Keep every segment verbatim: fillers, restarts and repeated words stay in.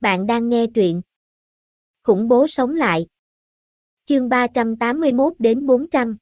Bạn đang nghe truyện Khủng bố sống lại. Chương ba trăm tám mươi mốt đến bốn trăm.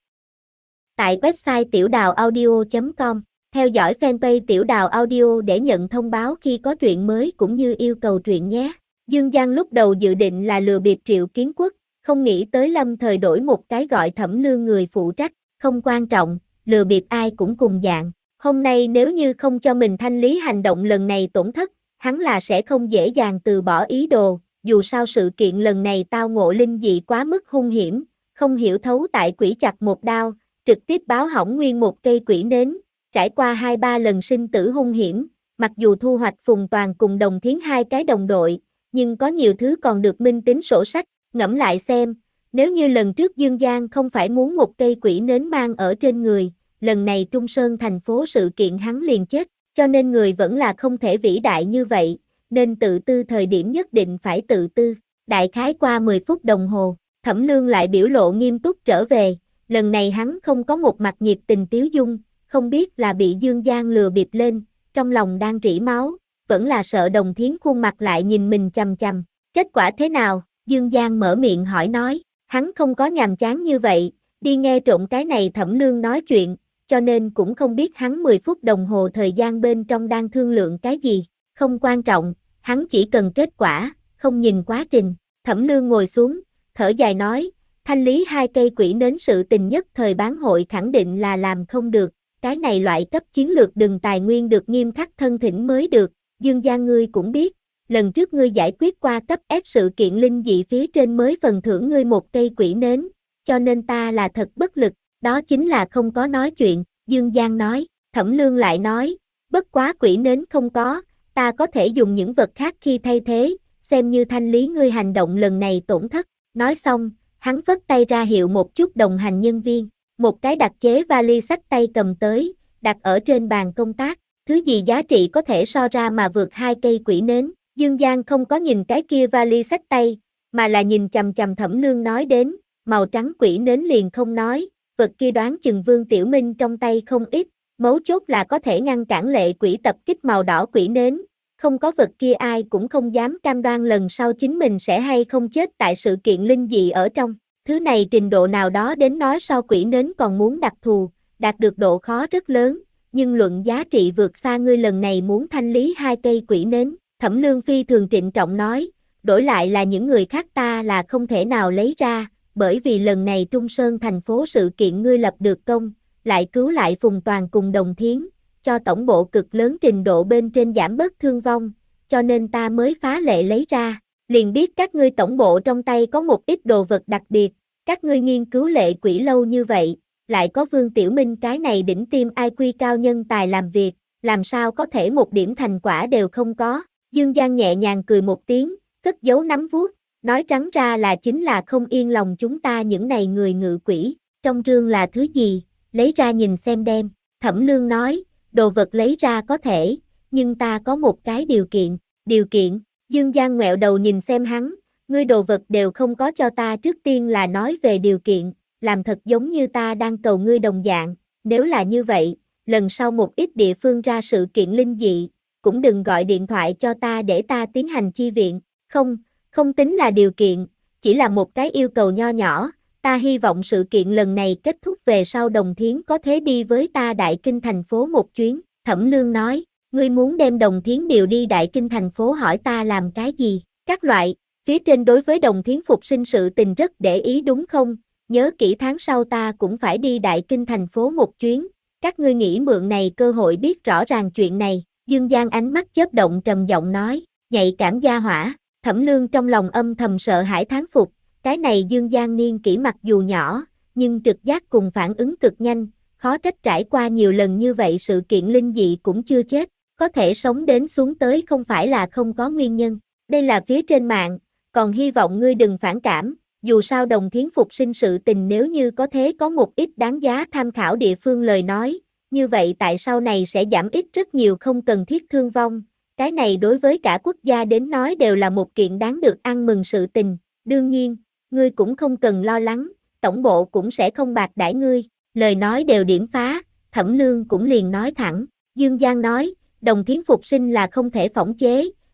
Tại website tiểu đào audio chấm com, theo dõi fanpage Tiểu Đào Audio để nhận thông báo khi có truyện mới cũng như yêu cầu truyện nhé. Dương Giang lúc đầu dự định là lừa bịp Triệu Kiến Quốc, không nghĩ tới lâm thời đổi một cái gọi Thẩm Lương người phụ trách, không quan trọng, lừa bịp ai cũng cùng dạng. Hôm nay nếu như không cho mình thanh lý hành động lần này tổn thất, hắn là sẽ không dễ dàng từ bỏ ý đồ, dù sao sự kiện lần này tao ngộ linh dị quá mức hung hiểm, không hiểu thấu tại quỷ chặt một đao, trực tiếp báo hỏng nguyên một cây quỷ nến, trải qua hai ba lần sinh tử hung hiểm, mặc dù thu hoạch Phùng Toàn cùng Đồng Thiến hai cái đồng đội, nhưng có nhiều thứ còn được minh tính sổ sách, ngẫm lại xem, nếu như lần trước Dương Giang không phải muốn một cây quỷ nến mang ở trên người, lần này Trung Sơn thành phố sự kiện hắn liền chết, cho nên người vẫn là không thể vĩ đại như vậy, nên tự tư thời điểm nhất định phải tự tư. Đại khái qua mười phút đồng hồ, Thẩm Lương lại biểu lộ nghiêm túc trở về, lần này hắn không có một mặt nhiệt tình tiếu dung, không biết là bị Dương Giang lừa bịp lên, trong lòng đang rỉ máu, vẫn là sợ Đồng Thiến khuôn mặt lại nhìn mình chằm chằm. Kết quả thế nào? Dương Giang mở miệng hỏi nói, hắn không có nhàm chán như vậy, đi nghe trộm cái này Thẩm Lương nói chuyện, cho nên cũng không biết hắn mười phút đồng hồ thời gian bên trong đang thương lượng cái gì, không quan trọng, hắn chỉ cần kết quả, không nhìn quá trình. Thẩm Lương ngồi xuống, thở dài nói, thanh lý hai cây quỷ nến sự tình nhất thời bán hội khẳng định là làm không được, cái này loại cấp chiến lược đừng tài nguyên được nghiêm khắc thân thỉnh mới được, Dương Giang ngươi cũng biết, lần trước ngươi giải quyết qua cấp S sự kiện linh dị phía trên mới phần thưởng ngươi một cây quỷ nến, cho nên ta là thật bất lực, đó chính là không có nói chuyện, Dương Giang nói. Thẩm Lương lại nói, bất quá quỷ nến không có, ta có thể dùng những vật khác khi thay thế, xem như thanh lý ngươi hành động lần này tổn thất. Nói xong, hắn phất tay ra hiệu một chút đồng hành nhân viên, một cái đặc chế vali xách tay cầm tới, đặt ở trên bàn công tác, thứ gì giá trị có thể so ra mà vượt hai cây quỷ nến. Dương Giang không có nhìn cái kia vali xách tay, mà là nhìn chằm chằm Thẩm Lương nói đến, màu trắng quỷ nến liền không nói, vật kia đoán chừng Vương Tiểu Minh trong tay không ít, mấu chốt là có thể ngăn cản lệ quỷ tập kích màu đỏ quỷ nến, không có vật kia ai cũng không dám cam đoan lần sau chính mình sẽ hay không chết tại sự kiện linh dị ở trong. Thứ này trình độ nào đó đến nói sau quỷ nến còn muốn đặc thù, đạt được độ khó rất lớn, nhưng luận giá trị vượt xa ngươi lần này muốn thanh lý hai cây quỷ nến. Thẩm Lương phi thường trịnh trọng nói, đổi lại là những người khác ta là không thể nào lấy ra, bởi vì lần này Trung Sơn thành phố sự kiện ngươi lập được công, lại cứu lại Phùng Toàn cùng Đồng Thiến, cho tổng bộ cực lớn trình độ bên trên giảm bớt thương vong, cho nên ta mới phá lệ lấy ra, liền biết các ngươi tổng bộ trong tay có một ít đồ vật đặc biệt, các ngươi nghiên cứu lệ quỷ lâu như vậy, lại có Vương Tiểu Minh cái này đỉnh tim i kiu cao nhân tài làm việc, làm sao có thể một điểm thành quả đều không có. Dương Giang nhẹ nhàng cười một tiếng, cất giấu nắm vuốt, nói trắng ra là chính là không yên lòng chúng ta những này người ngự quỷ, trong rương là thứ gì, lấy ra nhìn xem đem. Thẩm Lương nói, đồ vật lấy ra có thể, nhưng ta có một cái điều kiện. Điều kiện? Dương Giang ngoẹo đầu nhìn xem hắn, ngươi đồ vật đều không có cho ta trước tiên là nói về điều kiện, làm thật giống như ta đang cầu ngươi đồng dạng, nếu là như vậy, lần sau một ít địa phương ra sự kiện linh dị, cũng đừng gọi điện thoại cho ta để ta tiến hành chi viện, không, không tính là điều kiện, chỉ là một cái yêu cầu nho nhỏ, ta hy vọng sự kiện lần này kết thúc về sau Đồng Thiến có thể đi với ta Đại Kinh thành phố một chuyến. Thẩm Lương nói, ngươi muốn đem Đồng Thiến điều đi Đại Kinh thành phố hỏi ta làm cái gì? Các loại, phía trên đối với Đồng Thiến phục sinh sự tình rất để ý đúng không? Nhớ kỹ tháng sau ta cũng phải đi Đại Kinh thành phố một chuyến, các ngươi nghĩ mượn này cơ hội biết rõ ràng chuyện này. Dương Giang ánh mắt chớp động trầm giọng nói, nhạy cảm gia hỏa. Thẩm Lương trong lòng âm thầm sợ hãi thán phục, cái này Dương Giang niên kỷ mặc dù nhỏ, nhưng trực giác cùng phản ứng cực nhanh, khó trách trải qua nhiều lần như vậy sự kiện linh dị cũng chưa chết, có thể sống đến xuống tới không phải là không có nguyên nhân. Đây là phía trên mạng, còn hy vọng ngươi đừng phản cảm, dù sao Đồng Thiến phục sinh sự tình nếu như có thế có một ít đáng giá tham khảo địa phương lời nói, như vậy tại sau này sẽ giảm ít rất nhiều không cần thiết thương vong. Cái này đối với cả quốc gia đến nói đều là một kiện đáng được ăn mừng sự tình, đương nhiên, ngươi cũng không cần lo lắng, tổng bộ cũng sẽ không bạc đãi ngươi. Lời nói đều điểm phá, Thẩm Lương cũng liền nói thẳng. Dương Giang nói, Đồng Thiến phục sinh là không thể phỏng chế,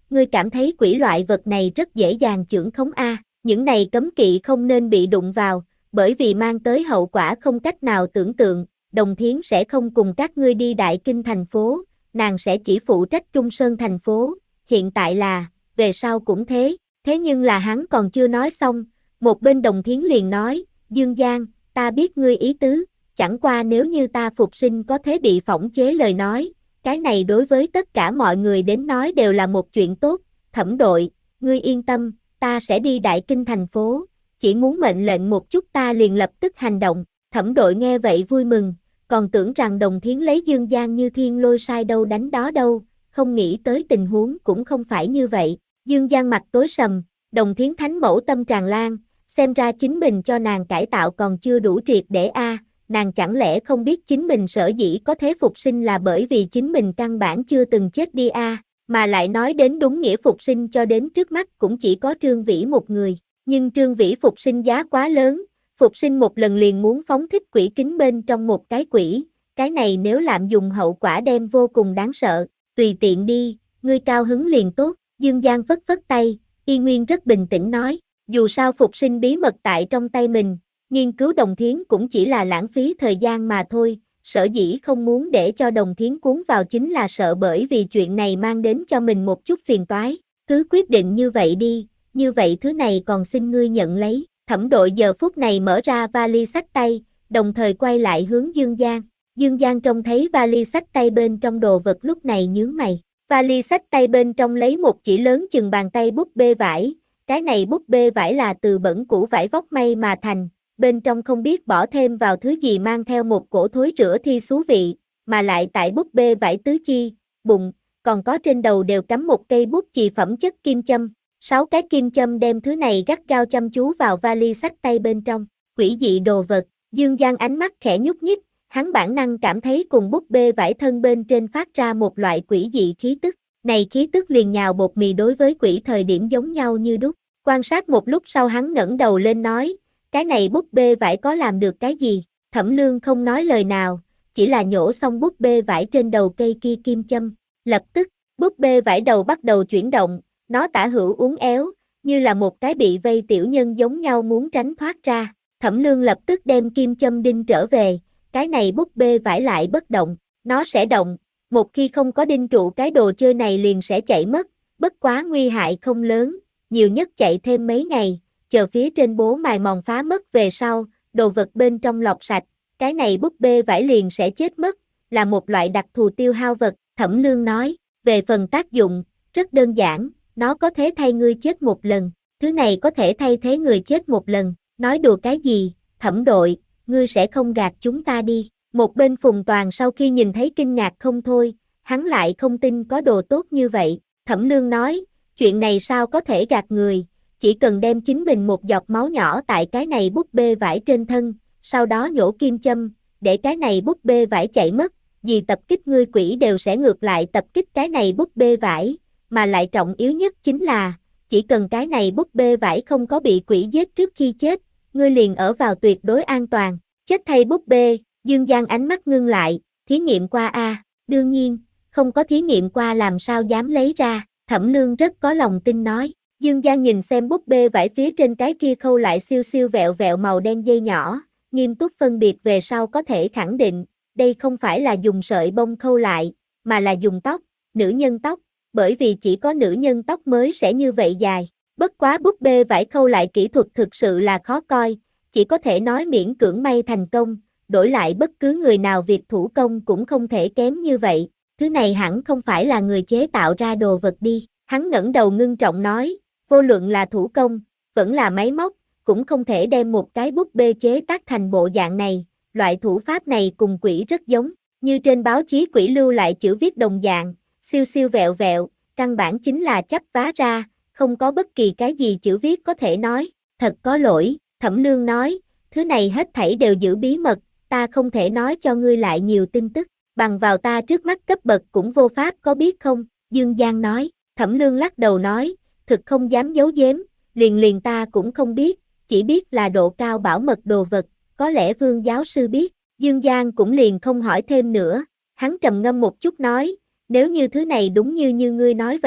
ngươi cảm thấy quỷ loại vật này rất dễ dàng chưởng khống a, những này cấm kỵ không nên bị đụng vào, bởi vì mang tới hậu quả không cách nào tưởng tượng, Đồng Thiến sẽ không cùng các ngươi đi Đại Kinh thành phố, nàng sẽ chỉ phụ trách Trung Sơn thành phố, hiện tại là, về sau cũng thế, thế nhưng là hắn còn chưa nói xong, một bên Đồng Thiến liền nói, Dương Giang, ta biết ngươi ý tứ, chẳng qua nếu như ta phục sinh có thể bị phỏng chế lời nói, cái này đối với tất cả mọi người đến nói đều là một chuyện tốt, Thẩm đội, ngươi yên tâm, ta sẽ đi Đại Kinh thành phố, chỉ muốn mệnh lệnh một chút ta liền lập tức hành động, Thẩm đội nghe vậy vui mừng, còn tưởng rằng Đồng Thiến lấy Dương Giang như thiên lôi sai đâu đánh đó đâu, không nghĩ tới tình huống cũng không phải như vậy, Dương Giang mặt tối sầm, Đồng Thiến thánh mẫu tâm tràn lan, xem ra chính mình cho nàng cải tạo còn chưa đủ triệt để a, nàng chẳng lẽ không biết chính mình sở dĩ có thể phục sinh là bởi vì chính mình căn bản chưa từng chết đi a, mà lại nói đến đúng nghĩa phục sinh cho đến trước mắt cũng chỉ có Trương Vĩ một người, nhưng Trương Vĩ phục sinh giá quá lớn, phục sinh một lần liền muốn phóng thích quỷ kính bên trong một cái quỷ, cái này nếu lạm dụng hậu quả đem vô cùng đáng sợ, tùy tiện đi, ngươi cao hứng liền tốt, Dương Giang phất phất tay, Y Nguyên rất bình tĩnh nói, dù sao phục sinh bí mật tại trong tay mình, nghiên cứu Đồng Thiến cũng chỉ là lãng phí thời gian mà thôi, sở dĩ không muốn để cho Đồng Thiến cuốn vào chính là sợ bởi vì chuyện này mang đến cho mình một chút phiền toái, cứ quyết định như vậy đi, như vậy thứ này còn xin ngươi nhận lấy, Thẩm đội giờ phút này mở ra vali xách tay, đồng thời quay lại hướng Dương Giang, Dương Giang trông thấy vali xách tay bên trong đồ vật lúc này nhướng mày, vali xách tay bên trong lấy một chỉ lớn chừng bàn tay búp bê vải, cái này búp bê vải là từ bẩn cũ vải vóc may mà thành, bên trong không biết bỏ thêm vào thứ gì mang theo một cổ thối rữa thi xú vị, mà lại tại búp bê vải tứ chi, bụng, còn có trên đầu đều cắm một cây bút chì phẩm chất kim châm, sáu cái kim châm đem thứ này gắt gao chăm chú vào vali xách tay bên trong, quỷ dị đồ vật, Dương Giang ánh mắt khẽ nhúc nhích, hắn bản năng cảm thấy cùng búp bê vải thân bên trên phát ra một loại quỷ dị khí tức, này khí tức liền nhào bột mì đối với quỷ thời điểm giống nhau như đúc, quan sát một lúc sau hắn ngẩng đầu lên nói, cái này búp bê vải có làm được cái gì, Thẩm Lương không nói lời nào, chỉ là nhổ xong búp bê vải trên đầu cây kia kim châm, lập tức, búp bê vải đầu bắt đầu chuyển động, nó tả hữu uốn éo, như là một cái bị vây tiểu nhân giống nhau muốn tránh thoát ra, Thẩm Lương lập tức đem kim châm đinh trở về, cái này búp bê vải lại bất động, nó sẽ động, một khi không có đinh trụ cái đồ chơi này liền sẽ chạy mất, bất quá nguy hại không lớn, nhiều nhất chạy thêm mấy ngày, chờ phía trên bố mài mòn phá mất về sau, đồ vật bên trong lọc sạch, cái này búp bê vải liền sẽ chết mất, là một loại đặc thù tiêu hao vật, Thẩm Lương nói, về phần tác dụng, rất đơn giản, nó có thể thay ngươi chết một lần, thứ này có thể thay thế người chết một lần, nói đùa cái gì, Thẩm đội, ngươi sẽ không gạt chúng ta đi, một bên Phùng Toàn sau khi nhìn thấy kinh ngạc không thôi, hắn lại không tin có đồ tốt như vậy, Thẩm Lương nói, chuyện này sao có thể gạt người, chỉ cần đem chính mình một giọt máu nhỏ tại cái này búp bê vải trên thân, sau đó nhổ kim châm, để cái này búp bê vải chạy mất, vì tập kích ngươi quỷ đều sẽ ngược lại tập kích cái này búp bê vải, mà lại trọng yếu nhất chính là, chỉ cần cái này búp bê vải không có bị quỷ giết trước khi chết, ngươi liền ở vào tuyệt đối an toàn, chết thay búp bê, Dương Giang ánh mắt ngưng lại, thí nghiệm qua a, đương nhiên, không có thí nghiệm qua làm sao dám lấy ra, Thẩm Lương rất có lòng tin nói. Dương Giang nhìn xem búp bê vải phía trên cái kia khâu lại siêu siêu vẹo vẹo màu đen dây nhỏ, nghiêm túc phân biệt về sau có thể khẳng định, đây không phải là dùng sợi bông khâu lại, mà là dùng tóc, nữ nhân tóc, bởi vì chỉ có nữ nhân tóc mới sẽ như vậy dài. Bất quá búp bê vải khâu lại kỹ thuật thực sự là khó coi, chỉ có thể nói miễn cưỡng may thành công, đổi lại bất cứ người nào việc thủ công cũng không thể kém như vậy, thứ này hẳn không phải là người chế tạo ra đồ vật đi, hắn ngẩng đầu ngưng trọng nói, vô luận là thủ công, vẫn là máy móc, cũng không thể đem một cái búp bê chế tác thành bộ dạng này, loại thủ pháp này cùng quỷ rất giống, như trên báo chí quỷ lưu lại chữ viết đồng dạng, siêu siêu vẹo vẹo, căn bản chính là chắp vá ra, không có bất kỳ cái gì chữ viết có thể nói, thật có lỗi, Thẩm Lương nói, thứ này hết thảy đều giữ bí mật, ta không thể nói cho ngươi lại nhiều tin tức, bằng vào ta trước mắt cấp bậc cũng vô pháp có biết không, Dương Giang nói, Thẩm Lương lắc đầu nói, thực không dám giấu giếm, liền liền ta cũng không biết, chỉ biết là độ cao bảo mật đồ vật, có lẽ Vương giáo sư biết, Dương Giang cũng liền không hỏi thêm nữa, hắn trầm ngâm một chút nói, nếu như thứ này đúng như như ngươi nói vậy,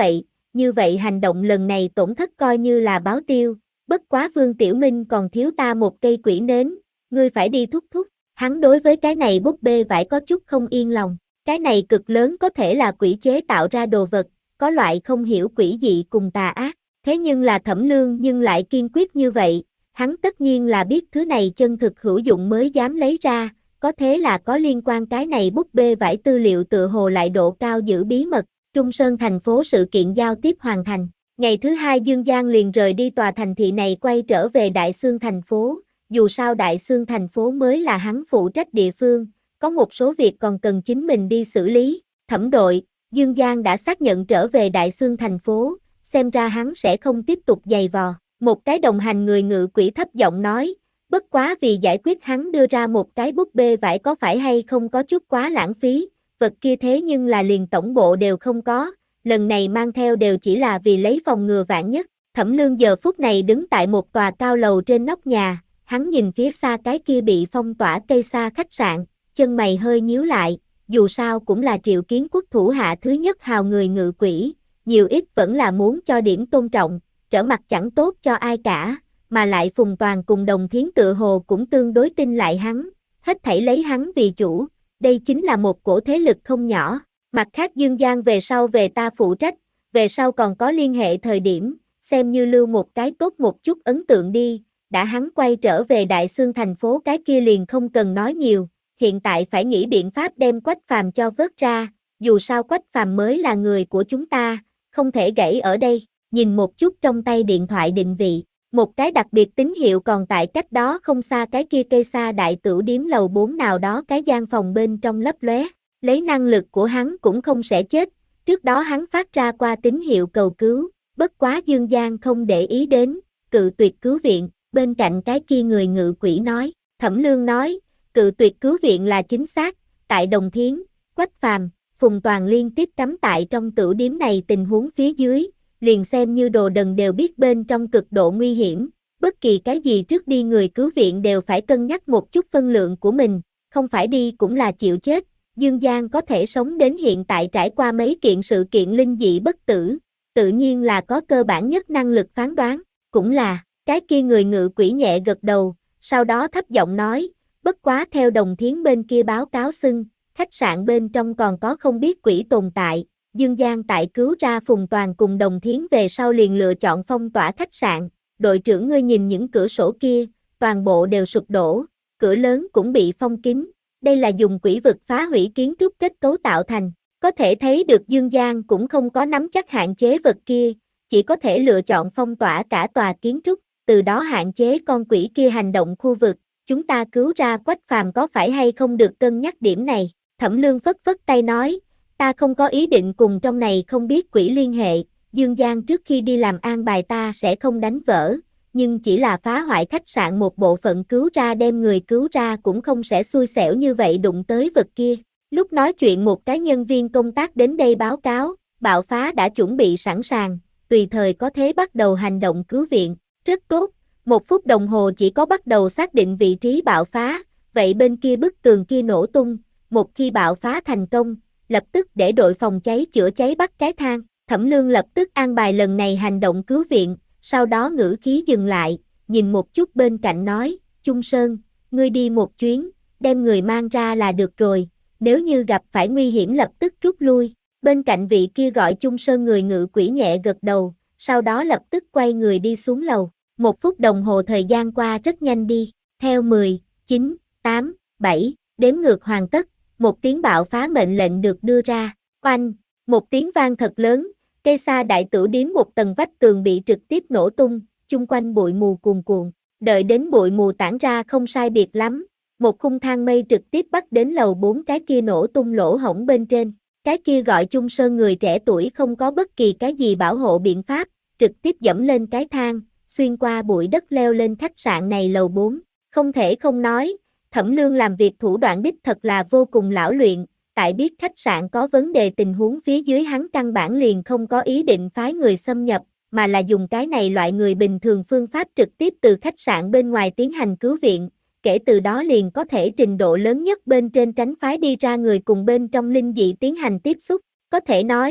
như vậy hành động lần này tổn thất coi như là báo tiêu, bất quá Vương Tiểu Minh còn thiếu ta một cây quỷ nến, ngươi phải đi thúc thúc, hắn đối với cái này búp bê vải có chút không yên lòng, cái này cực lớn có thể là quỷ chế tạo ra đồ vật, có loại không hiểu quỷ dị cùng tà ác, thế nhưng là Thẩm Lương nhưng lại kiên quyết như vậy, hắn tất nhiên là biết thứ này chân thực hữu dụng mới dám lấy ra, có thế là có liên quan cái này búp bê vải tư liệu tựa hồ lại độ cao giữ bí mật, Trung Sơn thành phố sự kiện giao tiếp hoàn thành. Ngày thứ hai Dương Giang liền rời đi tòa thành thị này quay trở về Đại Xương thành phố, dù sao Đại Xương thành phố mới là hắn phụ trách địa phương, có một số việc còn cần chính mình đi xử lý, Thẩm đội, Dương Giang đã xác nhận trở về Đại Xương thành phố, xem ra hắn sẽ không tiếp tục giày vò, một cái đồng hành người ngự quỷ thấp giọng nói, bất quá vì giải quyết hắn đưa ra một cái búp bê vải có phải hay không có chút quá lãng phí, vật kia thế nhưng là liền tổng bộ đều không có, lần này mang theo đều chỉ là vì lấy phòng ngừa vạn nhất. Thẩm Lương giờ phút này đứng tại một tòa cao lầu trên nóc nhà, hắn nhìn phía xa cái kia bị phong tỏa cây xa khách sạn, chân mày hơi nhíu lại, dù sao cũng là Triệu Kiến Quốc thủ hạ thứ nhất hào người ngự quỷ, nhiều ít vẫn là muốn cho điểm tôn trọng, trở mặt chẳng tốt cho ai cả, mà lại Phùng Toàn cùng Đồng Thiến tự hồ cũng tương đối tin lại hắn, hết thảy lấy hắn vì chủ, đây chính là một cổ thế lực không nhỏ. Mặt khác Dương Giang về sau về ta phụ trách, về sau còn có liên hệ thời điểm, xem như lưu một cái tốt một chút ấn tượng đi, đã hắn quay trở về Đại Xương thành phố cái kia liền không cần nói nhiều, hiện tại phải nghĩ biện pháp đem Quách Phàm cho vớt ra, dù sao Quách Phàm mới là người của chúng ta, không thể gãy ở đây, nhìn một chút trong tay điện thoại định vị, một cái đặc biệt tín hiệu còn tại cách đó không xa cái kia cây xa đại tửu điếm lầu bốn nào đó cái gian phòng bên trong lấp lóe. Lấy năng lực của hắn cũng không sẽ chết, trước đó hắn phát ra qua tín hiệu cầu cứu, bất quá Dương Giang không để ý đến, cự tuyệt cứu viện, bên cạnh cái kia người ngự quỷ nói, Thẩm Lương nói, cự tuyệt cứu viện là chính xác, tại Đồng Thiến, Quách Phàm, Phùng Toàn liên tiếp cắm tại trong tửu điếm này tình huống phía dưới, liền xem như đồ đần đều biết bên trong cực độ nguy hiểm, bất kỳ cái gì trước đi người cứu viện đều phải cân nhắc một chút phân lượng của mình, không phải đi cũng là chịu chết. Dương Giang có thể sống đến hiện tại trải qua mấy kiện sự kiện linh dị bất tử, tự nhiên là có cơ bản nhất năng lực phán đoán, cũng là, cái kia người ngự quỷ nhẹ gật đầu, sau đó thấp giọng nói, bất quá theo Đồng Thiến bên kia báo cáo xưng, khách sạn bên trong còn có không biết quỷ tồn tại, Dương Giang tại cứu ra Phùng Toàn cùng Đồng Thiến về sau liền lựa chọn phong tỏa khách sạn, đội trưởng ngươi nhìn những cửa sổ kia, toàn bộ đều sụp đổ, cửa lớn cũng bị phong kín. Đây là dùng quỷ vực phá hủy kiến trúc kết cấu tạo thành, có thể thấy được Dương Giang cũng không có nắm chắc hạn chế vật kia, chỉ có thể lựa chọn phong tỏa cả tòa kiến trúc, từ đó hạn chế con quỷ kia hành động khu vực, chúng ta cứu ra Quách Phàm có phải hay không được cân nhắc điểm này, Thẩm Lương phất phất tay nói, ta không có ý định cùng trong này không biết quỷ liên hệ, Dương Giang trước khi đi làm an bài ta sẽ không đánh vỡ. Nhưng chỉ là phá hoại khách sạn một bộ phận cứu ra đem người cứu ra cũng không sẽ xui xẻo như vậy đụng tới vật kia. Lúc nói chuyện một cái nhân viên công tác đến đây báo cáo, bạo phá đã chuẩn bị sẵn sàng, tùy thời có thể bắt đầu hành động cứu viện. Rất tốt, một phút đồng hồ chỉ có bắt đầu xác định vị trí bạo phá, vậy bên kia bức tường kia nổ tung, một khi bạo phá thành công, lập tức để đội phòng cháy chữa cháy bắt cái thang. Thẩm Lương lập tức an bài lần này hành động cứu viện. Sau đó ngữ khí dừng lại, nhìn một chút bên cạnh nói, Trung Sơn, ngươi đi một chuyến, đem người mang ra là được rồi, nếu như gặp phải nguy hiểm lập tức rút lui. Bên cạnh vị kia gọi Trung Sơn người ngự quỷ nhẹ gật đầu, sau đó lập tức quay người đi xuống lầu. Một phút đồng hồ thời gian qua rất nhanh đi, theo mười, chín, tám, bảy, đếm ngược hoàn tất, một tiếng bạo phá mệnh lệnh được đưa ra, oanh, một tiếng vang thật lớn. Cây xa đại tửu điếm một tầng vách tường bị trực tiếp nổ tung, chung quanh bụi mù cuồn cuộn, đợi đến bụi mù tản ra không sai biệt lắm, một khung thang mây trực tiếp bắt đến lầu bốn cái kia nổ tung lỗ hổng bên trên, cái kia gọi Trung Sơn người trẻ tuổi không có bất kỳ cái gì bảo hộ biện pháp, trực tiếp dẫm lên cái thang, xuyên qua bụi đất leo lên khách sạn này lầu bốn, không thể không nói, Thẩm Lương làm việc thủ đoạn đích thật là vô cùng lão luyện. Tại biết khách sạn có vấn đề tình huống phía dưới hắn căn bản liền không có ý định phái người xâm nhập, mà là dùng cái này loại người bình thường phương pháp trực tiếp từ khách sạn bên ngoài tiến hành cứu viện, kể từ đó liền có thể trình độ lớn nhất bên trên tránh phái đi ra người cùng bên trong linh dị tiến hành tiếp xúc, có thể nói,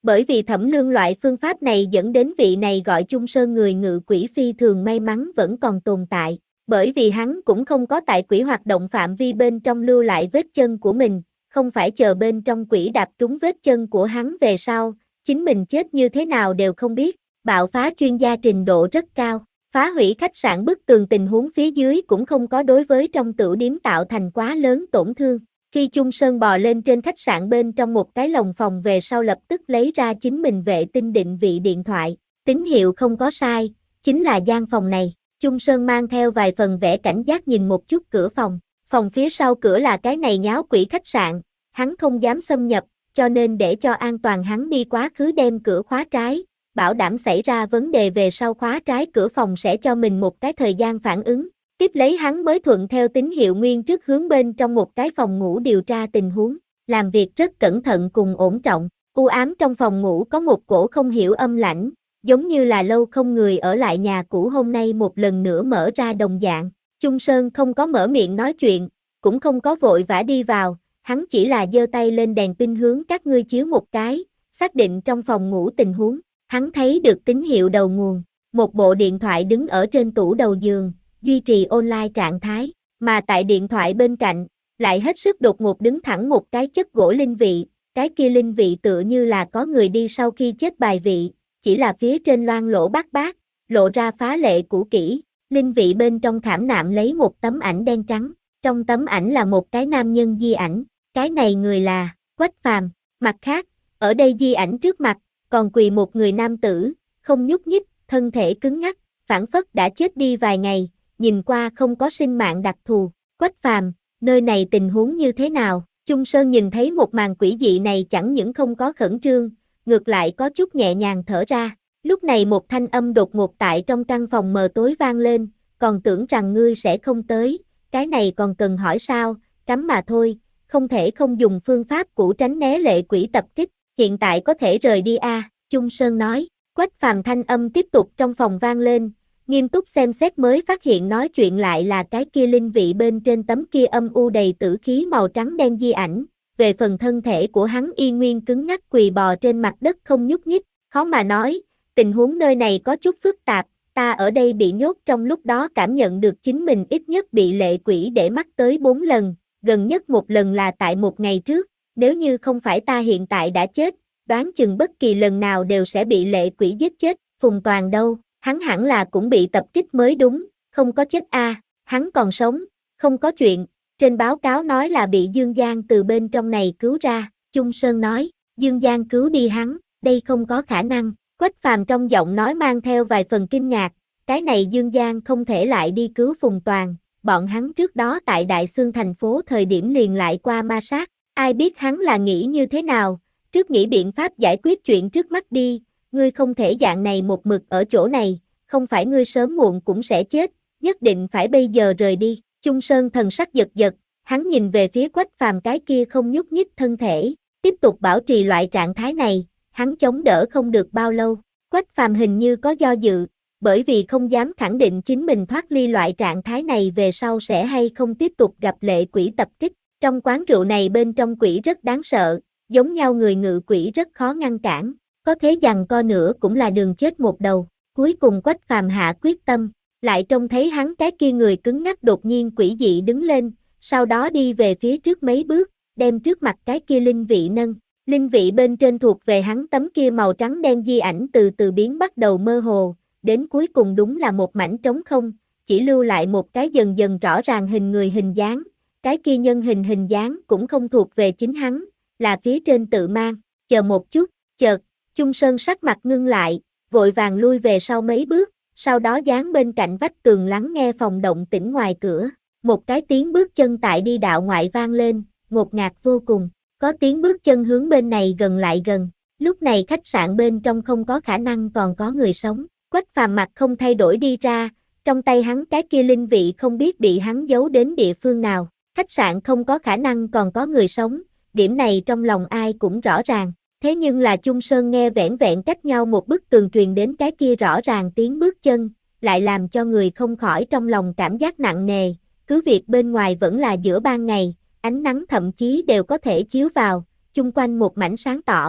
Bởi vì thẩm lương loại phương pháp này dẫn đến vị này gọi Chung Sơn người ngự quỷ phi thường may mắn vẫn còn tồn tại. Bởi vì hắn cũng không có tại quỷ hoạt động phạm vi bên trong lưu lại vết chân của mình, không phải chờ bên trong quỷ đạp trúng vết chân của hắn về sau, chính mình chết như thế nào đều không biết. Bạo phá chuyên gia trình độ rất cao, phá hủy khách sạn bức tường tình huống phía dưới cũng không có đối với trong tửu điếm tạo thành quá lớn tổn thương. Khi Chung Sơn bò lên trên khách sạn bên trong một cái lồng phòng về sau lập tức lấy ra chính mình vệ tinh định vị điện thoại, tín hiệu không có sai, chính là gian phòng này. Chung Sơn mang theo vài phần vẻ cảnh giác nhìn một chút cửa phòng, phòng phía sau cửa là cái này nháo quỷ khách sạn, hắn không dám xâm nhập, cho nên để cho an toàn hắn đi quá khứ đem cửa khóa trái, bảo đảm xảy ra vấn đề về sau khóa trái cửa phòng sẽ cho mình một cái thời gian phản ứng. Tiếp lấy hắn mới thuận theo tín hiệu nguyên trước hướng bên trong một cái phòng ngủ điều tra tình huống, làm việc rất cẩn thận cùng ổn trọng. U ám trong phòng ngủ có một cổ không hiểu âm lãnh, giống như là lâu không người ở lại nhà cũ hôm nay một lần nữa mở ra đồng dạng. Chung Sơn không có mở miệng nói chuyện, cũng không có vội vã đi vào, hắn chỉ là giơ tay lên đèn pin hướng các ngươi chiếu một cái, xác định trong phòng ngủ tình huống. Hắn thấy được tín hiệu đầu nguồn, một bộ điện thoại đứng ở trên tủ đầu giường, duy trì online trạng thái, mà tại điện thoại bên cạnh, lại hết sức đột ngột đứng thẳng một cái chất gỗ linh vị, cái kia linh vị tựa như là có người đi sau khi chết bài vị, chỉ là phía trên loang lỗ bát bát, lộ ra phá lệ cũ kỹ, linh vị bên trong khảm nạm lấy một tấm ảnh đen trắng, trong tấm ảnh là một cái nam nhân di ảnh, cái này người là Quách Phàm. Mặt khác, ở đây di ảnh trước mặt, còn quỳ một người nam tử, không nhúc nhích, thân thể cứng ngắc, phảng phất đã chết đi vài ngày, nhìn qua không có sinh mạng đặc thù. Quách Phàm, nơi này tình huống như thế nào? Chung Sơn nhìn thấy một màn quỷ dị này chẳng những không có khẩn trương, ngược lại có chút nhẹ nhàng thở ra. Lúc này một thanh âm đột ngột tại trong căn phòng mờ tối vang lên, còn tưởng rằng ngươi sẽ không tới, cái này còn cần hỏi sao, cấm mà thôi, không thể không dùng phương pháp cũ tránh né lệ quỷ tập kích, hiện tại có thể rời đi a, à, Chung Sơn nói. Quách Phàm thanh âm tiếp tục trong phòng vang lên, nghiêm túc xem xét mới phát hiện nói chuyện lại là cái kia linh vị bên trên tấm kia âm u đầy tử khí màu trắng đen di ảnh, về phần thân thể của hắn y nguyên cứng ngắc quỳ bò trên mặt đất không nhúc nhích, khó mà nói, tình huống nơi này có chút phức tạp, ta ở đây bị nhốt trong lúc đó cảm nhận được chính mình ít nhất bị lệ quỷ để mắt tới bốn lần, gần nhất một lần là tại một ngày trước, nếu như không phải ta hiện tại đã chết, đoán chừng bất kỳ lần nào đều sẽ bị lệ quỷ giết chết. Phùng Toàn đâu, hắn hẳn là cũng bị tập kích mới đúng, không có chết a, à, hắn còn sống, không có chuyện, trên báo cáo nói là bị Dương Giang từ bên trong này cứu ra. Chung Sơn nói, Dương Giang cứu đi hắn, đây không có khả năng. Quách Phàm trong giọng nói mang theo vài phần kinh ngạc, cái này Dương Giang không thể lại đi cứu Phùng Toàn, bọn hắn trước đó tại Đại Xương thành phố thời điểm liền lại qua ma sát, ai biết hắn là nghĩ như thế nào, trước nghĩ biện pháp giải quyết chuyện trước mắt đi, ngươi không thể dạng này một mực ở chỗ này, không phải ngươi sớm muộn cũng sẽ chết, nhất định phải bây giờ rời đi. Chung Sơn thần sắc giật giật, hắn nhìn về phía Quách Phàm cái kia không nhúc nhích thân thể, tiếp tục bảo trì loại trạng thái này, hắn chống đỡ không được bao lâu. Quách Phàm hình như có do dự, bởi vì không dám khẳng định chính mình thoát ly loại trạng thái này về sau sẽ hay không tiếp tục gặp lệ quỷ tập kích. Trong quán rượu này bên trong quỷ rất đáng sợ, giống nhau người ngự quỷ rất khó ngăn cản, có thế giằng co nữa cũng là đường chết một đầu. Cuối cùng Quách Phàm hạ quyết tâm, lại trông thấy hắn cái kia người cứng ngắc đột nhiên quỷ dị đứng lên, sau đó đi về phía trước mấy bước, đem trước mặt cái kia linh vị nâng. Linh vị bên trên thuộc về hắn tấm kia màu trắng đen di ảnh từ từ biến bắt đầu mơ hồ, đến cuối cùng đúng là một mảnh trống không, chỉ lưu lại một cái dần dần rõ ràng hình người hình dáng, cái kia nhân hình hình dáng cũng không thuộc về chính hắn, là phía trên tự mang. Chờ một chút, chợt, Chung Sơn sắc mặt ngưng lại, vội vàng lui về sau mấy bước, sau đó dán bên cạnh vách tường lắng nghe phòng động tĩnh ngoài cửa. Một cái tiếng bước chân tại đi đạo ngoại vang lên, ngột ngạt vô cùng, có tiếng bước chân hướng bên này gần lại gần. Lúc này khách sạn bên trong không có khả năng còn có người sống. Quách Phàm mặt không thay đổi đi ra, trong tay hắn cái kia linh vị không biết bị hắn giấu đến địa phương nào. Khách sạn không có khả năng còn có người sống, điểm này trong lòng ai cũng rõ ràng. Thế nhưng là Chung Sơn nghe vẻn vẹn cách nhau một bức tường truyền đến cái kia rõ ràng tiếng bước chân, lại làm cho người không khỏi trong lòng cảm giác nặng nề, cứ việc bên ngoài vẫn là giữa ban ngày, ánh nắng thậm chí đều có thể chiếu vào, chung quanh một mảnh sáng tỏ,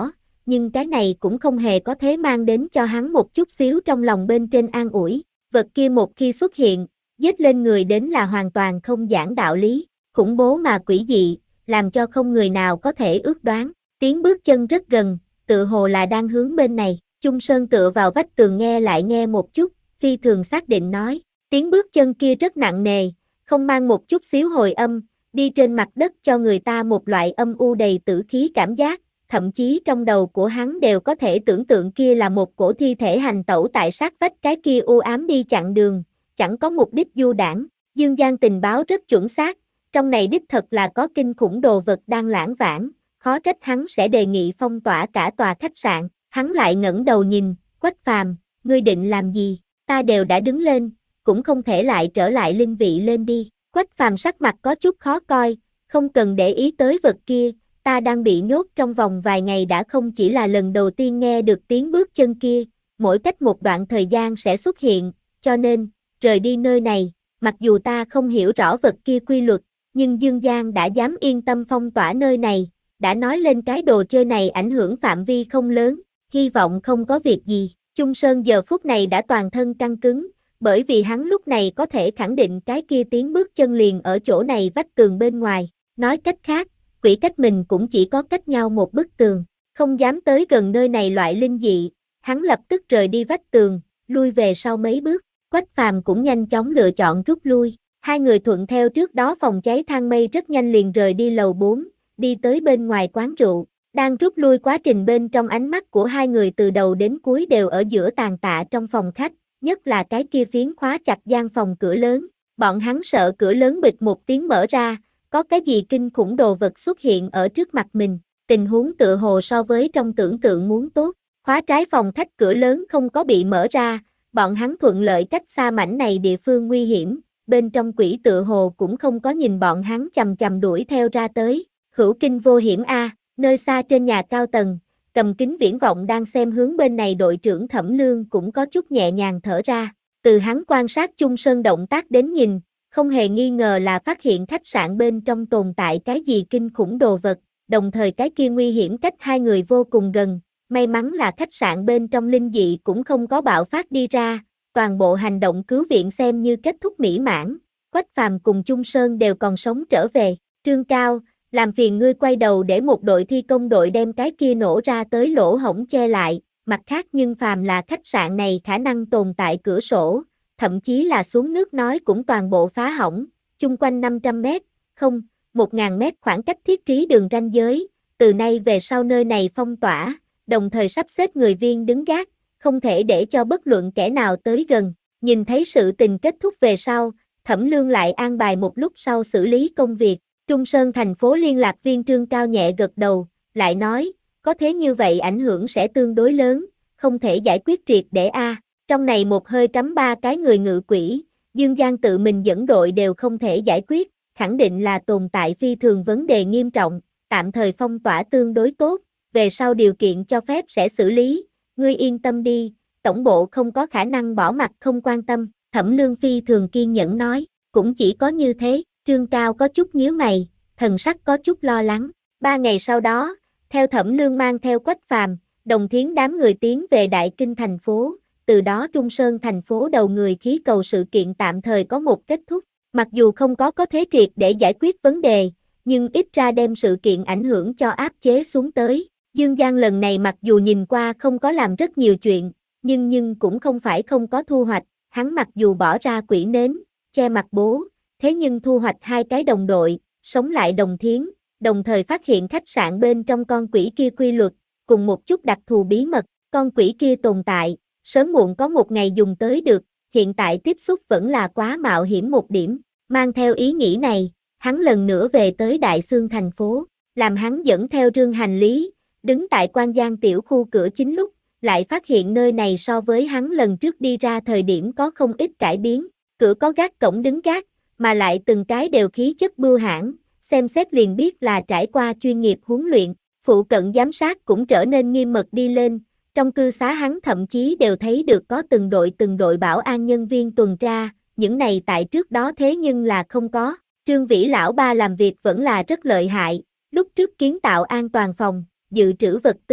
nhưng cái này cũng không hề có thế mang đến cho hắn một chút xíu trong lòng bên trên an ủi. Vật kia một khi xuất hiện, giết lên người đến là hoàn toàn không giảng đạo lý, khủng bố mà quỷ dị, làm cho không người nào có thể ước đoán. Tiếng bước chân rất gần, tựa hồ là đang hướng bên này. Chung Sơn tựa vào vách tường nghe lại nghe một chút, phi thường xác định nói, tiếng bước chân kia rất nặng nề, không mang một chút xíu hồi âm, đi trên mặt đất cho người ta một loại âm u đầy tử khí cảm giác, thậm chí trong đầu của hắn đều có thể tưởng tượng kia là một cổ thi thể hành tẩu tại sát vách cái kia u ám đi chặn đường, chẳng có mục đích du đảng. Dương Giang tình báo rất chuẩn xác, trong này đích thật là có kinh khủng đồ vật đang lãng vãng, khó trách hắn sẽ đề nghị phong tỏa cả tòa khách sạn. Hắn lại ngẩng đầu nhìn, Quách Phàm, ngươi định làm gì? Ta đều đã đứng lên, cũng không thể lại trở lại linh vị lên đi. Quách Phàm sắc mặt có chút khó coi, không cần để ý tới vật kia, ta đang bị nhốt trong vòng vài ngày đã không chỉ là lần đầu tiên nghe được tiếng bước chân kia, mỗi cách một đoạn thời gian sẽ xuất hiện, cho nên, rời đi nơi này, mặc dù ta không hiểu rõ vật kia quy luật, nhưng Dương Giang đã dám yên tâm phong tỏa nơi này, đã nói lên cái đồ chơi này ảnh hưởng phạm vi không lớn, hy vọng không có việc gì. Chung Sơn giờ phút này đã toàn thân căng cứng, bởi vì hắn lúc này có thể khẳng định cái kia tiếng bước chân liền ở chỗ này vách tường bên ngoài. Nói cách khác, quỷ cách mình cũng chỉ có cách nhau một bức tường, không dám tới gần nơi này loại linh dị, hắn lập tức rời đi vách tường, lui về sau mấy bước. Quách Phàm cũng nhanh chóng lựa chọn rút lui, hai người thuận theo trước đó phòng cháy thang mây rất nhanh liền rời đi lầu bốn, đi tới bên ngoài quán rượu. Đang rút lui quá trình bên trong ánh mắt của hai người từ đầu đến cuối đều ở giữa tàn tạ trong phòng khách, nhất là cái kia phiến khóa chặt gian phòng cửa lớn. Bọn hắn sợ cửa lớn bịch một tiếng mở ra, có cái gì kinh khủng đồ vật xuất hiện ở trước mặt mình. Tình huống tựa hồ so với trong tưởng tượng muốn tốt. Khóa trái phòng khách cửa lớn không có bị mở ra, bọn hắn thuận lợi cách xa mảnh này địa phương nguy hiểm, bên trong quỷ tựa hồ cũng không có nhìn bọn hắn chầm chầm đuổi theo ra tới. Hữu kinh vô hiểm a. Nơi xa trên nhà cao tầng, cầm kính viễn vọng đang xem hướng bên này đội trưởng Thẩm Lương cũng có chút nhẹ nhàng thở ra. Từ hắn quan sát Chung Sơn động tác đến nhìn, không hề nghi ngờ là phát hiện khách sạn bên trong tồn tại cái gì kinh khủng đồ vật, đồng thời cái kia nguy hiểm cách hai người vô cùng gần. May mắn là khách sạn bên trong linh dị cũng không có bạo phát đi ra, toàn bộ hành động cứu viện xem như kết thúc mỹ mãn. Quách Phàm cùng Chung Sơn đều còn sống trở về. Trương Cao, làm phiền ngươi quay đầu để một đội thi công đội đem cái kia nổ ra tới lỗ hổng che lại, mặt khác nhưng phàm là khách sạn này khả năng tồn tại cửa sổ, thậm chí là xuống nước nói cũng toàn bộ phá hỏng, chung quanh năm trăm mét, không, một nghìn mét khoảng cách thiết trí đường ranh giới, từ nay về sau nơi này phong tỏa, đồng thời sắp xếp người viên đứng gác, không thể để cho bất luận kẻ nào tới gần. Nhìn thấy sự tình kết thúc về sau, Thẩm Lương lại an bài một lúc sau xử lý công việc. Trung Sơn thành phố liên lạc viên Trương Cao nhẹ gật đầu, lại nói, có thế như vậy ảnh hưởng sẽ tương đối lớn, không thể giải quyết triệt để a. Trong này một hơi cắm ba cái người ngự quỷ, Dương Giang tự mình dẫn đội đều không thể giải quyết, khẳng định là tồn tại phi thường vấn đề nghiêm trọng, tạm thời phong tỏa tương đối tốt, về sau điều kiện cho phép sẽ xử lý, ngươi yên tâm đi, tổng bộ không có khả năng bỏ mặt không quan tâm. Thẩm Lương phi thường kiên nhẫn nói, cũng chỉ có như thế. Trương Cao có chút nhíu mày, thần sắc có chút lo lắng. Ba ngày sau đó, theo Thẩm Lương mang theo Quách Phàm, Đồng Thiến đám người tiến về Đại Kinh thành phố, từ đó Trung Sơn thành phố đầu người khí cầu sự kiện tạm thời có một kết thúc. Mặc dù không có có thế triệt để giải quyết vấn đề, nhưng ít ra đem sự kiện ảnh hưởng cho áp chế xuống tới. Dương Giang lần này mặc dù nhìn qua không có làm rất nhiều chuyện, nhưng nhưng cũng không phải không có thu hoạch, hắn mặc dù bỏ ra quỷ nến, che mặt bố, thế nhưng thu hoạch hai cái đồng đội, sống lại Đồng Thiến, đồng thời phát hiện khách sạn bên trong con quỷ kia quy luật, cùng một chút đặc thù bí mật, con quỷ kia tồn tại, sớm muộn có một ngày dùng tới được, hiện tại tiếp xúc vẫn là quá mạo hiểm một điểm. Mang theo ý nghĩ này, hắn lần nữa về tới Đại Xương thành phố, làm hắn dẫn theo rương hành lý, đứng tại Quan Giang tiểu khu cửa chính lúc, lại phát hiện nơi này so với hắn lần trước đi ra thời điểm có không ít cải biến, cửa có gác cổng đứng gác, mà lại từng cái đều khí chất bưu hãn, xem xét liền biết là trải qua chuyên nghiệp huấn luyện, phụ cận giám sát cũng trở nên nghiêm mật đi lên, trong cư xá hắn thậm chí đều thấy được có từng đội từng đội bảo an nhân viên tuần tra, những này tại trước đó thế nhưng là không có. Trương Vĩ lão ba làm việc vẫn là rất lợi hại, lúc trước kiến tạo an toàn phòng, dự trữ vật tư,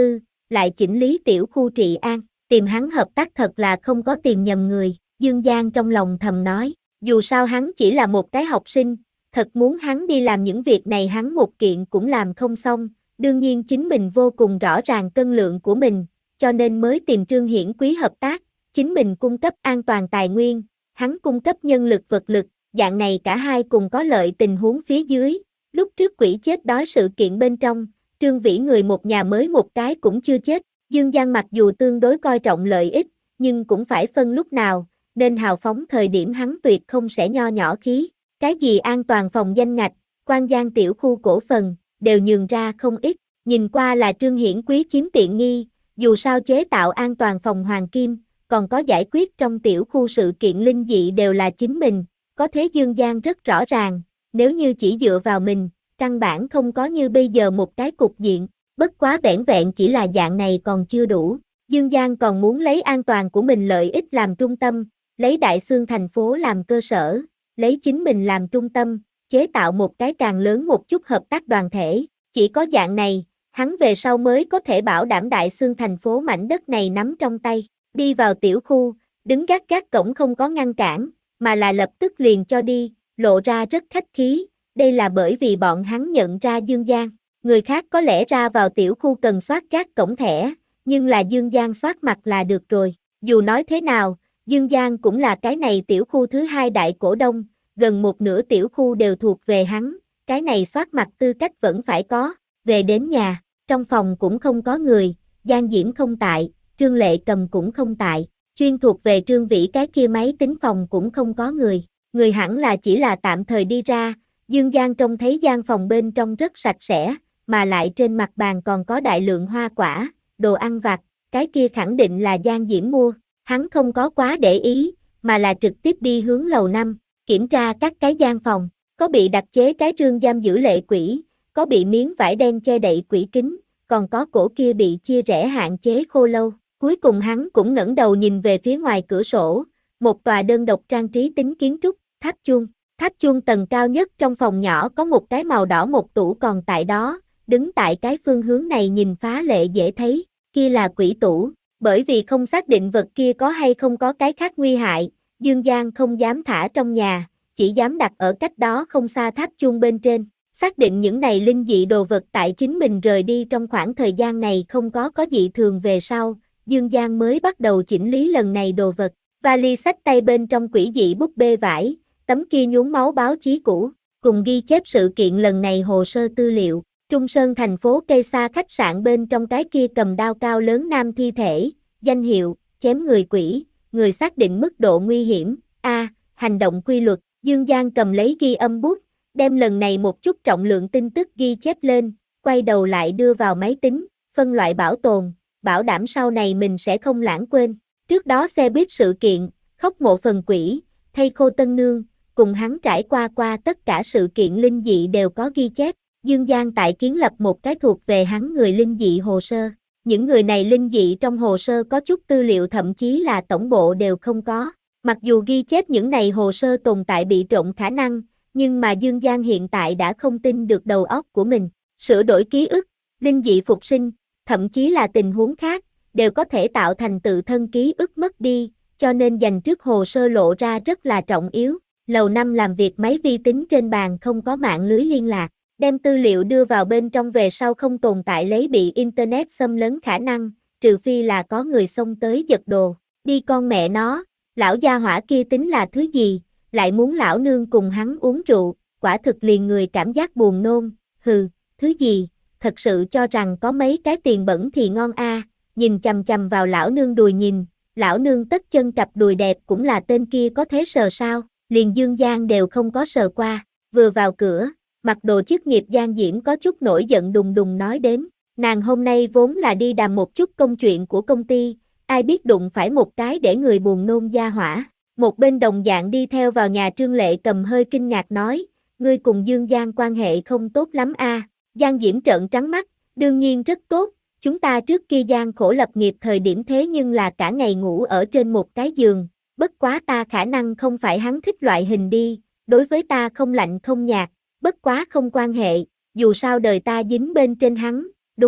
lại chỉnh lý tiểu khu trị an, tìm hắn hợp tác thật là không có tìm nhầm người, Dương Giang trong lòng thầm nói, dù sao hắn chỉ là một cái học sinh, thật muốn hắn đi làm những việc này hắn một kiện cũng làm không xong, đương nhiên chính mình vô cùng rõ ràng cân lượng của mình, cho nên mới tìm Trương Hiển Quý hợp tác, chính mình cung cấp an toàn tài nguyên, hắn cung cấp nhân lực vật lực, dạng này cả hai cùng có lợi tình huống phía dưới, lúc trước quỷ chết đói sự kiện bên trong, Trương Vĩ người một nhà mới một cái cũng chưa chết, Dương Giang mặc dù tương đối coi trọng lợi ích, nhưng cũng phải phân lúc nào, nên hào phóng thời điểm hắn tuyệt không sẽ nho nhỏ khí, cái gì an toàn phòng danh ngạch, Quan Giang tiểu khu cổ phần, đều nhường ra không ít, nhìn qua là Trương Hiển Quý chiếm tiện nghi, dù sao chế tạo an toàn phòng hoàng kim, còn có giải quyết trong tiểu khu sự kiện linh dị đều là chính mình, có thế Dương Giang rất rõ ràng, nếu như chỉ dựa vào mình, căn bản không có như bây giờ một cái cục diện, bất quá vẻn vẹn chỉ là dạng này còn chưa đủ, Dương Giang còn muốn lấy an toàn của mình lợi ích làm trung tâm, lấy Đại Xương thành phố làm cơ sở, lấy chính mình làm trung tâm, chế tạo một cái càng lớn một chút hợp tác đoàn thể, chỉ có dạng này, hắn về sau mới có thể bảo đảm Đại Xương thành phố mảnh đất này nắm trong tay, đi vào tiểu khu, đứng gác gác cổng không có ngăn cản, mà là lập tức liền cho đi, lộ ra rất khách khí, đây là bởi vì bọn hắn nhận ra Dương Giang, người khác có lẽ ra vào tiểu khu cần soát gác cổng thẻ, nhưng là Dương Giang soát mặt là được rồi, dù nói thế nào, Dương Giang cũng là cái này tiểu khu thứ hai đại cổ đông, gần một nửa tiểu khu đều thuộc về hắn, cái này soát mặt tư cách vẫn phải có, về đến nhà, trong phòng cũng không có người, Giang Diễm không tại, Trương Lệ Cầm cũng không tại, chuyên thuộc về Trương Vĩ cái kia máy tính phòng cũng không có người, người hẳn là chỉ là tạm thời đi ra, Dương Giang trông thấy gian phòng bên trong rất sạch sẽ, mà lại trên mặt bàn còn có đại lượng hoa quả, đồ ăn vặt, cái kia khẳng định là Giang Diễm mua, hắn không có quá để ý, mà là trực tiếp đi hướng lầu năm, kiểm tra các cái gian phòng, có bị đặt chế cái trương giam giữ lệ quỷ, có bị miếng vải đen che đậy quỷ kính, còn có cổ kia bị chia rẽ hạn chế khô lâu. Cuối cùng hắn cũng ngẩng đầu nhìn về phía ngoài cửa sổ, một tòa đơn độc trang trí tính kiến trúc, tháp chuông. Tháp chuông tầng cao nhất trong phòng nhỏ có một cái màu đỏ một tủ còn tại đó, đứng tại cái phương hướng này nhìn phá lệ dễ thấy, kia là quỷ tủ, bởi vì không xác định vật kia có hay không có cái khác nguy hại, Dương Giang không dám thả trong nhà, chỉ dám đặt ở cách đó không xa tháp chuông bên trên, xác định những này linh dị đồ vật tại chính mình rời đi trong khoảng thời gian này không có có dị thường về sau, Dương Giang mới bắt đầu chỉnh lý lần này đồ vật, vali xách tay bên trong quỷ dị búp bê vải, tấm kia nhuốm máu báo chí cũ, cùng ghi chép sự kiện lần này hồ sơ tư liệu, Trung Sơn thành phố cây xa khách sạn bên trong cái kia cầm đao cao lớn nam thi thể, danh hiệu, chém người quỷ, người xác định mức độ nguy hiểm, A, hành động quy luật, Dương Giang cầm lấy ghi âm bút, đem lần này một chút trọng lượng tin tức ghi chép lên, quay đầu lại đưa vào máy tính, phân loại bảo tồn, bảo đảm sau này mình sẽ không lãng quên. Trước đó xe buýt sự kiện, khóc mộ phần quỷ, thây khô tân nương, cùng hắn trải qua qua tất cả sự kiện linh dị đều có ghi chép. Dương Giang tại kiến lập một cái thuộc về hắn người linh dị hồ sơ. Những người này linh dị trong hồ sơ có chút tư liệu thậm chí là tổng bộ đều không có. Mặc dù ghi chép những này hồ sơ tồn tại bị trộn khả năng, nhưng mà Dương Giang hiện tại đã không tin được đầu óc của mình. Sửa đổi ký ức, linh dị phục sinh, thậm chí là tình huống khác, đều có thể tạo thành tự thân ký ức mất đi, cho nên dành trước hồ sơ lộ ra rất là trọng yếu. Lầu năm làm việc máy vi tính trên bàn không có mạng lưới liên lạc, đem tư liệu đưa vào bên trong về sau không tồn tại lấy bị internet xâm lấn khả năng, trừ phi là có người xông tới giật đồ. Đi con mẹ nó, lão gia hỏa kia tính là thứ gì, lại muốn lão nương cùng hắn uống rượu, quả thực liền người cảm giác buồn nôn, hừ, thứ gì, thật sự cho rằng có mấy cái tiền bẩn thì ngon a, à. Nhìn chằm chằm vào lão nương đùi nhìn, lão nương tất chân cặp đùi đẹp cũng là tên kia có thế sờ sao, liền Dương Giang đều không có sờ qua, vừa vào cửa, mặc đồ chức nghiệp Giang Diễm có chút nổi giận đùng đùng nói đến, nàng hôm nay vốn là đi đàm một chút công chuyện của công ty, ai biết đụng phải một cái để người buồn nôn gia hỏa, một bên đồng dạng đi theo vào nhà Trương Lệ Cầm hơi kinh ngạc nói, ngươi cùng Dương Giang quan hệ không tốt lắm a, à. Giang Diễm trợn trắng mắt, đương nhiên rất tốt. Chúng ta trước kia gian khổ lập nghiệp thời điểm thế nhưng là cả ngày ngủ ở trên một cái giường, bất quá ta khả năng không phải hắn thích loại hình đi, đối với ta không lạnh không nhạt, bất quá không quan hệ, dù sao đời ta dính bên trên hắn, đúng,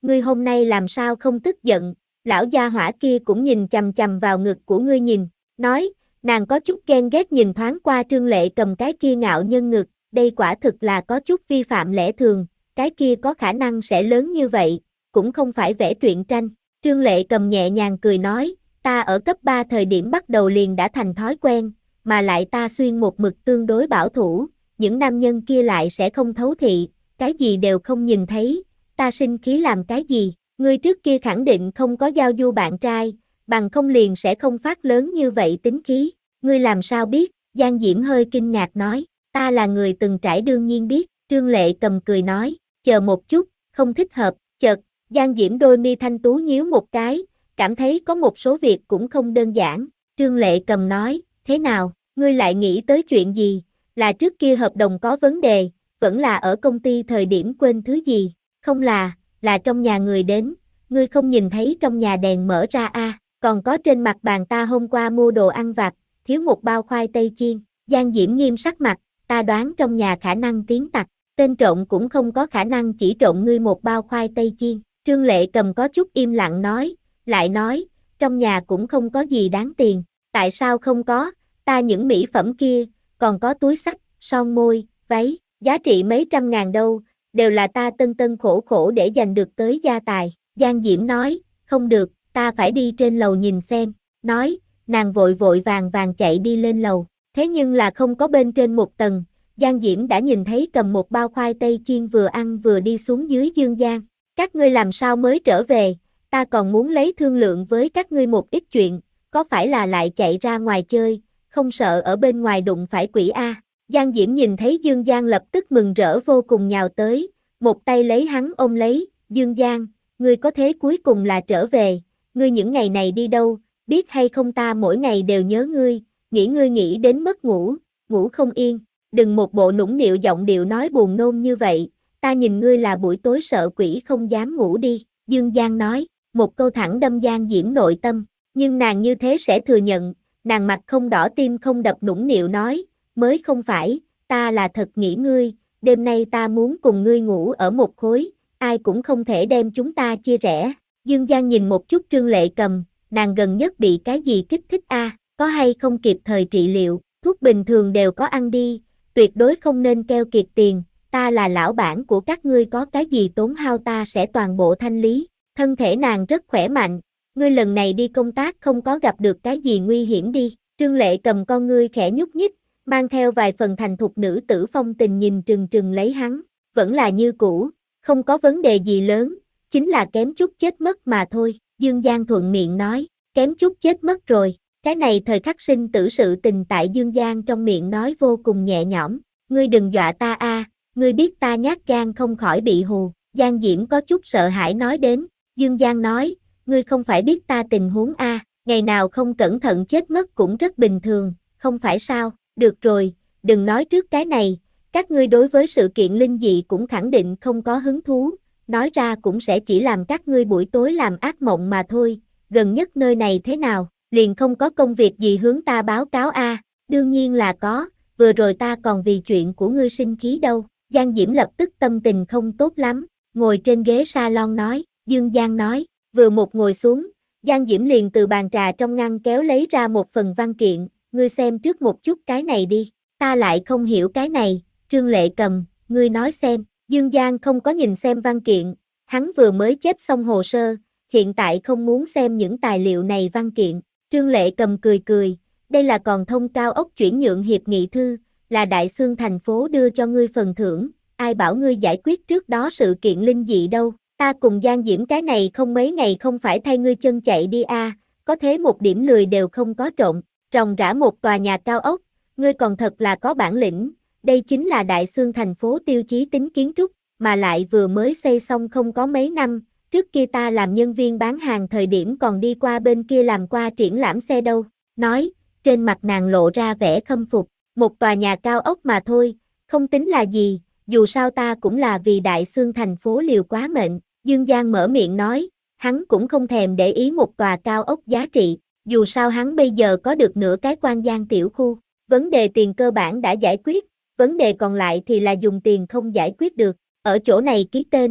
ngươi hôm nay làm sao không tức giận, lão gia hỏa kia cũng nhìn chằm chằm vào ngực của ngươi nhìn, nói, nàng có chút ghen ghét nhìn thoáng qua Trương Lệ Cầm cái kia ngạo nhân ngực, đây quả thực là có chút vi phạm lẽ thường, cái kia có khả năng sẽ lớn như vậy, cũng không phải vẽ truyện tranh. Trương Lệ Cầm nhẹ nhàng cười nói, ta ở cấp ba thời điểm bắt đầu liền đã thành thói quen, mà lại ta xuyên một mực tương đối bảo thủ, những nam nhân kia lại sẽ không thấu thị, cái gì đều không nhìn thấy, ta sinh khí làm cái gì, ngươi trước kia khẳng định không có giao du bạn trai, bằng không liền sẽ không phát lớn như vậy tính khí, ngươi làm sao biết, Giang Diễm hơi kinh ngạc nói, ta là người từng trải đương nhiên biết, Trương Lệ Cầm cười nói, chờ một chút, không thích hợp, chợt, Giang Diễm đôi mi thanh tú nhíu một cái, cảm thấy có một số việc cũng không đơn giản, Trương Lệ Cầm nói, thế nào, ngươi lại nghĩ tới chuyện gì, là trước kia hợp đồng có vấn đề, vẫn là ở công ty thời điểm quên thứ gì, không là, là trong nhà người đến, ngươi không nhìn thấy trong nhà đèn mở ra a, à, còn có trên mặt bàn ta hôm qua mua đồ ăn vặt, thiếu một bao khoai tây chiên, Giang Diễm nghiêm sắc mặt, ta đoán trong nhà khả năng tiếng tặc, tên trộm cũng không có khả năng chỉ trộm ngươi một bao khoai tây chiên, Trương Lệ Cầm có chút im lặng nói, lại nói, trong nhà cũng không có gì đáng tiền, tại sao không có, ta những mỹ phẩm kia, còn có túi xách, son môi, váy, giá trị mấy trăm ngàn đâu, đều là ta tân tân khổ khổ để giành được tới gia tài, Giang Diễm nói, không được, ta phải đi trên lầu nhìn xem, nói, nàng vội vội vàng vàng chạy đi lên lầu, thế nhưng là không có bên trên một tầng, Giang Diễm đã nhìn thấy cầm một bao khoai tây chiên vừa ăn vừa đi xuống dưới Dương Giang, các ngươi làm sao mới trở về, ta còn muốn lấy thương lượng với các ngươi một ít chuyện, có phải là lại chạy ra ngoài chơi, không sợ ở bên ngoài đụng phải quỷ a. Giang Diễm nhìn thấy Dương Giang lập tức mừng rỡ vô cùng nhào tới, một tay lấy hắn ôm lấy, Dương Giang, ngươi có thế cuối cùng là trở về, ngươi những ngày này đi đâu, biết hay không ta mỗi ngày đều nhớ ngươi, nghĩ ngươi nghĩ đến mất ngủ, ngủ không yên, đừng một bộ nũng nịu giọng điệu nói buồn nôn như vậy, ta nhìn ngươi là buổi tối sợ quỷ không dám ngủ đi, Dương Giang nói, một câu thẳng đâm Giang Diễm nội tâm, nhưng nàng như thế sẽ thừa nhận, nàng mặt không đỏ tim không đập nũng nịu nói, mới không phải, ta là thật nghĩ ngươi, đêm nay ta muốn cùng ngươi ngủ ở một khối, ai cũng không thể đem chúng ta chia rẽ. Dương Giang nhìn một chút Trương Lệ Cầm, nàng gần nhất bị cái gì kích thích a, à, có hay không kịp thời trị liệu, thuốc bình thường đều có ăn đi, tuyệt đối không nên keo kiệt tiền, ta là lão bản của các ngươi có cái gì tốn hao ta sẽ toàn bộ thanh lý, thân thể nàng rất khỏe mạnh, ngươi lần này đi công tác không có gặp được cái gì nguy hiểm đi, Trương Lệ Cầm con ngươi khẽ nhúc nhích, mang theo vài phần thành thục nữ tử phong tình nhìn trừng trừng lấy hắn, vẫn là như cũ, không có vấn đề gì lớn, chính là kém chút chết mất mà thôi, Dương Giang thuận miệng nói, kém chút chết mất rồi, cái này thời khắc sinh tử sự tình tại Dương Giang trong miệng nói vô cùng nhẹ nhõm, ngươi đừng dọa ta a, ngươi biết ta nhát gan không khỏi bị hù, Giang Diễm có chút sợ hãi nói đến, Dương Giang nói, ngươi không phải biết ta tình huống a, ngày nào không cẩn thận chết mất cũng rất bình thường, không phải sao, được rồi, đừng nói trước cái này, các ngươi đối với sự kiện linh dị cũng khẳng định không có hứng thú, nói ra cũng sẽ chỉ làm các ngươi buổi tối làm ác mộng mà thôi, gần nhất nơi này thế nào, liền không có công việc gì hướng ta báo cáo a, à? Đương nhiên là có, vừa rồi ta còn vì chuyện của ngươi sinh khí đâu, Giang Diễm lập tức tâm tình không tốt lắm, ngồi trên ghế salon nói, Dương Giang nói, vừa một ngồi xuống, Giang Diễm liền từ bàn trà trong ngăn kéo lấy ra một phần văn kiện, ngươi xem trước một chút cái này đi, ta lại không hiểu cái này, Trương Lệ Cầm, ngươi nói xem, Dương Giang không có nhìn xem văn kiện, hắn vừa mới chép xong hồ sơ, hiện tại không muốn xem những tài liệu này văn kiện, Trương Lệ Cầm cười cười, đây là còn thông cao ốc chuyển nhượng hiệp nghị thư, là Đại Xương thành phố đưa cho ngươi phần thưởng, ai bảo ngươi giải quyết trước đó sự kiện linh dị đâu, ta cùng Giang Diễm cái này không mấy ngày không phải thay ngươi chân chạy đi a, à, có thế một điểm lười đều không có trộn, ròng rã một tòa nhà cao ốc, ngươi còn thật là có bản lĩnh, đây chính là Đại Xương thành phố tiêu chí tính kiến trúc, mà lại vừa mới xây xong không có mấy năm, trước kia ta làm nhân viên bán hàng thời điểm còn đi qua bên kia làm qua triển lãm xe đâu, nói, trên mặt nàng lộ ra vẻ khâm phục, một tòa nhà cao ốc mà thôi, không tính là gì, dù sao ta cũng là vì Đại Xương thành phố liều quá mệnh, Dương Giang mở miệng nói, hắn cũng không thèm để ý một tòa cao ốc giá trị, dù sao hắn bây giờ có được nửa cái Quan Giang tiểu khu, vấn đề tiền cơ bản đã giải quyết, vấn đề còn lại thì là dùng tiền không giải quyết được, ở chỗ này ký tên,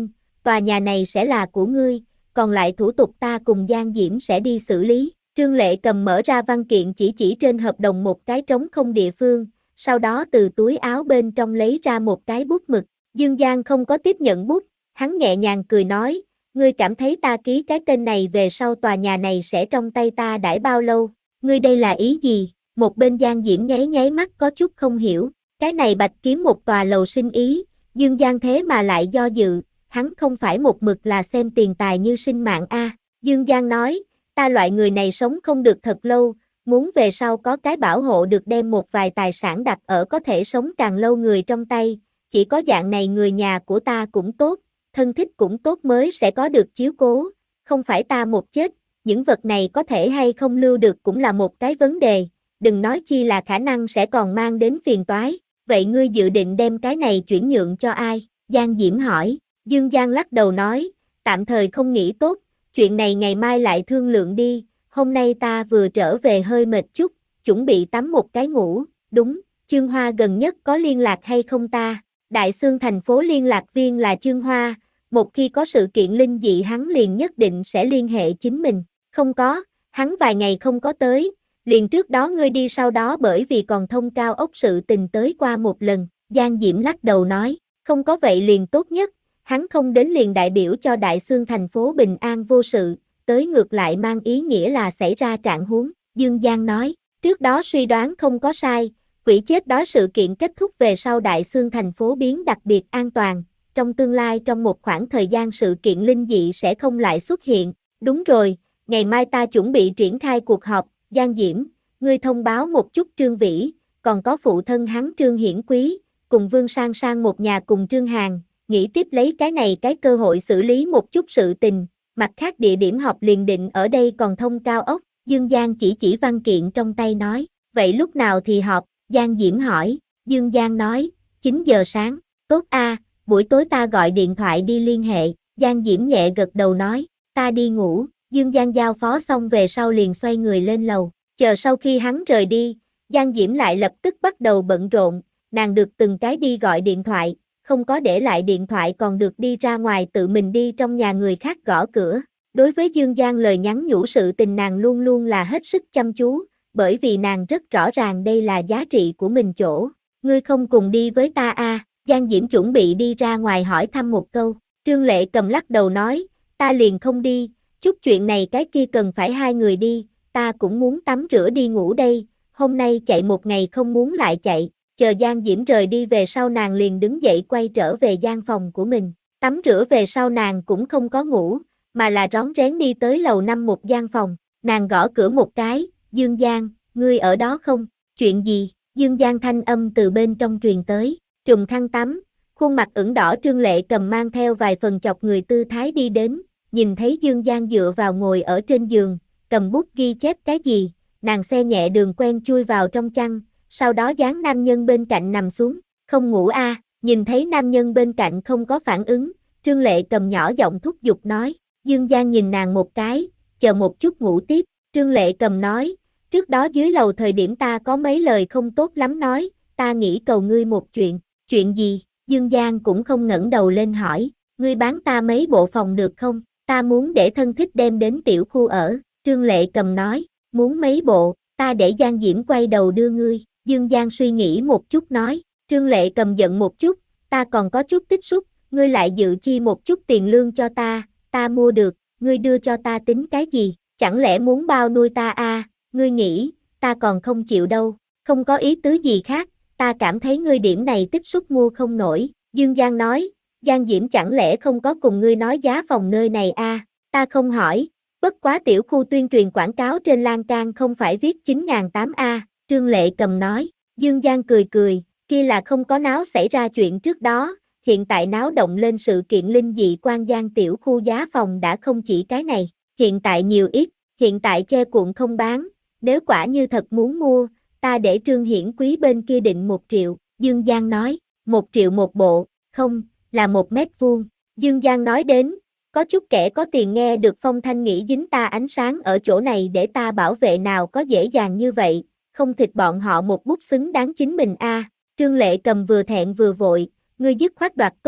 tòa nhà này sẽ là của ngươi, còn lại thủ tục ta cùng Giang Diễm sẽ đi xử lý. Trương Lệ Cầm mở ra văn kiện chỉ chỉ trên hợp đồng một cái trống không địa phương, sau đó từ túi áo bên trong lấy ra một cái bút mực. Dương Giang không có tiếp nhận bút, hắn nhẹ nhàng cười nói, ngươi cảm thấy ta ký cái tên này về sau tòa nhà này sẽ trong tay ta đãi bao lâu? Ngươi đây là ý gì? Một bên Giang Diễm nháy nháy mắt có chút không hiểu, cái này bạch kiếm một tòa lầu sinh ý, Dương Giang thế mà lại do dự, hắn không phải một mực là xem tiền tài như sinh mạng a. Dương Giang nói, ta loại người này sống không được thật lâu, muốn về sau có cái bảo hộ được đem một vài tài sản đặt ở có thể sống càng lâu người trong tay, chỉ có dạng này người nhà của ta cũng tốt, thân thích cũng tốt mới sẽ có được chiếu cố, không phải ta một chết, những vật này có thể hay không lưu được cũng là một cái vấn đề, đừng nói chi là khả năng sẽ còn mang đến phiền toái, vậy ngươi dự định đem cái này chuyển nhượng cho ai? Giang Diễm hỏi, Dương Giang lắc đầu nói, tạm thời không nghĩ tốt, chuyện này ngày mai lại thương lượng đi, hôm nay ta vừa trở về hơi mệt chút, chuẩn bị tắm một cái ngủ, đúng, Chương Hoa gần nhất có liên lạc hay không ta? Đại Xương thành phố liên lạc viên là Chương Hoa, một khi có sự kiện linh dị hắn liền nhất định sẽ liên hệ chính mình, không có, hắn vài ngày không có tới, liền trước đó ngươi đi sau đó bởi vì còn thông cao ốc sự tình tới qua một lần, Giang Diễm lắc đầu nói, không có vậy liền tốt nhất, hắn không đến liền đại biểu cho Đại Xương thành phố bình an vô sự, tới ngược lại mang ý nghĩa là xảy ra trạng huống, Dương Giang nói, trước đó suy đoán không có sai, quỷ chết đói sự kiện kết thúc về sau Đại Xương thành phố biến đặc biệt an toàn, trong tương lai trong một khoảng thời gian sự kiện linh dị sẽ không lại xuất hiện, đúng rồi, ngày mai ta chuẩn bị triển khai cuộc họp, Giang Diễm, ngươi thông báo một chút Trương Vĩ, còn có phụ thân hắn Trương Hiển Quý, cùng Vương Sang Sang một nhà cùng Trương Hàn, nghĩ tiếp lấy cái này cái cơ hội xử lý một chút sự tình, mặt khác địa điểm họp liền định ở đây còn thông cao ốc, Dương Giang chỉ chỉ văn kiện trong tay nói, vậy lúc nào thì họp, Giang Diễm hỏi, Dương Giang nói, chín giờ sáng, tốt a, buổi tối ta gọi điện thoại đi liên hệ, Giang Diễm nhẹ gật đầu nói, ta đi ngủ, Dương Giang giao phó xong về sau liền xoay người lên lầu, chờ sau khi hắn rời đi, Giang Diễm lại lập tức bắt đầu bận rộn, nàng được từng cái đi gọi điện thoại, không có để lại điện thoại còn được đi ra ngoài tự mình đi trong nhà người khác gõ cửa. Đối với Dương Giang lời nhắn nhủ sự tình nàng luôn luôn là hết sức chăm chú, bởi vì nàng rất rõ ràng đây là giá trị của mình chỗ. Ngươi không cùng đi với ta à, Giang Diễm chuẩn bị đi ra ngoài hỏi thăm một câu. Trương Lệ Cầm lắc đầu nói, ta liền không đi, chút chuyện này cái kia cần phải hai người đi, ta cũng muốn tắm rửa đi ngủ đây, hôm nay chạy một ngày không muốn lại chạy. Chờ Giang Diễm rời đi về sau nàng liền đứng dậy quay trở về gian phòng của mình, tắm rửa về sau nàng cũng không có ngủ, mà là rón rén đi tới lầu năm một gian phòng, nàng gõ cửa một cái, Dương Giang, ngươi ở đó không, chuyện gì, Dương Giang thanh âm từ bên trong truyền tới, trùm khăn tắm, khuôn mặt ửng đỏ Trương Lệ Cầm mang theo vài phần chọc người tư thái đi đến, nhìn thấy Dương Giang dựa vào ngồi ở trên giường, cầm bút ghi chép cái gì, nàng xe nhẹ đường quen chui vào trong chăn, sau đó dán nam nhân bên cạnh nằm xuống, không ngủ a, à, nhìn thấy nam nhân bên cạnh không có phản ứng, Trương Lệ Cầm nhỏ giọng thúc giục nói, Dương Giang nhìn nàng một cái, chờ một chút ngủ tiếp, Trương Lệ Cầm nói, trước đó dưới lầu thời điểm ta có mấy lời không tốt lắm nói, ta nghĩ cầu ngươi một chuyện, chuyện gì, Dương Giang cũng không ngẩng đầu lên hỏi, ngươi bán ta mấy bộ phòng được không, ta muốn để thân thích đem đến tiểu khu ở, Trương Lệ Cầm nói, muốn mấy bộ, ta để Giang Diễm quay đầu đưa ngươi. Dương Giang suy nghĩ một chút nói, Trương Lệ Cầm giận một chút, ta còn có chút tích xúc, ngươi lại dự chi một chút tiền lương cho ta, ta mua được, ngươi đưa cho ta tính cái gì, chẳng lẽ muốn bao nuôi ta à, ngươi nghĩ, ta còn không chịu đâu, không có ý tứ gì khác, ta cảm thấy ngươi điểm này tích xúc mua không nổi, Dương Giang nói, Giang Diễm chẳng lẽ không có cùng ngươi nói giá phòng nơi này à, ta không hỏi, bất quá tiểu khu tuyên truyền quảng cáo trên lan can không phải viết chín nghìn tám trăm a. Trương Lệ Cầm nói, Dương Giang cười cười, kia là không có náo xảy ra chuyện trước đó, hiện tại náo động lên sự kiện linh dị Quan Giang tiểu khu giá phòng đã không chỉ cái này, hiện tại nhiều ít, hiện tại che cuộn không bán, nếu quả như thật muốn mua, ta để Trương Hiển Quý bên kia định một triệu, Dương Giang nói, một triệu một bộ, không, là một mét vuông, Dương Giang nói đến, có chút kẻ có tiền nghe được phong thanh nghĩ dính ta ánh sáng ở chỗ này để ta bảo vệ nào có dễ dàng như vậy. Không thịt bọn họ một bút xứng đáng chính mình a. À. Trương Lệ Cầm vừa thẹn vừa vội, ngươi dứt khoát đoạt tốt,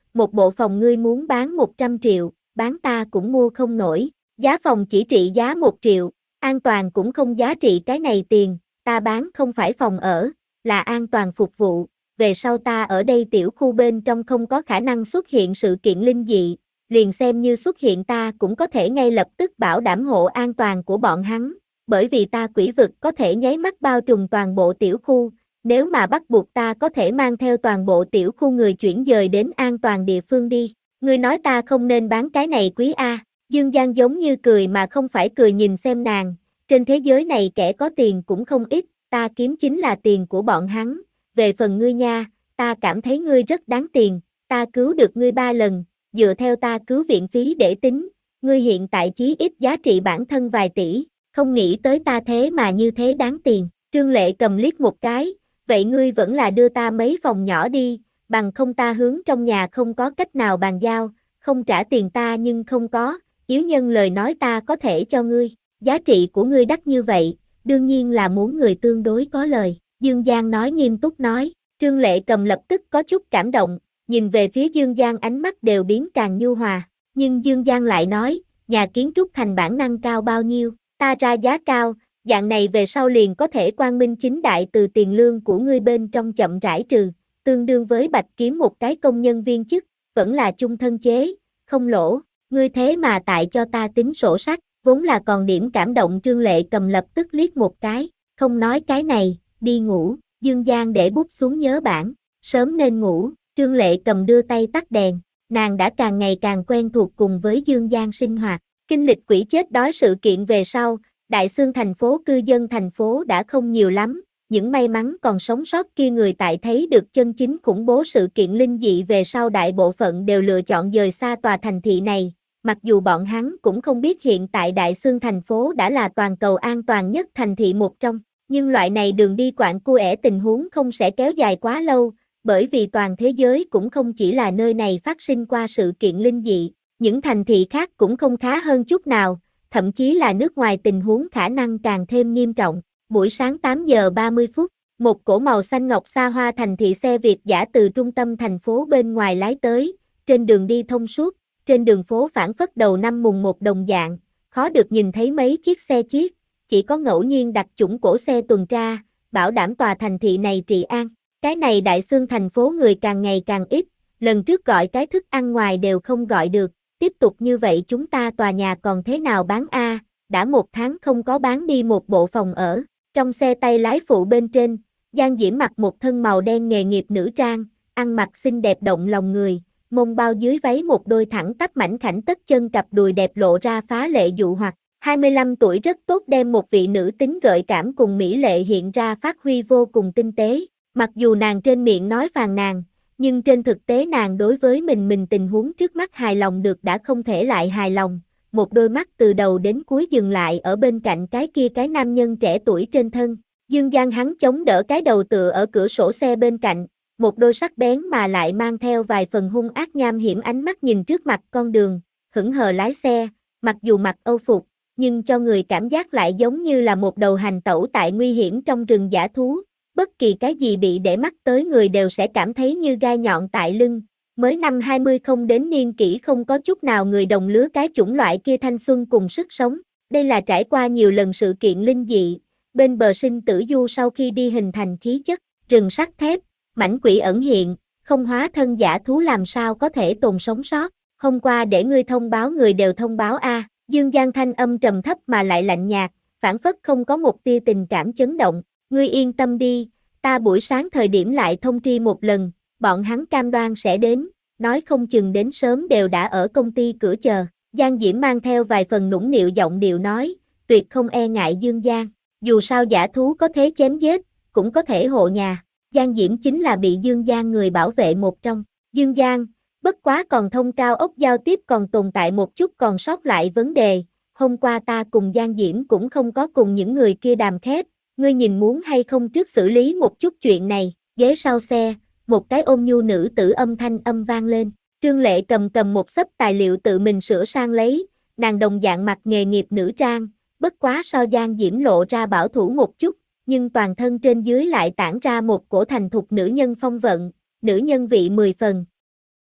một bộ phòng ngươi muốn bán một trăm triệu, bán ta cũng mua không nổi, giá phòng chỉ trị giá một triệu, an toàn cũng không giá trị cái này tiền, ta bán không phải phòng ở, là an toàn phục vụ, về sau ta ở đây tiểu khu bên trong không có khả năng xuất hiện sự kiện linh dị, liền xem như xuất hiện ta cũng có thể ngay lập tức bảo đảm hộ an toàn của bọn hắn, bởi vì ta quỷ vực có thể nháy mắt bao trùm toàn bộ tiểu khu, nếu mà bắt buộc ta có thể mang theo toàn bộ tiểu khu người chuyển dời đến an toàn địa phương đi, ngươi nói ta không nên bán cái này quý a. Dương Giang giống như cười mà không phải cười nhìn xem nàng, trên thế giới này kẻ có tiền cũng không ít, ta kiếm chính là tiền của bọn hắn, về phần ngươi nha, ta cảm thấy ngươi rất đáng tiền, ta cứu được ngươi ba lần, dựa theo ta cứu viện phí để tính, ngươi hiện tại chí ít giá trị bản thân vài tỷ, không nghĩ tới ta thế mà như thế đáng tiền, Trương Lệ cầm liếc một cái, vậy ngươi vẫn là đưa ta mấy phòng nhỏ đi, bằng không ta hướng trong nhà không có cách nào bàn giao, không trả tiền ta nhưng không có, yếu nhân lời nói ta có thể cho ngươi, giá trị của ngươi đắt như vậy, đương nhiên là muốn người tương đối có lời, Dương Giang nói nghiêm túc nói, Trương Lệ cầm lập tức có chút cảm động, nhìn về phía Dương Giang ánh mắt đều biến càng nhu hòa, nhưng Dương Giang lại nói, nhà kiến trúc thành bản năng cao bao nhiêu, ta ra giá cao, dạng này về sau liền có thể quang minh chính đại từ tiền lương của ngươi bên trong chậm rãi trừ, tương đương với bạch kiếm một cái công nhân viên chức, vẫn là chung thân chế, không lỗ, ngươi thế mà tại cho ta tính sổ sách, vốn là còn điểm cảm động Trương Lệ cầm lập tức liếc một cái, không nói cái này, đi ngủ, Dương Giang để bút xuống nhớ bản, sớm nên ngủ, Trương Lệ cầm đưa tay tắt đèn, nàng đã càng ngày càng quen thuộc cùng với Dương Giang sinh hoạt, kinh lịch quỷ chết đói sự kiện về sau, Đại Xương thành phố cư dân thành phố đã không nhiều lắm, những may mắn còn sống sót kia người tại thấy được chân chính khủng bố sự kiện linh dị về sau đại bộ phận đều lựa chọn dời xa tòa thành thị này, mặc dù bọn hắn cũng không biết hiện tại Đại Xương thành phố đã là toàn cầu an toàn nhất thành thị một trong, nhưng loại này đường đi quạng cua ẻ tình huống không sẽ kéo dài quá lâu, bởi vì toàn thế giới cũng không chỉ là nơi này phát sinh qua sự kiện linh dị, những thành thị khác cũng không khá hơn chút nào, thậm chí là nước ngoài tình huống khả năng càng thêm nghiêm trọng. Buổi sáng tám giờ ba mươi phút, một cỗ màu xanh ngọc xa hoa thành thị xe Việt dã từ trung tâm thành phố bên ngoài lái tới, trên đường đi thông suốt, trên đường phố phảng phất đầu năm mùng một đồng dạng, khó được nhìn thấy mấy chiếc xe chiếc, chỉ có ngẫu nhiên đặc chủng cổ xe tuần tra, bảo đảm tòa thành thị này trị an. Cái này Đại Xương thành phố người càng ngày càng ít, lần trước gọi cái thức ăn ngoài đều không gọi được, tiếp tục như vậy chúng ta tòa nhà còn thế nào bán a? Đã một tháng không có bán đi một bộ phòng ở. Trong xe tay lái phụ bên trên, Giang Diễm mặc một thân màu đen nghề nghiệp nữ trang, ăn mặc xinh đẹp động lòng người, mông bao dưới váy một đôi thẳng tắp mảnh khảnh tất chân cặp đùi đẹp lộ ra phá lệ dụ hoặc. hai mươi lăm tuổi rất tốt đem một vị nữ tính gợi cảm cùng mỹ lệ hiện ra phát huy vô cùng tinh tế. Mặc dù nàng trên miệng nói phàn nàn, nhưng trên thực tế nàng đối với mình mình tình huống trước mắt hài lòng được đã không thể lại hài lòng. Một đôi mắt từ đầu đến cuối dừng lại ở bên cạnh cái kia cái nam nhân trẻ tuổi trên thân. Dương Giang hắn chống đỡ cái đầu tựa ở cửa sổ xe bên cạnh, một đôi sắc bén mà lại mang theo vài phần hung ác nham hiểm ánh mắt nhìn trước mặt con đường, hững hờ lái xe, mặc dù mặc âu phục, nhưng cho người cảm giác lại giống như là một đầu hành tẩu tại nguy hiểm trong rừng dã thú. Bất kỳ cái gì bị để mắt tới người đều sẽ cảm thấy như gai nhọn tại lưng. Mới năm hai mươi không đến niên kỷ không có chút nào người đồng lứa cái chủng loại kia thanh xuân cùng sức sống. Đây là trải qua nhiều lần sự kiện linh dị, bên bờ sinh tử du sau khi đi hình thành khí chất, rừng sắt thép, mảnh quỷ ẩn hiện, không hóa thân giả thú làm sao có thể tồn sống sót. Hôm qua để ngươi thông báo người đều thông báo a. Dương Giang thanh âm trầm thấp mà lại lạnh nhạt, phảng phất không có một tia tình cảm chấn động. Ngươi yên tâm đi, ta buổi sáng thời điểm lại thông tri một lần, bọn hắn cam đoan sẽ đến, nói không chừng đến sớm đều đã ở công ty cửa chờ. Giang Diễm mang theo vài phần nũng nịu giọng điệu nói, tuyệt không e ngại Dương Giang, dù sao giả thú có thế chém giết, cũng có thể hộ nhà. Giang Diễm chính là bị Dương Giang người bảo vệ một trong. Dương Giang, bất quá còn thông cao ốc giao tiếp còn tồn tại một chút còn sót lại vấn đề, hôm qua ta cùng Giang Diễm cũng không có cùng những người kia đàm khép, ngươi nhìn muốn hay không trước xử lý một chút chuyện này. Ghế sau xe, một cái ôn nhu nữ tử âm thanh âm vang lên, Trương Lệ cầm cầm một xấp tài liệu tự mình sửa sang lấy, nàng đồng dạng mặc nghề nghiệp nữ trang, bất quá so Giang Diễm lộ ra bảo thủ một chút, nhưng toàn thân trên dưới lại tản ra một cổ thành thục nữ nhân phong vận, nữ nhân vị mười phần.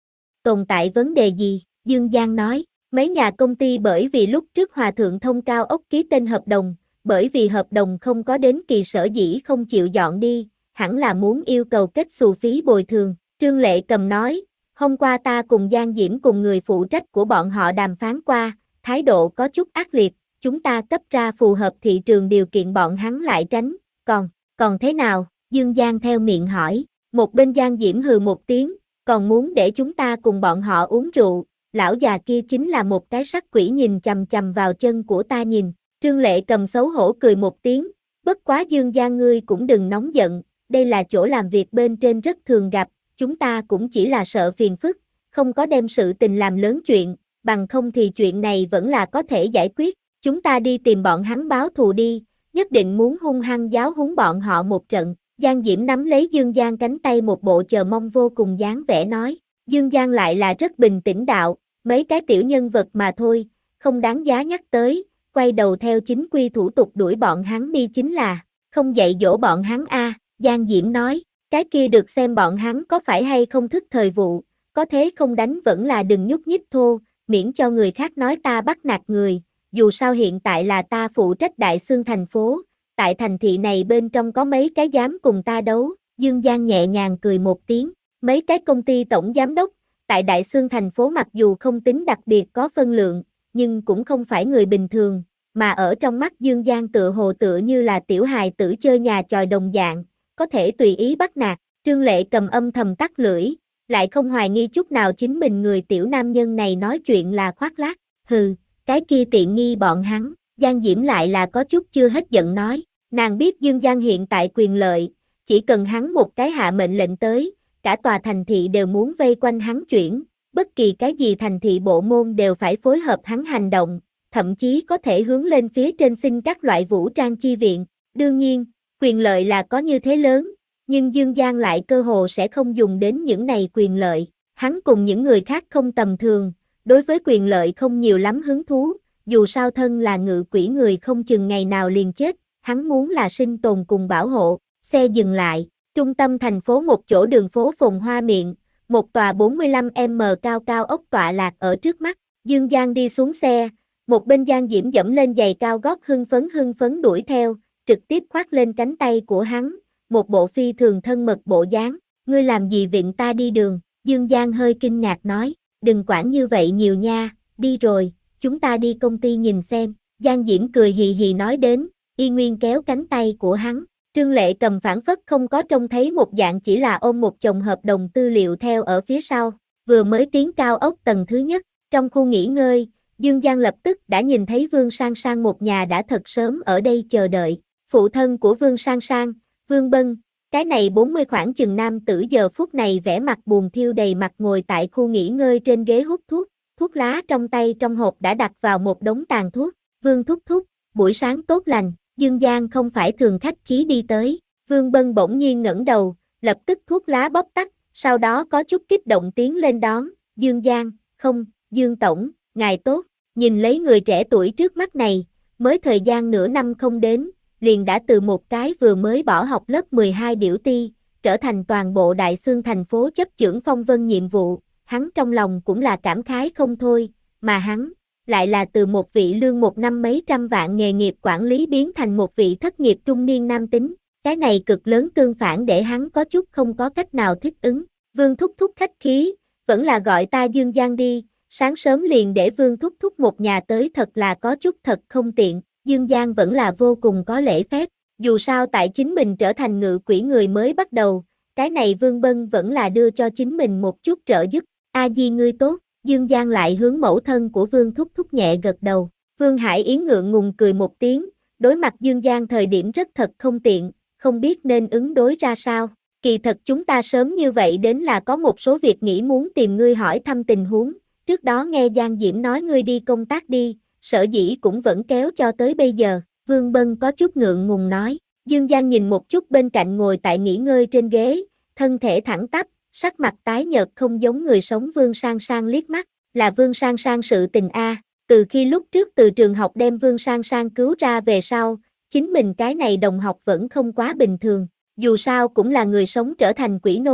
tồn tại vấn đề gì? Dương Giang nói, mấy nhà công ty bởi vì lúc trước Hòa Thượng Thông Cao Ốc ký tên hợp đồng, bởi vì hợp đồng không có đến kỳ sở dĩ không chịu dọn đi, hẳn là muốn yêu cầu kết xù phí bồi thường. Trương Lệ Cầm nói, hôm qua ta cùng Giang Diễm cùng người phụ trách của bọn họ đàm phán qua, thái độ có chút ác liệt, chúng ta cấp ra phù hợp thị trường điều kiện bọn hắn lại tránh, còn, còn thế nào? Dương Giang theo miệng hỏi, một bên Giang Diễm hừ một tiếng, còn muốn để chúng ta cùng bọn họ uống rượu, lão già kia chính là một cái sắc quỷ nhìn chằm chằm vào chân của ta nhìn. Trương Lệ Cầm xấu hổ cười một tiếng, bất quá Dương Giang ngươi cũng đừng nóng giận, đây là chỗ làm việc bên trên rất thường gặp, chúng ta cũng chỉ là sợ phiền phức, không có đem sự tình làm lớn chuyện, bằng không thì chuyện này vẫn là có thể giải quyết, chúng ta đi tìm bọn hắn báo thù đi, nhất định muốn hung hăng giáo huấn bọn họ một trận. Giang Diễm nắm lấy Dương Giang cánh tay một bộ chờ mong vô cùng dáng vẻ nói, Dương Giang lại là rất bình tĩnh đạo, mấy cái tiểu nhân vật mà thôi, không đáng giá nhắc tới, quay đầu theo chính quy thủ tục đuổi bọn hắn đi chính là, không dạy dỗ bọn hắn a. À, Giang Diễm nói, cái kia được xem bọn hắn có phải hay không thức thời vụ, có thế không đánh vẫn là đừng nhúc nhích thô, miễn cho người khác nói ta bắt nạt người, dù sao hiện tại là ta phụ trách Đại Xương thành phố, tại thành thị này bên trong có mấy cái dám cùng ta đấu. Dương Giang nhẹ nhàng cười một tiếng, mấy cái công ty tổng giám đốc, tại Đại Xương thành phố mặc dù không tính đặc biệt có phân lượng, nhưng cũng không phải người bình thường, mà ở trong mắt Dương Giang tựa hồ tựa như là tiểu hài tử chơi nhà chòi đồng dạng, có thể tùy ý bắt nạt. Trương Lệ Cầm âm thầm tắt lưỡi, lại không hoài nghi chút nào chính mình người tiểu nam nhân này nói chuyện là khoác lác, hừ, cái kia tiện nghi bọn hắn. Giang Diễm lại là có chút chưa hết giận nói, nàng biết Dương Giang hiện tại quyền lợi, chỉ cần hắn một cái hạ mệnh lệnh tới, cả tòa thành thị đều muốn vây quanh hắn chuyển, bất kỳ cái gì thành thị bộ môn đều phải phối hợp hắn hành động, thậm chí có thể hướng lên phía trên xin các loại vũ trang chi viện. Đương nhiên, quyền lợi là có như thế lớn, nhưng Dương Giang lại cơ hồ sẽ không dùng đến những này quyền lợi, hắn cùng những người khác không tầm thường, đối với quyền lợi không nhiều lắm hứng thú, dù sao thân là ngự quỷ người không chừng ngày nào liền chết, hắn muốn là sinh tồn cùng bảo hộ. Xe dừng lại, trung tâm thành phố một chỗ đường phố phồn hoa miệng, một tòa bốn mươi lăm mét cao cao ốc tọa lạc ở trước mắt. Dương Giang đi xuống xe, một bên Giang Diễm dẫm lên giày cao gót hưng phấn hưng phấn đuổi theo, trực tiếp khoác lên cánh tay của hắn, một bộ phi thường thân mật bộ dáng. Ngươi làm gì vịn ta đi đường? Dương Giang hơi kinh ngạc nói, đừng quản như vậy nhiều nha, đi rồi, chúng ta đi công ty nhìn xem. Giang Diễm cười hì hì nói đến, y nguyên kéo cánh tay của hắn. Trương Lệ Cầm phản phất không có trông thấy một dạng, chỉ là ôm một chồng hợp đồng tư liệu theo ở phía sau, vừa mới tiến cao ốc tầng thứ nhất, trong khu nghỉ ngơi, Dương Giang lập tức đã nhìn thấy Vương Sang Sang một nhà đã thật sớm ở đây chờ đợi. Phụ thân của Vương Sang Sang, Vương Bân, cái này bốn mươi khoảng chừng nam tử giờ phút này vẻ mặt buồn thiêu đầy mặt ngồi tại khu nghỉ ngơi trên ghế hút thuốc, thuốc lá trong tay trong hộp đã đặt vào một đống tàn thuốc. Vương thúc thúc, buổi sáng tốt lành. Dương Giang không phải thường khách khí đi tới, Vương Bân bỗng nhiên ngẩng đầu, lập tức thuốc lá bóc tắt, sau đó có chút kích động tiến lên đón, Dương Giang, không, Dương Tổng, ngài tốt, nhìn lấy người trẻ tuổi trước mắt này, mới thời gian nửa năm không đến, liền đã từ một cái vừa mới bỏ học lớp mười hai điểu ti, trở thành toàn bộ Đại Xương thành phố chấp chưởng phong vân nhiệm vụ, hắn trong lòng cũng là cảm khái không thôi, mà hắn lại là từ một vị lương một năm mấy trăm vạn nghề nghiệp quản lý biến thành một vị thất nghiệp trung niên nam tính, cái này cực lớn tương phản để hắn có chút không có cách nào thích ứng. Vương thúc thúc khách khí, vẫn là gọi ta Dương Giang đi, sáng sớm liền để Vương thúc thúc một nhà tới thật là có chút thật không tiện. Dương Giang vẫn là vô cùng có lễ phép, dù sao tại chính mình trở thành ngự quỷ người mới bắt đầu, cái này Vương Bân vẫn là đưa cho chính mình một chút trợ giúp. A Di ngươi tốt. Dương Giang lại hướng mẫu thân của Vương thúc thúc nhẹ gật đầu. Vương Hải Yến ngượng ngùng cười một tiếng, đối mặt Dương Giang thời điểm rất thật không tiện, không biết nên ứng đối ra sao. Kỳ thật chúng ta sớm như vậy đến là có một số việc nghĩ muốn tìm ngươi hỏi thăm tình huống, trước đó nghe Giang Diễm nói ngươi đi công tác đi, sở dĩ cũng vẫn kéo cho tới bây giờ. Vương Bân có chút ngượng ngùng nói. Dương Giang nhìn một chút bên cạnh ngồi tại nghỉ ngơi trên ghế, thân thể thẳng tắp, sắc mặt tái nhợt không giống người sống Vương Sang Sang liếc mắt, là Vương Sang Sang sự tình a. À. Từ khi lúc trước từ trường học đem Vương Sang Sang cứu ra về sau, chính mình cái này đồng học vẫn không quá bình thường, dù sao cũng là người sống trở thành quỷ nô,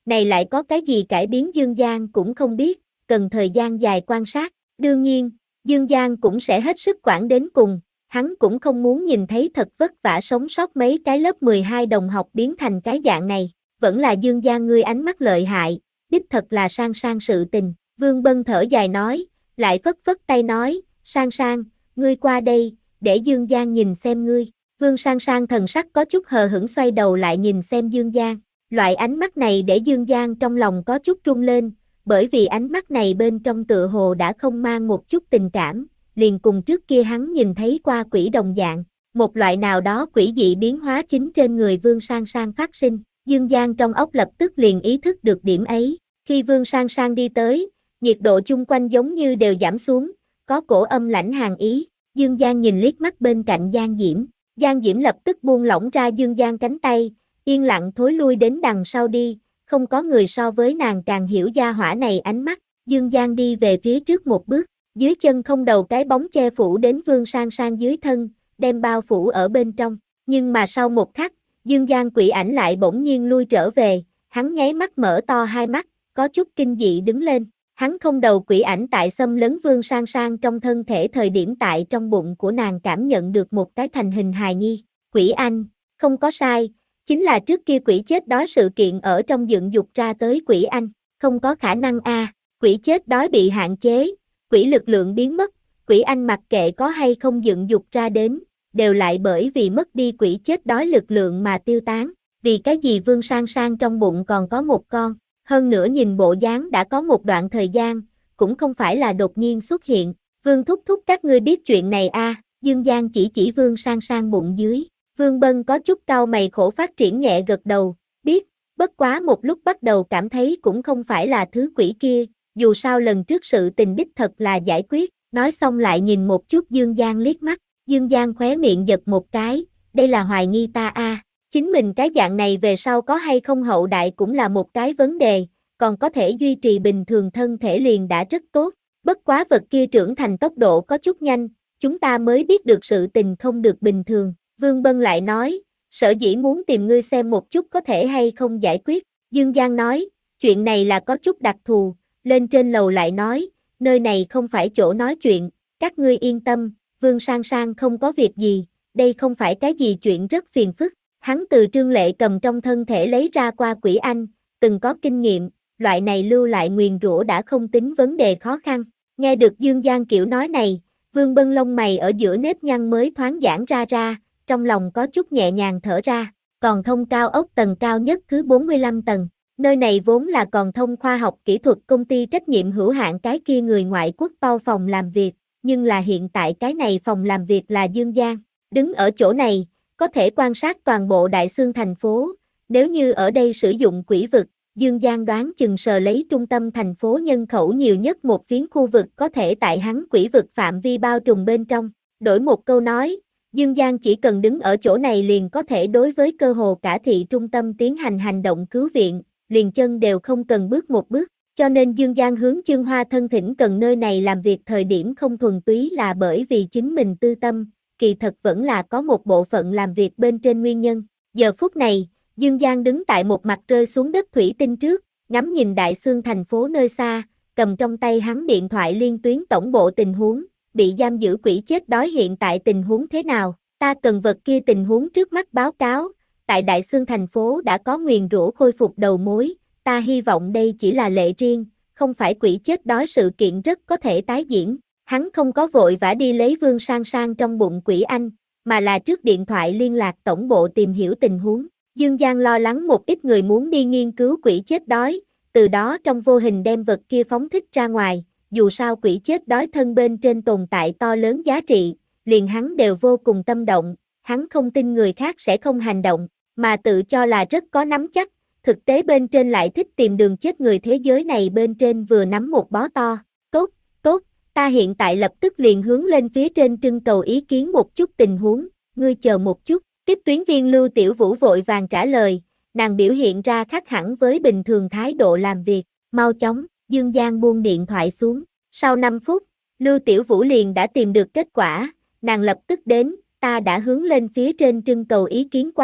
này lại có cái gì cải biến Dương Giang cũng không biết, cần thời gian dài quan sát. Đương nhiên, Dương Giang cũng sẽ hết sức quản đến cùng, hắn cũng không muốn nhìn thấy thật vất vả sống sót mấy cái lớp mười hai đồng học biến thành cái dạng này. Vẫn là Dương Giang ngươi ánh mắt lợi hại, đích thật là Sang Sang sự tình. Vương Bân thở dài nói, lại phất phất tay nói, Sang Sang, ngươi qua đây, để Dương Giang nhìn xem ngươi. Vương Sang Sang thần sắc có chút hờ hững xoay đầu lại nhìn xem Dương Giang. Loại ánh mắt này để Dương Giang trong lòng có chút rung lên, bởi vì ánh mắt này bên trong tựa hồ đã không mang một chút tình cảm, liền cùng trước kia hắn nhìn thấy qua quỷ đồng dạng. Một loại nào đó quỷ dị biến hóa chính trên người Vương Sang Sang phát sinh. Dương Giang trong óc lập tức liền ý thức được điểm ấy. Khi Vương Sang Sang đi tới, nhiệt độ chung quanh giống như đều giảm xuống, có cổ âm lãnh hàn ý. Dương Giang nhìn liếc mắt bên cạnh Giang Diễm. Giang Diễm lập tức buông lỏng ra Dương Giang cánh tay, yên lặng thối lui đến đằng sau đi, không có người so với nàng càng hiểu gia hỏa này ánh mắt. Dương Giang đi về phía trước một bước, dưới chân không đầu cái bóng che phủ đến Vương Sang Sang dưới thân, đem bao phủ ở bên trong. Nhưng mà sau một khắc, Dương Giang quỷ ảnh lại bỗng nhiên lui trở về, hắn nháy mắt mở to hai mắt, có chút kinh dị đứng lên. Hắn không đầu quỷ ảnh tại xâm lấn Vương Sang Sang trong thân thể thời điểm tại trong bụng của nàng cảm nhận được một cái thành hình hài nhi. Quỷ anh, không có sai, chính là trước kia quỷ chết đói sự kiện ở trong dựng dục ra tới quỷ anh, không có khả năng a, à. Quỷ chết đói bị hạn chế, quỷ lực lượng biến mất, quỷ anh mặc kệ có hay không dựng dục ra đến, đều lại bởi vì mất đi quỷ chết đói lực lượng mà tiêu tán. Vì cái gì Vương Sang Sang trong bụng còn có một con, hơn nữa nhìn bộ dáng đã có một đoạn thời gian, cũng không phải là đột nhiên xuất hiện. Vương thúc thúc các ngươi biết chuyện này a, à? Dương Giang chỉ chỉ Vương Sang Sang bụng dưới. Vương Bân có chút cau mày khổ phát triển nhẹ gật đầu, biết, bất quá một lúc bắt đầu cảm thấy cũng không phải là thứ quỷ kia, dù sao lần trước sự tình đích thật là giải quyết. Nói xong lại nhìn một chút Dương Giang liếc mắt. Dương Giang khóe miệng giật một cái, đây là hoài nghi ta a, à. Chính mình cái dạng này về sau có hay không hậu đại cũng là một cái vấn đề, còn có thể duy trì bình thường thân thể liền đã rất tốt. Bất quá vật kia trưởng thành tốc độ có chút nhanh, chúng ta mới biết được sự tình không được bình thường. Vương Bân lại nói, sở dĩ muốn tìm ngươi xem một chút có thể hay không giải quyết. Dương Giang nói, chuyện này là có chút đặc thù, lên trên lầu lại nói, nơi này không phải chỗ nói chuyện, các ngươi yên tâm, Vương Sang Sang không có việc gì, đây không phải cái gì chuyện rất phiền phức. Hắn từ Trương Lệ cầm trong thân thể lấy ra qua quỷ anh, từng có kinh nghiệm, loại này lưu lại nguyền rủa đã không tính vấn đề khó khăn. Nghe được Dương Giang kiểu nói này, Vương Bân lông mày ở giữa nếp nhăn mới thoáng giãn ra ra, trong lòng có chút nhẹ nhàng thở ra. Còn thông cao ốc tầng cao nhất thứ bốn mươi lăm tầng, nơi này vốn là còn thông khoa học kỹ thuật công ty trách nhiệm hữu hạn cái kia người ngoại quốc bao phòng làm việc, nhưng là hiện tại cái này phòng làm việc là Dương Giang. Đứng ở chỗ này, có thể quan sát toàn bộ Đại Xương thành phố, nếu như ở đây sử dụng quỷ vực, Dương Giang đoán chừng sờ lấy trung tâm thành phố nhân khẩu nhiều nhất một phiến khu vực có thể tại hắn quỷ vực phạm vi bao trùm bên trong. Đổi một câu nói, Dương Giang chỉ cần đứng ở chỗ này liền có thể đối với cơ hồ cả thị trung tâm tiến hành hành động cứu viện, liền chân đều không cần bước một bước. Cho nên Dương Giang hướng Chương Hoa thân thỉnh cần nơi này làm việc thời điểm không thuần túy là bởi vì chính mình tư tâm, kỳ thật vẫn là có một bộ phận làm việc bên trên nguyên nhân. Giờ phút này, Dương Giang đứng tại một mặt rơi xuống đất thủy tinh trước, ngắm nhìn Đại Xương thành phố nơi xa, cầm trong tay hắn điện thoại liên tuyến tổng bộ tình huống, bị giam giữ quỷ chết đói hiện tại tình huống thế nào, ta cần vật kia tình huống trước mắt báo cáo, tại Đại Xương thành phố đã có nguyền rủa khôi phục đầu mối, ta hy vọng đây chỉ là lệ riêng, không phải quỷ chết đói sự kiện rất có thể tái diễn. Hắn không có vội vã đi lấy Vương Sang Sang trong bụng quỷ anh, mà là trước điện thoại liên lạc tổng bộ tìm hiểu tình huống. Dương Giang lo lắng một ít người muốn đi nghiên cứu quỷ chết đói, từ đó trong vô hình đem vật kia phóng thích ra ngoài, dù sao quỷ chết đói thân bên trên tồn tại to lớn giá trị, liền hắn đều vô cùng tâm động, hắn không tin người khác sẽ không hành động, mà tự cho là rất có nắm chắc, thực tế bên trên lại thích tìm đường chết người thế giới này bên trên vừa nắm một bó to. Tốt, tốt, ta hiện tại lập tức liền hướng lên phía trên trưng cầu ý kiến một chút tình huống, ngươi chờ một chút. Tiếp tuyến viên Lưu Tiểu Vũ vội vàng trả lời, nàng biểu hiện ra khác hẳn với bình thường thái độ làm việc, mau chóng. Dương Giang buông điện thoại xuống, sau năm phút, Lưu Tiểu Vũ liền đã tìm được kết quả, nàng lập tức đến, ta đã hướng lên phía trên trưng cầu ý kiến qua,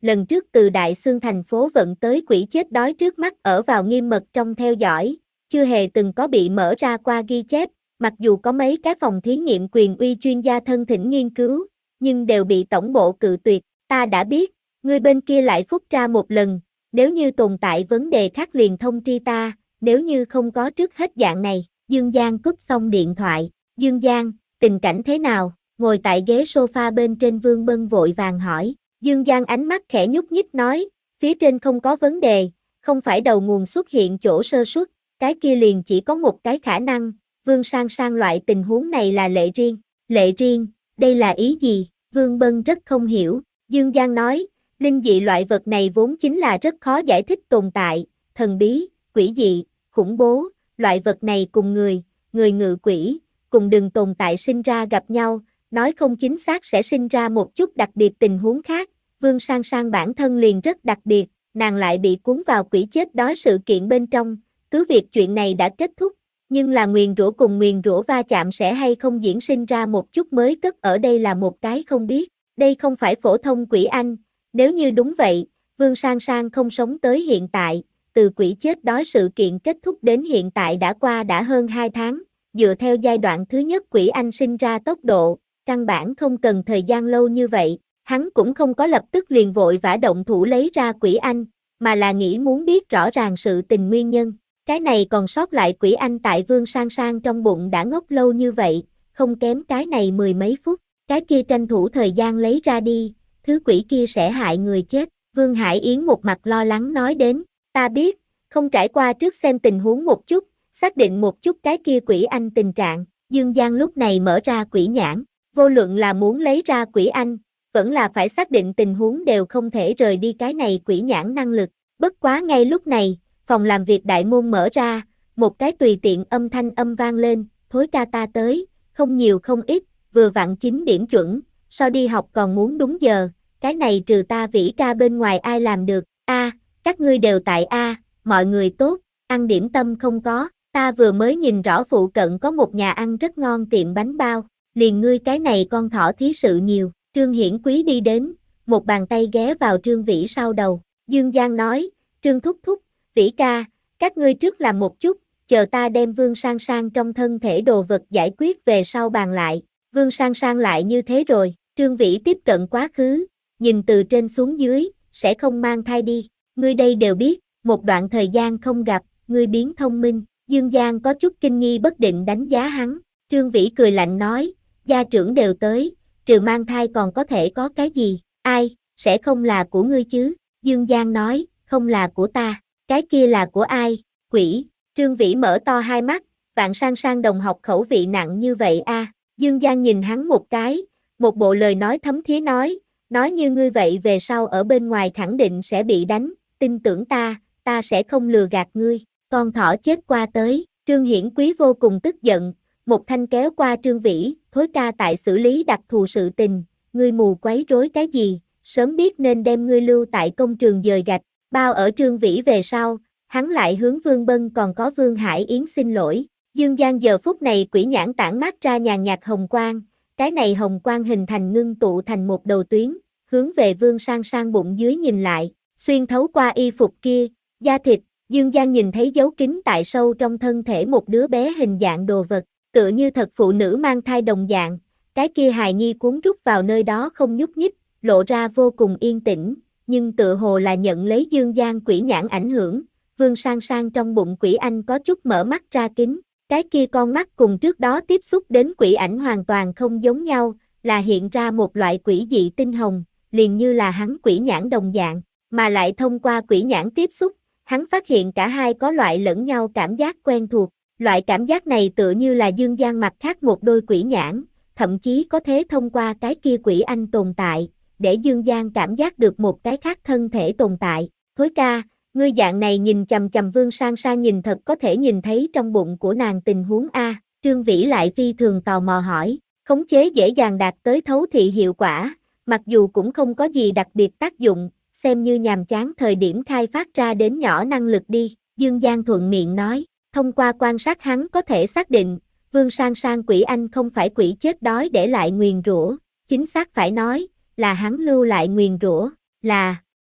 lần trước từ Đại Xương thành phố vận tới quỷ chết đói trước mắt ở vào nghiêm mật trong theo dõi, chưa hề từng có bị mở ra qua ghi chép, mặc dù có mấy cái phòng thí nghiệm quyền uy chuyên gia thân thỉnh nghiên cứu, nhưng đều bị tổng bộ cự tuyệt. Ta đã biết, ngươi bên kia lại phúc tra một lần, nếu như tồn tại vấn đề khác liền thông tri ta, nếu như không có trước hết dạng này. Dương Giang cúp xong điện thoại. Dương Giang, tình cảnh thế nào? Ngồi tại ghế sofa bên trên Vương Bân vội vàng hỏi. Dương Giang ánh mắt khẽ nhúc nhích nói, phía trên không có vấn đề, không phải đầu nguồn xuất hiện chỗ sơ suất, cái kia liền chỉ có một cái khả năng, Vương Sang Sang loại tình huống này là lệ riêng. Lệ riêng, đây là ý gì? Vương Bân rất không hiểu. Dương Giang nói, linh dị loại vật này vốn chính là rất khó giải thích tồn tại, thần bí, quỷ dị, khủng bố, loại vật này cùng người, người ngự quỷ, cùng đừng tồn tại sinh ra gặp nhau, nói không chính xác sẽ sinh ra một chút đặc biệt tình huống khác. Vương Sang Sang bản thân liền rất đặc biệt, nàng lại bị cuốn vào quỷ chết đói sự kiện bên trong, cứ việc chuyện này đã kết thúc, nhưng là nguyền rủa cùng nguyền rủa va chạm sẽ hay không diễn sinh ra một chút mới cất ở đây là một cái không biết, đây không phải phổ thông quỷ anh, nếu như đúng vậy, Vương Sang Sang không sống tới hiện tại, từ quỷ chết đói sự kiện kết thúc đến hiện tại đã qua đã hơn hai tháng, dựa theo giai đoạn thứ nhất quỷ anh sinh ra tốc độ, căn bản không cần thời gian lâu như vậy, hắn cũng không có lập tức liền vội vã động thủ lấy ra quỷ anh, mà là nghĩ muốn biết rõ ràng sự tình nguyên nhân. Cái này còn sót lại quỷ anh tại Vương Sang Sang trong bụng đã ngốc lâu như vậy, không kém cái này mười mấy phút, cái kia tranh thủ thời gian lấy ra đi, thứ quỷ kia sẽ hại người chết. Vương Hải Yến một mặt lo lắng nói đến, ta biết, không trải qua trước xem tình huống một chút, xác định một chút cái kia quỷ anh tình trạng. Dương Giang lúc này mở ra quỷ nhãn, vô luận là muốn lấy ra quỷ anh, vẫn là phải xác định tình huống đều không thể rời đi cái này quỷ nhãn năng lực. Bất quá ngay lúc này, phòng làm việc đại môn mở ra, một cái tùy tiện âm thanh âm vang lên, Thối ca ta tới, không nhiều không ít, vừa vặn chín điểm chuẩn, so đi học còn muốn đúng giờ, cái này trừ ta Vĩ ca bên ngoài ai làm được. A, các ngươi đều tại A, mọi người tốt, ăn điểm tâm không có, ta vừa mới nhìn rõ phụ cận có một nhà ăn rất ngon tiệm bánh bao, liền ngươi cái này con thỏ thí sự nhiều. Trương Hiển Quý đi đến, một bàn tay ghé vào Trương Vĩ sau đầu. Dương Giang nói, Trương thúc thúc, Vĩ ca, các ngươi trước làm một chút, chờ ta đem Vương Sang Sang trong thân thể đồ vật giải quyết về sau bàn lại. Vương Sang Sang lại như thế rồi. Trương Vĩ tiếp cận quá khứ, nhìn từ trên xuống dưới, sẽ không mang thai đi. Ngươi đây đều biết, một đoạn thời gian không gặp, ngươi biến thông minh. Dương Giang có chút kinh nghi bất định đánh giá hắn. Trương Vĩ cười lạnh nói, gia trưởng đều tới, trừ mang thai còn có thể có cái gì, ai, sẽ không là của ngươi chứ? Dương Giang nói, không là của ta, cái kia là của ai? Quỷ. Trương Vĩ mở to hai mắt, Vạn Sang Sang đồng học khẩu vị nặng như vậy a. À. Dương Giang nhìn hắn một cái, một bộ lời nói thấm thía nói, nói như ngươi vậy về sau ở bên ngoài khẳng định sẽ bị đánh, tin tưởng ta, ta sẽ không lừa gạt ngươi. Con thỏ chết qua tới, Trương Hiển Quý vô cùng tức giận, một thanh kéo qua Trương Vĩ, Thối ca tại xử lý đặc thù sự tình, ngươi mù quấy rối cái gì, sớm biết nên đem ngươi lưu tại công trường dời gạch, bao ở Trương Vĩ về sau, hắn lại hướng Vương Bân còn có Vương Hải Yến xin lỗi. Dương Giang giờ phút này quỷ nhãn tản mát ra nhàn nhạt hồng quang, cái này hồng quang hình thành ngưng tụ thành một đầu tuyến, hướng về Vương Sang Sang bụng dưới nhìn lại, xuyên thấu qua y phục kia, da thịt, Dương Giang nhìn thấy dấu kín tại sâu trong thân thể một đứa bé hình dạng đồ vật, tựa như thật phụ nữ mang thai đồng dạng, cái kia hài nhi cuốn rút vào nơi đó không nhúc nhích, lộ ra vô cùng yên tĩnh, nhưng tựa hồ là nhận lấy Dương Giang quỷ nhãn ảnh hưởng, Vương Sang Sang trong bụng quỷ anh có chút mở mắt ra kính, cái kia con mắt cùng trước đó tiếp xúc đến quỷ ảnh hoàn toàn không giống nhau, là hiện ra một loại quỷ dị tinh hồng, liền như là hắn quỷ nhãn đồng dạng, mà lại thông qua quỷ nhãn tiếp xúc, hắn phát hiện cả hai có loại lẫn nhau cảm giác quen thuộc, loại cảm giác này tựa như là Dương Giang mặt khác một đôi quỷ nhãn, thậm chí có thể thông qua cái kia quỷ anh tồn tại, để Dương Giang cảm giác được một cái khác thân thể tồn tại. Thối ca, ngươi dạng này nhìn chằm chằm Vương Sang Sang nhìn thật có thể nhìn thấy trong bụng của nàng tình huống A. Trương Vĩ lại phi thường tò mò hỏi, khống chế dễ dàng đạt tới thấu thị hiệu quả, mặc dù cũng không có gì đặc biệt tác dụng, xem như nhàm chán thời điểm khai phát ra đến nhỏ năng lực đi. Dương Giang thuận miệng nói, thông qua quan sát hắn có thể xác định, Vương Sang Sang quỷ anh không phải quỷ chết đói để lại nguyền rủa, chính xác phải nói, là hắn lưu lại nguyền rủa, là,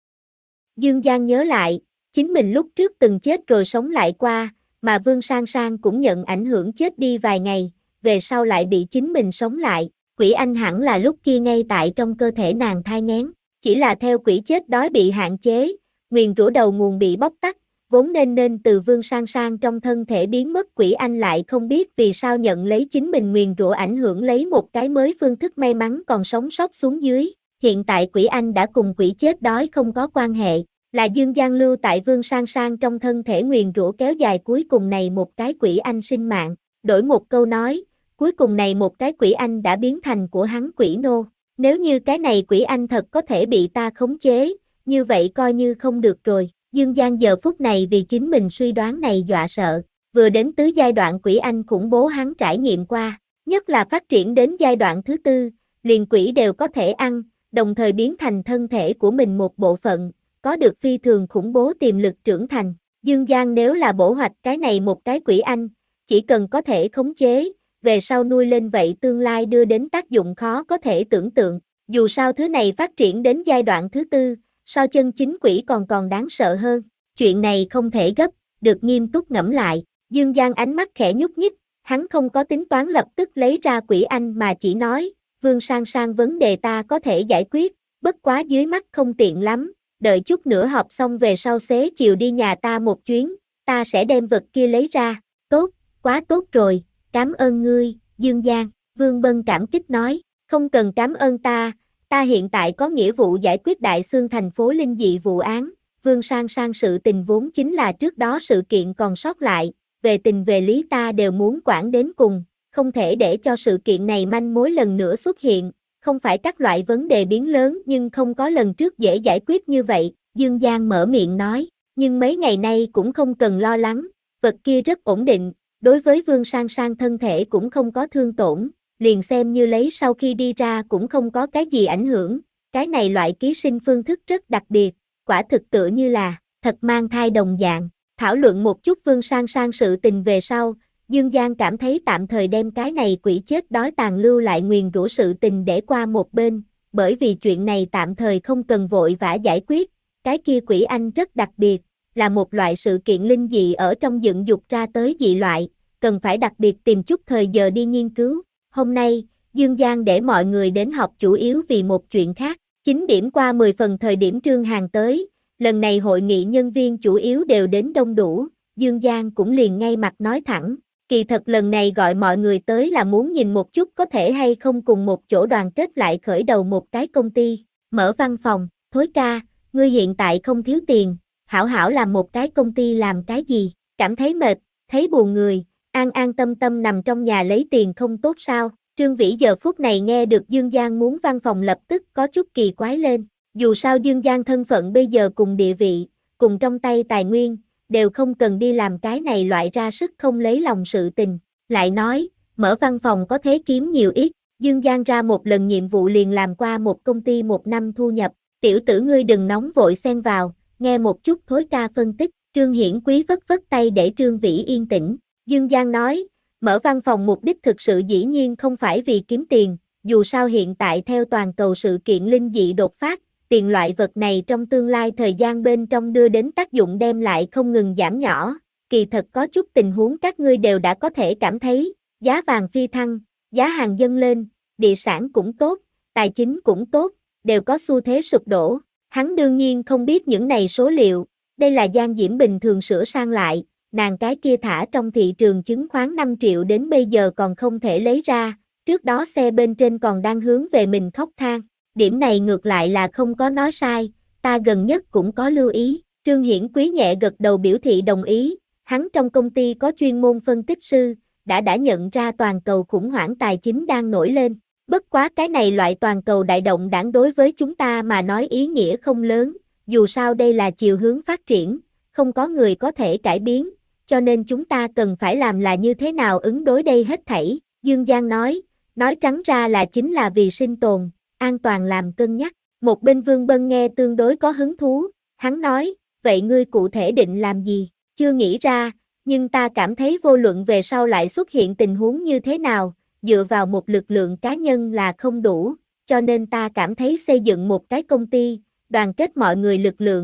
Dương Giang nhớ lại, chính mình lúc trước từng chết rồi sống lại qua, mà Vương Sang Sang cũng nhận ảnh hưởng chết đi vài ngày, về sau lại bị chính mình sống lại. Quỷ anh hẳn là lúc kia ngay tại trong cơ thể nàng thai nghén, chỉ là theo quỷ chết đói bị hạn chế, nguyền rủa đầu nguồn bị bóc tắt, vốn nên nên từ Vương Sang Sang trong thân thể biến mất. Quỷ anh lại không biết vì sao nhận lấy chính mình nguyền rủa ảnh hưởng lấy một cái mới phương thức may mắn còn sống sót xuống dưới. Hiện tại quỷ anh đã cùng quỷ chết đói không có quan hệ, là Dương Giang lưu tại Vương Sang Sang trong thân thể nguyền rủa kéo dài cuối cùng này một cái quỷ anh sinh mạng. Đổi một câu nói, cuối cùng này một cái quỷ anh đã biến thành của hắn quỷ nô. Nếu như cái này quỷ anh thật có thể bị ta khống chế, như vậy coi như không được rồi. Dương Giang giờ phút này vì chính mình suy đoán này dọa sợ, vừa đến tứ giai đoạn quỷ anh khủng bố hắn trải nghiệm qua, nhất là phát triển đến giai đoạn thứ tư, liền quỷ đều có thể ăn, đồng thời biến thành thân thể của mình một bộ phận, có được phi thường khủng bố tiềm lực trưởng thành. Dương Giang nếu là bổ hoạch cái này một cái quỷ anh, chỉ cần có thể khống chế, về sau nuôi lên vậy tương lai đưa đến tác dụng khó có thể tưởng tượng. Dù sao thứ này phát triển đến giai đoạn thứ tư, so chân chính quỷ còn còn đáng sợ hơn. Chuyện này không thể gấp, được nghiêm túc ngẫm lại. Dương Giang ánh mắt khẽ nhúc nhích, hắn không có tính toán lập tức lấy ra quỷ anh mà chỉ nói, Vương Sang Sang vấn đề ta có thể giải quyết, bất quá dưới mắt không tiện lắm, đợi chút nữa họp xong về sau xế chiều đi nhà ta một chuyến, ta sẽ đem vật kia lấy ra. Tốt, quá tốt rồi, cảm ơn ngươi, Dương Giang. Vương Bân cảm kích nói, không cần cảm ơn ta, ta hiện tại có nghĩa vụ giải quyết Đại Xương thành phố linh dị vụ án. Vương Sang Sang sự tình vốn chính là trước đó sự kiện còn sót lại, về tình về lý ta đều muốn quản đến cùng, không thể để cho sự kiện này manh mối lần nữa xuất hiện, không phải các loại vấn đề biến lớn nhưng không có lần trước dễ giải quyết như vậy. Dương Giang mở miệng nói, nhưng mấy ngày nay cũng không cần lo lắng, vật kia rất ổn định, đối với Vương Sang Sang thân thể cũng không có thương tổn, liền xem như lấy sau khi đi ra cũng không có cái gì ảnh hưởng, cái này loại ký sinh phương thức rất đặc biệt, quả thực tựa như là thật mang thai đồng dạng. Thảo luận một chút Vương Sang Sang sự tình về sau, Dương Giang cảm thấy tạm thời đem cái này quỷ chết đói tàn lưu lại nguyền rủa sự tình để qua một bên, bởi vì chuyện này tạm thời không cần vội vã giải quyết, cái kia quỷ anh rất đặc biệt, là một loại sự kiện linh dị ở trong dựng dục ra tới dị loại, cần phải đặc biệt tìm chút thời giờ đi nghiên cứu. Hôm nay, Dương Giang để mọi người đến họp chủ yếu vì một chuyện khác, chín điểm qua mười phần thời điểm Trương Hàn tới, lần này hội nghị nhân viên chủ yếu đều đến đông đủ, Dương Giang cũng liền ngay mặt nói thẳng, kỳ thật lần này gọi mọi người tới là muốn nhìn một chút có thể hay không cùng một chỗ đoàn kết lại khởi đầu một cái công ty, mở văn phòng. Thối ca, ngươi hiện tại không thiếu tiền, hảo hảo làm một cái công ty làm cái gì, cảm thấy mệt, thấy buồn người, an an tâm tâm nằm trong nhà lấy tiền không tốt sao? Trương Vĩ giờ phút này nghe được Dương Giang muốn văn phòng lập tức có chút kỳ quái lên, dù sao Dương Giang thân phận bây giờ cùng địa vị, cùng trong tay tài nguyên, đều không cần đi làm cái này loại ra sức không lấy lòng sự tình. Lại nói, mở văn phòng có thế kiếm nhiều ít, Dương Giang ra một lần nhiệm vụ liền làm qua một công ty một năm thu nhập, tiểu tử ngươi đừng nóng vội xen vào, nghe một chút Thối ca phân tích. Trương Hiển Quý vất vất tay để Trương Vĩ yên tĩnh. Dương Giang nói, mở văn phòng mục đích thực sự dĩ nhiên không phải vì kiếm tiền, dù sao hiện tại theo toàn cầu sự kiện linh dị đột phát, tiền loại vật này trong tương lai thời gian bên trong đưa đến tác dụng đem lại không ngừng giảm nhỏ, kỳ thật có chút tình huống các ngươi đều đã có thể cảm thấy, giá vàng phi thăng, giá hàng dâng lên, địa sản cũng tốt, tài chính cũng tốt, đều có xu thế sụp đổ. Hắn đương nhiên không biết những này số liệu, đây là Giang Diễm bình thường sửa sang lại, nàng cái kia thả trong thị trường chứng khoán năm triệu đến bây giờ còn không thể lấy ra, trước đó xe bên trên còn đang hướng về mình khóc than. Điểm này ngược lại là không có nói sai, ta gần nhất cũng có lưu ý. Trương Hiển Quý nhẹ gật đầu biểu thị đồng ý, hắn trong công ty có chuyên môn phân tích sư, đã đã nhận ra toàn cầu khủng hoảng tài chính đang nổi lên. Bất quá cái này loại toàn cầu đại động đảng đối với chúng ta mà nói ý nghĩa không lớn, dù sao đây là chiều hướng phát triển, không có người có thể cải biến, cho nên chúng ta cần phải làm là như thế nào ứng đối đây hết thảy. Dương Giang nói, nói trắng ra là chính là vì sinh tồn, an toàn làm cân nhắc. Một bên Vương Bân nghe tương đối có hứng thú, hắn nói, vậy ngươi cụ thể định làm gì? Chưa nghĩ ra, nhưng ta cảm thấy vô luận về sau lại xuất hiện tình huống như thế nào, dựa vào một lực lượng cá nhân là không đủ, cho nên ta cảm thấy xây dựng một cái công ty, đoàn kết mọi người lực lượng,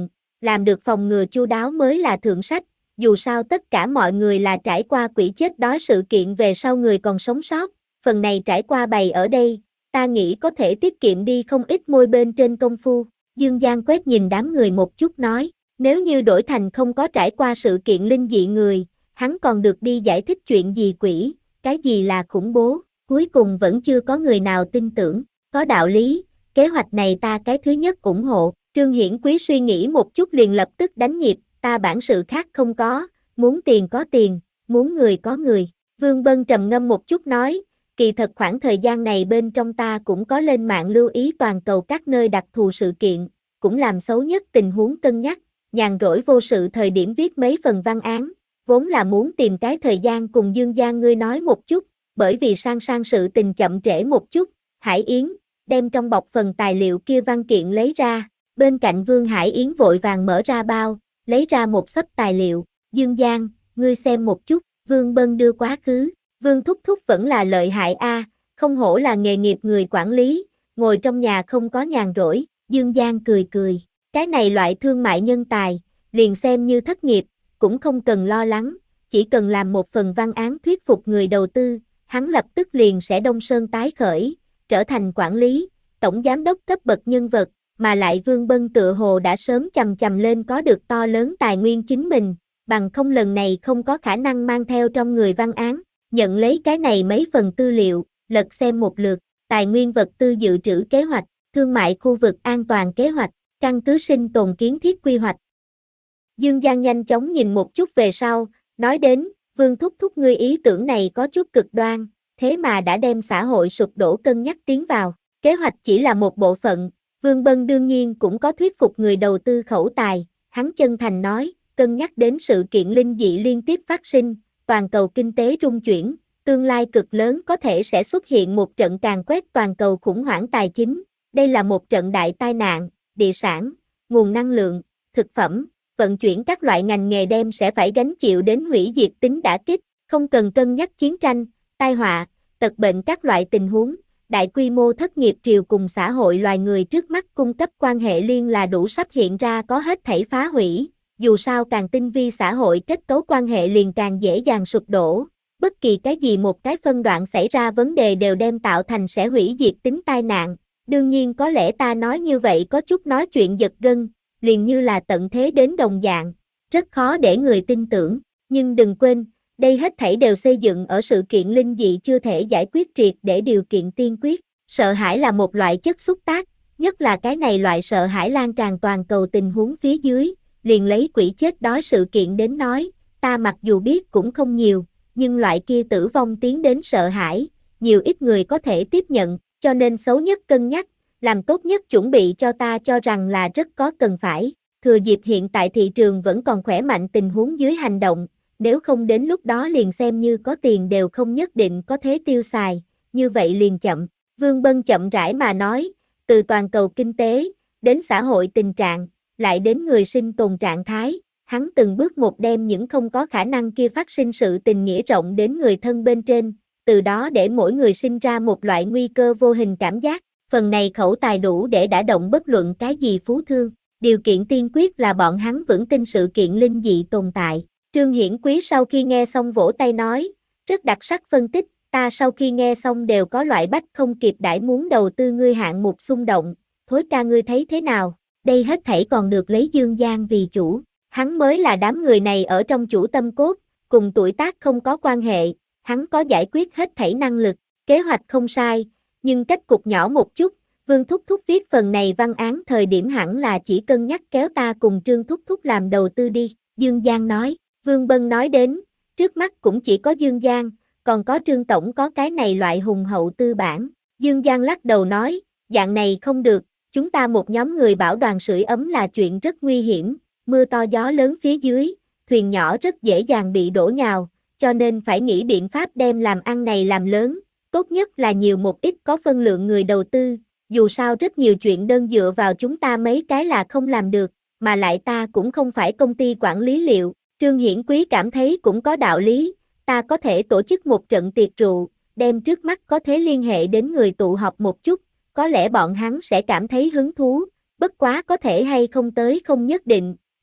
làm được phòng ngừa chu đáo mới là thượng sách, dù sao tất cả mọi người là trải qua quỷ chết đói sự kiện về sau người còn sống sót, phần này trải qua bày ở đây, ta nghĩ có thể tiết kiệm đi không ít môi bên trên công phu. Dương Giang quét nhìn đám người một chút nói, nếu như đổi thành không có trải qua sự kiện linh dị người, hắn còn được đi giải thích chuyện gì quỷ, cái gì là khủng bố, cuối cùng vẫn chưa có người nào tin tưởng, có đạo lý, kế hoạch này ta cái thứ nhất ủng hộ. Trương Hiển Quý suy nghĩ một chút liền lập tức đánh nhịp, ta bản sự khác không có, muốn tiền có tiền, muốn người có người. Vương Bân trầm ngâm một chút nói, kỳ thật khoảng thời gian này bên trong ta cũng có lên mạng lưu ý toàn cầu các nơi đặc thù sự kiện, cũng làm xấu nhất tình huống cân nhắc, nhàn rỗi vô sự thời điểm viết mấy phần văn án, vốn là muốn tìm cái thời gian cùng Dương Giang ngươi nói một chút, bởi vì sang sang sự tình chậm trễ một chút, Hải Yến, đem trong bọc phần tài liệu kia văn kiện lấy ra, bên cạnh Vương Hải Yến vội vàng mở ra bao, lấy ra một xấp tài liệu, Dương Giang, ngươi xem một chút, Vương Bân đưa quá khứ, Vương Thúc Thúc vẫn là lợi hại a, không hổ là nghề nghiệp người quản lý, ngồi trong nhà không có nhàn rỗi, Dương Giang cười cười, cái này loại thương mại nhân tài, liền xem như thất nghiệp, cũng không cần lo lắng, chỉ cần làm một phần văn án thuyết phục người đầu tư, hắn lập tức liền sẽ đông sơn tái khởi, trở thành quản lý, tổng giám đốc cấp bậc nhân vật, mà lại Vương Bân tựa hồ đã sớm chầm chầm lên có được to lớn tài nguyên chính mình, bằng không lần này không có khả năng mang theo trong người văn án, nhận lấy cái này mấy phần tư liệu, lật xem một lượt, tài nguyên vật tư dự trữ kế hoạch, thương mại khu vực an toàn kế hoạch, căn cứ sinh tồn kiến thiết quy hoạch. Dương Giang nhanh chóng nhìn một chút về sau, nói đến, Vương Thúc Thúc ngươi ý tưởng này có chút cực đoan, thế mà đã đem xã hội sụp đổ cân nhắc tiến vào, kế hoạch chỉ là một bộ phận, Vương Bân đương nhiên cũng có thuyết phục người đầu tư khẩu tài, hắn chân thành nói, cân nhắc đến sự kiện linh dị liên tiếp phát sinh, toàn cầu kinh tế rung chuyển, tương lai cực lớn có thể sẽ xuất hiện một trận càn quét toàn cầu khủng hoảng tài chính, đây là một trận đại tai nạn, địa sản, nguồn năng lượng, thực phẩm, vận chuyển các loại ngành nghề đem sẽ phải gánh chịu đến hủy diệt tính đả kích, không cần cân nhắc chiến tranh, tai họa, tật bệnh các loại tình huống, đại quy mô thất nghiệp triều cùng xã hội loài người trước mắt cung cấp quan hệ liên là đủ sắp hiện ra có hết thảy phá hủy, dù sao càng tinh vi xã hội kết cấu quan hệ liền càng dễ dàng sụp đổ, bất kỳ cái gì một cái phân đoạn xảy ra vấn đề đều đem tạo thành sẽ hủy diệt tính tai nạn, đương nhiên có lẽ ta nói như vậy có chút nói chuyện giật gân, liền như là tận thế đến đồng dạng, rất khó để người tin tưởng, nhưng đừng quên, đây hết thảy đều xây dựng ở sự kiện linh dị chưa thể giải quyết triệt để điều kiện tiên quyết, sợ hãi là một loại chất xúc tác, nhất là cái này loại sợ hãi lan tràn toàn cầu tình huống phía dưới, liền lấy quỷ chết đói sự kiện đến nói, ta mặc dù biết cũng không nhiều, nhưng loại kia tử vong tiến đến sợ hãi, nhiều ít người có thể tiếp nhận, cho nên xấu nhất cân nhắc, làm tốt nhất chuẩn bị cho ta cho rằng là rất có cần phải, thừa dịp hiện tại thị trường vẫn còn khỏe mạnh tình huống dưới hành động, nếu không đến lúc đó liền xem như có tiền đều không nhất định có thế tiêu xài, như vậy liền chậm. Vương Bân chậm rãi mà nói, từ toàn cầu kinh tế, đến xã hội tình trạng, lại đến người sinh tồn trạng thái, hắn từng bước một đem những không có khả năng kia phát sinh sự tình nghĩa rộng đến người thân bên trên, từ đó để mỗi người sinh ra một loại nguy cơ vô hình cảm giác, phần này khẩu tài đủ để đả động bất luận cái gì phú thương, điều kiện tiên quyết là bọn hắn vững tin sự kiện linh dị tồn tại. Trương Hiển Quý sau khi nghe xong vỗ tay nói, rất đặc sắc phân tích, ta sau khi nghe xong đều có loại bách không kịp đãi muốn đầu tư ngươi hạng mục xung động, Thối ca ngươi thấy thế nào, đây hết thảy còn được lấy Dương Giang vì chủ, hắn mới là đám người này ở trong chủ tâm cốt, cùng tuổi tác không có quan hệ, hắn có giải quyết hết thảy năng lực, kế hoạch không sai, nhưng cách cục nhỏ một chút, Vương Thúc Thúc viết phần này văn án thời điểm hẳn là chỉ cân nhắc kéo ta cùng Trương Thúc Thúc làm đầu tư đi, Dương Giang nói. Vương Bân nói đến, trước mắt cũng chỉ có Dương Giang, còn có Trương Tổng có cái này loại hùng hậu tư bản. Dương Giang lắc đầu nói, dạng này không được, chúng ta một nhóm người bảo đoàn sưởi ấm là chuyện rất nguy hiểm, mưa to gió lớn phía dưới, thuyền nhỏ rất dễ dàng bị đổ nhào, cho nên phải nghĩ biện pháp đem làm ăn này làm lớn, tốt nhất là nhiều một ít có phân lượng người đầu tư, dù sao rất nhiều chuyện đơn dựa vào chúng ta mấy cái là không làm được, mà lại ta cũng không phải công ty quản lý liệu. Trương Hiển Quý cảm thấy cũng có đạo lý, ta có thể tổ chức một trận tiệc rượu, đem trước mắt có thể liên hệ đến người tụ họp một chút, có lẽ bọn hắn sẽ cảm thấy hứng thú, bất quá có thể hay không tới không nhất định,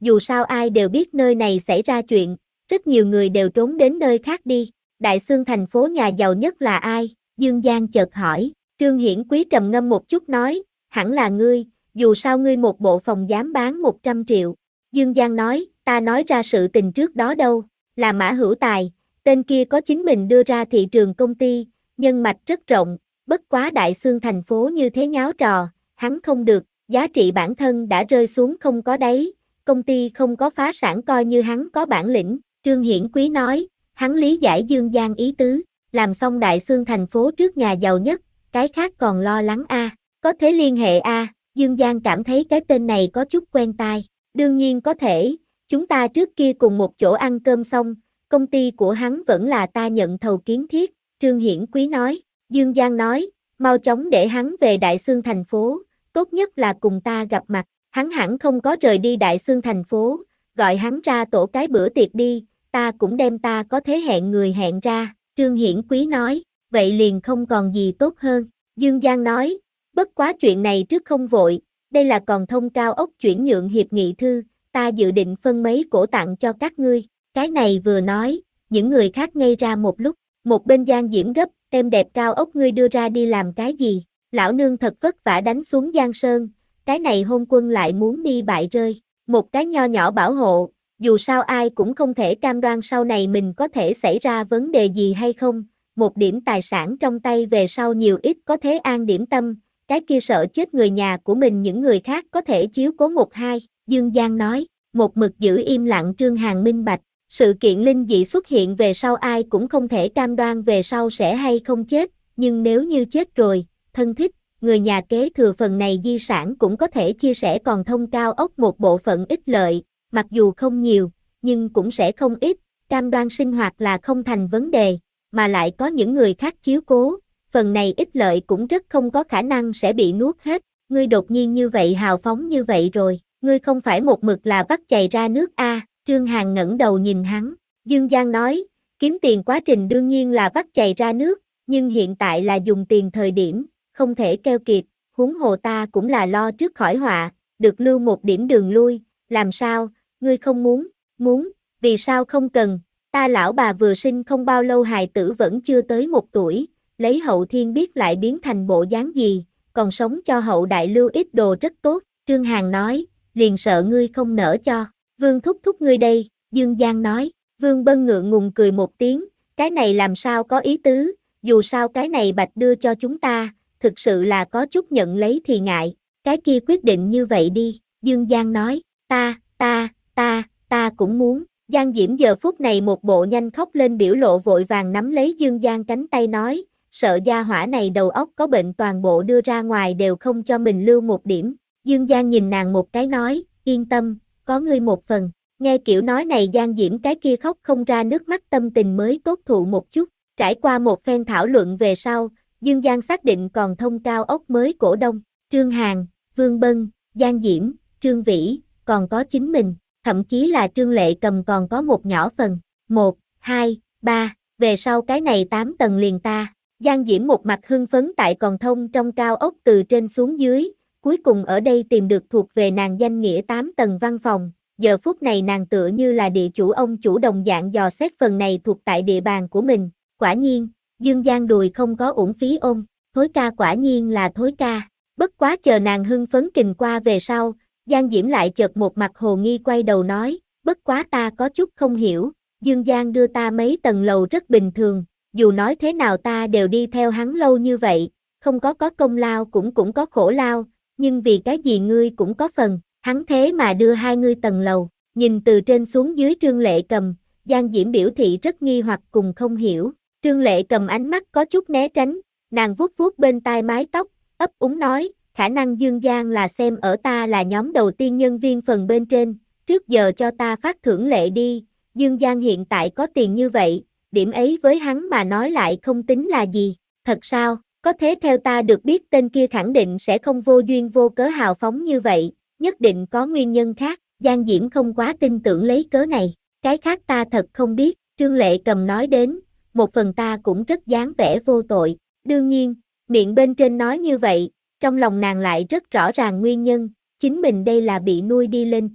dù sao ai đều biết nơi này xảy ra chuyện, rất nhiều người đều trốn đến nơi khác đi. Đại xương thành phố nhà giàu nhất là ai? Dương Giang chợt hỏi. Trương Hiển Quý trầm ngâm một chút nói, hẳn là ngươi, dù sao ngươi một bộ phòng dám bán một trăm triệu. Dương Giang nói, ta nói ra sự tình trước đó đâu, là Mã Hữu Tài, tên kia có chính mình đưa ra thị trường công ty, nhân mạch rất rộng, bất quá đại xương thành phố như thế nháo trò, hắn không được, giá trị bản thân đã rơi xuống không có đáy, công ty không có phá sản coi như hắn có bản lĩnh. Trương Hiển Quý nói, hắn lý giải Dương Giang ý tứ, làm xong đại xương thành phố trước nhà giàu nhất, cái khác còn lo lắng a, à. Có thế liên hệ a, à. Dương Giang cảm thấy cái tên này có chút quen tai, đương nhiên có thể, chúng ta trước kia cùng một chỗ ăn cơm xong, công ty của hắn vẫn là ta nhận thầu kiến thiết, Trương Hiển Quý nói. Dương Giang nói, mau chóng để hắn về đại xương thành phố, tốt nhất là cùng ta gặp mặt, hắn hẳn không có rời đi đại xương thành phố, gọi hắn ra tổ cái bữa tiệc đi, ta cũng đem ta có thế hẹn người hẹn ra, Trương Hiển Quý nói, vậy liền không còn gì tốt hơn. Dương Giang nói, bất quá chuyện này trước không vội, đây là còn thông cao ốc chuyển nhượng hiệp nghị thư, ta dự định phân mấy cổ tặng cho các ngươi. Cái này vừa nói, những người khác ngây ra một lúc, một bên Giang Diễm gấp, em đẹp cao ốc ngươi đưa ra đi làm cái gì, lão nương thật vất vả đánh xuống Giang Sơn, cái này hôn quân lại muốn đi bại rơi, một cái nho nhỏ bảo hộ, dù sao ai cũng không thể cam đoan sau này mình có thể xảy ra vấn đề gì hay không, một điểm tài sản trong tay về sau nhiều ít có thế an điểm tâm, cái kia sợ chết người nhà của mình những người khác có thể chiếu cố một hai, Dương Giang nói, một mực giữ im lặng Trương Hàn minh bạch, sự kiện linh dị xuất hiện về sau ai cũng không thể cam đoan về sau sẽ hay không chết, nhưng nếu như chết rồi, thân thích, người nhà kế thừa phần này di sản cũng có thể chia sẻ còn thông cao ốc một bộ phận ích lợi, mặc dù không nhiều, nhưng cũng sẽ không ít, cam đoan sinh hoạt là không thành vấn đề, mà lại có những người khác chiếu cố, phần này ích lợi cũng rất không có khả năng sẽ bị nuốt hết, ngươi đột nhiên như vậy hào phóng như vậy rồi, ngươi không phải một mực là vắt chày ra nước a, à, Trương Hàn ngẩng đầu nhìn hắn, Dương Giang nói, kiếm tiền quá trình đương nhiên là vắt chày ra nước, nhưng hiện tại là dùng tiền thời điểm, không thể keo kiệt, huống hồ ta cũng là lo trước khỏi họa, được lưu một điểm đường lui, làm sao, ngươi không muốn, muốn, vì sao không cần, ta lão bà vừa sinh không bao lâu hài tử vẫn chưa tới một tuổi, lấy hậu thiên biết lại biến thành bộ dáng gì, còn sống cho hậu đại lưu ít đồ rất tốt, Trương Hàn nói, liền sợ ngươi không nỡ cho, Vương thúc thúc ngươi đây, Dương Giang nói, Vương Bân ngượng ngùng cười một tiếng, cái này làm sao có ý tứ, dù sao cái này bạch đưa cho chúng ta, thực sự là có chút nhận lấy thì ngại, cái kia quyết định như vậy đi, Dương Giang nói, ta, ta, ta, ta cũng muốn, Giang Diễm giờ phút này một bộ nhanh khóc lên biểu lộ vội vàng nắm lấy Dương Giang cánh tay nói, sợ gia hỏa này đầu óc có bệnh toàn bộ đưa ra ngoài đều không cho mình lưu một điểm, Dương Giang nhìn nàng một cái nói, yên tâm, có ngươi một phần, nghe kiểu nói này Giang Diễm cái kia khóc không ra nước mắt tâm tình mới tốt thụ một chút, trải qua một phen thảo luận về sau, Dương Giang xác định còn thông cao ốc mới cổ đông, Trương Hàn, Vương Bân, Giang Diễm, Trương Vĩ, còn có chính mình, thậm chí là Trương Lệ Cầm còn có một nhỏ phần, một, hai, ba, về sau cái này tám tầng liền ta, Giang Diễm một mặt hưng phấn tại còn thông trong cao ốc từ trên xuống dưới, cuối cùng ở đây tìm được thuộc về nàng danh nghĩa tám tầng văn phòng, giờ phút này nàng tựa như là địa chủ ông chủ đồng dạng dò xét phần này thuộc tại địa bàn của mình, quả nhiên, Dương Giang đùi không có uổng phí ôm, thối ca quả nhiên là thối ca, bất quá chờ nàng hưng phấn kình qua về sau, Giang Diễm lại chợt một mặt hồ nghi quay đầu nói, bất quá ta có chút không hiểu, Dương Giang đưa ta mấy tầng lầu rất bình thường, dù nói thế nào ta đều đi theo hắn lâu như vậy, không có có công lao cũng cũng có khổ lao, nhưng vì cái gì ngươi cũng có phần, hắn thế mà đưa hai ngươi tầng lầu, nhìn từ trên xuống dưới Trương Lệ Cầm, Giang Diễm biểu thị rất nghi hoặc cùng không hiểu, Trương Lệ Cầm ánh mắt có chút né tránh, nàng vuốt vuốt bên tai mái tóc, ấp úng nói, khả năng Dương Giang là xem ở ta là nhóm đầu tiên nhân viên phần bên trên, trước giờ cho ta phát thưởng lệ đi, Dương Giang hiện tại có tiền như vậy, điểm ấy với hắn mà nói lại không tính là gì, thật sao, có thế theo ta được biết tên kia khẳng định sẽ không vô duyên vô cớ hào phóng như vậy, nhất định có nguyên nhân khác, Giang Diễm không quá tin tưởng lấy cớ này, cái khác ta thật không biết, Trương Lệ Cầm nói đến, một phần ta cũng rất dáng vẻ vô tội, đương nhiên, miệng bên trên nói như vậy, trong lòng nàng lại rất rõ ràng nguyên nhân, chính mình đây là bị nuôi đi lên chứ,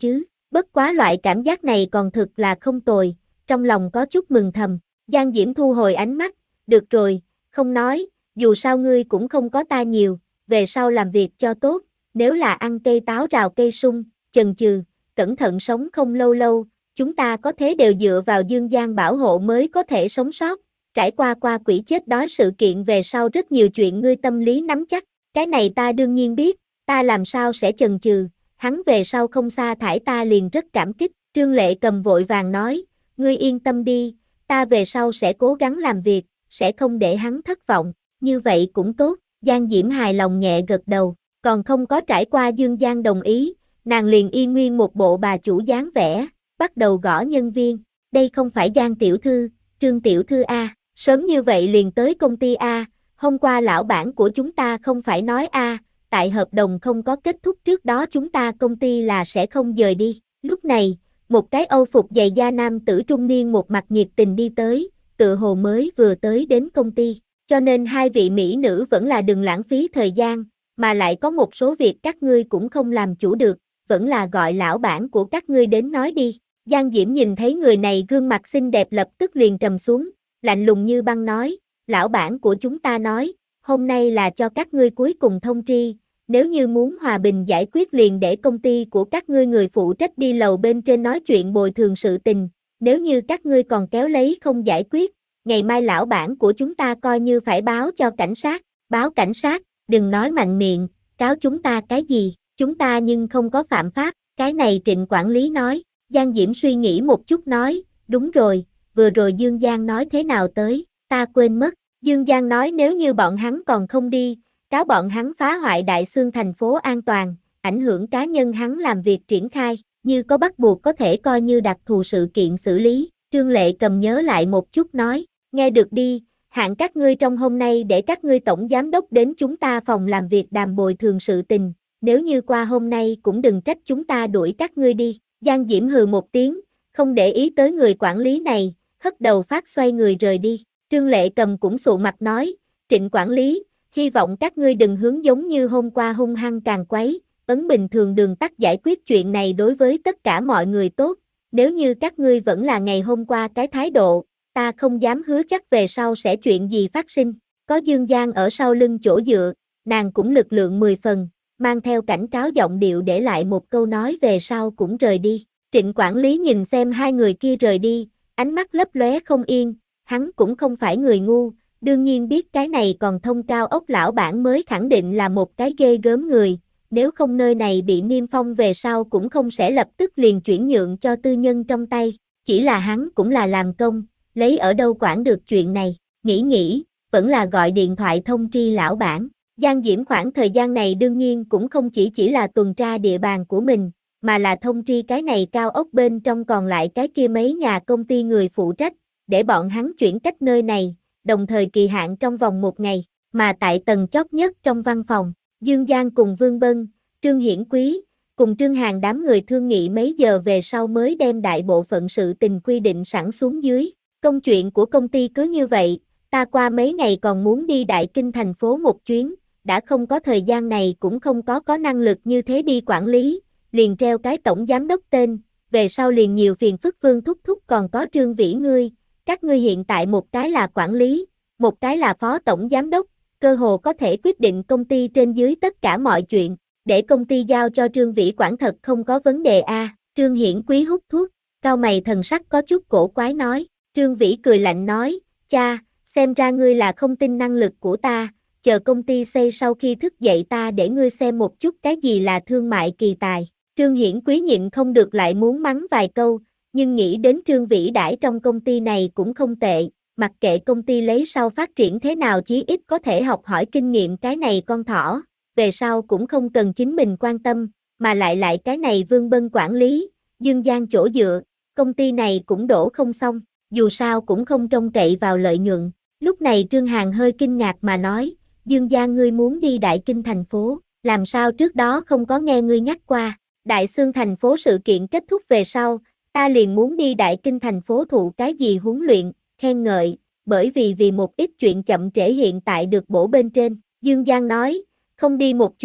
Bất quá loại cảm giác này còn thực là không tồi, trong lòng có chút mừng thầm. Giang Diễm thu hồi ánh mắt, được rồi, không nói, dù sao ngươi cũng không có ta nhiều, về sau làm việc cho tốt, nếu là ăn cây táo rào cây sung, chần chừ, cẩn thận sống không lâu lâu, chúng ta có thế đều dựa vào Dương Giang bảo hộ mới có thể sống sót. Trải qua qua quỷ chết đói sự kiện về sau rất nhiều chuyện ngươi tâm lý nắm chắc, cái này ta đương nhiên biết, ta làm sao sẽ chần chừ, hắn về sau không sa thải ta liền rất cảm kích. Trương Lệ Cầm vội vàng nói, ngươi yên tâm đi, ta về sau sẽ cố gắng làm việc, sẽ không để hắn thất vọng, như vậy cũng tốt. Giang Diễm hài lòng nhẹ gật đầu, còn không có trải qua Dương Giang đồng ý, nàng liền y nguyên một bộ bà chủ dáng vẻ, bắt đầu gõ nhân viên, đây không phải Giang tiểu thư, Trương tiểu thư a, sớm như vậy liền tới công ty a, hôm qua lão bản của chúng ta không phải nói a, tại hợp đồng không có kết thúc trước đó chúng ta công ty là sẽ không dời đi. Lúc này, một cái Âu phục dày da nam tử trung niên một mặt nhiệt tình đi tới, tựa hồ mới vừa tới đến công ty, cho nên hai vị mỹ nữ vẫn là đừng lãng phí thời gian, mà lại có một số việc các ngươi cũng không làm chủ được, vẫn là gọi lão bản của các ngươi đến nói đi. Giang Diễm nhìn thấy người này gương mặt xinh đẹp lập tức liền trầm xuống, lạnh lùng như băng nói, lão bản của chúng ta nói, hôm nay là cho các ngươi cuối cùng thông tri, nếu như muốn hòa bình giải quyết liền để công ty của các ngươi người phụ trách đi lầu bên trên nói chuyện bồi thường sự tình, nếu như các ngươi còn kéo lấy không giải quyết, ngày mai lão bản của chúng ta coi như phải báo cho cảnh sát. Báo cảnh sát, đừng nói mạnh miệng, cáo chúng ta cái gì, chúng ta nhưng không có phạm pháp, cái này Trịnh quản lý nói. Giang Diễm suy nghĩ một chút nói, đúng rồi, vừa rồi Dương Giang nói thế nào tới, ta quên mất. Dương Giang nói nếu như bọn hắn còn không đi, cáo bọn hắn phá hoại Đại Xương thành phố an toàn, ảnh hưởng cá nhân hắn làm việc triển khai, như có bắt buộc có thể coi như đặc thù sự kiện xử lý. Trương Lệ Cầm nhớ lại một chút nói, nghe được đi, hạn các ngươi trong hôm nay để các ngươi tổng giám đốc đến chúng ta phòng làm việc đàm bồi thường sự tình, nếu như qua hôm nay cũng đừng trách chúng ta đuổi các ngươi đi. Giang Diễm hừ một tiếng, không để ý tới người quản lý này, hất đầu phát xoay người rời đi. Trương Lệ Cầm cũng sụ mặt nói, Trịnh quản lý, hy vọng các ngươi đừng hướng giống như hôm qua hung hăng càng quấy, ấn bình thường đường tắt giải quyết chuyện này đối với tất cả mọi người tốt, nếu như các ngươi vẫn là ngày hôm qua cái thái độ, ta không dám hứa chắc về sau sẽ chuyện gì phát sinh. Có Dương Giang ở sau lưng chỗ dựa, nàng cũng lực lượng mười phần, mang theo cảnh cáo giọng điệu để lại một câu nói về sau cũng rời đi. Trịnh quản lý nhìn xem hai người kia rời đi, ánh mắt lấp lóe không yên, hắn cũng không phải người ngu, đương nhiên biết cái này còn thông cao ốc lão bản mới khẳng định là một cái ghê gớm người, nếu không nơi này bị niêm phong về sau cũng không sẽ lập tức liền chuyển nhượng cho tư nhân trong tay, chỉ là hắn cũng là làm công, lấy ở đâu quản được chuyện này, nghĩ nghĩ, vẫn là gọi điện thoại thông tri lão bản. Giang Diễm khoảng thời gian này đương nhiên cũng không chỉ chỉ là tuần tra địa bàn của mình, mà là thông tri cái này cao ốc bên trong còn lại cái kia mấy nhà công ty người phụ trách, để bọn hắn chuyển cách nơi này, đồng thời kỳ hạn trong vòng một ngày, mà tại tầng chót nhất trong văn phòng, Dương Giang cùng Vương Bân, Trương Hiển Quý, cùng Trương Hàn đám người thương nghị mấy giờ về sau mới đem đại bộ phận sự tình quy định sẵn xuống dưới. Công chuyện của công ty cứ như vậy, ta qua mấy ngày còn muốn đi Đại Kinh thành phố một chuyến, đã không có thời gian này cũng không có có năng lực như thế đi quản lý, liền treo cái tổng giám đốc tên, về sau liền nhiều phiền phức. Vương thúc thúc còn có Trương Vĩ ngươi, các ngươi hiện tại một cái là quản lý, một cái là phó tổng giám đốc, cơ hồ có thể quyết định công ty trên dưới tất cả mọi chuyện, để công ty giao cho Trương Vĩ quản thật không có vấn đề a. À. Trương Hiển Quý hút thuốc, cau mày thần sắc có chút cổ quái nói. Trương Vĩ cười lạnh nói, cha, xem ra ngươi là không tin năng lực của ta, chờ công ty xây sau khi thức dậy ta để ngươi xem một chút cái gì là thương mại kỳ tài. Trương Hiển Quý nhịn không được lại muốn mắng vài câu, nhưng nghĩ đến Trương Vĩ đãi trong công ty này cũng không tệ, mặc kệ công ty lấy sau phát triển thế nào chí ít có thể học hỏi kinh nghiệm cái này con thỏ, về sau cũng không cần chính mình quan tâm, mà lại lại cái này Vương Bân quản lý, Dương Giang chỗ dựa, công ty này cũng đổ không xong, dù sao cũng không trông cậy vào lợi nhuận. Lúc này Trương Hàn hơi kinh ngạc mà nói, Dương Giang ngươi muốn đi Đại Kinh thành phố, làm sao trước đó không có nghe ngươi nhắc qua, Đại Xương thành phố sự kiện kết thúc về sau, ta liền muốn đi Đại Kinh thành phố thụ cái gì huấn luyện, khen ngợi, bởi vì vì một ít chuyện chậm trễ hiện tại được bổ bên trên. Dương Giang nói, không đi một chuyến,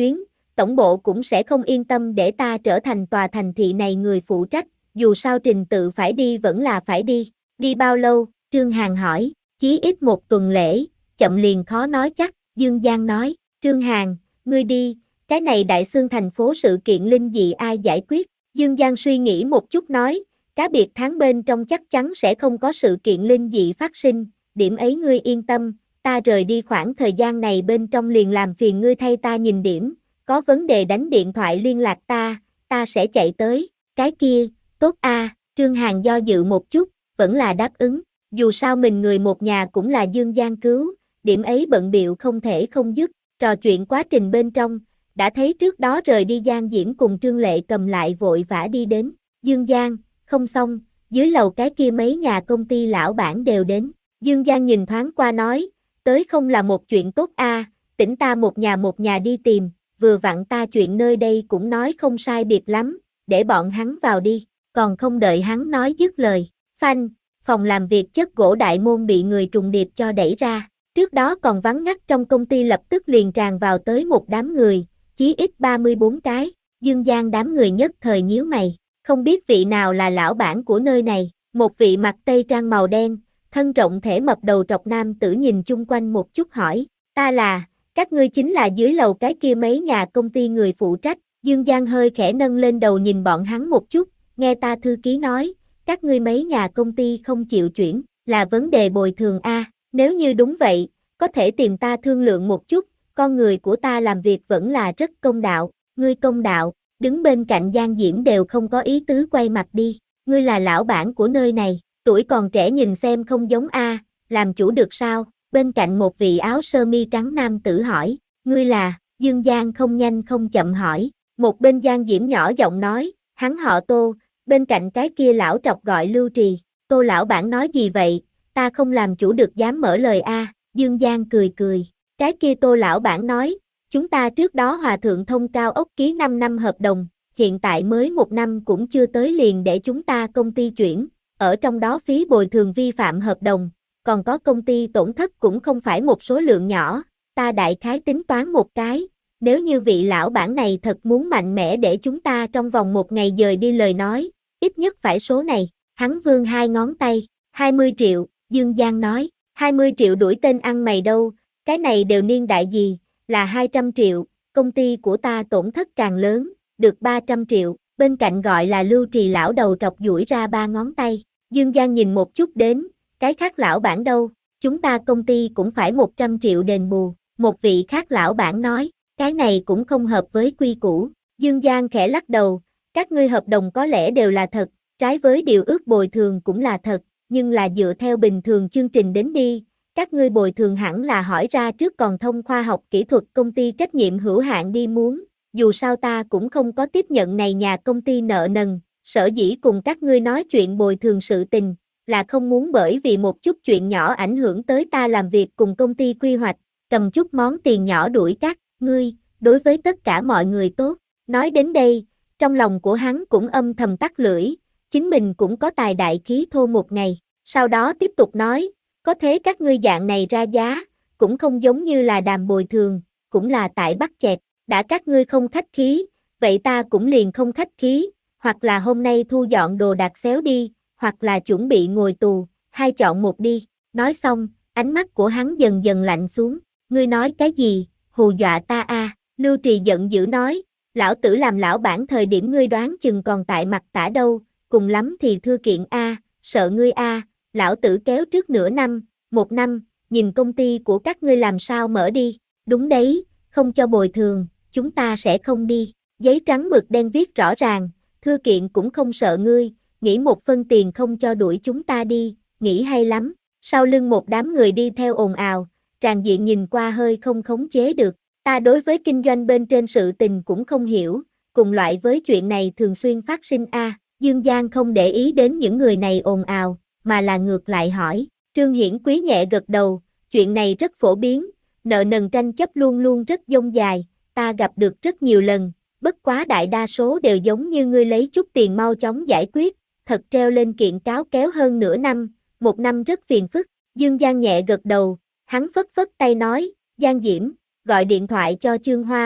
tổng bộ cũng sẽ không yên tâm để ta trở thành tòa thành thị này người phụ trách, dù sao trình tự phải đi vẫn là phải đi. Đi bao lâu? Trương Hàn hỏi. Chí ít một tuần lễ, chậm liền khó nói chắc, Dương Giang nói. Trương Hàn, ngươi đi, cái này đại xương thành phố sự kiện linh dị ai giải quyết? Dương Giang suy nghĩ một chút nói, cá biệt tháng bên trong chắc chắn sẽ không có sự kiện linh dị phát sinh, điểm ấy ngươi yên tâm, ta rời đi khoảng thời gian này bên trong liền làm phiền ngươi thay ta nhìn điểm, có vấn đề đánh điện thoại liên lạc ta, ta sẽ chạy tới, cái kia, tốt a. Trương Hàn do dự một chút, vẫn là đáp ứng, dù sao mình người một nhà cũng là Dương Giang cứu, điểm ấy bận biệu không thể không dứt, trò chuyện quá trình bên trong, đã thấy trước đó rời đi Giang Diễm cùng Trương Lệ cầm lại vội vã đi đến, Dương Giang, không xong, dưới lầu cái kia mấy nhà công ty lão bản đều đến, Dương Giang nhìn thoáng qua nói, tới không là một chuyện tốt a, tỉnh ta một nhà một nhà đi tìm, vừa vặn ta chuyện nơi đây cũng nói không sai biệt lắm, để bọn hắn vào đi, còn không đợi hắn nói dứt lời, phanh, phòng làm việc chất gỗ đại môn bị người trùng điệp cho đẩy ra, trước đó còn vắng ngắt trong công ty lập tức liền tràn vào tới một đám người, chí ít ba mươi bốn cái, Dương Giang đám người nhất thời nhíu mày, không biết vị nào là lão bản của nơi này, một vị mặc tây trang màu đen, thân rộng thể mập đầu trọc nam tử nhìn chung quanh một chút hỏi, ta là, các ngươi chính là dưới lầu cái kia mấy nhà công ty người phụ trách, Dương Giang hơi khẽ nâng lên đầu nhìn bọn hắn một chút, nghe ta thư ký nói, các ngươi mấy nhà công ty không chịu chuyển, là vấn đề bồi thường a, nếu như đúng vậy, có thể tìm ta thương lượng một chút, con người của ta làm việc vẫn là rất công đạo, ngươi công đạo, đứng bên cạnh Giang Diễm đều không có ý tứ quay mặt đi, ngươi là lão bản của nơi này, tuổi còn trẻ nhìn xem không giống a, làm chủ được sao, bên cạnh một vị áo sơ mi trắng nam tử hỏi, ngươi là, Dương Giang không nhanh không chậm hỏi, một bên Giang Diễm nhỏ giọng nói, hắn họ Tô, bên cạnh cái kia lão trọc gọi Lưu Trì, Tô lão bản nói gì vậy, ta không làm chủ được dám mở lời a, Dương Giang cười cười, cái kia Tô lão bản nói, chúng ta trước đó hòa thượng thông cao ốc ký năm năm hợp đồng, hiện tại mới một năm cũng chưa tới liền để chúng ta công ty chuyển, ở trong đó phí bồi thường vi phạm hợp đồng, còn có công ty tổn thất cũng không phải một số lượng nhỏ, ta đại khái tính toán một cái, nếu như vị lão bản này thật muốn mạnh mẽ để chúng ta trong vòng một ngày dời đi lời nói, ít nhất phải số này, hắn vươn hai ngón tay, hai mươi triệu, Dương Giang nói, hai mươi triệu đuổi tên ăn mày đâu, cái này đều niên đại gì, là hai trăm triệu, công ty của ta tổn thất càng lớn, được ba trăm triệu, bên cạnh gọi là Lưu Trì lão đầu trọc duỗi ra ba ngón tay, Dương Giang nhìn một chút đến, cái khác lão bản đâu, chúng ta công ty cũng phải một trăm triệu đền bù, một vị khác lão bản nói, cái này cũng không hợp với quy củ, Dương Giang khẽ lắc đầu, các ngươi hợp đồng có lẽ đều là thật, trái với điều ước bồi thường cũng là thật, nhưng là dựa theo bình thường chương trình đến đi, các ngươi bồi thường hẳn là hỏi ra trước còn thông khoa học kỹ thuật công ty trách nhiệm hữu hạn đi muốn, dù sao ta cũng không có tiếp nhận này nhà công ty nợ nần, sở dĩ cùng các ngươi nói chuyện bồi thường sự tình, là không muốn bởi vì một chút chuyện nhỏ ảnh hưởng tới ta làm việc cùng công ty quy hoạch, cầm chút món tiền nhỏ đuổi các ngươi, đối với tất cả mọi người tốt. Nói đến đây, trong lòng của hắn cũng âm thầm tắt lưỡi, chính mình cũng có tài đại khí thô một ngày, sau đó tiếp tục nói, có thế các ngươi dạng này ra giá, cũng không giống như là đàm bồi thường, cũng là tại bắt chẹt, đã các ngươi không khách khí, vậy ta cũng liền không khách khí, hoặc là hôm nay thu dọn đồ đạc xéo đi, hoặc là chuẩn bị ngồi tù, hai chọn một đi, nói xong, ánh mắt của hắn dần dần lạnh xuống, ngươi nói cái gì, hù dọa ta a, Lưu Trì giận dữ nói, lão tử làm lão bản thời điểm ngươi đoán chừng còn tại mặt tả đâu, cùng lắm thì thưa kiện a, sợ ngươi a, lão tử kéo trước nửa năm, một năm, nhìn công ty của các ngươi làm sao mở đi, đúng đấy, không cho bồi thường, chúng ta sẽ không đi, giấy trắng mực đen viết rõ ràng, thưa kiện cũng không sợ ngươi, nghĩ một phân tiền không cho đuổi chúng ta đi, nghĩ hay lắm, sau lưng một đám người đi theo ồn ào, tràn diện nhìn qua hơi không khống chế được, ta đối với kinh doanh bên trên sự tình cũng không hiểu, cùng loại với chuyện này thường xuyên phát sinh a, à, Dương Giang không để ý đến những người này ồn ào, mà là ngược lại hỏi, Trương Hiển Quý nhẹ gật đầu, chuyện này rất phổ biến, nợ nần tranh chấp luôn luôn rất dông dài, ta gặp được rất nhiều lần, bất quá đại đa số đều giống như ngươi lấy chút tiền mau chóng giải quyết, thật treo lên kiện cáo kéo hơn nửa năm, một năm rất phiền phức, Dương Giang nhẹ gật đầu, hắn phất phất tay nói, Giang Diễm, gọi điện thoại cho Trương Hoa,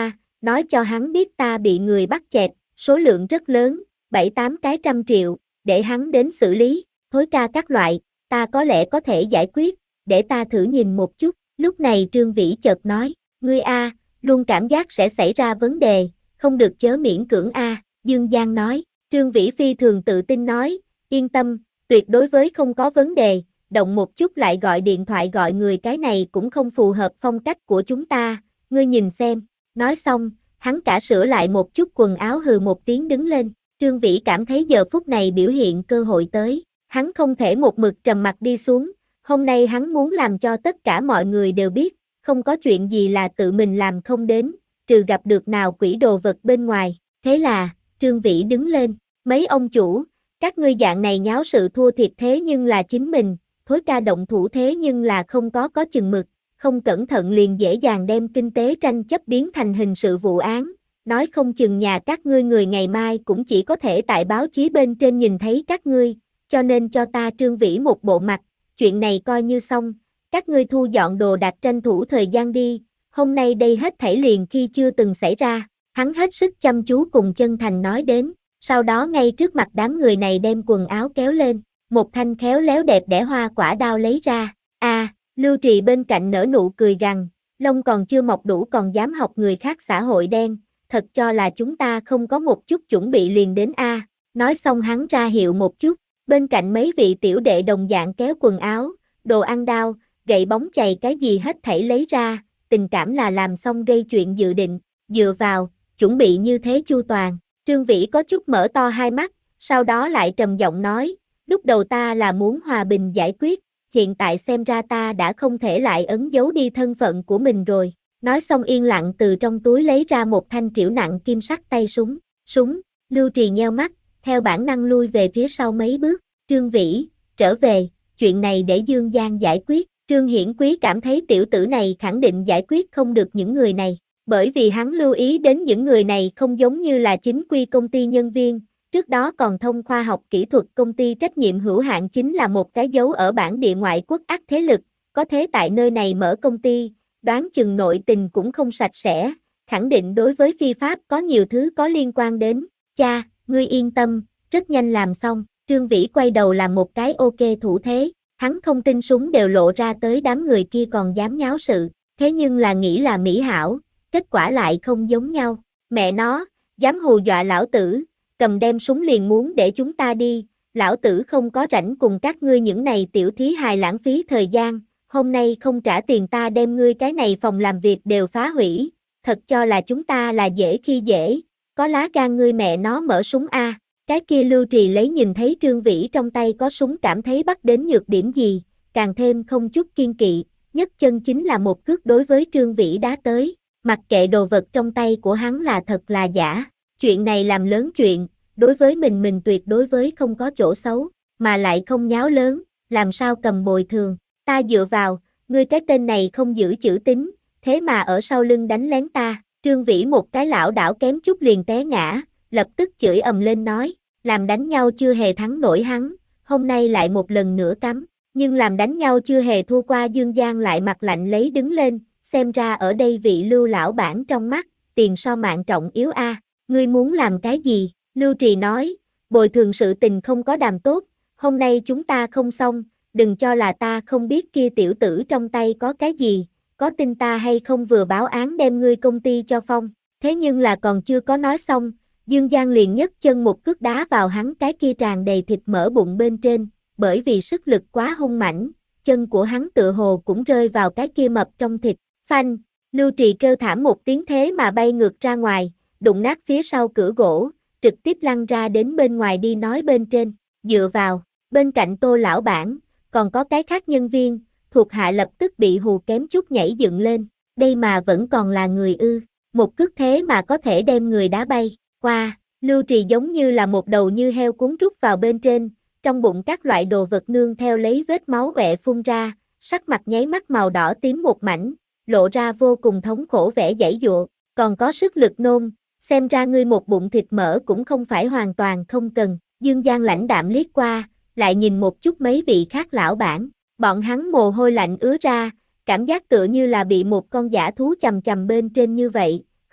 nói cho hắn biết ta bị người bắt chẹt, số lượng rất lớn, bảy tám cái trăm triệu, để hắn đến xử lý, thối ca các loại, ta có lẽ có thể giải quyết, để ta thử nhìn một chút. Lúc này Trương Vĩ chợt nói, ngươi a, luôn cảm giác sẽ xảy ra vấn đề, không được chớ miễn cưỡng a. Dương Giang nói. Trương Vĩ phi thường tự tin nói, yên tâm, tuyệt đối với không có vấn đề, động một chút lại gọi điện thoại gọi người, cái này cũng không phù hợp phong cách của chúng ta, ngươi nhìn xem. Nói xong, hắn cả sửa lại một chút quần áo, hừ một tiếng đứng lên. Trương Vĩ cảm thấy giờ phút này biểu hiện cơ hội tới, hắn không thể một mực trầm mặc đi xuống, hôm nay hắn muốn làm cho tất cả mọi người đều biết, không có chuyện gì là tự mình làm không đến, trừ gặp được nào quỷ đồ vật bên ngoài. Thế là, Trương Vĩ đứng lên, mấy ông chủ, các ngươi dạng này nháo sự thua thiệt thế nhưng là chính mình, thối ca động thủ thế nhưng là không có có chừng mực, không cẩn thận liền dễ dàng đem kinh tế tranh chấp biến thành hình sự vụ án, nói không chừng nhà các ngươi người ngày mai cũng chỉ có thể tại báo chí bên trên nhìn thấy các ngươi, cho nên cho ta Trương Vĩ một bộ mặt, chuyện này coi như xong, các ngươi thu dọn đồ đạc tranh thủ thời gian đi, hôm nay đây hết thảy liền khi chưa từng xảy ra. Hắn hết sức chăm chú cùng chân thành nói đến, sau đó ngay trước mặt đám người này đem quần áo kéo lên, một thanh khéo léo đẹp đẽ hoa quả đao lấy ra. A, à, Lưu Trì bên cạnh nở nụ cười gằn, lông còn chưa mọc đủ còn dám học người khác xã hội đen, thật cho là chúng ta không có một chút chuẩn bị liền đến a. À. Nói xong hắn ra hiệu một chút, bên cạnh mấy vị tiểu đệ đồng dạng kéo quần áo, đồ ăn đao, gậy bóng chày cái gì hết thảy lấy ra, tình cảm là làm xong gây chuyện dự định, dựa vào, chuẩn bị như thế chu toàn. Trương Vĩ có chút mở to hai mắt, sau đó lại trầm giọng nói, lúc đầu ta là muốn hòa bình giải quyết, hiện tại xem ra ta đã không thể lại ẩn giấu đi thân phận của mình rồi. Nói xong yên lặng từ trong túi lấy ra một thanh trĩu nặng kim sắc tay súng, súng, Lưu Trì nheo mắt, theo bản năng lui về phía sau mấy bước. Trương Vĩ, trở về, chuyện này để Dương Giang giải quyết. Trương Hiển Quý cảm thấy tiểu tử này khẳng định giải quyết không được những người này, bởi vì hắn lưu ý đến những người này không giống như là chính quy công ty nhân viên, trước đó còn thông khoa học kỹ thuật công ty trách nhiệm hữu hạn chính là một cái dấu ở bản địa ngoại quốc ác thế lực, có thế tại nơi này mở công ty, đoán chừng nội tình cũng không sạch sẽ, khẳng định đối với phi pháp có nhiều thứ có liên quan đến. Cha, ngươi yên tâm, rất nhanh làm xong. Trương Vĩ quay đầu làm một cái ok thủ thế, hắn không tin súng đều lộ ra tới đám người kia còn dám nháo sự, thế nhưng là nghĩ là mỹ hảo, kết quả lại không giống nhau. Mẹ nó, dám hù dọa lão tử, cầm đem súng liền muốn để chúng ta đi, lão tử không có rảnh cùng các ngươi những này tiểu thí hài lãng phí thời gian, hôm nay không trả tiền ta đem ngươi cái này phòng làm việc đều phá hủy, thật cho là chúng ta là dễ khi dễ, có lá gan ngươi mẹ nó mở súng a. Cái kia Lưu Trì lấy nhìn thấy Trương Vĩ trong tay có súng cảm thấy bắt đến nhược điểm gì, càng thêm không chút kiên kỵ, nhấc chân chính là một cước đối với Trương Vĩ đá tới, mặc kệ đồ vật trong tay của hắn là thật là giả, chuyện này làm lớn chuyện, đối với mình mình tuyệt đối với không có chỗ xấu, mà lại không nháo lớn, làm sao cầm bồi thường, ta dựa vào, ngươi cái tên này không giữ chữ tín, thế mà ở sau lưng đánh lén ta. Trương Vĩ một cái lảo đảo kém chút liền té ngã, lập tức chửi ầm lên nói, làm đánh nhau chưa hề thắng nổi hắn, hôm nay lại một lần nữa cắm, nhưng làm đánh nhau chưa hề thua qua Dương Giang lại mặt lạnh lấy đứng lên, xem ra ở đây vị Lưu lão bản trong mắt, tiền so mạng trọng yếu a, à. Ngươi muốn làm cái gì? Lưu Trì nói, bồi thường sự tình không có đàm tốt, hôm nay chúng ta không xong, đừng cho là ta không biết kia tiểu tử trong tay có cái gì, có tin ta hay không vừa báo án đem ngươi công ty cho phong, thế nhưng là còn chưa có nói xong, Dương Giang liền nhấc chân một cước đá vào hắn cái kia tràn đầy thịt mỡ bụng bên trên, bởi vì sức lực quá hung mãnh, chân của hắn tựa hồ cũng rơi vào cái kia mập trong thịt, phanh, Lưu Trì kêu thảm một tiếng thế mà bay ngược ra ngoài, đụng nát phía sau cửa gỗ, trực tiếp lăn ra đến bên ngoài đi nói bên trên, dựa vào, bên cạnh Tô lão bản, còn có cái khác nhân viên, thuộc hạ lập tức bị hù kém chút nhảy dựng lên, đây mà vẫn còn là người ư, một cước thế mà có thể đem người đá bay. Qua, Lưu Trì giống như là một đầu như heo cuốn rút vào bên trên, trong bụng các loại đồ vật nương theo lấy vết máu ọe phun ra, sắc mặt nháy mắt màu đỏ tím một mảnh, lộ ra vô cùng thống khổ vẻ giãy giụa, còn có sức lực nôn, xem ra ngươi một bụng thịt mỡ cũng không phải hoàn toàn không cần. Dương Giang lãnh đạm liếc qua, lại nhìn một chút mấy vị khác lão bản, bọn hắn mồ hôi lạnh ứa ra, cảm giác tựa như là bị một con dã thú chầm chầm bên trên như vậy.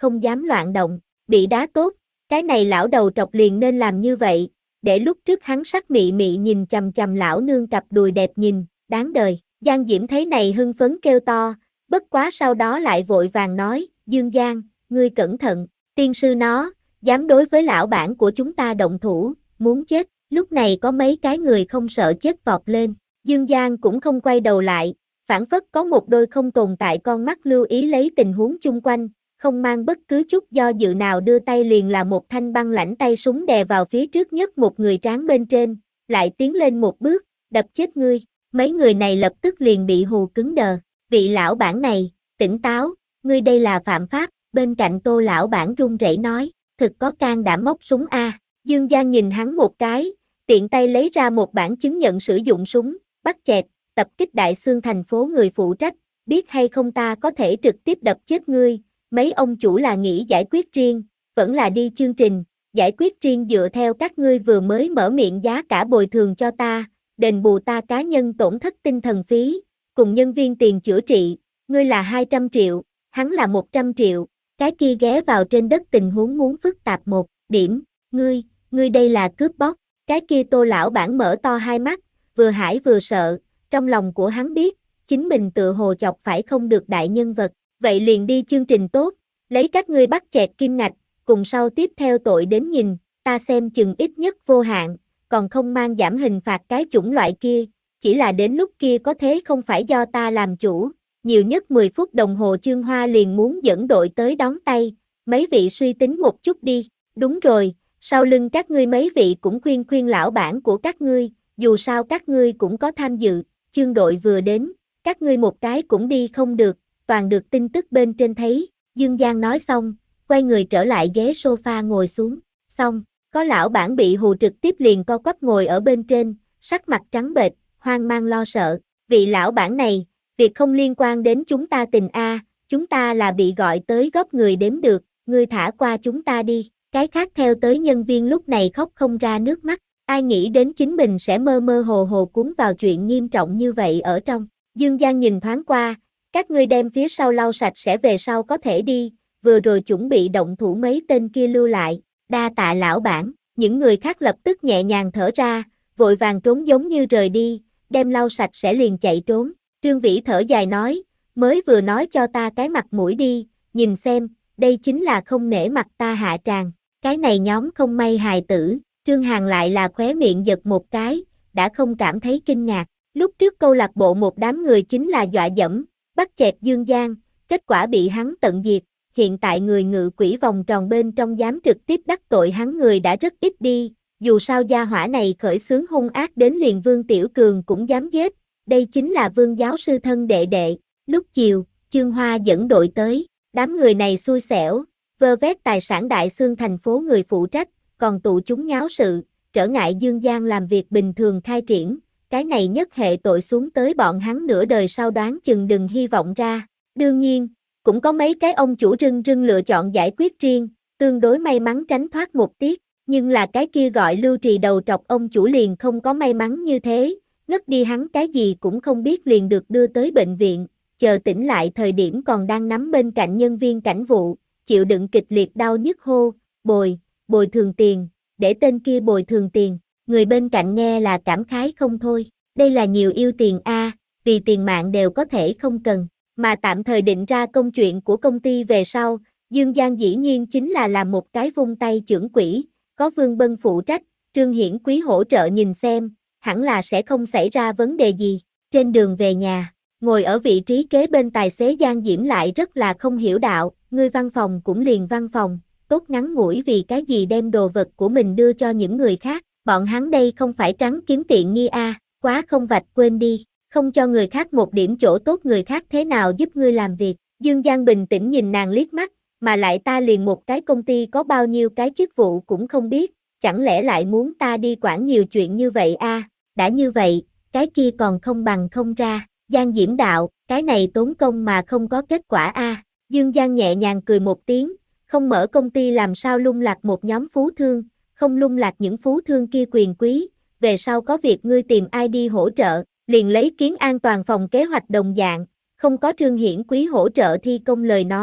không dám loạn động, bị đá tốt, cái này lão đầu trọc liền nên làm như vậy, để lúc trước hắn sắc mị mị nhìn chằm chằm lão nương cặp đùi đẹp nhìn, đáng đời. Giang Diễm thấy này hưng phấn kêu to, bất quá sau đó lại vội vàng nói, Dương Giang, ngươi cẩn thận, tiên sư nó, dám đối với lão bản của chúng ta động thủ, muốn chết, lúc này có mấy cái người không sợ chết vọt lên, Dương Giang cũng không quay đầu lại, phản phất có một đôi không tồn tại con mắt lưu ý lấy tình huống chung quanh, không mang bất cứ chút do dự nào đưa tay liền là một thanh băng lãnh tay súng đè vào phía trước nhất một người tráng bên trên, lại tiến lên một bước, đập chết ngươi. Mấy người này lập tức liền bị hù cứng đờ, vị lão bản này, tỉnh táo, ngươi đây là phạm pháp, bên cạnh Tô lão bản run rẩy nói, thực có can đảm móc súng a. Dương Giang nhìn hắn một cái, tiện tay lấy ra một bản chứng nhận sử dụng súng, bắt chẹt, tập kích Đại Xương thành phố người phụ trách, biết hay không ta có thể trực tiếp đập chết ngươi, mấy ông chủ là nghĩ giải quyết riêng, vẫn là đi chương trình, giải quyết riêng dựa theo các ngươi vừa mới mở miệng giá cả bồi thường cho ta, đền bù ta cá nhân tổn thất tinh thần phí, cùng nhân viên tiền chữa trị, ngươi là hai trăm triệu, hắn là một trăm triệu, cái kia ghé vào trên đất tình huống muốn phức tạp một điểm, ngươi, ngươi đây là cướp bóc, cái kia Tô lão bản mở to hai mắt, vừa hãi vừa sợ, trong lòng của hắn biết, chính mình tự hồ chọc phải không được đại nhân vật, vậy liền đi chương trình tốt, lấy các ngươi bắt chẹt kim ngạch, cùng sau tiếp theo tội đến nhìn, ta xem chừng ít nhất vô hạn, còn không mang giảm hình phạt cái chủng loại kia, chỉ là đến lúc kia có thế không phải do ta làm chủ, nhiều nhất mười phút đồng hồ Chương Hoa liền muốn dẫn đội tới đón tay, mấy vị suy tính một chút đi, đúng rồi, sau lưng các ngươi mấy vị cũng khuyên khuyên lão bản của các ngươi, dù sao các ngươi cũng có tham dự, Chương đội vừa đến, các ngươi một cái cũng đi không được, toàn được tin tức bên trên thấy, Dương Giang nói xong, quay người trở lại ghế sofa ngồi xuống, xong. Có lão bản bị hù trực tiếp liền co quắp ngồi ở bên trên, sắc mặt trắng bệch, hoang mang lo sợ. Vị lão bản này, việc không liên quan đến chúng ta tình a, chúng ta là bị gọi tới góp người đếm được, ngươi thả qua chúng ta đi. Cái khác theo tới nhân viên lúc này khóc không ra nước mắt, ai nghĩ đến chính mình sẽ mơ mơ hồ hồ cuốn vào chuyện nghiêm trọng như vậy ở trong. Dương Giang nhìn thoáng qua, các ngươi đem phía sau lau sạch sẽ về sau có thể đi, vừa rồi chuẩn bị động thủ mấy tên kia lưu lại. Đa tạ lão bản, những người khác lập tức nhẹ nhàng thở ra, vội vàng trốn giống như rời đi, đem lau sạch sẽ liền chạy trốn. Trương Vĩ thở dài nói, mới vừa nói cho ta cái mặt mũi đi, nhìn xem, đây chính là không nể mặt ta hạ tràng. Cái này nhóm không may hài tử, Trương Hàn lại là khóe miệng giật một cái, đã không cảm thấy kinh ngạc. Lúc trước câu lạc bộ một đám người chính là dọa dẫm, bắt chẹt Dương Giang, kết quả bị hắn tận diệt. Hiện tại người ngự quỷ vòng tròn bên trong dám trực tiếp đắc tội hắn người đã rất ít đi, dù sao gia hỏa này khởi xướng hung ác đến liền Vương Tiểu Cường cũng dám giết, đây chính là Vương giáo sư thân đệ đệ. Lúc chiều, Chương Hoa dẫn đội tới, đám người này xui xẻo, vơ vét tài sản Đại Xương thành phố người phụ trách, còn tụ chúng nháo sự, trở ngại Dương Giang làm việc bình thường khai triển, cái này nhất hệ tội xuống tới bọn hắn nửa đời sau đoán chừng đừng hy vọng ra. Đương nhiên, cũng có mấy cái ông chủ rưng rưng lựa chọn giải quyết riêng, tương đối may mắn tránh thoát một tiết, nhưng là cái kia gọi Lưu Trì đầu trọc ông chủ liền không có may mắn như thế, ngất đi hắn cái gì cũng không biết liền được đưa tới bệnh viện, chờ tỉnh lại thời điểm còn đang nắm bên cạnh nhân viên cảnh vụ, chịu đựng kịch liệt đau nhức hô, bồi, bồi thường tiền, để tên kia bồi thường tiền, người bên cạnh nghe là cảm khái không thôi, đây là nhiều yêu tiền a, vì tiền mạng đều có thể không cần. Mà tạm thời định ra công chuyện của công ty về sau, Dương Giang dĩ nhiên chính là làm một cái vung tay chưởng quỹ, có Vương Bân phụ trách, Trương Hiển Quý hỗ trợ nhìn xem, hẳn là sẽ không xảy ra vấn đề gì. Trên đường về nhà, ngồi ở vị trí kế bên tài xế Giang Diễm lại rất là không hiểu đạo, ngươi văn phòng cũng liền văn phòng, tốt ngắn ngủi vì cái gì đem đồ vật của mình đưa cho những người khác, bọn hắn đây không phải trắng kiếm tiện nghi a, quá không vạch quên đi. Không cho người khác một điểm chỗ tốt người khác thế nào giúp ngươi làm việc. Dương Giang bình tĩnh nhìn nàng liếc mắt, mà lại ta liền một cái công ty có bao nhiêu cái chức vụ cũng không biết, chẳng lẽ lại muốn ta đi quản nhiều chuyện như vậy a? À? Đã như vậy, cái kia còn không bằng không ra. Giang Diễm đạo, cái này tốn công mà không có kết quả a. À? Dương Giang nhẹ nhàng cười một tiếng, không mở công ty làm sao lung lạc một nhóm phú thương, không lung lạc những phú thương kia quyền quý, về sau có việc ngươi tìm ai đi hỗ trợ. Liền lấy Kiến An toàn phòng kế hoạch đồng dạng, không có Trương Hiển Quý hỗ trợ thi công lời nói,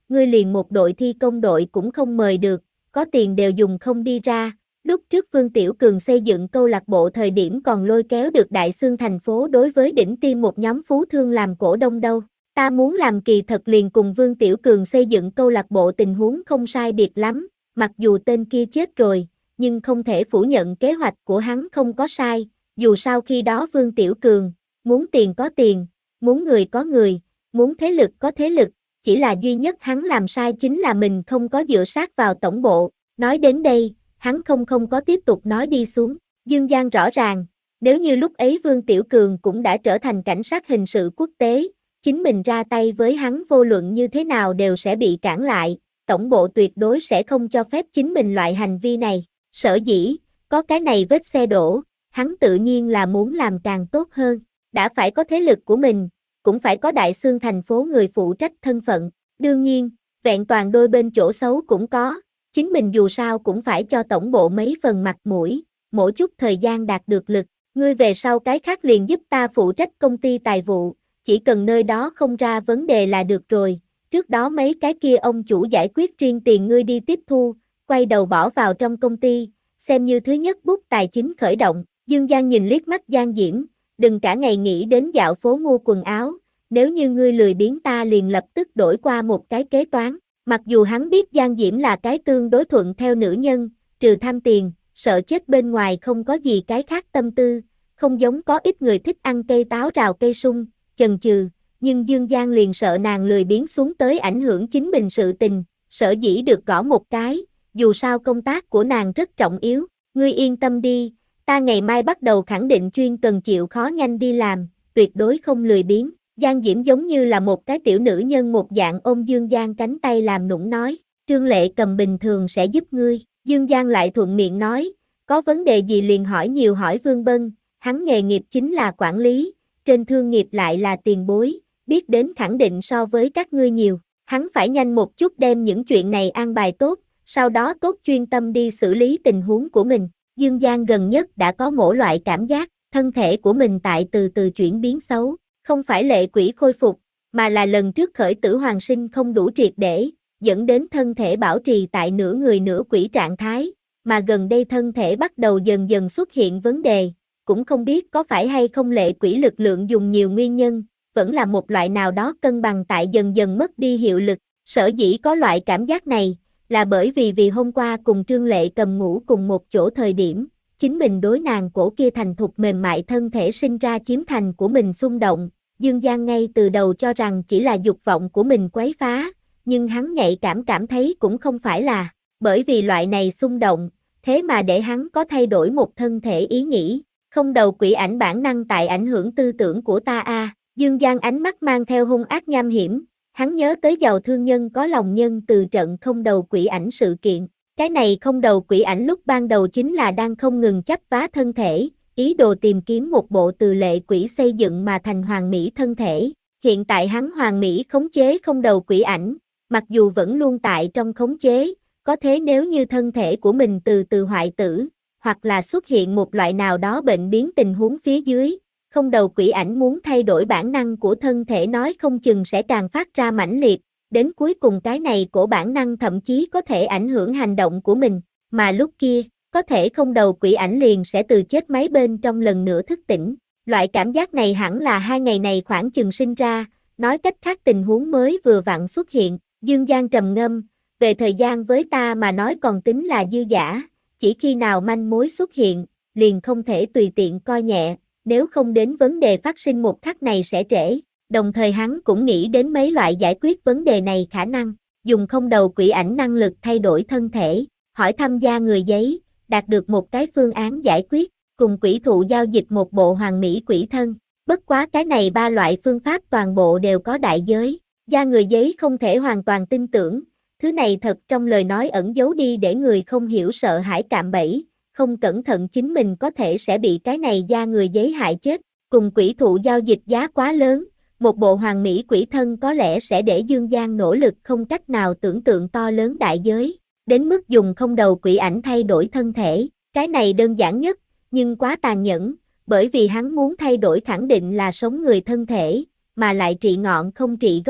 ngươi liền một đội thi công đội cũng không mời được, có tiền đều dùng không đi ra. Lúc trước Vương Tiểu Cường xây dựng câu lạc bộ thời điểm còn lôi kéo được Đại Xương thành phố đối với đỉnh tiêm một nhóm phú thương làm cổ đông đâu. Ta muốn làm kỳ thật liền cùng Vương Tiểu Cường xây dựng câu lạc bộ tình huống không sai biệt lắm, mặc dù tên kia chết rồi, nhưng không thể phủ nhận kế hoạch của hắn không có sai, dù sao khi đó Vương Tiểu Cường, muốn tiền có tiền, muốn người có người, muốn thế lực có thế lực, chỉ là duy nhất hắn làm sai chính là mình không có dựa sát vào tổng bộ. Nói đến đây, hắn không không có tiếp tục nói đi xuống. Dương Giang rõ ràng, nếu như lúc ấy Vương Tiểu Cường cũng đã trở thành cảnh sát hình sự quốc tế, chính mình ra tay với hắn vô luận như thế nào đều sẽ bị cản lại, tổng bộ tuyệt đối sẽ không cho phép chính mình loại hành vi này. Sở dĩ, có cái này vết xe đổ, hắn tự nhiên là muốn làm càng tốt hơn, đã phải có thế lực của mình, cũng phải có Đại Xương thành phố người phụ trách thân phận, đương nhiên, vẹn toàn đôi bên chỗ xấu cũng có, chính mình dù sao cũng phải cho tổng bộ mấy phần mặt mũi, mỗi chút thời gian đạt được lực, ngươi về sau cái khác liền giúp ta phụ trách công ty tài vụ, chỉ cần nơi đó không ra vấn đề là được rồi, trước đó mấy cái kia ông chủ giải quyết riêng tiền ngươi đi tiếp thu, quay đầu bỏ vào trong công ty, xem như thứ nhất bút tài chính khởi động. Dương Giang nhìn liếc mắt Giang Diễm, đừng cả ngày nghĩ đến dạo phố mua quần áo, nếu như ngươi lười biếng ta liền lập tức đổi qua một cái kế toán. Mặc dù hắn biết Giang Diễm là cái tương đối thuận theo nữ nhân, trừ tham tiền, sợ chết bên ngoài không có gì cái khác tâm tư, không giống có ít người thích ăn cây táo rào cây sung, chần chừ, nhưng Dương Giang liền sợ nàng lười biếng xuống tới ảnh hưởng chính mình sự tình, sở dĩ được gõ một cái, dù sao công tác của nàng rất trọng yếu, ngươi yên tâm đi, ta ngày mai bắt đầu khẳng định chuyên cần chịu khó nhanh đi làm, tuyệt đối không lười biếng. Giang Diễm giống như là một cái tiểu nữ nhân một dạng ôm Dương Giang cánh tay làm nũng nói, Trương Lệ Cầm bình thường sẽ giúp ngươi, Dương Giang lại thuận miệng nói, có vấn đề gì liền hỏi nhiều hỏi Vương Bân, hắn nghề nghiệp chính là quản lý, trên thương nghiệp lại là tiền bối, biết đến khẳng định so với các ngươi nhiều, hắn phải nhanh một chút đem những chuyện này an bài tốt, sau đó tốt chuyên tâm đi xử lý tình huống của mình. Dương Giang gần nhất đã có mỗi loại cảm giác, thân thể của mình tại từ từ chuyển biến xấu, không phải lệ quỷ khôi phục, mà là lần trước khởi tử hoàn sinh không đủ triệt để, dẫn đến thân thể bảo trì tại nửa người nửa quỷ trạng thái, mà gần đây thân thể bắt đầu dần dần xuất hiện vấn đề, cũng không biết có phải hay không lệ quỷ lực lượng dùng nhiều nguyên nhân, vẫn là một loại nào đó cân bằng tại dần dần mất đi hiệu lực, sở dĩ có loại cảm giác này, là bởi vì vì hôm qua cùng Trương Lệ Cầm ngủ cùng một chỗ thời điểm, chính mình đối nàng cổ kia thành thục mềm mại thân thể sinh ra chiếm thành của mình xung động, Dương Giang ngay từ đầu cho rằng chỉ là dục vọng của mình quấy phá, nhưng hắn nhạy cảm cảm thấy cũng không phải là, bởi vì loại này xung động, thế mà để hắn có thay đổi một thân thể ý nghĩ, không đầu quỷ ảnh bản năng tại ảnh hưởng tư tưởng của ta a. À. Dương Giang ánh mắt mang theo hung ác nham hiểm, hắn nhớ tới giàu thương nhân có lòng nhân từ trận không đầu quỷ ảnh sự kiện. Cái này không đầu quỷ ảnh lúc ban đầu chính là đang không ngừng chấp vá thân thể, ý đồ tìm kiếm một bộ từ lệ quỷ xây dựng mà thành hoàn mỹ thân thể. Hiện tại hắn hoàn mỹ khống chế không đầu quỷ ảnh, mặc dù vẫn luôn tại trong khống chế, có thế nếu như thân thể của mình từ từ hoại tử, hoặc là xuất hiện một loại nào đó bệnh biến tình huống phía dưới, không đầu quỷ ảnh muốn thay đổi bản năng của thân thể nói không chừng sẽ càng phát ra mãnh liệt, đến cuối cùng cái này của bản năng thậm chí có thể ảnh hưởng hành động của mình, mà lúc kia, có thể không đầu quỷ ảnh liền sẽ từ chết máy bên trong lần nữa thức tỉnh. Loại cảm giác này hẳn là hai ngày này khoảng chừng sinh ra, nói cách khác tình huống mới vừa vặn xuất hiện, Dương Giang trầm ngâm, về thời gian với ta mà nói còn tính là dư dả, chỉ khi nào manh mối xuất hiện, liền không thể tùy tiện coi nhẹ, nếu không đến vấn đề phát sinh một khắc này sẽ trễ. Đồng thời hắn cũng nghĩ đến mấy loại giải quyết vấn đề này khả năng, dùng không đầu quỷ ảnh năng lực thay đổi thân thể, hỏi tham gia người giấy, đạt được một cái phương án giải quyết, cùng quỷ thụ giao dịch một bộ hoàn mỹ quỷ thân. Bất quá cái này ba loại phương pháp toàn bộ đều có đại giới, da người giấy không thể hoàn toàn tin tưởng, thứ này thật trong lời nói ẩn giấu đi để người không hiểu sợ hãi cạm bẫy, không cẩn thận chính mình có thể sẽ bị cái này da người giấy hại chết, cùng quỷ thụ giao dịch giá quá lớn. Một bộ hoàn mỹ quỷ thân có lẽ sẽ để Dương Giang nỗ lực không cách nào tưởng tượng to lớn đại giới, đến mức dùng không đầu quỷ ảnh thay đổi thân thể, cái này đơn giản nhất, nhưng quá tàn nhẫn, bởi vì hắn muốn thay đổi khẳng định là sống người thân thể, mà lại trị ngọn không trị gốc,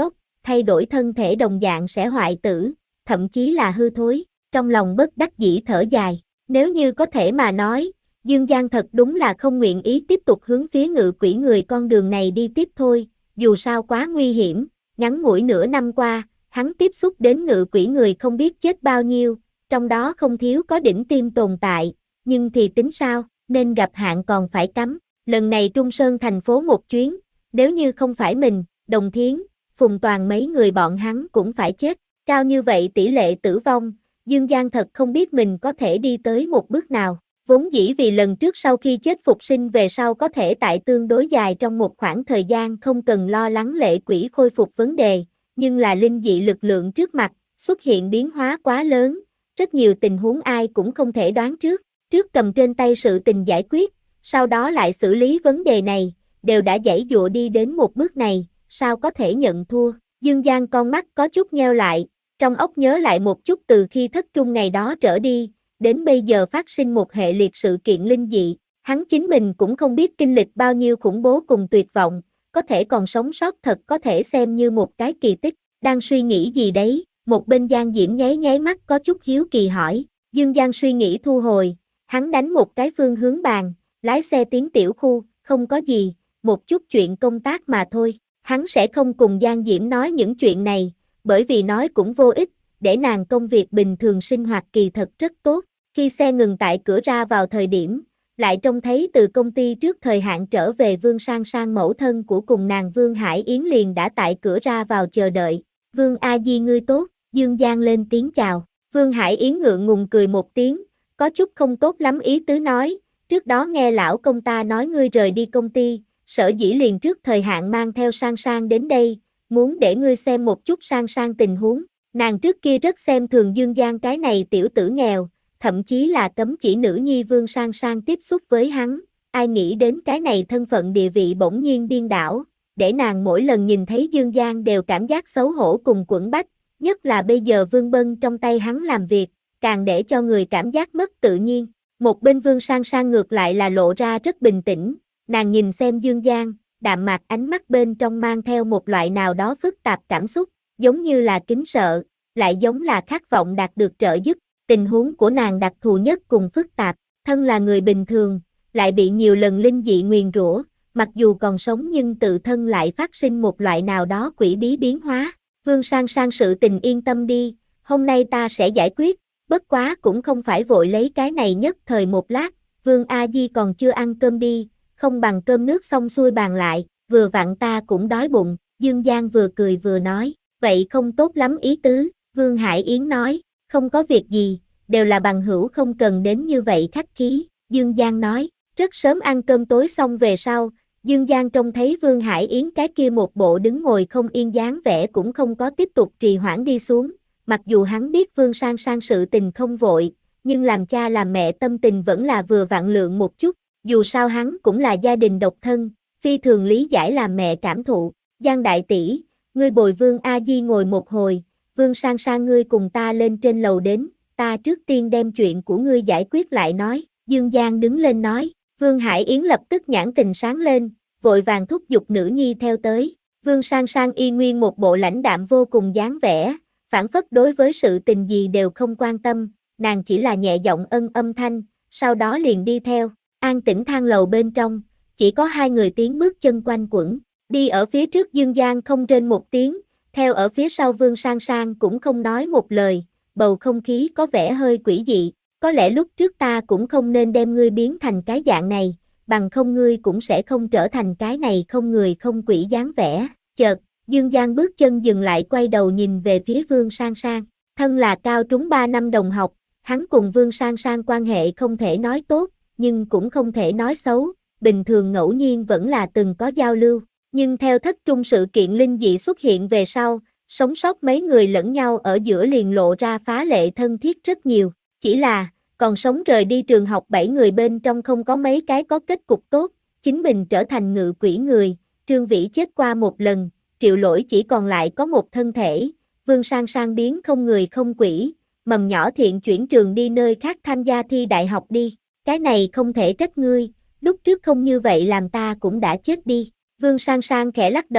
thay đổi thân thể đồng dạng sẽ hoại tử, thậm chí là hư thối, trong lòng bất đắc dĩ thở dài. Nếu như có thể mà nói, Dương Giang thật đúng là không nguyện ý tiếp tục hướng phía ngự quỷ người con đường này đi tiếp thôi, dù sao quá nguy hiểm, ngắn ngủi nửa năm qua, hắn tiếp xúc đến ngự quỷ người không biết chết bao nhiêu, trong đó không thiếu có đỉnh tiêm tồn tại, nhưng thì tính sao, nên gặp hạn còn phải cắm, lần này Trung Sơn thành phố một chuyến, nếu như không phải mình, Đồng Thiến, Phùng Toàn mấy người bọn hắn cũng phải chết, cao như vậy tỷ lệ tử vong, Dương Giang thật không biết mình có thể đi tới một bước nào. Vốn dĩ vì lần trước sau khi chết phục sinh về sau có thể tại tương đối dài trong một khoảng thời gian không cần lo lắng lệ quỷ khôi phục vấn đề, nhưng là linh dị lực lượng trước mặt, xuất hiện biến hóa quá lớn, rất nhiều tình huống ai cũng không thể đoán trước, trước cầm trên tay sự tình giải quyết, sau đó lại xử lý vấn đề này, đều đã giãy dụa đi đến một bước này, sao có thể nhận thua. Dương Giang con mắt có chút nheo lại, trong óc nhớ lại một chút từ khi thất trung ngày đó trở đi, đến bây giờ phát sinh một hệ liệt sự kiện linh dị, hắn chính mình cũng không biết kinh lịch bao nhiêu khủng bố cùng tuyệt vọng, có thể còn sống sót thật có thể xem như một cái kỳ tích, đang suy nghĩ gì đấy, một bên Giang Diễm nháy nháy mắt có chút hiếu kỳ hỏi, Dương Giang suy nghĩ thu hồi, hắn đánh một cái phương hướng bàn, lái xe tiến tiểu khu, không có gì, một chút chuyện công tác mà thôi, hắn sẽ không cùng Giang Diễm nói những chuyện này, bởi vì nói cũng vô ích, để nàng công việc bình thường sinh hoạt kỳ thật rất tốt. Khi xe ngừng tại cửa ra vào thời điểm, lại trông thấy từ công ty trước thời hạn trở về Vương Sang Sang mẫu thân của cùng nàng Vương Hải Yến liền đã tại cửa ra vào chờ đợi. Vương A Di ngươi tốt, Dương Giang lên tiếng chào. Vương Hải Yến ngượng ngùng cười một tiếng, có chút không tốt lắm ý tứ nói, trước đó nghe lão công ta nói ngươi rời đi công ty, sở dĩ liền trước thời hạn mang theo Sang Sang đến đây, muốn để ngươi xem một chút Sang Sang tình huống. Nàng trước kia rất xem thường Dương Giang cái này tiểu tử nghèo, thậm chí là cấm chỉ nữ nhi Vương Sang Sang tiếp xúc với hắn, ai nghĩ đến cái này thân phận địa vị bỗng nhiên điên đảo, để nàng mỗi lần nhìn thấy Dương Giang đều cảm giác xấu hổ cùng quẫn bách, nhất là bây giờ Vương Bân trong tay hắn làm việc, càng để cho người cảm giác mất tự nhiên. Một bên Vương Sang Sang ngược lại là lộ ra rất bình tĩnh, nàng nhìn xem Dương Giang, đạm mạc ánh mắt bên trong mang theo một loại nào đó phức tạp cảm xúc, giống như là kính sợ, lại giống là khát vọng đạt được trợ giúp. Tình huống của nàng đặc thù nhất cùng phức tạp, thân là người bình thường, lại bị nhiều lần linh dị nguyền rủa, mặc dù còn sống nhưng tự thân lại phát sinh một loại nào đó quỷ bí biến hóa. Vương Sang Sang sự tình yên tâm đi, hôm nay ta sẽ giải quyết, bất quá cũng không phải vội lấy cái này nhất thời một lát, Vương A Di còn chưa ăn cơm đi, không bằng cơm nước xong xuôi bàn lại, vừa vặn ta cũng đói bụng, Dương Giang vừa cười vừa nói, vậy không tốt lắm ý tứ, Vương Hải Yến nói. Không có việc gì, đều là bằng hữu không cần đến như vậy khách khí, Dương Giang nói, rất sớm ăn cơm tối xong về sau, Dương Giang trông thấy Vương Hải Yến cái kia một bộ đứng ngồi không yên dáng vẻ cũng không có tiếp tục trì hoãn đi xuống, mặc dù hắn biết Vương Sang Sang sự tình không vội, nhưng làm cha làm mẹ tâm tình vẫn là vừa vặn lượng một chút, dù sao hắn cũng là gia đình độc thân, phi thường lý giải làm mẹ cảm thụ, Giang đại tỷ, ngươi bồi Vương A Di ngồi một hồi, Vương Sang Sang ngươi cùng ta lên trên lầu đến, ta trước tiên đem chuyện của ngươi giải quyết lại nói, Dương Giang đứng lên nói, Vương Hải Yến lập tức nhãn tình sáng lên, vội vàng thúc giục nữ nhi theo tới, Vương Sang Sang y nguyên một bộ lãnh đạm vô cùng dáng vẻ, phản phất đối với sự tình gì đều không quan tâm, nàng chỉ là nhẹ giọng ân âm thanh, sau đó liền đi theo, an tĩnh thang lầu bên trong, chỉ có hai người tiếng bước chân quanh quẩn, đi ở phía trước Dương Giang không rên một tiếng, theo ở phía sau Vương Sang Sang cũng không nói một lời, bầu không khí có vẻ hơi quỷ dị, có lẽ lúc trước ta cũng không nên đem ngươi biến thành cái dạng này, bằng không ngươi cũng sẽ không trở thành cái này không người không quỷ dáng vẻ, chợt, Dương Giang bước chân dừng lại quay đầu nhìn về phía Vương Sang Sang, thân là cao trúng ba năm đồng học, hắn cùng Vương Sang Sang quan hệ không thể nói tốt, nhưng cũng không thể nói xấu, bình thường ngẫu nhiên vẫn là từng có giao lưu. Nhưng theo thất trung sự kiện linh dị xuất hiện về sau, sống sót mấy người lẫn nhau ở giữa liền lộ ra phá lệ thân thiết rất nhiều. Chỉ là, còn sống rời đi trường học bảy người bên trong không có mấy cái có kết cục tốt, chính mình trở thành ngự quỷ người, Trương Vĩ chết qua một lần, Triệu Lỗi chỉ còn lại có một thân thể, Vương Sang Sang biến không người không quỷ, Mầm Nhỏ Thiện chuyển trường đi nơi khác tham gia thi đại học đi, cái này không thể trách ngươi, lúc trước không như vậy làm ta cũng đã chết đi. Vương Sang Sang khẽ lắc đầu,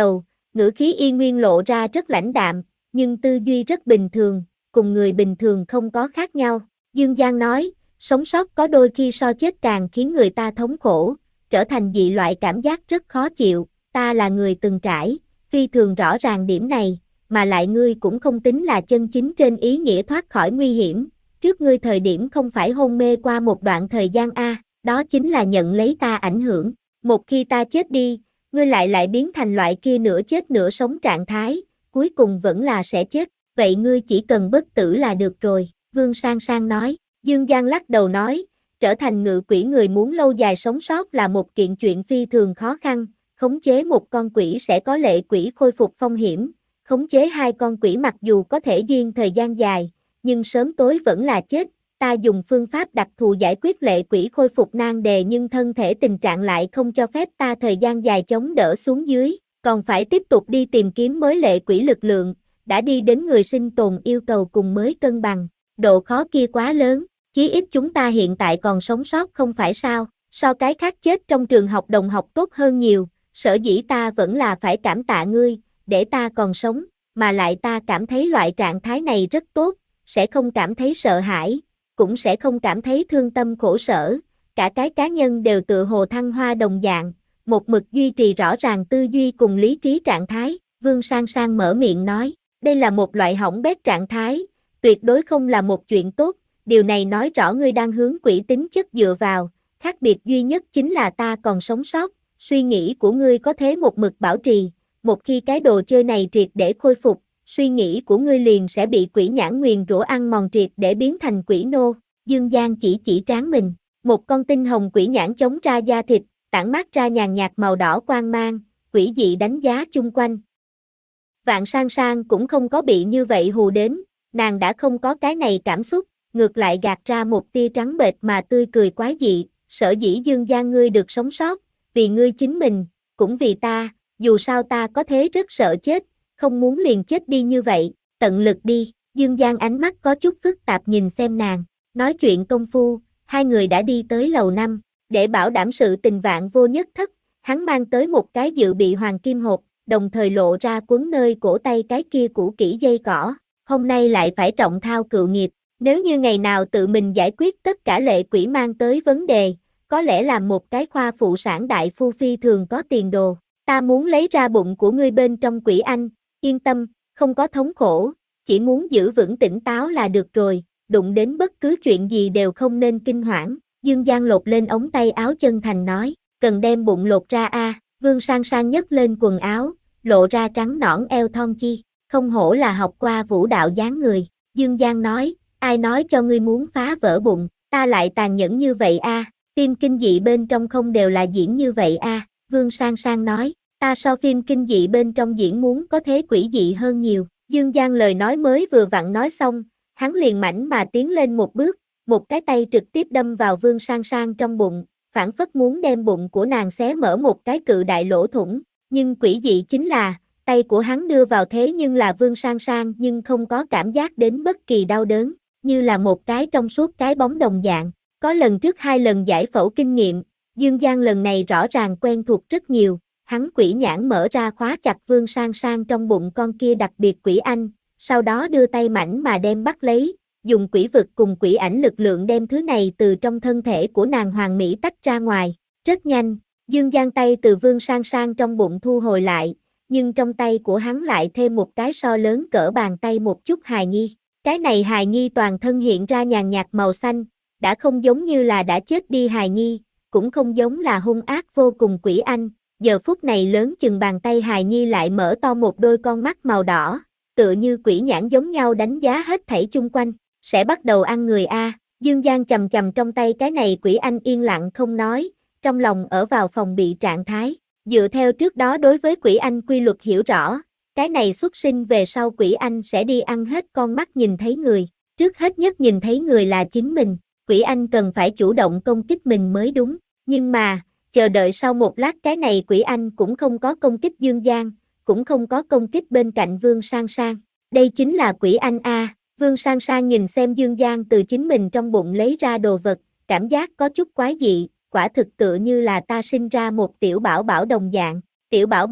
ngữ khí y nguyên lộ ra rất lãnh đạm, nhưng tư duy rất bình thường, cùng người bình thường không có khác nhau. Dương Giang nói, sống sót có đôi khi so chết càng khiến người ta thống khổ, trở thành dị loại cảm giác rất khó chịu, ta là người từng trải, phi thường rõ ràng điểm này, mà lại ngươi cũng không tính là chân chính trên ý nghĩa thoát khỏi nguy hiểm, trước ngươi thời điểm không phải hôn mê qua một đoạn thời gian a, đó chính là nhận lấy ta ảnh hưởng, một khi ta chết đi, ngươi lại lại biến thành loại kia nửa chết nửa sống trạng thái, cuối cùng vẫn là sẽ chết, vậy ngươi chỉ cần bất tử là được rồi, Vương Sang Sang nói. Dương Giang lắc đầu nói, trở thành ngự quỷ người muốn lâu dài sống sót là một kiện chuyện phi thường khó khăn, khống chế một con quỷ sẽ có lệ quỷ khôi phục phong hiểm, khống chế hai con quỷ mặc dù có thể duyên thời gian dài, nhưng sớm tối vẫn là chết, ta dùng phương pháp đặc thù giải quyết lệ quỷ khôi phục nan đề nhưng thân thể tình trạng lại không cho phép ta thời gian dài chống đỡ xuống dưới, còn phải tiếp tục đi tìm kiếm mới lệ quỷ lực lượng, đã đi đến người sinh tồn yêu cầu cùng mới cân bằng, độ khó kia quá lớn. Chí ít chúng ta hiện tại còn sống sót không phải sao, so cái khác chết trong trường học đồng học tốt hơn nhiều, sở dĩ ta vẫn là phải cảm tạ ngươi, để ta còn sống, mà lại ta cảm thấy loại trạng thái này rất tốt, sẽ không cảm thấy sợ hãi, cũng sẽ không cảm thấy thương tâm khổ sở, cả cái cá nhân đều tựa hồ thăng hoa đồng dạng, một mực duy trì rõ ràng tư duy cùng lý trí trạng thái, Vương Sang Sang mở miệng nói, đây là một loại hỏng bét trạng thái, tuyệt đối không là một chuyện tốt. Điều này nói rõ ngươi đang hướng quỷ tính chất dựa vào, khác biệt duy nhất chính là ta còn sống sót, suy nghĩ của ngươi có thế một mực bảo trì, một khi cái đồ chơi này triệt để khôi phục, suy nghĩ của ngươi liền sẽ bị quỷ nhãn nguyền rủa ăn mòn triệt để biến thành quỷ nô. Dương Giang chỉ chỉ trán mình, một con tinh hồng quỷ nhãn chống ra da thịt, tản mát ra nhàn nhạt màu đỏ quang mang, quỷ dị đánh giá chung quanh. Vạn Sang Sang cũng không có bị như vậy hù đến, nàng đã không có cái này cảm xúc, ngược lại gạt ra một tia trắng bệch mà tươi cười quái dị, sở dĩ Dương Giang ngươi được sống sót, vì ngươi chính mình, cũng vì ta, dù sao ta có thế rất sợ chết, không muốn liền chết đi như vậy, tận lực đi, Dương Giang ánh mắt có chút phức tạp nhìn xem nàng, nói chuyện công phu, hai người đã đi tới lầu năm, để bảo đảm sự tình vạn vô nhất thất, hắn mang tới một cái dự bị hoàng kim hộp, đồng thời lộ ra quấn nơi cổ tay cái kia cũ kỹ dây cỏ, hôm nay lại phải trọng thao cựu nghiệp. Nếu như ngày nào tự mình giải quyết tất cả lệ quỷ mang tới vấn đề, có lẽ làm một cái khoa phụ sản đại phu phi thường có tiền đồ. Ta muốn lấy ra bụng của ngươi bên trong quỷ anh, yên tâm, không có thống khổ, chỉ muốn giữ vững tỉnh táo là được rồi, đụng đến bất cứ chuyện gì đều không nên kinh hoảng. Dương Giang lột lên ống tay áo chân thành nói, cần đem bụng lột ra a. À. Vương Sang Sang nhấc lên quần áo, lộ ra trắng nõn eo thon chi, không hổ là học qua vũ đạo dáng người. Dương Giang nói, ai nói cho ngươi muốn phá vỡ bụng, ta lại tàn nhẫn như vậy a, à? Phim kinh dị bên trong không đều là diễn như vậy a, à? Vương Sang Sang nói, ta so phim kinh dị bên trong diễn muốn có thế quỷ dị hơn nhiều. Dương Giang lời nói mới vừa vặn nói xong, hắn liền mảnh mà tiến lên một bước, một cái tay trực tiếp đâm vào Vương Sang Sang trong bụng, phản phất muốn đem bụng của nàng xé mở một cái cự đại lỗ thủng, nhưng quỷ dị chính là, tay của hắn đưa vào thế nhưng là Vương Sang Sang nhưng không có cảm giác đến bất kỳ đau đớn, như là một cái trong suốt cái bóng đồng dạng. Có lần trước hai lần giải phẫu kinh nghiệm, Dương Giang lần này rõ ràng quen thuộc rất nhiều, hắn quỷ nhãn mở ra khóa chặt Vương Sang Sang trong bụng con kia đặc biệt quỷ anh, sau đó đưa tay mảnh mà đem bắt lấy, dùng quỷ vực cùng quỷ ảnh lực lượng đem thứ này từ trong thân thể của nàng hoàng mỹ tách ra ngoài. Rất nhanh, Dương Giang tay từ Vương Sang Sang trong bụng thu hồi lại, nhưng trong tay của hắn lại thêm một cái so lớn cỡ bàn tay một chút hài nhi. Cái này hài nhi toàn thân hiện ra nhàn nhạt màu xanh, đã không giống như là đã chết đi hài nhi, cũng không giống là hung ác vô cùng quỷ anh, giờ phút này lớn chừng bàn tay hài nhi lại mở to một đôi con mắt màu đỏ, tựa như quỷ nhãn giống nhau đánh giá hết thảy chung quanh, sẽ bắt đầu ăn người a. Dương Giang chầm chầm trong tay cái này quỷ anh yên lặng không nói, trong lòng ở vào phòng bị trạng thái, dựa theo trước đó đối với quỷ anh quy luật hiểu rõ, cái này xuất sinh về sau quỷ anh sẽ đi ăn hết con mắt nhìn thấy người, trước hết nhất nhìn thấy người là chính mình, quỷ anh cần phải chủ động công kích mình mới đúng, nhưng mà, chờ đợi sau một lát cái này quỷ anh cũng không có công kích Dương Giang, cũng không có công kích bên cạnh Vương Sang Sang, đây chính là quỷ anh a. Vương Sang Sang nhìn xem Dương Giang từ chính mình trong bụng lấy ra đồ vật, cảm giác có chút quái dị, quả thực tựa như là ta sinh ra một tiểu bảo bảo đồng dạng, tiểu bảo bảo,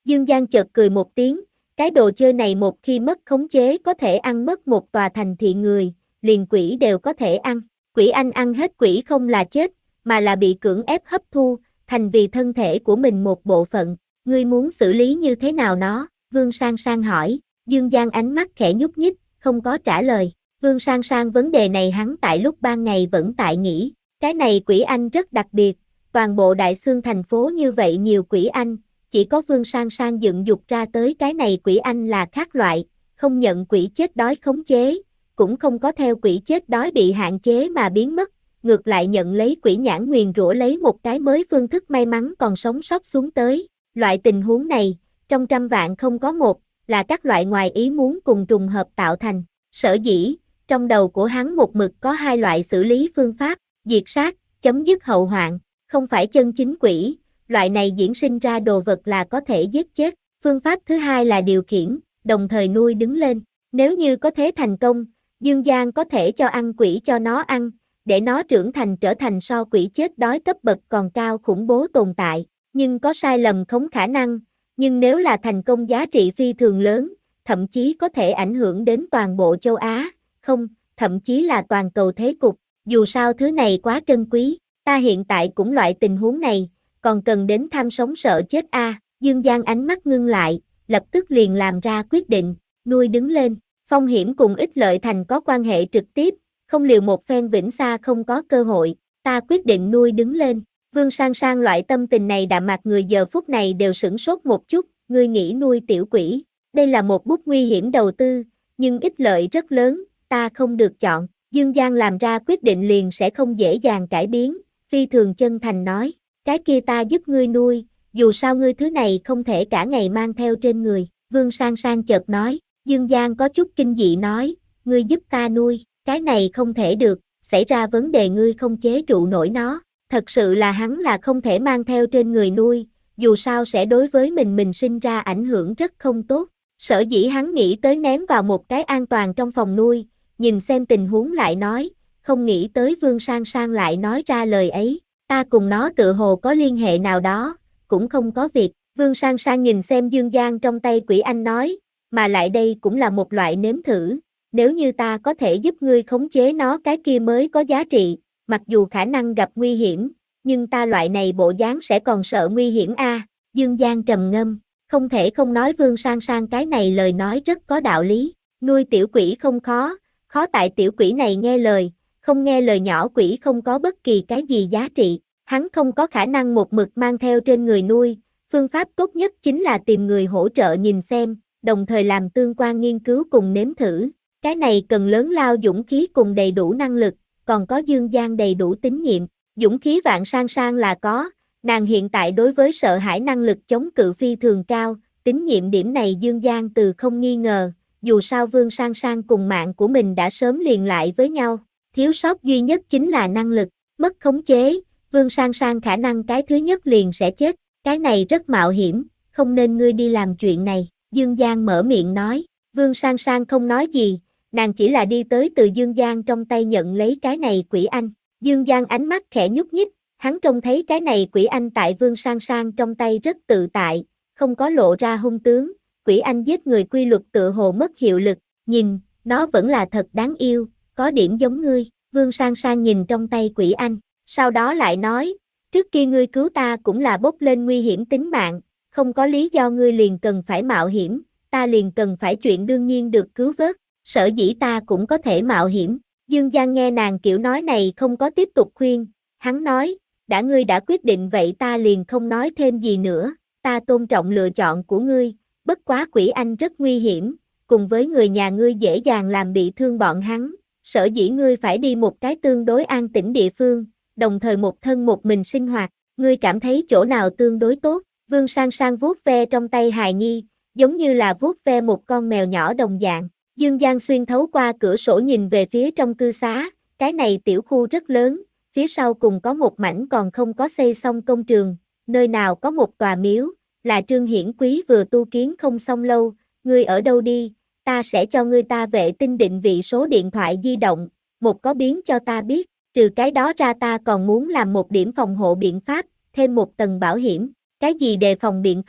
Dương Giang chợt cười một tiếng, cái đồ chơi này một khi mất khống chế có thể ăn mất một tòa thành thị người, liền quỷ đều có thể ăn. Quỷ anh ăn hết quỷ không là chết, mà là bị cưỡng ép hấp thu, thành vì thân thể của mình một bộ phận. Ngươi muốn xử lý như thế nào nó? Vương Sang Sang hỏi. Dương Giang ánh mắt khẽ nhúc nhích, không có trả lời. Vương Sang Sang vấn đề này hắn tại lúc ban ngày vẫn tại nghĩ. Cái này quỷ anh rất đặc biệt, toàn bộ Đại Xương thành phố như vậy nhiều quỷ anh, chỉ có Vương Sang Sang dựng dục ra tới cái này quỷ anh là khác loại, không nhận quỷ chết đói khống chế, cũng không có theo quỷ chết đói bị hạn chế mà biến mất, ngược lại nhận lấy quỷ nhãn nguyền rủa lấy một cái mới phương thức may mắn còn sống sót xuống tới. Loại tình huống này, trong trăm vạn không có một, là các loại ngoài ý muốn cùng trùng hợp tạo thành. Sở dĩ, trong đầu của hắn một mực có hai loại xử lý phương pháp, diệt sát, chấm dứt hậu hoạn, không phải chân chính quỷ, loại này diễn sinh ra đồ vật là có thể giết chết. Phương pháp thứ hai là điều khiển, đồng thời nuôi đứng lên. Nếu như có thế thành công, Dương Giang có thể cho ăn quỷ cho nó ăn, để nó trưởng thành trở thành so quỷ chết đói cấp bậc còn cao khủng bố tồn tại. Nhưng có sai lầm không khả năng, nhưng nếu là thành công giá trị phi thường lớn, thậm chí có thể ảnh hưởng đến toàn bộ châu Á, không, thậm chí là toàn cầu thế cục. Dù sao thứ này quá trân quý, ta hiện tại cũng loại tình huống này, còn cần đến tham sống sợ chết a. À. Dương Giang ánh mắt ngưng lại, lập tức liền làm ra quyết định, nuôi đứng lên. Phong hiểm cùng ích lợi thành có quan hệ trực tiếp, không liều một phen vĩnh xa không có cơ hội, ta quyết định nuôi đứng lên. Vương Sang Sang loại tâm tình này đạm mạc người giờ phút này đều sửng sốt một chút, ngươi nghĩ nuôi tiểu quỷ, đây là một bút nguy hiểm đầu tư, nhưng ích lợi rất lớn, ta không được chọn. Dương Giang làm ra quyết định liền sẽ không dễ dàng cải biến, phi thường chân thành nói, cái kia ta giúp ngươi nuôi, dù sao ngươi thứ này không thể cả ngày mang theo trên người. Vương Sang Sang chợt nói. Dương Giang có chút kinh dị nói, ngươi giúp ta nuôi, cái này không thể được, xảy ra vấn đề ngươi không chế trụ nổi nó. Thật sự là hắn là không thể mang theo trên người nuôi, dù sao sẽ đối với mình mình sinh ra ảnh hưởng rất không tốt. Sở dĩ hắn nghĩ tới ném vào một cái an toàn trong phòng nuôi, nhìn xem tình huống lại nói, không nghĩ tới Vương Sang Sang lại nói ra lời ấy, ta cùng nó tự hồ có liên hệ nào đó, cũng không có việc. Vương Sang Sang nhìn xem Dương Giang trong tay quỷ anh nói, mà lại đây cũng là một loại nếm thử, nếu như ta có thể giúp ngươi khống chế nó cái kia mới có giá trị, mặc dù khả năng gặp nguy hiểm, nhưng ta loại này bộ dáng sẽ còn sợ nguy hiểm a. À. Dương Giang trầm ngâm, không thể không nói Vương Sang Sang cái này lời nói rất có đạo lý, nuôi tiểu quỷ không khó, khó tại tiểu quỷ này nghe lời, không nghe lời nhỏ quỷ không có bất kỳ cái gì giá trị, hắn không có khả năng một mực mang theo trên người nuôi, phương pháp tốt nhất chính là tìm người hỗ trợ nhìn xem, đồng thời làm tương quan nghiên cứu cùng nếm thử, cái này cần lớn lao dũng khí cùng đầy đủ năng lực, còn có Dương Giang đầy đủ tín nhiệm, dũng khí Vạn Sang Sang là có, nàng hiện tại đối với sợ hãi năng lực chống cự phi thường cao, tín nhiệm điểm này Dương Giang từ không nghi ngờ, dù sao Vương Sang Sang cùng mạng của mình đã sớm liền lại với nhau, thiếu sót duy nhất chính là năng lực, mất khống chế, Vương Sang Sang khả năng cái thứ nhất liền sẽ chết, cái này rất mạo hiểm, không nên ngươi đi làm chuyện này. Dương Giang mở miệng nói, Vương Sang Sang không nói gì, nàng chỉ là đi tới từ Dương Giang trong tay nhận lấy cái này quỷ anh. Dương Giang ánh mắt khẽ nhúc nhích, hắn trông thấy cái này quỷ anh tại Vương Sang Sang trong tay rất tự tại, không có lộ ra hung tướng, quỷ anh giết người quy luật tựa hồ mất hiệu lực, nhìn, nó vẫn là thật đáng yêu, có điểm giống ngươi. Vương Sang Sang nhìn trong tay quỷ anh, sau đó lại nói, trước kia ngươi cứu ta cũng là bốc lên nguy hiểm tính mạng, không có lý do ngươi liền cần phải mạo hiểm, ta liền cần phải chuyện đương nhiên được cứu vớt, sở dĩ ta cũng có thể mạo hiểm. Dương Giang nghe nàng kiểu nói này không có tiếp tục khuyên, hắn nói, đã ngươi đã quyết định vậy ta liền không nói thêm gì nữa, ta tôn trọng lựa chọn của ngươi, bất quá quỷ anh rất nguy hiểm, cùng với người nhà ngươi dễ dàng làm bị thương bọn hắn, sở dĩ ngươi phải đi một cái tương đối an tĩnh địa phương, đồng thời một thân một mình sinh hoạt, ngươi cảm thấy chỗ nào tương đối tốt. Vương Sang Sang vuốt ve trong tay hài nhi, giống như là vuốt ve một con mèo nhỏ đồng dạng. Dương Giang xuyên thấu qua cửa sổ nhìn về phía trong cư xá, cái này tiểu khu rất lớn, phía sau cùng có một mảnh còn không có xây xong công trường, nơi nào có một tòa miếu, là Trương Hiển Quý vừa tu kiến không xong lâu, ngươi ở đâu đi, ta sẽ cho ngươi ta vệ tinh định vị số điện thoại di động, một có biến cho ta biết, trừ cái đó ra ta còn muốn làm một điểm phòng hộ biện pháp, thêm một tầng bảo hiểm. Cái gì đề phòng biện pháp?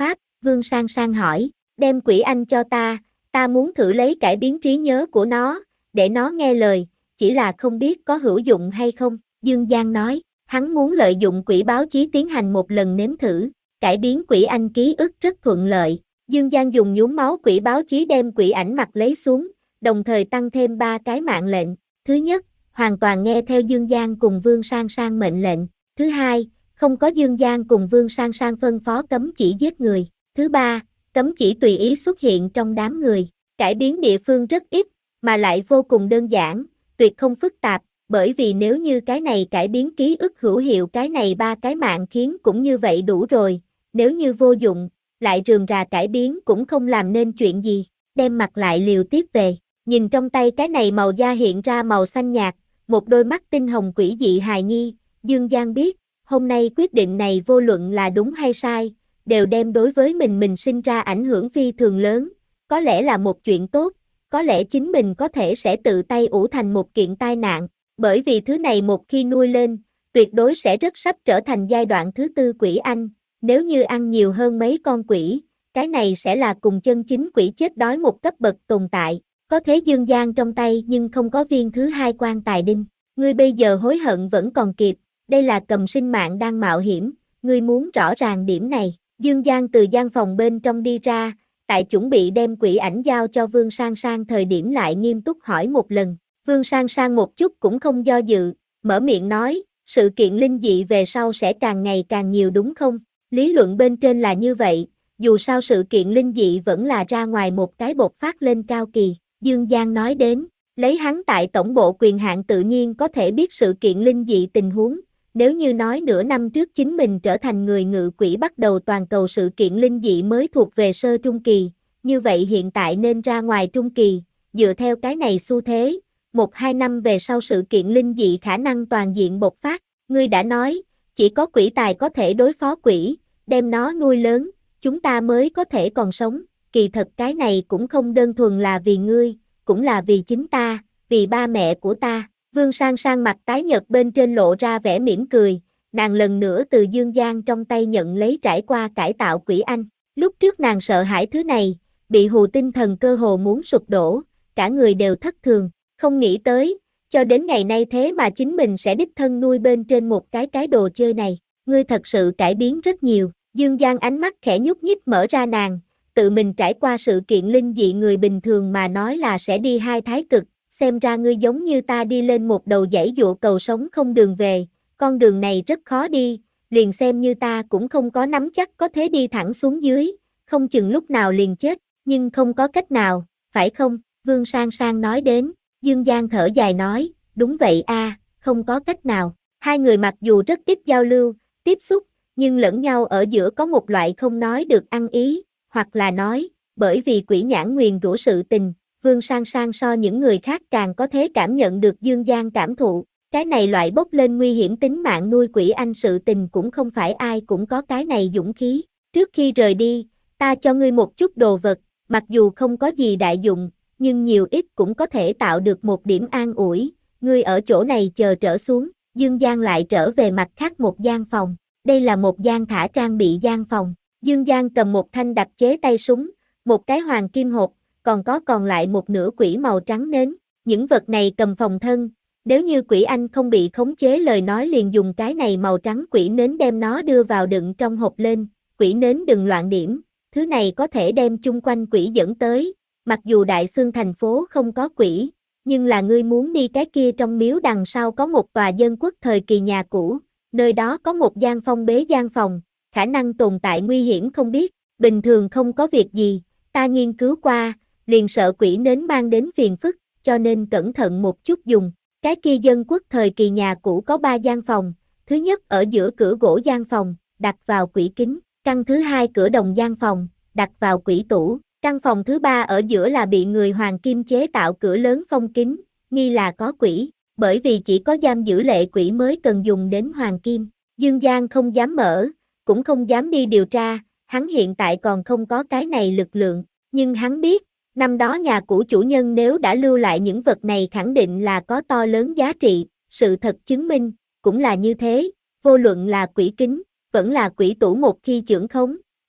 Vương Sang Sang hỏi, đem quỷ anh cho ta, ta muốn thử lấy cải biến trí nhớ của nó, để nó nghe lời, chỉ là không biết có hữu dụng hay không. Dương Giang nói, hắn muốn lợi dụng quỷ báo chí tiến hành một lần nếm thử, cải biến quỷ anh ký ức rất thuận lợi. Dương Giang dùng nhuốm máu quỷ báo chí đem quỷ ảnh mặt lấy xuống, đồng thời tăng thêm ba cái mạng lệnh. Thứ nhất, hoàn toàn nghe theo Dương Giang cùng Vương Sang Sang mệnh lệnh. Thứ hai, không có Dương Giang cùng Vương Sang Sang phân phó cấm chỉ giết người. Thứ ba, cấm chỉ tùy ý xuất hiện trong đám người. Cải biến địa phương rất ít, mà lại vô cùng đơn giản, tuyệt không phức tạp, bởi vì nếu như cái này cải biến ký ức hữu hiệu cái này ba cái mạng khiến cũng như vậy đủ rồi, nếu như vô dụng, lại rườm rà cải biến cũng không làm nên chuyện gì, đem mặt lại liều tiếp về, nhìn trong tay cái này màu da hiện ra màu xanh nhạt, một đôi mắt tinh hồng quỷ dị hài nhi, Dương Giang biết, hôm nay quyết định này vô luận là đúng hay sai, đều đem đối với mình mình sinh ra ảnh hưởng phi thường lớn, có lẽ là một chuyện tốt, có lẽ chính mình có thể sẽ tự tay ủ thành một kiện tai nạn, bởi vì thứ này một khi nuôi lên, tuyệt đối sẽ rất sắp trở thành giai đoạn thứ tư quỷ anh, nếu như ăn nhiều hơn mấy con quỷ, cái này sẽ là cùng chân chính quỷ chết đói một cấp bậc tồn tại, có thế Dương Giang trong tay nhưng không có viên thứ hai quan tài đinh, ngươi bây giờ hối hận vẫn còn kịp, đây là cầm sinh mạng đang mạo hiểm, ngươi muốn rõ ràng điểm này, Dương Giang từ gian phòng bên trong đi ra, tại chuẩn bị đem quỷ ảnh giao cho Vương Sang Sang thời điểm lại nghiêm túc hỏi một lần, Vương Sang Sang một chút cũng không do dự, mở miệng nói, sự kiện linh dị về sau sẽ càng ngày càng nhiều đúng không? Lý luận bên trên là như vậy, dù sao sự kiện linh dị vẫn là ra ngoài một cái bột phát lên cao kỳ, Dương Giang nói đến, lấy hắn tại tổng bộ quyền hạn tự nhiên có thể biết sự kiện linh dị tình huống, nếu như nói nửa năm trước chính mình trở thành người ngự quỷ bắt đầu toàn cầu sự kiện linh dị mới thuộc về sơ trung kỳ, như vậy hiện tại nên ra ngoài trung kỳ, dựa theo cái này xu thế, một hai năm về sau sự kiện linh dị khả năng toàn diện bộc phát, ngươi đã nói, chỉ có quỷ tài có thể đối phó quỷ, đem nó nuôi lớn, chúng ta mới có thể còn sống, kỳ thật cái này cũng không đơn thuần là vì ngươi, cũng là vì chính ta, vì ba mẹ của ta. Vương Sang Sang mặt tái nhợt bên trên lộ ra vẻ mỉm cười, nàng lần nữa từ Dương Giang trong tay nhận lấy trải qua cải tạo quỷ anh. Lúc trước nàng sợ hãi thứ này, bị hù tinh thần cơ hồ muốn sụp đổ, cả người đều thất thường, không nghĩ tới, cho đến ngày nay thế mà chính mình sẽ đích thân nuôi bên trên một cái cái đồ chơi này. Ngươi thật sự cải biến rất nhiều, Dương Giang ánh mắt khẽ nhúc nhích mở ra nàng, tự mình trải qua sự kiện linh dị người bình thường mà nói là sẽ đi hai thái cực. Xem ra ngươi giống như ta đi lên một đầu dãy dụa cầu sống không đường về, con đường này rất khó đi, liền xem như ta cũng không có nắm chắc có thể đi thẳng xuống dưới, không chừng lúc nào liền chết, nhưng không có cách nào, phải không? Vương Sang Sang nói đến, Dương Giang thở dài nói, đúng vậy a, không có cách nào, hai người mặc dù rất ít giao lưu, tiếp xúc, nhưng lẫn nhau ở giữa có một loại không nói được ăn ý, hoặc là nói, bởi vì quỷ nhãn nguyền rủa sự tình. Vương Sang Sang so những người khác càng có thể cảm nhận được Dương Giang cảm thụ, cái này loại bốc lên nguy hiểm tính mạng nuôi quỷ anh sự tình cũng không phải ai cũng có cái này dũng khí. Trước khi rời đi, ta cho ngươi một chút đồ vật, mặc dù không có gì đại dụng, nhưng nhiều ít cũng có thể tạo được một điểm an ủi, ngươi ở chỗ này chờ trở xuống, Dương Giang lại trở về mặt khác một gian phòng, đây là một gian thả trang bị gian phòng, Dương Giang cầm một thanh đặc chế tay súng, một cái hoàng kim hộp, còn có còn lại một nửa quỷ màu trắng nến, những vật này cầm phòng thân, nếu như quỷ anh không bị khống chế lời nói liền dùng cái này màu trắng quỷ nến đem nó đưa vào đựng trong hộp lên, quỷ nến đừng loạn điểm, thứ này có thể đem chung quanh quỷ dẫn tới, mặc dù đại xương thành phố không có quỷ, nhưng là ngươi muốn đi cái kia trong miếu đằng sau có một tòa dân quốc thời kỳ nhà cũ, nơi đó có một gian phong bế gian phòng, khả năng tồn tại nguy hiểm không biết, bình thường không có việc gì, ta nghiên cứu qua, liền sợ quỷ nến mang đến phiền phức, cho nên cẩn thận một chút dùng. Cái kia dân quốc thời kỳ nhà cũ có ba gian phòng, thứ nhất ở giữa cửa gỗ gian phòng, đặt vào quỷ kính, căn thứ hai cửa đồng gian phòng, đặt vào quỷ tủ, căn phòng thứ ba ở giữa là bị người hoàng kim chế tạo cửa lớn phong kính, nghi là có quỷ, bởi vì chỉ có giam giữ lệ quỷ mới cần dùng đến hoàng kim. Dương Giang không dám mở, cũng không dám đi điều tra, hắn hiện tại còn không có cái này lực lượng, nhưng hắn biết, năm đó nhà cũ chủ nhân nếu đã lưu lại những vật này khẳng định là có to lớn giá trị, sự thật chứng minh, cũng là như thế, vô luận là quỷ kính, vẫn là quỷ tủ một khi chưởng khống,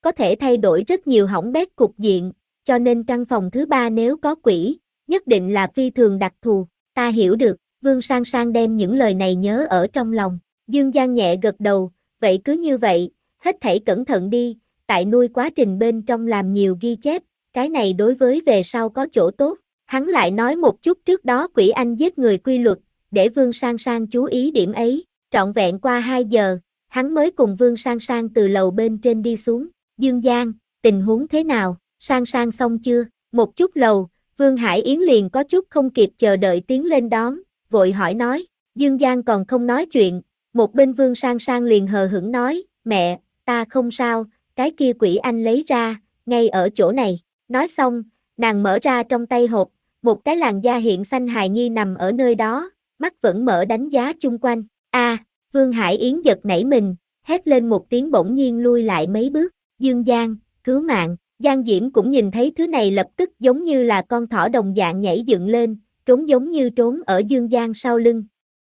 có thể thay đổi rất nhiều hỏng bét cục diện, cho nên căn phòng thứ ba nếu có quỷ, nhất định là phi thường đặc thù. Ta hiểu được, Vương Sang Sang đem những lời này nhớ ở trong lòng. Dương Giang nhẹ gật đầu, vậy cứ như vậy, hết thảy cẩn thận đi, tại nuôi quá trình bên trong làm nhiều ghi chép, cái này đối với về sau có chỗ tốt. Hắn lại nói một chút trước đó quỷ anh giết người quy luật, để Vương Sang Sang chú ý điểm ấy. Trọn vẹn qua hai giờ, hắn mới cùng Vương Sang Sang từ lầu bên trên đi xuống. Dương Giang, tình huống thế nào, Sang Sang xong chưa? Một chút lầu, Vương Hải Yến liền có chút không kịp chờ đợi tiến lên đón, vội hỏi nói. Dương Giang còn không nói chuyện, một bên Vương Sang Sang liền hờ hững nói, mẹ, ta không sao, cái kia quỷ anh lấy ra, ngay ở chỗ này. Nói xong, nàng mở ra trong tay hộp, một cái làn da hiện xanh hài nhi nằm ở nơi đó, mắt vẫn mở đánh giá chung quanh. A, à, Vương Hải Yến giật nảy mình, hét lên một tiếng bỗng nhiên lui lại mấy bước. Dương Giang, cứu mạng. Giang Diễm cũng nhìn thấy thứ này lập tức giống như là con thỏ đồng dạng nhảy dựng lên, trốn giống như trốn ở Dương Giang sau lưng.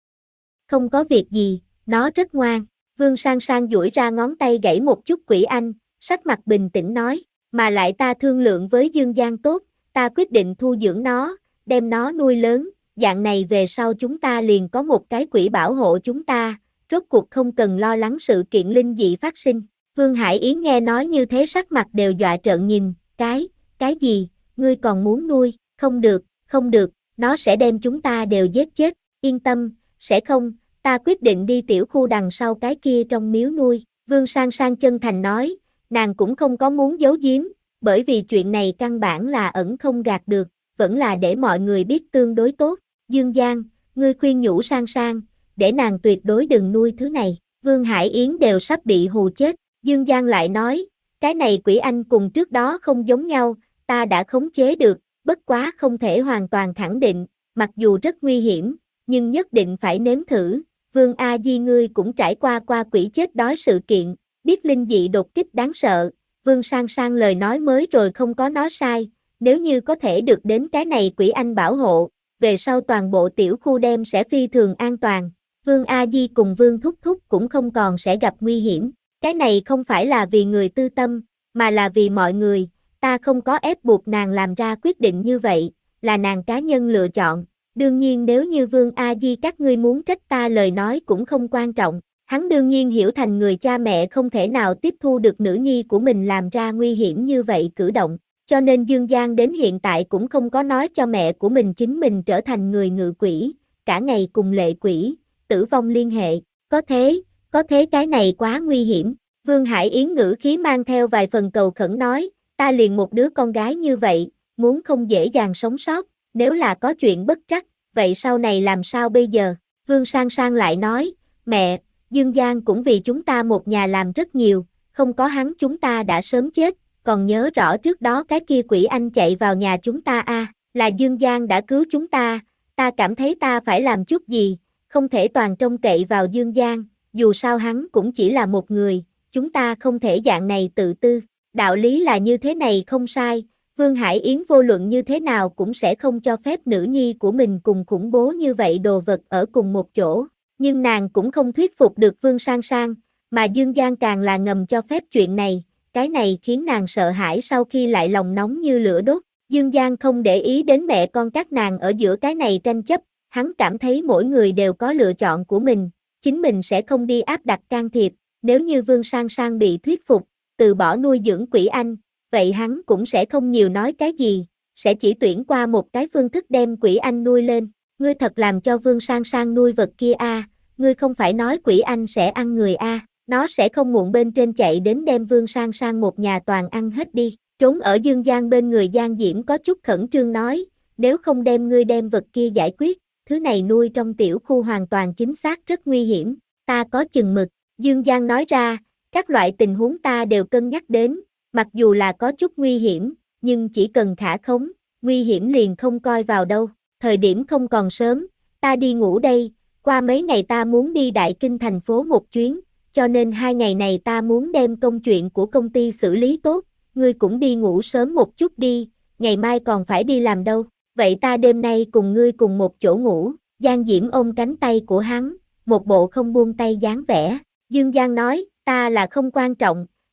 Không có việc gì, nó rất ngoan. Vương Sang Sang duỗi ra ngón tay gãy một chút quỷ anh, sắc mặt bình tĩnh nói, mà lại ta thương lượng với Dương Giang tốt, ta quyết định thu dưỡng nó, đem nó nuôi lớn, dạng này về sau chúng ta liền có một cái quỷ bảo hộ chúng ta, rốt cuộc không cần lo lắng sự kiện linh dị phát sinh. Vương Hải Yến nghe nói như thế sắc mặt đều dọa trợn nhìn, cái, cái gì, ngươi còn muốn nuôi, không được, không được, nó sẽ đem chúng ta đều giết chết, yên tâm, sẽ không, ta quyết định đi tiểu khu đằng sau cái kia trong miếu nuôi. Vương Sang Sang chân thành nói, nàng cũng không có muốn giấu giếm, bởi vì chuyện này căn bản là ẩn không gạt được, vẫn là để mọi người biết tương đối tốt. Dương Giang, ngươi khuyên nhủ Sang Sang, để nàng tuyệt đối đừng nuôi thứ này. Vương Hải Yến đều sắp bị hù chết. Dương Giang lại nói, cái này quỷ anh cùng trước đó không giống nhau, ta đã khống chế được, bất quá không thể hoàn toàn khẳng định, mặc dù rất nguy hiểm, nhưng nhất định phải nếm thử. Vương A Di ngươi cũng trải qua qua quỷ chết đói sự kiện, biết linh dị đột kích đáng sợ. Vương Sang Sang lời nói mới rồi không có nói sai, nếu như có thể được đến cái này quỷ anh bảo hộ, về sau toàn bộ tiểu khu đem sẽ phi thường an toàn. Vương A Di cùng Vương Thúc Thúc cũng không còn sẽ gặp nguy hiểm. Cái này không phải là vì người tư tâm, mà là vì mọi người, ta không có ép buộc nàng làm ra quyết định như vậy, là nàng cá nhân lựa chọn. Đương nhiên nếu như Vương A Di các ngươi muốn trách ta lời nói cũng không quan trọng. Hắn đương nhiên hiểu thành người cha mẹ không thể nào tiếp thu được nữ nhi của mình làm ra nguy hiểm như vậy cử động, cho nên Dương Giang đến hiện tại cũng không có nói cho mẹ của mình chính mình trở thành người ngự quỷ, cả ngày cùng lệ quỷ, tử vong liên hệ, có thế, có thế cái này quá nguy hiểm. Vương Hải Yến ngữ khí mang theo vài phần cầu khẩn nói, ta liền một đứa con gái như vậy, muốn không dễ dàng sống sót, nếu là có chuyện bất trắc, vậy sau này làm sao bây giờ? Vương Sang Sang lại nói, mẹ, Dương Giang cũng vì chúng ta một nhà làm rất nhiều, không có hắn chúng ta đã sớm chết, còn nhớ rõ trước đó cái kia quỷ anh chạy vào nhà chúng ta a, à, là Dương Giang đã cứu chúng ta, ta cảm thấy ta phải làm chút gì, không thể toàn trông cậy vào Dương Giang, dù sao hắn cũng chỉ là một người, chúng ta không thể dạng này tự tư, đạo lý là như thế này không sai, Vương Hải Yến vô luận như thế nào cũng sẽ không cho phép nữ nhi của mình cùng khủng bố như vậy đồ vật ở cùng một chỗ. Nhưng nàng cũng không thuyết phục được Vương Sang Sang, mà Dương Giang càng là ngầm cho phép chuyện này, cái này khiến nàng sợ hãi sau khi lại lòng nóng như lửa đốt. Dương Giang không để ý đến mẹ con các nàng ở giữa cái này tranh chấp, hắn cảm thấy mỗi người đều có lựa chọn của mình, chính mình sẽ không đi áp đặt can thiệp, nếu như Vương Sang Sang bị thuyết phục, từ bỏ nuôi dưỡng quỷ anh, vậy hắn cũng sẽ không nhiều nói cái gì, sẽ chỉ tuyển qua một cái phương thức đem quỷ anh nuôi lên. Ngươi thật làm cho Vương Sang Sang nuôi vật kia a, à, ngươi không phải nói quỷ anh sẽ ăn người a, à, nó sẽ không muộn bên trên chạy đến đem Vương Sang Sang một nhà toàn ăn hết đi. Trốn ở Dương Giang bên người Giang Diễm có chút khẩn trương nói, nếu không đem ngươi đem vật kia giải quyết, thứ này nuôi trong tiểu khu hoàn toàn chính xác rất nguy hiểm, ta có chừng mực. Dương Giang nói ra, các loại tình huống ta đều cân nhắc đến, mặc dù là có chút nguy hiểm, nhưng chỉ cần thả khống, nguy hiểm liền không coi vào đâu. Thời điểm không còn sớm, ta đi ngủ đây, qua mấy ngày ta muốn đi Đại Kinh thành phố một chuyến, cho nên hai ngày này ta muốn đem công chuyện của công ty xử lý tốt, ngươi cũng đi ngủ sớm một chút đi, ngày mai còn phải đi làm đâu, vậy ta đêm nay cùng ngươi cùng một chỗ ngủ. Giang Diễm ôm cánh tay của hắn, một bộ không buông tay dáng vẻ. Dương Giang nói, ta là không quan trọng,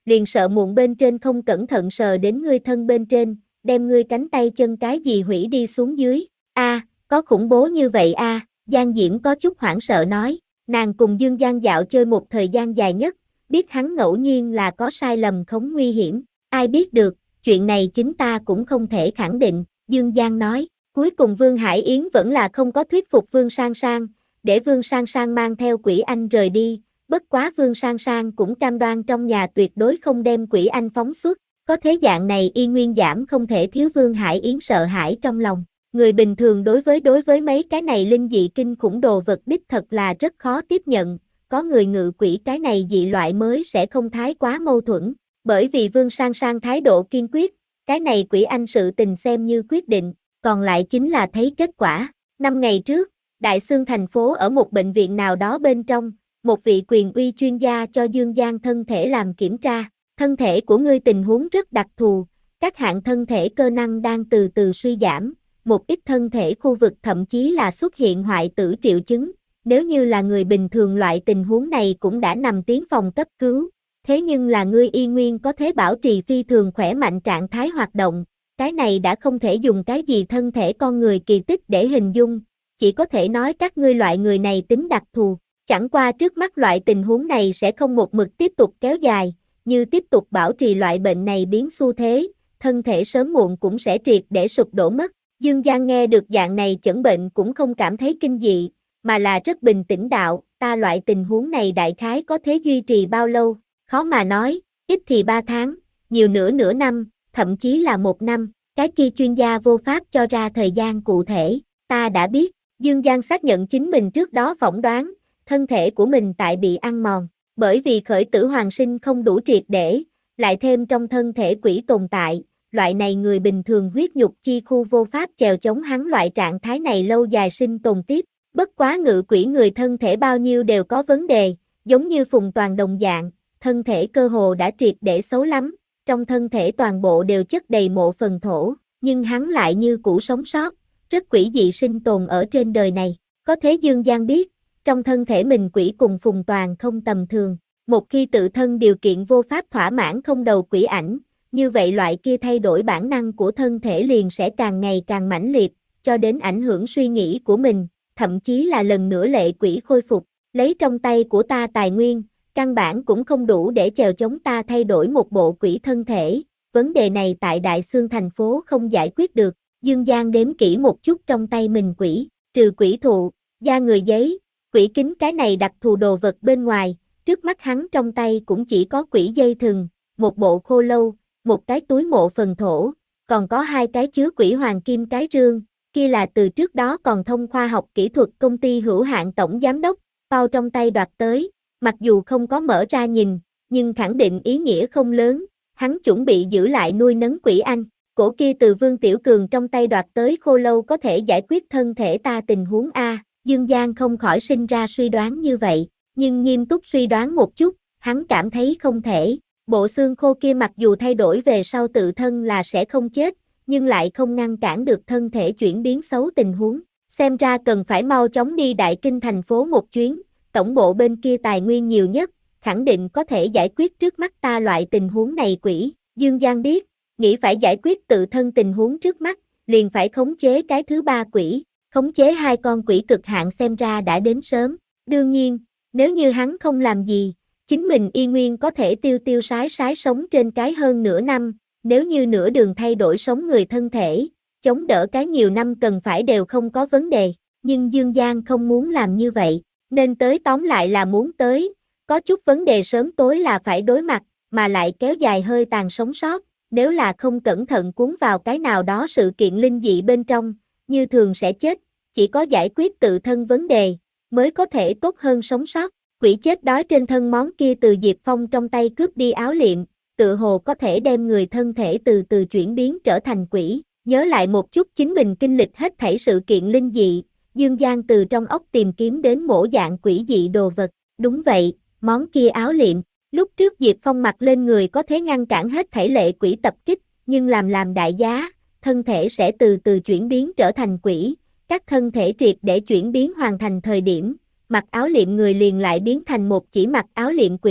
liền sợ muộn bên trên không cẩn thận sờ đến ngươi thân bên trên, đem ngươi cánh tay chân cái gì hủy đi xuống dưới. A, à, có khủng bố như vậy a, à, Giang Diễm có chút hoảng sợ nói, nàng cùng Dương Giang dạo chơi một thời gian dài nhất, biết hắn ngẫu nhiên là có sai lầm không nguy hiểm, ai biết được, chuyện này chính ta cũng không thể khẳng định, Dương Giang nói, cuối cùng Vương Hải Yến vẫn là không có thuyết phục Vương Sang Sang, để Vương Sang Sang mang theo Quỷ Anh rời đi, bất quá Vương Sang Sang cũng cam đoan trong nhà tuyệt đối không đem Quỷ Anh phóng xuất, có thế dạng này y nguyên giảm không thể thiếu Vương Hải Yến sợ hãi trong lòng. Người bình thường đối với đối với mấy cái này linh dị kinh khủng đồ vật đích thật là rất khó tiếp nhận, có người ngự quỷ cái này dị loại mới sẽ không thái quá mâu thuẫn, bởi vì Vương Sang Sang thái độ kiên quyết, cái này Quỷ Anh sự tình xem như quyết định, còn lại chính là thấy kết quả. Năm ngày trước, Đại Xương thành phố ở một bệnh viện nào đó bên trong, một vị quyền uy chuyên gia cho Dương Giang thân thể làm kiểm tra, thân thể của ngươi tình huống rất đặc thù, các hạng thân thể cơ năng đang từ từ suy giảm, một ít thân thể khu vực thậm chí là xuất hiện hoại tử triệu chứng, nếu như là người bình thường loại tình huống này cũng đã nằm tiến phòng cấp cứu, thế nhưng là ngươi y nguyên có thể bảo trì phi thường khỏe mạnh trạng thái hoạt động, cái này đã không thể dùng cái gì thân thể con người kỳ tích để hình dung, chỉ có thể nói các ngươi loại người này tính đặc thù, chẳng qua trước mắt loại tình huống này sẽ không một mực tiếp tục kéo dài, như tiếp tục bảo trì loại bệnh này biến xu thế, thân thể sớm muộn cũng sẽ triệt để sụp đổ mất. Dương Giang nghe được dạng này chẩn bệnh cũng không cảm thấy kinh dị, mà là rất bình tĩnh đạo, ta loại tình huống này đại khái có thể duy trì bao lâu, khó mà nói, ít thì ba tháng, nhiều nữa nửa năm, thậm chí là một năm, cái kia chuyên gia vô pháp cho ra thời gian cụ thể, ta đã biết, Dương Giang xác nhận chính mình trước đó phỏng đoán, thân thể của mình tại bị ăn mòn, bởi vì khởi tử hoàn sinh không đủ triệt để, lại thêm trong thân thể quỷ tồn tại. Loại này người bình thường huyết nhục chi khu vô pháp chèo chống hắn loại trạng thái này lâu dài sinh tồn tiếp, bất quá ngự quỷ người thân thể bao nhiêu đều có vấn đề, giống như Phùng Toàn đồng dạng, thân thể cơ hồ đã triệt để xấu lắm, trong thân thể toàn bộ đều chất đầy mộ phần thổ, nhưng hắn lại như cũ sống sót, rất quỷ dị sinh tồn ở trên đời này, có thế Dương Giang biết, trong thân thể mình quỷ cùng Phùng Toàn không tầm thường, một khi tự thân điều kiện vô pháp thỏa mãn không đầu quỷ ảnh, như vậy loại kia thay đổi bản năng của thân thể liền sẽ càng ngày càng mãnh liệt, cho đến ảnh hưởng suy nghĩ của mình, thậm chí là lần nữa lệ quỷ khôi phục, lấy trong tay của ta tài nguyên, căn bản cũng không đủ để chèo chống ta thay đổi một bộ quỷ thân thể, vấn đề này tại Đại Xương thành phố không giải quyết được, Dương Giang đếm kỹ một chút trong tay mình quỷ, trừ quỷ thụ, da người giấy, quỷ kính cái này đặc thù đồ vật bên ngoài, trước mắt hắn trong tay cũng chỉ có quỷ dây thừng, một bộ khô lâu, một cái túi mộ phần thổ, còn có hai cái chứa quỷ hoàng kim cái rương, kia là từ trước đó còn thông khoa học kỹ thuật công ty hữu hạn tổng giám đốc, bao trong tay đoạt tới, mặc dù không có mở ra nhìn, nhưng khẳng định ý nghĩa không lớn, hắn chuẩn bị giữ lại nuôi nấng quỷ anh, cổ kia từ Vương Tiểu Cường trong tay đoạt tới khô lâu có thể giải quyết thân thể ta tình huống A, Dương Giang không khỏi sinh ra suy đoán như vậy, nhưng nghiêm túc suy đoán một chút, hắn cảm thấy không thể. Bộ xương khô kia mặc dù thay đổi về sau tự thân là sẽ không chết, nhưng lại không ngăn cản được thân thể chuyển biến xấu tình huống. Xem ra cần phải mau chóng đi Đại Kinh thành phố một chuyến, tổng bộ bên kia tài nguyên nhiều nhất, khẳng định có thể giải quyết trước mắt ta loại tình huống này quỷ. Dương Giang biết, nghĩ phải giải quyết tự thân tình huống trước mắt, liền phải khống chế cái thứ ba quỷ, khống chế hai con quỷ cực hạn xem ra đã đến sớm. Đương nhiên, nếu như hắn không làm gì, chính mình y nguyên có thể tiêu tiêu sái sái sống trên cái hơn nửa năm, nếu như nửa đường thay đổi sống người thân thể, chống đỡ cái nhiều năm cần phải đều không có vấn đề, nhưng Dương Giang không muốn làm như vậy, nên tới tóm lại là muốn tới, có chút vấn đề sớm tối là phải đối mặt, mà lại kéo dài hơi tàn sống sót, nếu là không cẩn thận cuốn vào cái nào đó sự kiện linh dị bên trong, như thường sẽ chết, chỉ có giải quyết tự thân vấn đề, mới có thể tốt hơn sống sót. Quỷ chết đói trên thân món kia từ Diệp Phong trong tay cướp đi áo liệm, tự hồ có thể đem người thân thể từ từ chuyển biến trở thành quỷ, nhớ lại một chút chính mình kinh lịch hết thảy sự kiện linh dị, Dương Giang từ trong óc tìm kiếm đến mổ dạng quỷ dị đồ vật, đúng vậy, món kia áo liệm, lúc trước Diệp Phong mặc lên người có thể ngăn cản hết thảy lệ quỷ tập kích, nhưng làm làm đại giá, thân thể sẽ từ từ chuyển biến trở thành quỷ, các thân thể triệt để chuyển biến hoàn thành thời điểm, mặc áo liệm người liền lại biến thành một chỉ mặc áo liệm quỷ,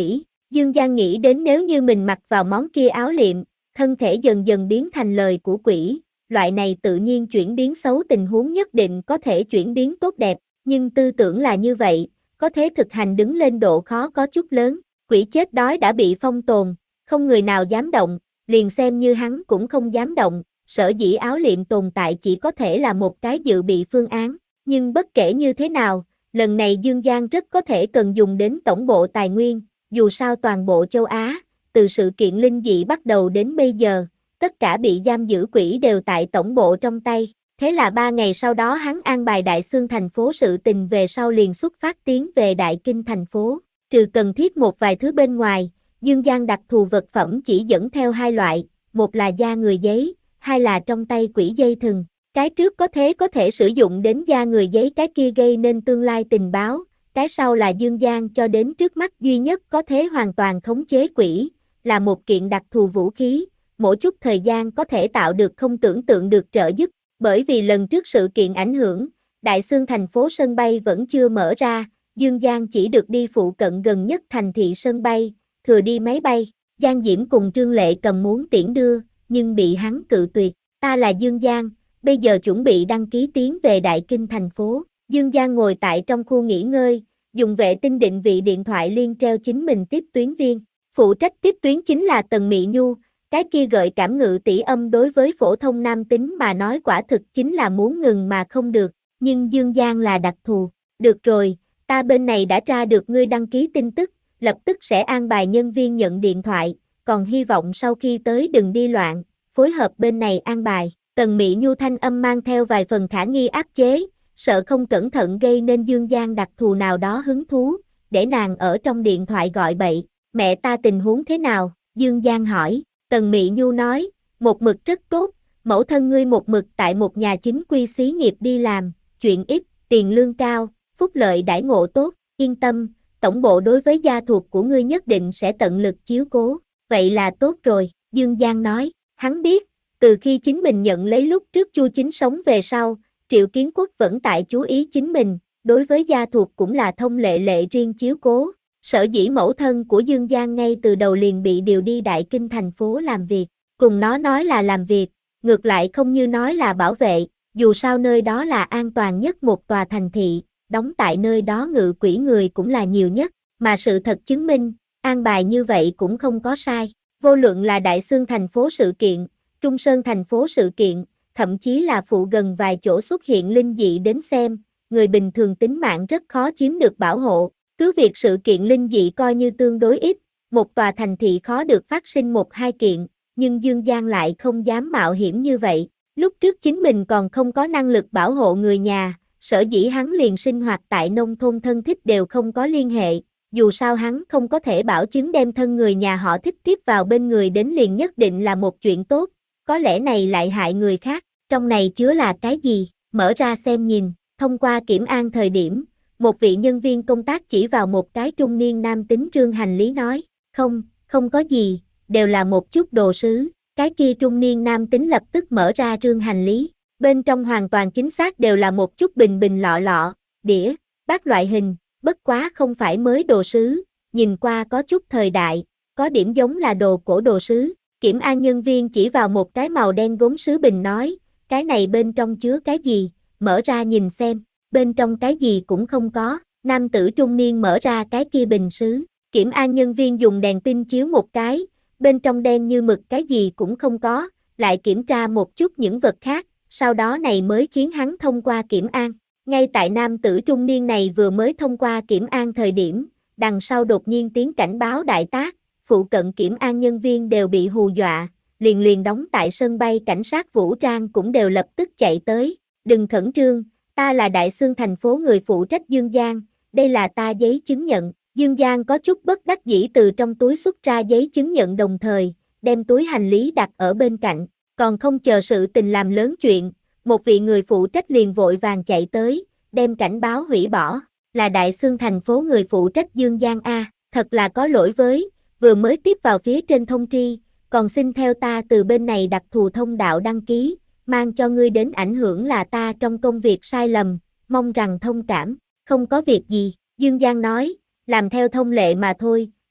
Dương Giang nghĩ đến nếu như mình mặc vào món kia áo liệm, thân thể dần dần biến thành lời của quỷ, loại này tự nhiên chuyển biến xấu tình huống nhất định có thể chuyển biến tốt đẹp, nhưng tư tưởng là như vậy, có thể thực hành đứng lên độ khó có chút lớn, quỷ chết đói đã bị phong tồn, không người nào dám động, liền xem như hắn cũng không dám động, sở dĩ áo liệm tồn tại chỉ có thể là một cái dự bị phương án, nhưng bất kể như thế nào, lần này Dương Giang rất có thể cần dùng đến tổng bộ tài nguyên, dù sao toàn bộ châu Á, từ sự kiện linh dị bắt đầu đến bây giờ, tất cả bị giam giữ quỷ đều tại tổng bộ trong tay, thế là ba ngày sau đó hắn an bài Đại Xương thành phố sự tình về sau liền xuất phát tiến về Đại Kinh thành phố, trừ cần thiết một vài thứ bên ngoài, Dương Giang đặc thù vật phẩm chỉ dẫn theo hai loại, một là da người giấy, hai là trong tay quỷ dây thừng. Cái trước có thế có thể sử dụng đến da người giấy, cái kia gây nên tương lai tình báo, cái sau là Dương Giang cho đến trước mắt duy nhất có thể hoàn toàn khống chế quỷ, là một kiện đặc thù vũ khí, mỗi chút thời gian có thể tạo được không tưởng tượng được trợ giúp, bởi vì lần trước sự kiện ảnh hưởng, Đại Xương thành phố sân bay vẫn chưa mở ra, Dương Giang chỉ được đi phụ cận gần nhất thành thị sân bay, thừa đi máy bay, Giang Diễm cùng Trương Lệ Cầm muốn tiễn đưa, nhưng bị hắn cự tuyệt, ta là Dương Giang. Bây giờ chuẩn bị đăng ký tiến về Đại Kinh thành phố, Dương Giang ngồi tại trong khu nghỉ ngơi, dùng vệ tinh định vị điện thoại liên treo chính mình tiếp tuyến viên, phụ trách tiếp tuyến chính là Tần Mị Nhu, cái kia gợi cảm ngự tỷ âm đối với phổ thông nam tính mà nói quả thực chính là muốn ngừng mà không được, nhưng Dương Giang là đặc thù, được rồi, ta bên này đã tra được ngươi đăng ký tin tức, lập tức sẽ an bài nhân viên nhận điện thoại, còn hy vọng sau khi tới đừng đi loạn, phối hợp bên này an bài. Tần Mị Nhu thanh âm mang theo vài phần khả nghi áp chế, sợ không cẩn thận gây nên Dương Giang đặc thù nào đó hứng thú, để nàng ở trong điện thoại gọi bậy, mẹ ta tình huống thế nào, Dương Giang hỏi, Tần Mị Nhu nói, một mực rất tốt, mẫu thân ngươi một mực tại một nhà chính quy xí nghiệp đi làm, chuyện ít, tiền lương cao, phúc lợi đãi ngộ tốt, yên tâm, tổng bộ đối với gia thuộc của ngươi nhất định sẽ tận lực chiếu cố, vậy là tốt rồi, Dương Giang nói, hắn biết, từ khi chính mình nhận lấy lúc trước Chu Chính sống về sau, Triệu Kiến Quốc vẫn tại chú ý chính mình, đối với gia thuộc cũng là thông lệ lệ riêng chiếu cố. Sở dĩ mẫu thân của Dương Giang ngay từ đầu liền bị điều đi Đại Kinh thành phố làm việc, cùng nó nói là làm việc, ngược lại không như nói là bảo vệ, dù sao nơi đó là an toàn nhất một tòa thành thị, đóng tại nơi đó ngự quỷ người cũng là nhiều nhất, mà sự thật chứng minh, an bài như vậy cũng không có sai, vô luận là Đại Xương thành phố sự kiện, Trung Sơn thành phố sự kiện, thậm chí là phụ gần vài chỗ xuất hiện linh dị đến xem, người bình thường tính mạng rất khó chiếm được bảo hộ, cứ việc sự kiện linh dị coi như tương đối ít, một tòa thành thị khó được phát sinh một hai kiện, nhưng Dương Giang lại không dám mạo hiểm như vậy, lúc trước chính mình còn không có năng lực bảo hộ người nhà, sở dĩ hắn liền sinh hoạt tại nông thôn thân thích đều không có liên hệ, dù sao hắn không có thể bảo chứng đem thân người nhà họ thích tiếp vào bên người đến liền nhất định là một chuyện tốt. Có lẽ này lại hại người khác, trong này chứa là cái gì, mở ra xem nhìn, thông qua kiểm an thời điểm, một vị nhân viên công tác chỉ vào một cái trung niên nam tính trương hành lý nói, không, không có gì, đều là một chút đồ sứ, cái kia trung niên nam tính lập tức mở ra trương hành lý, bên trong hoàn toàn chính xác đều là một chút bình bình lọ lọ, đĩa, bát loại hình, bất quá không phải mới đồ sứ, nhìn qua có chút thời đại, có điểm giống là đồ cổ đồ sứ. Kiểm an nhân viên chỉ vào một cái màu đen gốm sứ bình nói, cái này bên trong chứa cái gì, mở ra nhìn xem, bên trong cái gì cũng không có, nam tử trung niên mở ra cái kia bình sứ, kiểm an nhân viên dùng đèn pin chiếu một cái, bên trong đen như mực cái gì cũng không có, lại kiểm tra một chút những vật khác, sau đó này mới khiến hắn thông qua kiểm an, ngay tại nam tử trung niên này vừa mới thông qua kiểm an thời điểm, đằng sau đột nhiên tiếng cảnh báo đại tác. Phụ cận kiểm an nhân viên đều bị hù dọa, liền liền đóng tại sân bay cảnh sát vũ trang cũng đều lập tức chạy tới, đừng khẩn trương, ta là Đại Xương thành phố người phụ trách Dương Giang, đây là ta giấy chứng nhận, Dương Giang có chút bất đắc dĩ từ trong túi xuất ra giấy chứng nhận đồng thời, đem túi hành lý đặt ở bên cạnh, còn không chờ sự tình làm lớn chuyện, một vị người phụ trách liền vội vàng chạy tới, đem cảnh báo hủy bỏ, là Đại Xương thành phố người phụ trách Dương Giang A, thật là có lỗi với, vừa mới tiếp vào phía trên thông tri, còn xin theo ta từ bên này đặc thù thông đạo đăng ký, mang cho ngươi đến ảnh hưởng là ta trong công việc sai lầm, mong rằng thông cảm, không có việc gì, Dương Giang nói, làm theo thông lệ mà thôi,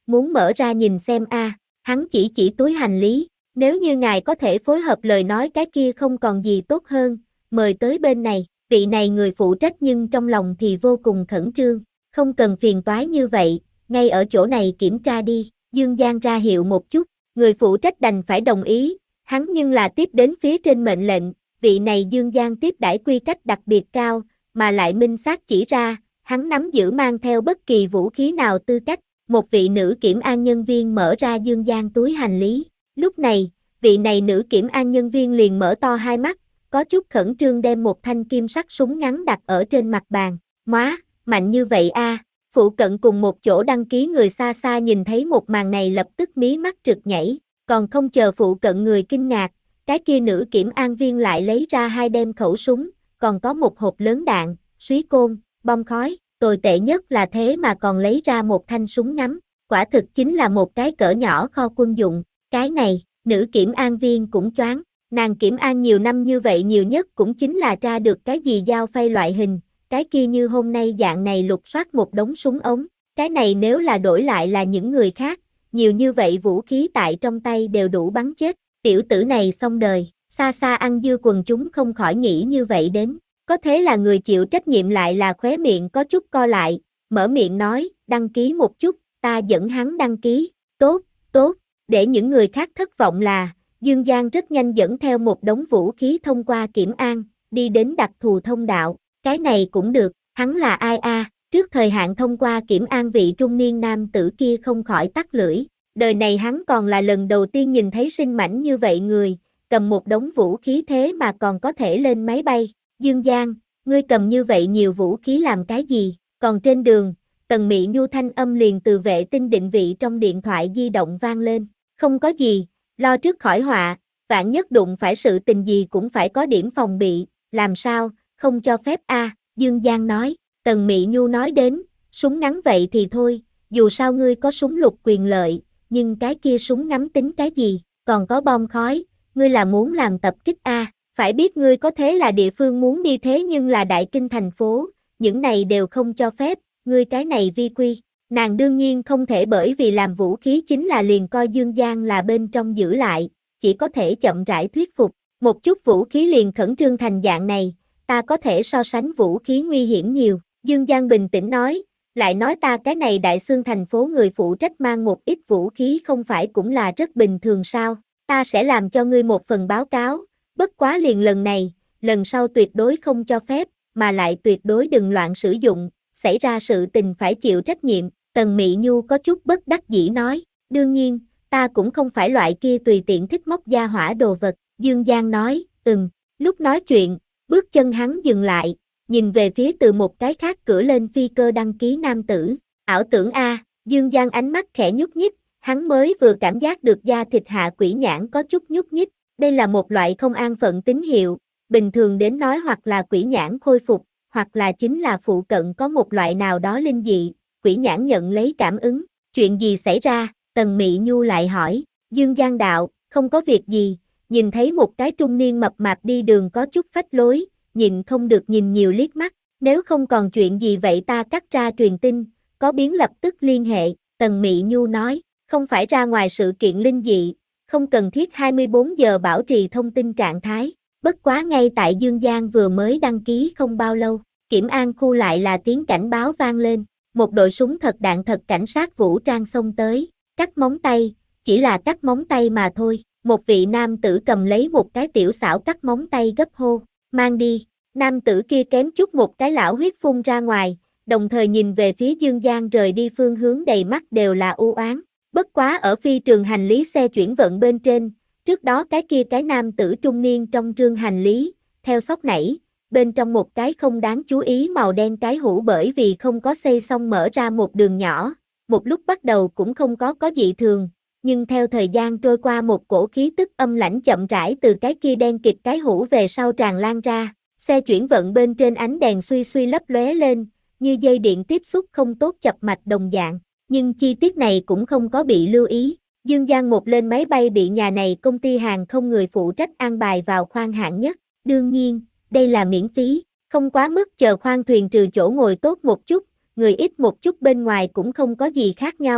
muốn mở ra nhìn xem a. À. Hắn chỉ chỉ túi hành lý, nếu như ngài có thể phối hợp lời nói cái kia không còn gì tốt hơn, mời tới bên này. Vị này người phụ trách nhưng trong lòng thì vô cùng khẩn trương, không cần phiền toái như vậy, ngay ở chỗ này kiểm tra đi. Dương Giang ra hiệu một chút, người phụ trách đành phải đồng ý, hắn nhưng là tiếp đến phía trên mệnh lệnh, vị này Dương Giang tiếp đãi quy cách đặc biệt cao, mà lại minh xác chỉ ra, hắn nắm giữ mang theo bất kỳ vũ khí nào tư cách. Một vị nữ kiểm an nhân viên mở ra Dương Giang túi hành lý, lúc này, vị này nữ kiểm an nhân viên liền mở to hai mắt, có chút khẩn trương đem một thanh kim sắc súng ngắn đặt ở trên mặt bàn. Móa, mạnh như vậy a. À. Phụ cận cùng một chỗ đăng ký người xa xa nhìn thấy một màn này lập tức mí mắt trượt nhảy, còn không chờ phụ cận người kinh ngạc, cái kia nữ kiểm an viên lại lấy ra hai đem khẩu súng, còn có một hộp lớn đạn, suý côn, bom khói, tồi tệ nhất là thế mà còn lấy ra một thanh súng ngắm, quả thực chính là một cái cỡ nhỏ kho quân dụng. Cái này, nữ kiểm an viên cũng choáng. Nàng kiểm an nhiều năm như vậy nhiều nhất cũng chính là tra được cái gì dao phay loại hình, cái kia như hôm nay dạng này lục soát một đống súng ống, cái này nếu là đổi lại là những người khác, nhiều như vậy vũ khí tại trong tay đều đủ bắn chết, tiểu tử này xong đời. Xa xa ăn dưa quần chúng không khỏi nghĩ như vậy đến, có thế là người chịu trách nhiệm lại là khóe miệng có chút co lại, mở miệng nói, đăng ký một chút, ta dẫn hắn đăng ký, tốt, tốt, để những người khác thất vọng là, Dương Giang rất nhanh dẫn theo một đống vũ khí thông qua kiểm an, đi đến đặc thù thông đạo, cái này cũng được, hắn là ai a? À? Trước thời hạn thông qua kiểm an vị trung niên nam tử kia không khỏi tắt lưỡi, đời này hắn còn là lần đầu tiên nhìn thấy sinh mảnh như vậy người, cầm một đống vũ khí thế mà còn có thể lên máy bay. Dương Giang, ngươi cầm như vậy nhiều vũ khí làm cái gì? Còn trên đường, Tần Mị Nhu thanh âm liền từ vệ tinh định vị trong điện thoại di động vang lên, không có gì. Lo trước khỏi họa, vạn nhất đụng phải sự tình gì cũng phải có điểm phòng bị, làm sao, không cho phép a? À, Dương Giang nói. Tần Mị Nhu nói đến, súng ngắn vậy thì thôi, dù sao ngươi có súng lục quyền lợi, nhưng cái kia súng ngắm tính cái gì, còn có bom khói, ngươi là muốn làm tập kích a? À, phải biết ngươi có thế là địa phương muốn đi thế nhưng là đại kinh thành phố, những này đều không cho phép, ngươi cái này vi quy. Nàng đương nhiên không thể bởi vì làm vũ khí chính là liền coi Dương Giang là bên trong giữ lại, chỉ có thể chậm rãi thuyết phục, một chút vũ khí liền khẩn trương thành dạng này, ta có thể so sánh vũ khí nguy hiểm nhiều. Dương Giang bình tĩnh nói, lại nói ta cái này đại xương thành phố người phụ trách mang một ít vũ khí không phải cũng là rất bình thường sao, ta sẽ làm cho ngươi một phần báo cáo, bất quá liền lần này, lần sau tuyệt đối không cho phép, mà lại tuyệt đối đừng loạn sử dụng, xảy ra sự tình phải chịu trách nhiệm. Tần Mị Nhu có chút bất đắc dĩ nói, đương nhiên, ta cũng không phải loại kia tùy tiện thích móc gia hỏa đồ vật. Dương Giang nói, ừm, lúc nói chuyện, bước chân hắn dừng lại, nhìn về phía từ một cái khác cửa lên phi cơ đăng ký nam tử, ảo tưởng a. Dương Giang ánh mắt khẽ nhúc nhích, hắn mới vừa cảm giác được da thịt hạ quỷ nhãn có chút nhúc nhích, đây là một loại không an phận tín hiệu, bình thường đến nói hoặc là quỷ nhãn khôi phục, hoặc là chính là phụ cận có một loại nào đó linh dị. Quỷ nhãn nhận lấy cảm ứng, chuyện gì xảy ra? Tần Mị Nhu lại hỏi. Dương Giang đạo, không có việc gì, nhìn thấy một cái trung niên mập mạp đi đường có chút phách lối, nhìn không được nhìn nhiều liếc mắt, nếu không còn chuyện gì vậy ta cắt ra truyền tin, có biến lập tức liên hệ. Tần Mị Nhu nói, không phải ra ngoài sự kiện linh dị, không cần thiết hai mươi bốn giờ bảo trì thông tin trạng thái, bất quá ngay tại Dương Giang vừa mới đăng ký không bao lâu, kiểm an khu lại là tiếng cảnh báo vang lên. Một đội súng thật đạn thật cảnh sát vũ trang xông tới, cắt móng tay, chỉ là cắt móng tay mà thôi. Một vị nam tử cầm lấy một cái tiểu xảo cắt móng tay gấp hô, mang đi. Nam tử kia kém chút một cái lão huyết phun ra ngoài, đồng thời nhìn về phía Dương Giang rời đi phương hướng đầy mắt đều là u oán. Bất quá ở phi trường hành lý xe chuyển vận bên trên, trước đó cái kia cái nam tử trung niên trong rương hành lý, theo sóc nảy. Bên trong một cái không đáng chú ý màu đen cái hũ bởi vì không có xây xong mở ra một đường nhỏ, một lúc bắt đầu cũng không có có dị thường, nhưng theo thời gian trôi qua một cổ khí tức âm lãnh chậm rãi từ cái kia đen kịt cái hũ về sau tràn lan ra, xe chuyển vận bên trên ánh đèn suy suy lấp lóe lên, như dây điện tiếp xúc không tốt chập mạch đồng dạng, nhưng chi tiết này cũng không có bị lưu ý. Dương Giang một lên máy bay bị nhà này công ty hàng không người phụ trách an bài vào khoang hạng nhất, đương nhiên, đây là miễn phí, không quá mức chờ khoang thuyền trừ chỗ ngồi tốt một chút, người ít một chút bên ngoài cũng không có gì khác nhau,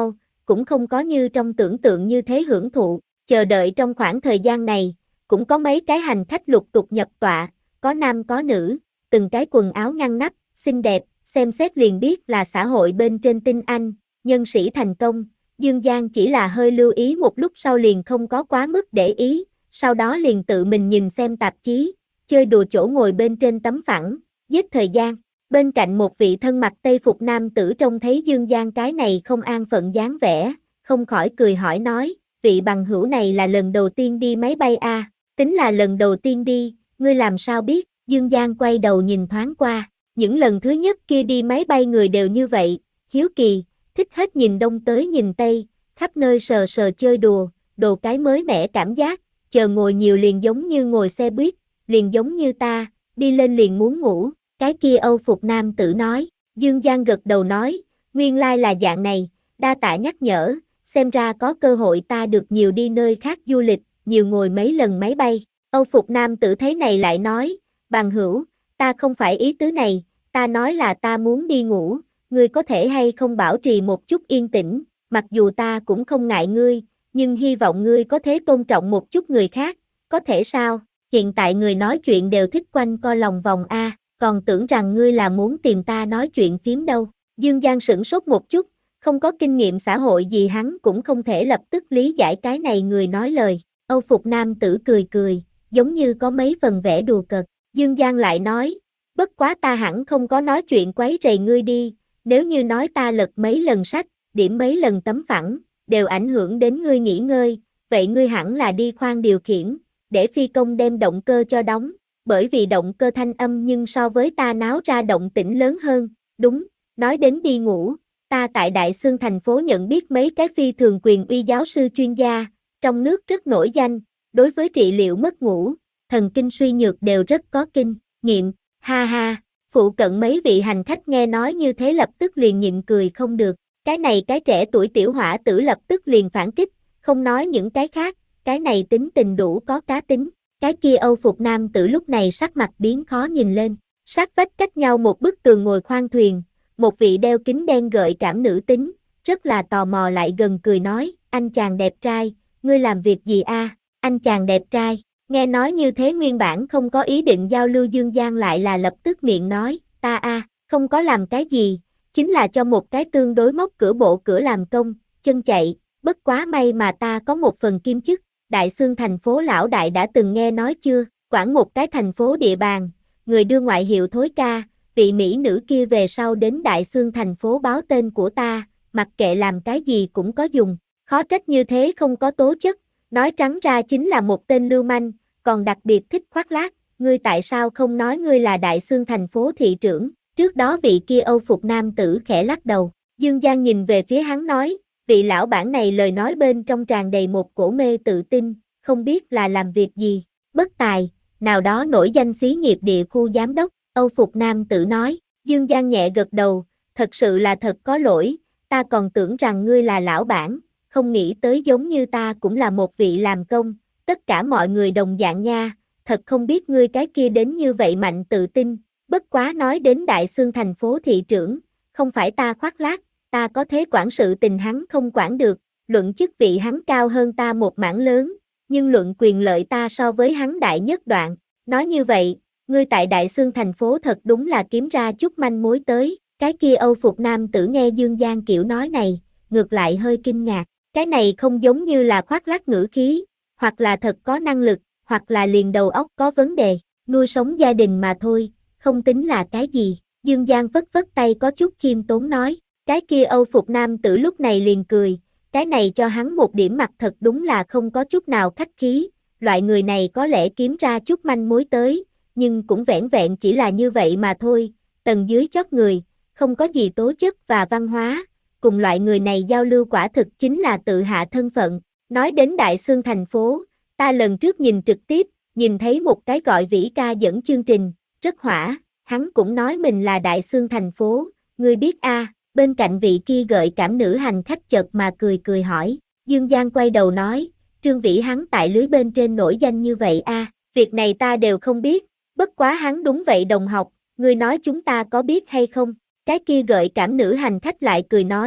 cũng không có như trong tưởng tượng như thế hưởng thụ, chờ đợi trong khoảng thời gian này, cũng có mấy cái hành khách lục tục nhập tọa, có nam có nữ, từng cái quần áo ngăn nắp, xinh đẹp, xem xét liền biết là xã hội bên trên tinh anh, nhân sĩ thành công. Dương Giang chỉ là hơi lưu ý một lúc sau liền không có quá mức để ý, sau đó liền tự mình nhìn xem tạp chí, chơi đùa chỗ ngồi bên trên tấm phẳng, giết thời gian. Bên cạnh một vị thân mặc tây phục nam tử trông thấy Dương Giang cái này không an phận dáng vẻ, không khỏi cười hỏi nói, vị bằng hữu này là lần đầu tiên đi máy bay à, tính là lần đầu tiên đi, ngươi làm sao biết? Dương Giang quay đầu nhìn thoáng qua, những lần thứ nhất kia đi máy bay người đều như vậy, hiếu kỳ, thích hết nhìn đông tới nhìn tây, khắp nơi sờ sờ chơi đùa, đồ cái mới mẻ cảm giác, chờ ngồi nhiều liền giống như ngồi xe buýt, liền giống như ta, đi lên liền muốn ngủ, cái kia Âu phục nam tử nói. Dương Giang gật đầu nói, nguyên lai là dạng này, đa tạ nhắc nhở, xem ra có cơ hội ta được nhiều đi nơi khác du lịch, nhiều ngồi mấy lần máy bay. Âu phục nam tử thấy này lại nói, bằng hữu, ta không phải ý tứ này, ta nói là ta muốn đi ngủ, ngươi có thể hay không bảo trì một chút yên tĩnh, mặc dù ta cũng không ngại ngươi, nhưng hy vọng ngươi có thể tôn trọng một chút người khác, có thể sao? Hiện tại người nói chuyện đều thích quanh co lòng vòng a, còn tưởng rằng ngươi là muốn tìm ta nói chuyện phím đâu. Dương Giang sửng sốt một chút, không có kinh nghiệm xã hội gì hắn cũng không thể lập tức lý giải cái này người nói lời. Âu phục nam tử cười cười, giống như có mấy phần vẻ đùa cợt. Dương Giang lại nói, bất quá ta hẳn không có nói chuyện quấy rầy ngươi đi, nếu như nói ta lật mấy lần sách, điểm mấy lần tấm phẳng, đều ảnh hưởng đến ngươi nghỉ ngơi, vậy ngươi hẳn là đi khoang điều khiển, để phi công đem động cơ cho đóng, bởi vì động cơ thanh âm nhưng so với ta náo ra động tĩnh lớn hơn, đúng, nói đến đi ngủ, ta tại Đại Xương thành phố nhận biết mấy cái phi thường quyền uy giáo sư chuyên gia, trong nước rất nổi danh, đối với trị liệu mất ngủ, thần kinh suy nhược đều rất có kinh nghiệm, ha ha, phụ cận mấy vị hành khách nghe nói như thế lập tức liền nhịn cười không được, cái này cái trẻ tuổi tiểu hỏa tử lập tức liền phản kích, không nói những cái khác, cái này tính tình đủ có cá tính. Cái kia Âu phục nam tử lúc này sắc mặt biến khó nhìn lên, sát vách cách nhau một bức tường ngồi khoang thuyền, một vị đeo kính đen gợi cảm nữ tính, rất là tò mò lại gần cười nói, anh chàng đẹp trai, ngươi làm việc gì a? Anh chàng đẹp trai, nghe nói như thế nguyên bản không có ý định giao lưu Dương Giang lại là lập tức miệng nói, ta a, không có làm cái gì, chính là cho một cái tương đối móc cửa bộ cửa làm công, chân chạy, bất quá may mà ta có một phần kim chức. Đại Xương thành phố lão đại đã từng nghe nói chưa, quản một cái thành phố địa bàn, người đưa ngoại hiệu thối ca, vị mỹ nữ kia về sau đến Đại Xương thành phố báo tên của ta, mặc kệ làm cái gì cũng có dùng, khó trách như thế không có tố chất, nói trắng ra chính là một tên lưu manh, còn đặc biệt thích khoác lác, ngươi tại sao không nói ngươi là Đại Xương thành phố thị trưởng, trước đó vị kia Âu phục nam tử khẽ lắc đầu, Dương Giang nhìn về phía hắn nói, vị lão bản này lời nói bên trong tràn đầy một cổ mê tự tin, không biết là làm việc gì, bất tài, nào đó nổi danh xí nghiệp địa khu giám đốc, Âu phục nam tử nói, Dương Giang nhẹ gật đầu, thật sự là thật có lỗi, ta còn tưởng rằng ngươi là lão bản, không nghĩ tới giống như ta cũng là một vị làm công, tất cả mọi người đồng dạng nha, thật không biết ngươi cái kia đến như vậy mạnh tự tin, bất quá nói đến Đại Xương thành phố thị trưởng, không phải ta khoác lác, ta có thế quản sự tình hắn không quản được, luận chức vị hắn cao hơn ta một mảng lớn, nhưng luận quyền lợi ta so với hắn đại nhất đoạn, nói như vậy, ngươi tại Đại Xương thành phố thật đúng là kiếm ra chút manh mối tới, cái kia Âu phục nam tử nghe Dương Giang kiểu nói này, ngược lại hơi kinh ngạc, cái này không giống như là khoác lác ngữ khí, hoặc là thật có năng lực, hoặc là liền đầu óc có vấn đề, nuôi sống gia đình mà thôi, không tính là cái gì, Dương Giang phất phất tay có chút khiêm tốn nói. Cái kia Âu phục nam tử lúc này liền cười, cái này cho hắn một điểm mặt thật đúng là không có chút nào khách khí, loại người này có lẽ kiếm ra chút manh mối tới, nhưng cũng vẻn vẹn chỉ là như vậy mà thôi, tầng dưới chót người, không có gì tố chất và văn hóa, cùng loại người này giao lưu quả thực chính là tự hạ thân phận, nói đến Đại Xương thành phố, ta lần trước nhìn trực tiếp, nhìn thấy một cái gọi Vĩ ca dẫn chương trình, rất hỏa, hắn cũng nói mình là Đại Xương thành phố, ngươi biết a? Bên cạnh vị kia gợi cảm nữ hành khách chợt mà cười cười hỏi, Dương Giang quay đầu nói, Trương Vĩ hắn tại lưới bên trên nổi danh như vậy a, việc này ta đều không biết, bất quá hắn đúng vậy đồng học, ngươi nói chúng ta có biết hay không, cái kia gợi cảm nữ hành khách lại cười nói,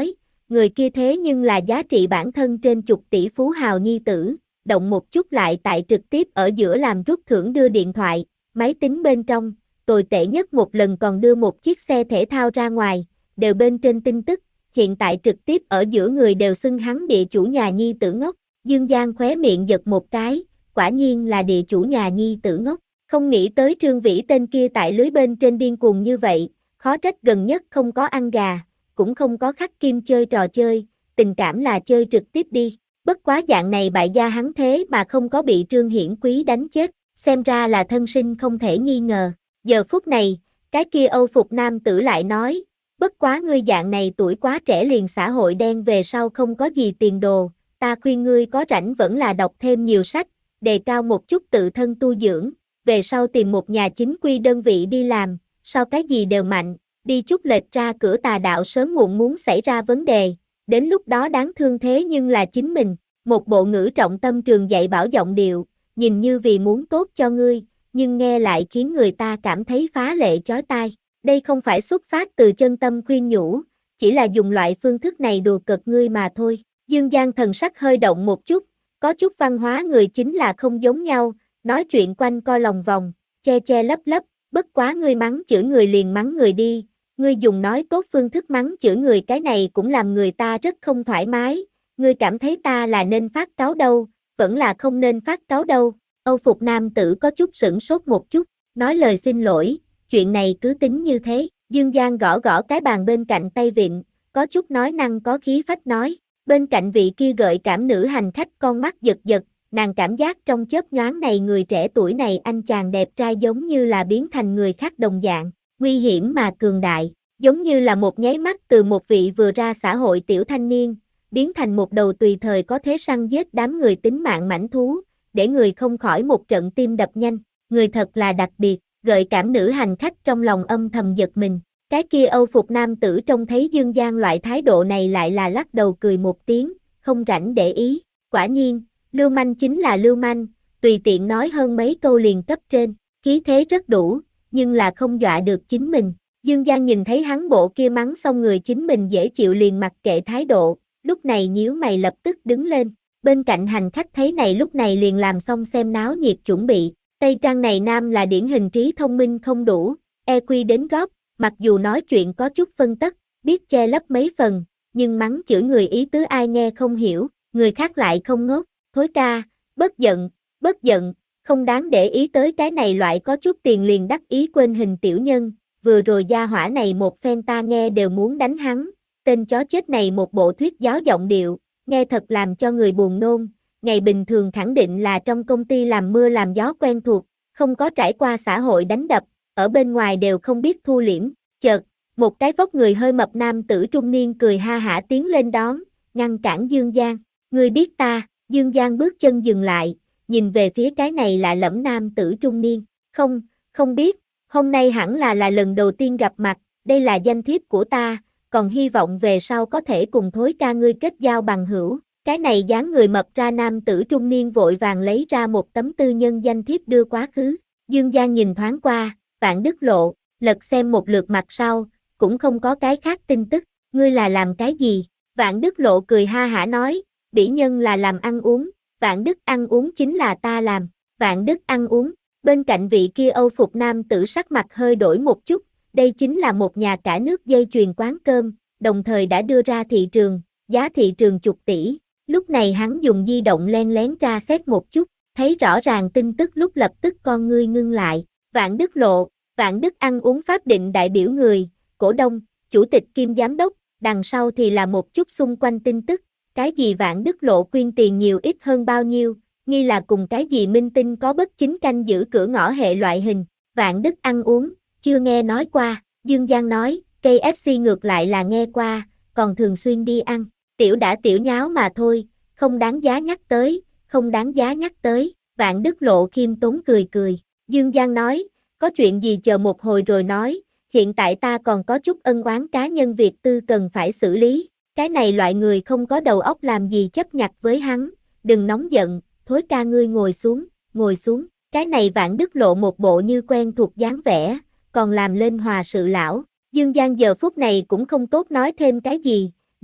người kia thế nhưng là giá trị bản thân trên chục tỷ phú hào nhi tử, động một chút lại tại trực tiếp ở giữa làm rút thưởng đưa điện thoại, máy tính bên trong, tồi tệ nhất một lần còn đưa một chiếc xe thể thao ra ngoài, đều bên trên tin tức, hiện tại trực tiếp ở giữa người đều xưng hắn địa chủ nhà nhi tử ngốc, Dương Giang khóe miệng giật một cái, quả nhiên là địa chủ nhà nhi tử ngốc, không nghĩ tới Trương Vĩ tên kia tại lưới bên trên điên cuồng như vậy, khó trách gần nhất không có ăn gà, cũng không có khắc kim chơi trò chơi, tình cảm là chơi trực tiếp đi, bất quá dạng này bại gia hắn thế mà không có bị Trương Hiển Quý đánh chết, xem ra là thân sinh không thể nghi ngờ, giờ phút này, cái kia Âu phục nam tử lại nói, bất quá ngươi dạng này tuổi quá trẻ liền xã hội đen về sau không có gì tiền đồ, ta khuyên ngươi có rảnh vẫn là đọc thêm nhiều sách, đề cao một chút tự thân tu dưỡng, về sau tìm một nhà chính quy đơn vị đi làm, sau cái gì đều mạnh, đi chút lệch ra cửa tà đạo sớm muộn muốn xảy ra vấn đề, đến lúc đó đáng thương thế nhưng là chính mình, một bộ ngữ trọng tâm trường dạy bảo giọng điệu, nhìn như vì muốn tốt cho ngươi, nhưng nghe lại khiến người ta cảm thấy phá lệ chói tai. Đây không phải xuất phát từ chân tâm khuyên nhủ, chỉ là dùng loại phương thức này đùa cợt ngươi mà thôi. Dương Giang thần sắc hơi động một chút, có chút văn hóa người chính là không giống nhau, nói chuyện quanh co lòng vòng, che che lấp lấp, bất quá ngươi mắng chửi người liền mắng người đi, ngươi dùng nói tốt phương thức mắng chửi người cái này cũng làm người ta rất không thoải mái, ngươi cảm thấy ta là nên phát cáo đâu, vẫn là không nên phát cáo đâu. Âu phục nam tử có chút sửng sốt một chút, nói lời xin lỗi, chuyện này cứ tính như thế, Dương Giang gõ gõ cái bàn bên cạnh tay vịn, có chút nói năng có khí phách nói, bên cạnh vị kia gợi cảm nữ hành khách con mắt giật giật, nàng cảm giác trong chớp nhoáng này người trẻ tuổi này anh chàng đẹp trai giống như là biến thành người khác đồng dạng, nguy hiểm mà cường đại, giống như là một nháy mắt từ một vị vừa ra xã hội tiểu thanh niên, biến thành một đầu tùy thời có thể săn giết đám người tính mạng mãnh thú, để người không khỏi một trận tim đập nhanh, người thật là đặc biệt. Gợi cảm nữ hành khách trong lòng âm thầm giật mình, cái kia Âu phục nam tử trông thấy Dương Giang loại thái độ này lại là lắc đầu cười một tiếng, không rảnh để ý, quả nhiên, lưu manh chính là lưu manh, tùy tiện nói hơn mấy câu liền cấp trên, khí thế rất đủ, nhưng là không dọa được chính mình. Dương Giang nhìn thấy hắn bộ kia mắng xong người chính mình dễ chịu liền mặc kệ thái độ, lúc này nhíu mày lập tức đứng lên, bên cạnh hành khách thấy này lúc này liền làm xong xem náo nhiệt chuẩn bị. Tây trang này nam là điển hình trí thông minh không đủ, e quy đến góp, mặc dù nói chuyện có chút phân tất, biết che lấp mấy phần, nhưng mắng chửi người ý tứ ai nghe không hiểu, người khác lại không ngốc, thối ca, bất giận, bất giận, không đáng để ý tới cái này loại có chút tiền liền đắc ý quên hình tiểu nhân, vừa rồi gia hỏa này một phen ta nghe đều muốn đánh hắn, tên chó chết này một bộ thuyết giáo giọng điệu, nghe thật làm cho người buồn nôn. Ngày bình thường khẳng định là trong công ty làm mưa làm gió quen thuộc, không có trải qua xã hội đánh đập, ở bên ngoài đều không biết thu liễm, chợt, một cái vóc người hơi mập nam tử trung niên cười ha hả tiến lên đón, ngăn cản Dương Giang, ngươi biết ta, Dương Giang bước chân dừng lại, nhìn về phía cái này lạ lẫm nam tử trung niên, không, không biết, hôm nay hẳn là là lần đầu tiên gặp mặt, đây là danh thiếp của ta, còn hy vọng về sau có thể cùng thối ca ngươi kết giao bằng hữu. Cái này dáng người mập ra nam tử trung niên vội vàng lấy ra một tấm tư nhân danh thiếp đưa quá khứ. Dương Giang nhìn thoáng qua, Vạn Đức Lộ, lật xem một lượt mặt sau, cũng không có cái khác tin tức, ngươi là làm cái gì? Vạn Đức Lộ cười ha hả nói, bỉ nhân là làm ăn uống, Vạn Đức ăn uống chính là ta làm, Vạn Đức ăn uống, bên cạnh vị kia Âu phục nam tử sắc mặt hơi đổi một chút, đây chính là một nhà cả nước dây chuyền quán cơm, đồng thời đã đưa ra thị trường, giá thị trường chục tỷ. Lúc này hắn dùng di động len lén tra xét một chút, thấy rõ ràng tin tức lúc lập tức con ngươi ngưng lại, Vạn Đức Lộ, Vạn Đức ăn uống pháp định đại biểu người, cổ đông, chủ tịch kiêm giám đốc, đằng sau thì là một chút xung quanh tin tức, cái gì Vạn Đức Lộ quyên tiền nhiều ít hơn bao nhiêu, nghi là cùng cái gì minh tinh có bất chính canh giữ cửa ngõ hệ loại hình, Vạn Đức ăn uống, chưa nghe nói qua, Dương Giang nói, ca ép xê ngược lại là nghe qua, còn thường xuyên đi ăn. Tiểu đã tiểu nháo mà thôi, không đáng giá nhắc tới, không đáng giá nhắc tới, Vạn Đức Lộ khiêm tốn cười cười. Dương Giang nói, có chuyện gì chờ một hồi rồi nói, hiện tại ta còn có chút ân oán cá nhân việc tư cần phải xử lý, cái này loại người không có đầu óc làm gì chấp nhặt với hắn, đừng nóng giận, thối ca ngươi ngồi xuống, ngồi xuống, cái này Vạn Đức Lộ một bộ như quen thuộc dáng vẻ, còn làm lên hòa sự lão, Dương Giang giờ phút này cũng không tốt nói thêm cái gì.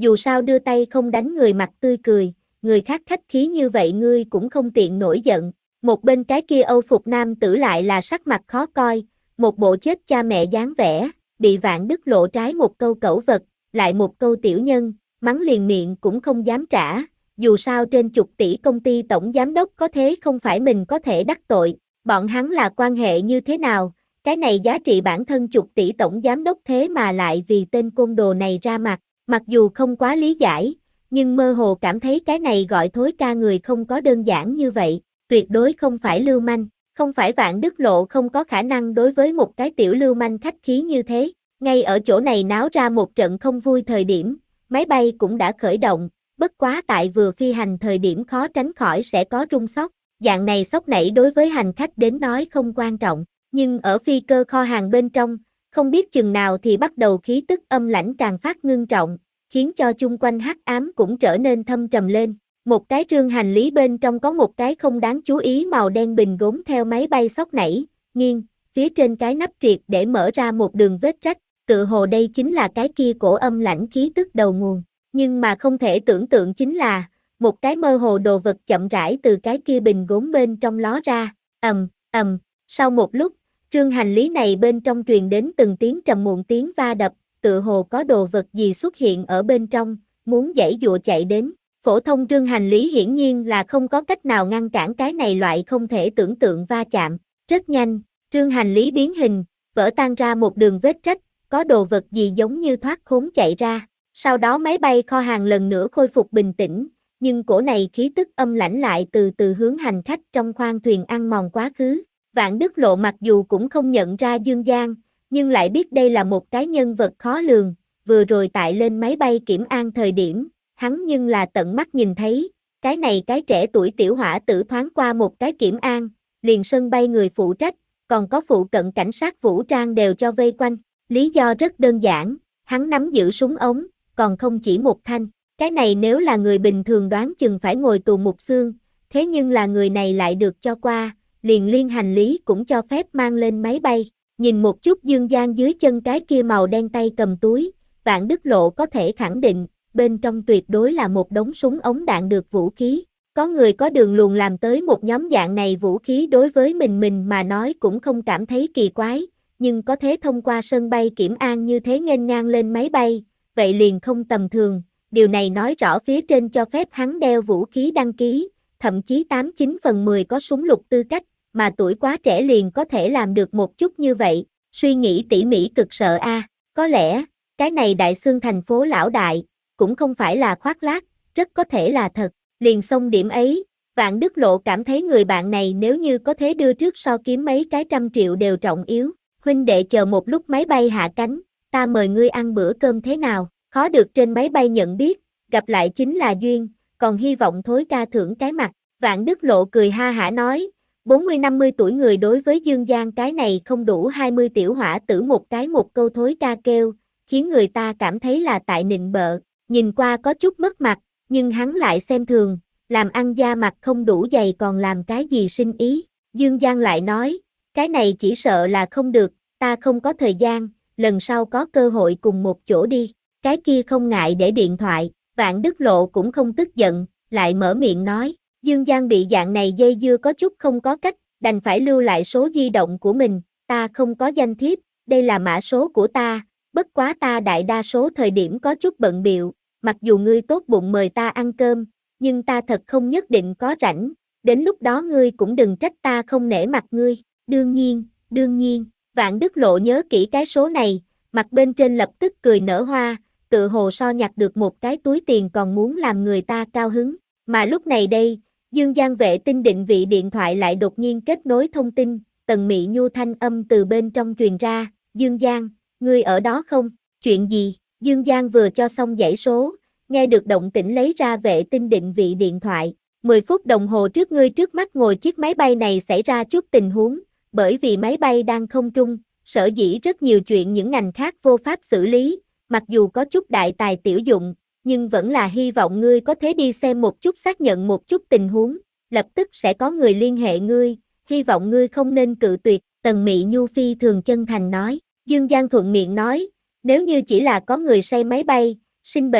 dù sao đưa tay không đánh người mặt tươi cười, người khác khách khí như vậy ngươi cũng không tiện nổi giận. Một bên cái kia Âu phục nam tử lại là sắc mặt khó coi, một bộ chết cha mẹ dáng vẻ, bị Vạn Đức Lộ trái một câu cẩu vật, lại một câu tiểu nhân, mắng liền miệng cũng không dám trả, dù sao trên chục tỷ công ty tổng giám đốc có thế không phải mình có thể đắc tội, bọn hắn là quan hệ như thế nào, cái này giá trị bản thân chục tỷ tổng giám đốc thế mà lại vì tên côn đồ này ra mặt, mặc dù không quá lý giải, nhưng mơ hồ cảm thấy cái này gọi thối ca người không có đơn giản như vậy, tuyệt đối không phải lưu manh, không phải Vạn Đức Lộ không có khả năng đối với một cái tiểu lưu manh khách khí như thế, ngay ở chỗ này náo ra một trận không vui thời điểm, máy bay cũng đã khởi động, bất quá tại vừa phi hành thời điểm khó tránh khỏi sẽ có rung sóc, dạng này sóc nảy đối với hành khách đến nói không quan trọng, nhưng ở phi cơ kho hàng bên trong, không biết chừng nào thì bắt đầu khí tức âm lãnh càng phát ngưng trọng, khiến cho chung quanh hắc ám cũng trở nên thâm trầm lên. Một cái rương hành lý bên trong có một cái không đáng chú ý màu đen bình gốm theo máy bay xóc nảy, nghiêng, phía trên cái nắp triệt để mở ra một đường vết rách, tự hồ đây chính là cái kia cổ âm lãnh khí tức đầu nguồn. Nhưng mà không thể tưởng tượng chính là, một cái mơ hồ đồ vật chậm rãi từ cái kia bình gốm bên trong ló ra, ầm, ầm, sau một lúc, rương hành lý này bên trong truyền đến từng tiếng trầm muộn tiếng va đập, tự hồ có đồ vật gì xuất hiện ở bên trong, muốn giãy giụa chạy đến. Phổ thông rương hành lý hiển nhiên là không có cách nào ngăn cản cái này loại không thể tưởng tượng va chạm. Rất nhanh, rương hành lý biến hình, vỡ tan ra một đường vết rách, có đồ vật gì giống như thoát khốn chạy ra. Sau đó máy bay kho hàng lần nữa khôi phục bình tĩnh, nhưng cổ này khí tức âm lãnh lại từ từ hướng hành khách trong khoang thuyền ăn mòn quá khứ. Vạn Đức Lộ mặc dù cũng không nhận ra Dương Giang, nhưng lại biết đây là một cái nhân vật khó lường, vừa rồi tại lên máy bay kiểm an thời điểm, hắn nhưng là tận mắt nhìn thấy, cái này cái trẻ tuổi tiểu hỏa tử thoáng qua một cái kiểm an, liền sân bay người phụ trách, còn có phụ cận cảnh sát vũ trang đều cho vây quanh, lý do rất đơn giản, hắn nắm giữ súng ống, còn không chỉ một thanh, cái này nếu là người bình thường đoán chừng phải ngồi tù mục xương, thế nhưng là người này lại được cho qua, liền liên hành lý cũng cho phép mang lên máy bay, nhìn một chút Dương Giang dưới chân cái kia màu đen tay cầm túi, Vạn Đức Lộ có thể khẳng định, bên trong tuyệt đối là một đống súng ống đạn được vũ khí. Có người có đường luồn làm tới một nhóm dạng này vũ khí đối với mình mình mà nói cũng không cảm thấy kỳ quái, nhưng có thế thông qua sân bay kiểm an như thế nghênh ngang lên máy bay, vậy liền không tầm thường, điều này nói rõ phía trên cho phép hắn đeo vũ khí đăng ký, thậm chí tám chín phần mười có súng lục tư cách, mà tuổi quá trẻ liền có thể làm được một chút như vậy, suy nghĩ tỉ mỉ cực sợ a, à. Có lẽ, cái này đại xương thành phố lão đại, cũng không phải là khoác lác, rất có thể là thật, liền xong điểm ấy, Vạn Đức Lộ cảm thấy người bạn này nếu như có thế đưa trước so kiếm mấy cái trăm triệu đều trọng yếu, huynh đệ chờ một lúc máy bay hạ cánh, ta mời ngươi ăn bữa cơm thế nào, khó được trên máy bay nhận biết, gặp lại chính là duyên, còn hy vọng thối ca thưởng cái mặt, Vạn Đức Lộ cười ha hả nói, bốn mươi năm mươi tuổi người đối với Dương Giang cái này không đủ hai mươi tiểu hỏa tử một cái một câu thối ca kêu, khiến người ta cảm thấy là tại nịnh bợ, nhìn qua có chút mất mặt, nhưng hắn lại xem thường, làm ăn da mặt không đủ dày còn làm cái gì sinh ý, Dương Giang lại nói, cái này chỉ sợ là không được, ta không có thời gian, lần sau có cơ hội cùng một chỗ đi, cái kia không ngại để điện thoại, Vạn Đức Lộ cũng không tức giận, lại mở miệng nói, Dương Giang bị dạng này dây dưa có chút không có cách, đành phải lưu lại số di động của mình, ta không có danh thiếp, đây là mã số của ta, bất quá ta đại đa số thời điểm có chút bận bịu, mặc dù ngươi tốt bụng mời ta ăn cơm, nhưng ta thật không nhất định có rảnh, đến lúc đó ngươi cũng đừng trách ta không nể mặt ngươi, đương nhiên, đương nhiên, Vạn Đức Lộ nhớ kỹ cái số này, mặt bên trên lập tức cười nở hoa, tự hồ so nhặt được một cái túi tiền còn muốn làm người ta cao hứng, mà lúc này đây, Dương Giang vệ tinh định vị điện thoại lại đột nhiên kết nối thông tin, Tần Mị Nhu thanh âm từ bên trong truyền ra, Dương Giang, ngươi ở đó không, chuyện gì, Dương Giang vừa cho xong dãy số, nghe được động tĩnh lấy ra vệ tinh định vị điện thoại, mười phút đồng hồ trước ngươi trước mắt ngồi chiếc máy bay này xảy ra chút tình huống, bởi vì máy bay đang không trung, sở dĩ rất nhiều chuyện những ngành khác vô pháp xử lý, mặc dù có chút đại tài tiểu dụng, nhưng vẫn là hy vọng ngươi có thể đi xem một chút xác nhận một chút tình huống, lập tức sẽ có người liên hệ ngươi, hy vọng ngươi không nên cự tuyệt, Tần Mị Nhu phi thường chân thành nói, Dương Giang thuận miệng nói, nếu như chỉ là có người say máy bay, sinh bệnh,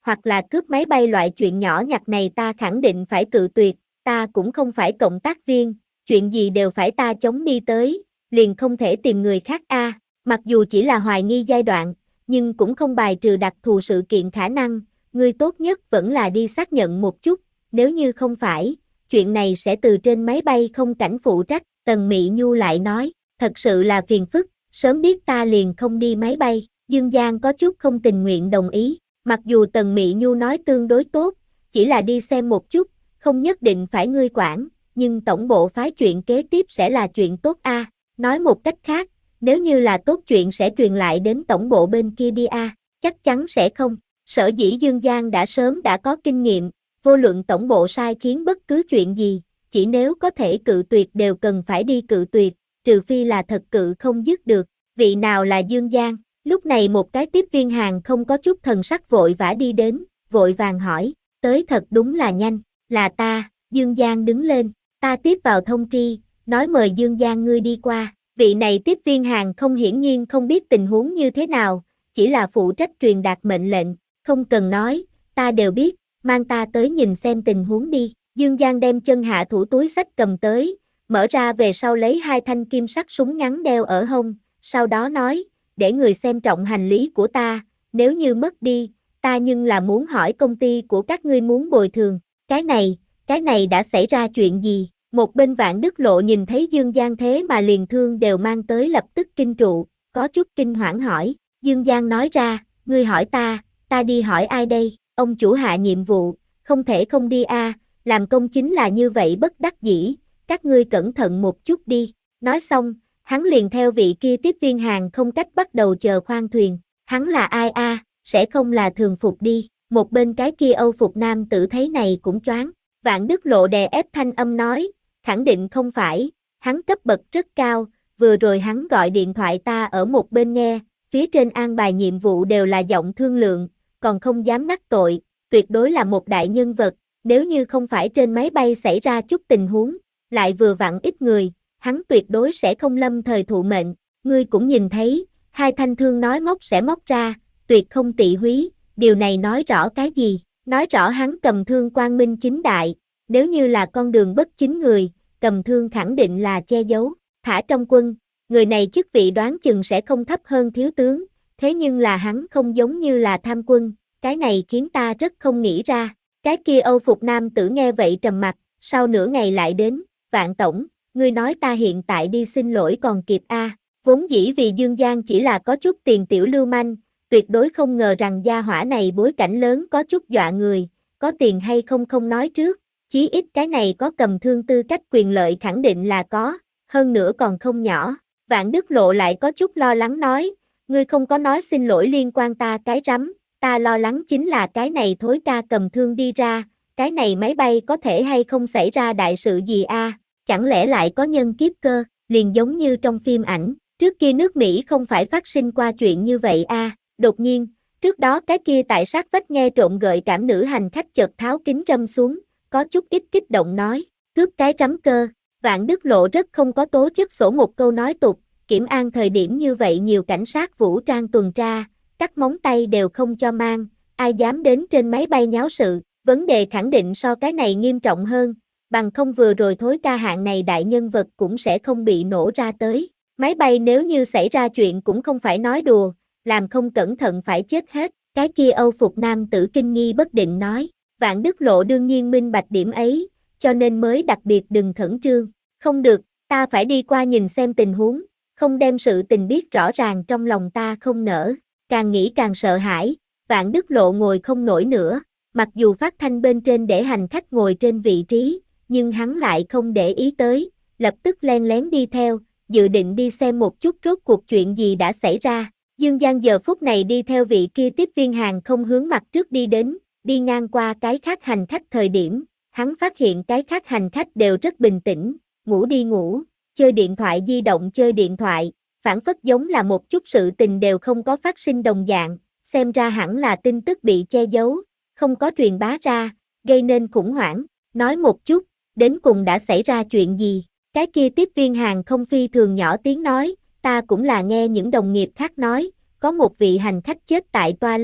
hoặc là cướp máy bay loại chuyện nhỏ nhặt này ta khẳng định phải cự tuyệt, ta cũng không phải cộng tác viên, chuyện gì đều phải ta chống đi tới, liền không thể tìm người khác a. À, mặc dù chỉ là hoài nghi giai đoạn, nhưng cũng không bài trừ đặc thù sự kiện khả năng, ngươi tốt nhất vẫn là đi xác nhận một chút, nếu như không phải, chuyện này sẽ từ trên máy bay không cảnh phụ trách, Tần Mị Nhu lại nói, thật sự là phiền phức, sớm biết ta liền không đi máy bay, Dương Giang có chút không tình nguyện đồng ý, mặc dù Tần Mị Nhu nói tương đối tốt, chỉ là đi xem một chút, không nhất định phải ngươi quản, nhưng tổng bộ phái chuyện kế tiếp sẽ là chuyện tốt a. À. Nói một cách khác, nếu như là tốt chuyện sẽ truyền lại đến tổng bộ bên kia đi a. À. Chắc chắn sẽ không. Sở dĩ Dương Giang đã sớm đã có kinh nghiệm, vô luận tổng bộ sai khiến bất cứ chuyện gì, chỉ nếu có thể cự tuyệt đều cần phải đi cự tuyệt, trừ phi là thật cự không dứt được. Vị nào là Dương Giang? Lúc này một cái tiếp viên hàng không có chút thần sắc vội vã đi đến, vội vàng hỏi, tới thật đúng là nhanh, là ta. Dương Giang đứng lên, ta tiếp vào thông tri, nói mời Dương Giang ngươi đi qua. Vị này tiếp viên hàng không hiển nhiên không biết tình huống như thế nào, chỉ là phụ trách truyền đạt mệnh lệnh, không cần nói, ta đều biết, mang ta tới nhìn xem tình huống đi. Dương Giang đem chân hạ thủ túi xách cầm tới, mở ra về sau lấy hai thanh kim sắc súng ngắn đeo ở hông, sau đó nói, để người xem trọng hành lý của ta, nếu như mất đi, ta nhưng là muốn hỏi công ty của các ngươi muốn bồi thường, cái này, cái này đã xảy ra chuyện gì? Một bên Vạn Đức Lộ nhìn thấy Dương Giang thế mà liền thương đều mang tới lập tức kinh trụ, có chút kinh hoảng hỏi, Dương Giang nói ra, ngươi hỏi ta, ta đi hỏi ai đây, ông chủ hạ nhiệm vụ, không thể không đi a, à, làm công chính là như vậy bất đắc dĩ, các ngươi cẩn thận một chút đi, nói xong, hắn liền theo vị kia tiếp viên hàng không cách bắt đầu chờ khoang thuyền, hắn là ai a, à, sẽ không là thường phục đi, một bên cái kia Âu phục nam tử thấy này cũng choáng, Vạn Đức Lộ đè ép thanh âm nói, khẳng định không phải, hắn cấp bậc rất cao, vừa rồi hắn gọi điện thoại ta ở một bên nghe, phía trên an bài nhiệm vụ đều là giọng thương lượng, còn không dám đắc tội, tuyệt đối là một đại nhân vật, nếu như không phải trên máy bay xảy ra chút tình huống, lại vừa vặn ít người, hắn tuyệt đối sẽ không lâm thời thụ mệnh, ngươi cũng nhìn thấy, hai thanh thương nói móc sẽ móc ra, tuyệt không tị húy, điều này nói rõ cái gì, nói rõ hắn cầm thương quang minh chính đại, nếu như là con đường bất chính người, cầm thương khẳng định là che giấu, thả trong quân, người này chức vị đoán chừng sẽ không thấp hơn thiếu tướng, thế nhưng là hắn không giống như là tham quân, cái này khiến ta rất không nghĩ ra, cái kia Âu phục nam tử nghe vậy trầm mặt, sau nửa ngày lại đến, Vạn tổng, ngươi nói ta hiện tại đi xin lỗi còn kịp a, à. Vốn dĩ vì Dương Giang chỉ là có chút tiền tiểu lưu manh, tuyệt đối không ngờ rằng gia hỏa này bối cảnh lớn có chút dọa người, có tiền hay không không nói trước, chí ít cái này có cầm thương tư cách quyền lợi khẳng định là có, hơn nữa còn không nhỏ. Vạn Đức Lộ lại có chút lo lắng nói, ngươi không có nói xin lỗi liên quan ta cái rắm, ta lo lắng chính là cái này thối ca cầm thương đi ra, cái này máy bay có thể hay không xảy ra đại sự gì a? À? Chẳng lẽ lại có nhân kiếp cơ, liền giống như trong phim ảnh, trước kia nước Mỹ không phải phát sinh qua chuyện như vậy a? À? Đột nhiên, trước đó cái kia tại sát vách nghe trộm gợi cảm nữ hành khách chợt tháo kính râm xuống, có chút ít kích động nói, cướp cái rắm cơ. Vạn Đức Lộ rất không có tố chất sổ một câu nói tục, kiểm an thời điểm như vậy nhiều cảnh sát vũ trang tuần tra, cắt móng tay đều không cho mang, ai dám đến trên máy bay nháo sự, vấn đề khẳng định so cái này nghiêm trọng hơn, bằng không vừa rồi thối ca hạng này đại nhân vật cũng sẽ không bị nổ ra tới. Máy bay nếu như xảy ra chuyện cũng không phải nói đùa, làm không cẩn thận phải chết hết, cái kia Âu phục nam tử kinh nghi bất định nói, Vạn Đức Lộ đương nhiên minh bạch điểm ấy, cho nên mới đặc biệt đừng khẩn trương, không được, ta phải đi qua nhìn xem tình huống, không đem sự tình biết rõ ràng trong lòng ta không nỡ, càng nghĩ càng sợ hãi, Vạn Đức Lộ ngồi không nổi nữa, mặc dù phát thanh bên trên để hành khách ngồi trên vị trí, nhưng hắn lại không để ý tới, lập tức len lén đi theo, dự định đi xem một chút rốt cuộc chuyện gì đã xảy ra. Dương Giang giờ phút này đi theo vị kia tiếp viên hàng không hướng mặt trước đi đến, đi ngang qua cái khác hành khách thời điểm, hắn phát hiện cái khác hành khách đều rất bình tĩnh, ngủ đi ngủ, chơi điện thoại di động chơi điện thoại, phản phất giống là một chút sự tình đều không có phát sinh đồng dạng, xem ra hẳn là tin tức bị che giấu, không có truyền bá ra, gây nên khủng hoảng, nói một chút, đến cùng đã xảy ra chuyện gì, cái kia tiếp viên hàng không phi thường nhỏ tiếng nói, ta cũng là nghe những đồng nghiệp khác nói, có một vị hành khách chết tại toilet,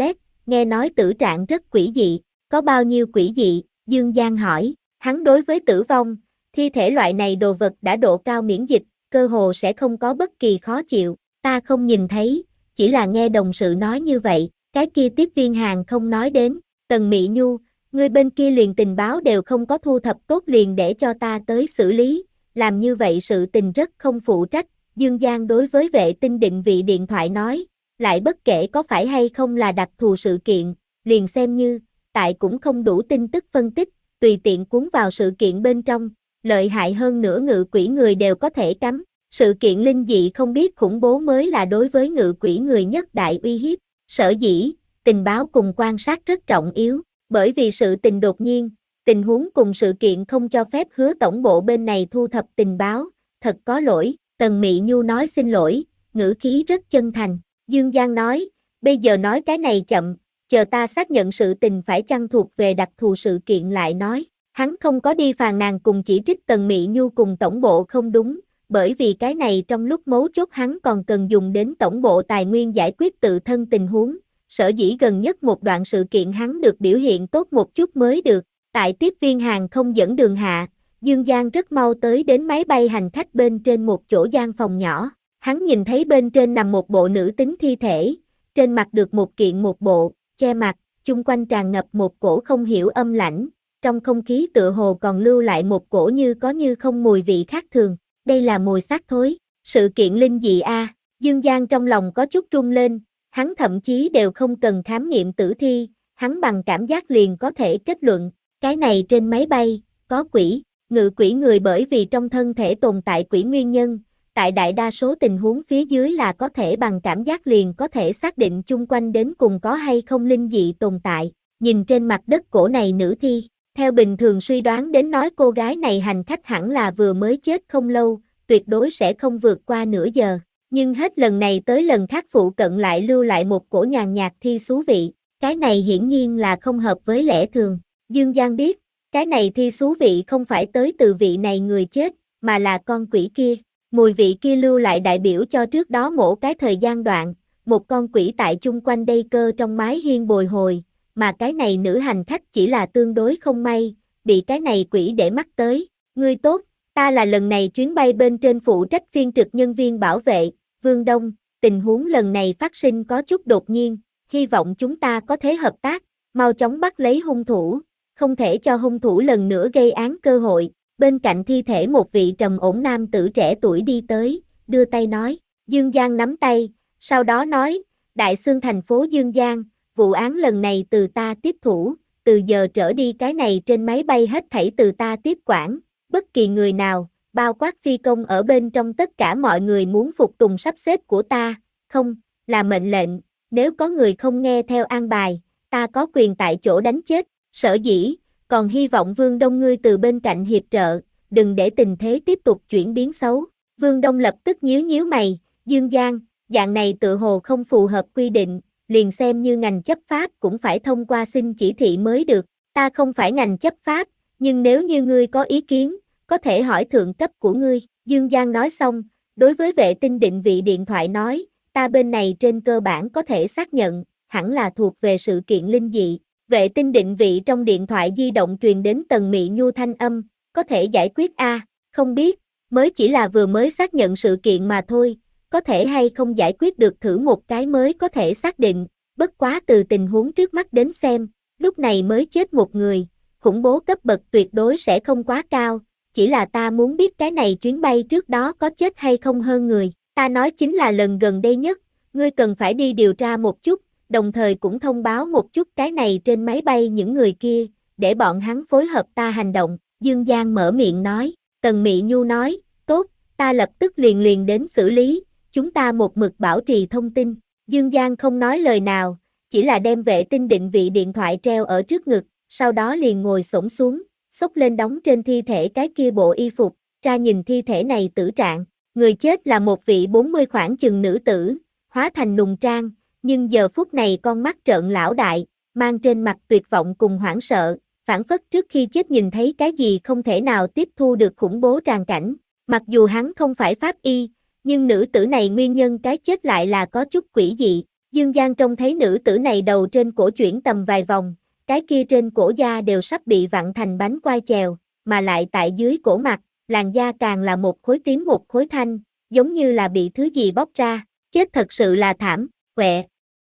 nghe nói tử trạng rất quỷ dị, có bao nhiêu quỷ dị, Dương Giang hỏi, hắn đối với tử vong, thi thể loại này đồ vật đã độ cao miễn dịch, cơ hồ sẽ không có bất kỳ khó chịu, ta không nhìn thấy, chỉ là nghe đồng sự nói như vậy, cái kia tiếp viên hàng không nói đến, Tần Mị Nhu, người bên kia liền tình báo đều không có thu thập tốt liền để cho ta tới xử lý, làm như vậy sự tình rất không phụ trách, Dương Giang đối với vệ tinh định vị điện thoại nói, lại bất kể có phải hay không là đặc thù sự kiện, liền xem như, tại cũng không đủ tin tức phân tích, tùy tiện cuốn vào sự kiện bên trong, lợi hại hơn nữa ngự quỷ người đều có thể cắm, sự kiện linh dị không biết khủng bố mới là đối với ngự quỷ người nhất đại uy hiếp, sở dĩ, tình báo cùng quan sát rất trọng yếu, bởi vì sự tình đột nhiên, tình huống cùng sự kiện không cho phép hứa tổng bộ bên này thu thập tình báo, thật có lỗi, Tần Mị Nhu nói xin lỗi, ngữ khí rất chân thành, Dương Giang nói, bây giờ nói cái này chậm, chờ ta xác nhận sự tình phải chăng thuộc về đặc thù sự kiện lại nói, hắn không có đi phàn nàn cùng chỉ trích Tần Mị Nhu cùng tổng bộ không đúng, bởi vì cái này trong lúc mấu chốt hắn còn cần dùng đến tổng bộ tài nguyên giải quyết tự thân tình huống, sở dĩ gần nhất một đoạn sự kiện hắn được biểu hiện tốt một chút mới được, tại tiếp viên hàng không dẫn đường hạ, Dương Giang rất mau tới đến máy bay hành khách bên trên một chỗ gian phòng nhỏ, hắn nhìn thấy bên trên nằm một bộ nữ tính thi thể, trên mặt được một kiện một bộ, che mặt, chung quanh tràn ngập một cổ không hiểu âm lãnh, trong không khí tựa hồ còn lưu lại một cổ như có như không mùi vị khác thường, đây là mùi xác thối, sự kiện linh dị a, Dương Giang trong lòng có chút rung lên, hắn thậm chí đều không cần khám nghiệm tử thi, hắn bằng cảm giác liền có thể kết luận, cái này trên máy bay, có quỷ, ngự quỷ người bởi vì trong thân thể tồn tại quỷ nguyên nhân, tại đại đa số tình huống phía dưới là có thể bằng cảm giác liền có thể xác định chung quanh đến cùng có hay không linh dị tồn tại, nhìn trên mặt đất cổ này nữ thi, theo bình thường suy đoán đến nói cô gái này hành khách hẳn là vừa mới chết không lâu, tuyệt đối sẽ không vượt qua nửa giờ, nhưng hết lần này tới lần khác phụ cận lại lưu lại một cổ nhàn nhạt thi xú vị, cái này hiển nhiên là không hợp với lẽ thường, Dương Giang biết, cái này thi xú vị không phải tới từ vị này người chết, mà là con quỷ kia. Mùi vị kia lưu lại đại biểu cho trước đó mỗi cái thời gian đoạn, một con quỷ tại chung quanh đây cơ trong mái hiên bồi hồi, mà cái này nữ hành khách chỉ là tương đối không may, bị cái này quỷ để mắt tới. Ngươi tốt, ta là lần này chuyến bay bên trên phụ trách phiên trực nhân viên bảo vệ, Vương Đông, tình huống lần này phát sinh có chút đột nhiên, hy vọng chúng ta có thể hợp tác, mau chóng bắt lấy hung thủ, không thể cho hung thủ lần nữa gây án cơ hội. Bên cạnh thi thể một vị trầm ổn nam tử trẻ tuổi đi tới, đưa tay nói, Dương Giang nắm tay, sau đó nói, Đại Xương thành phố Dương Giang, vụ án lần này từ ta tiếp thủ, từ giờ trở đi cái này trên máy bay hết thảy từ ta tiếp quản, bất kỳ người nào, bao quát phi công ở bên trong tất cả mọi người muốn phục tùng sắp xếp của ta, không, là mệnh lệnh, nếu có người không nghe theo an bài, ta có quyền tại chỗ đánh chết, sở dĩ, còn hy vọng Vương Đông ngươi từ bên cạnh hiệp trợ, đừng để tình thế tiếp tục chuyển biến xấu. Vương Đông lập tức nhíu nhíu mày, Dương Giang, dạng này tự hồ không phù hợp quy định, liền xem như ngành chấp pháp cũng phải thông qua xin chỉ thị mới được, ta không phải ngành chấp pháp, nhưng nếu như ngươi có ý kiến, có thể hỏi thượng cấp của ngươi. Dương Giang nói xong, đối với vệ tinh định vị điện thoại nói, ta bên này trên cơ bản có thể xác nhận, hẳn là thuộc về sự kiện linh dị. Vệ tinh định vị trong điện thoại di động truyền đến Tần Mị Nhu thanh âm, có thể giải quyết a, à, không biết, mới chỉ là vừa mới xác nhận sự kiện mà thôi, có thể hay không giải quyết được thử một cái mới có thể xác định, bất quá từ tình huống trước mắt đến xem, lúc này mới chết một người, khủng bố cấp bậc tuyệt đối sẽ không quá cao, chỉ là ta muốn biết cái này chuyến bay trước đó có chết hay không hơn người, ta nói chính là lần gần đây nhất, ngươi cần phải đi điều tra một chút, đồng thời cũng thông báo một chút cái này trên máy bay những người kia, để bọn hắn phối hợp ta hành động, Dương Giang mở miệng nói, Tần Mị Nhu nói, tốt, ta lập tức liền liền đến xử lý, chúng ta một mực bảo trì thông tin, Dương Giang không nói lời nào, chỉ là đem vệ tinh định vị điện thoại treo ở trước ngực, sau đó liền ngồi xổm xuống, xốc lên đóng trên thi thể cái kia bộ y phục, ra nhìn thi thể này tử trạng, người chết là một vị bốn mươi khoảng chừng nữ tử, hóa thành nùng trang, nhưng giờ phút này con mắt trợn lão đại, mang trên mặt tuyệt vọng cùng hoảng sợ, phảng phất trước khi chết nhìn thấy cái gì không thể nào tiếp thu được khủng bố tràn cảnh, mặc dù hắn không phải pháp y, nhưng nữ tử này nguyên nhân cái chết lại là có chút quỷ dị, Dương Giang trông thấy nữ tử này đầu trên cổ chuyển tầm vài vòng, cái kia trên cổ da đều sắp bị vặn thành bánh quai chèo, mà lại tại dưới cổ mặt, làn da càng là một khối tím một khối thanh, giống như là bị thứ gì bóc ra, chết thật sự là thảm, quẹ.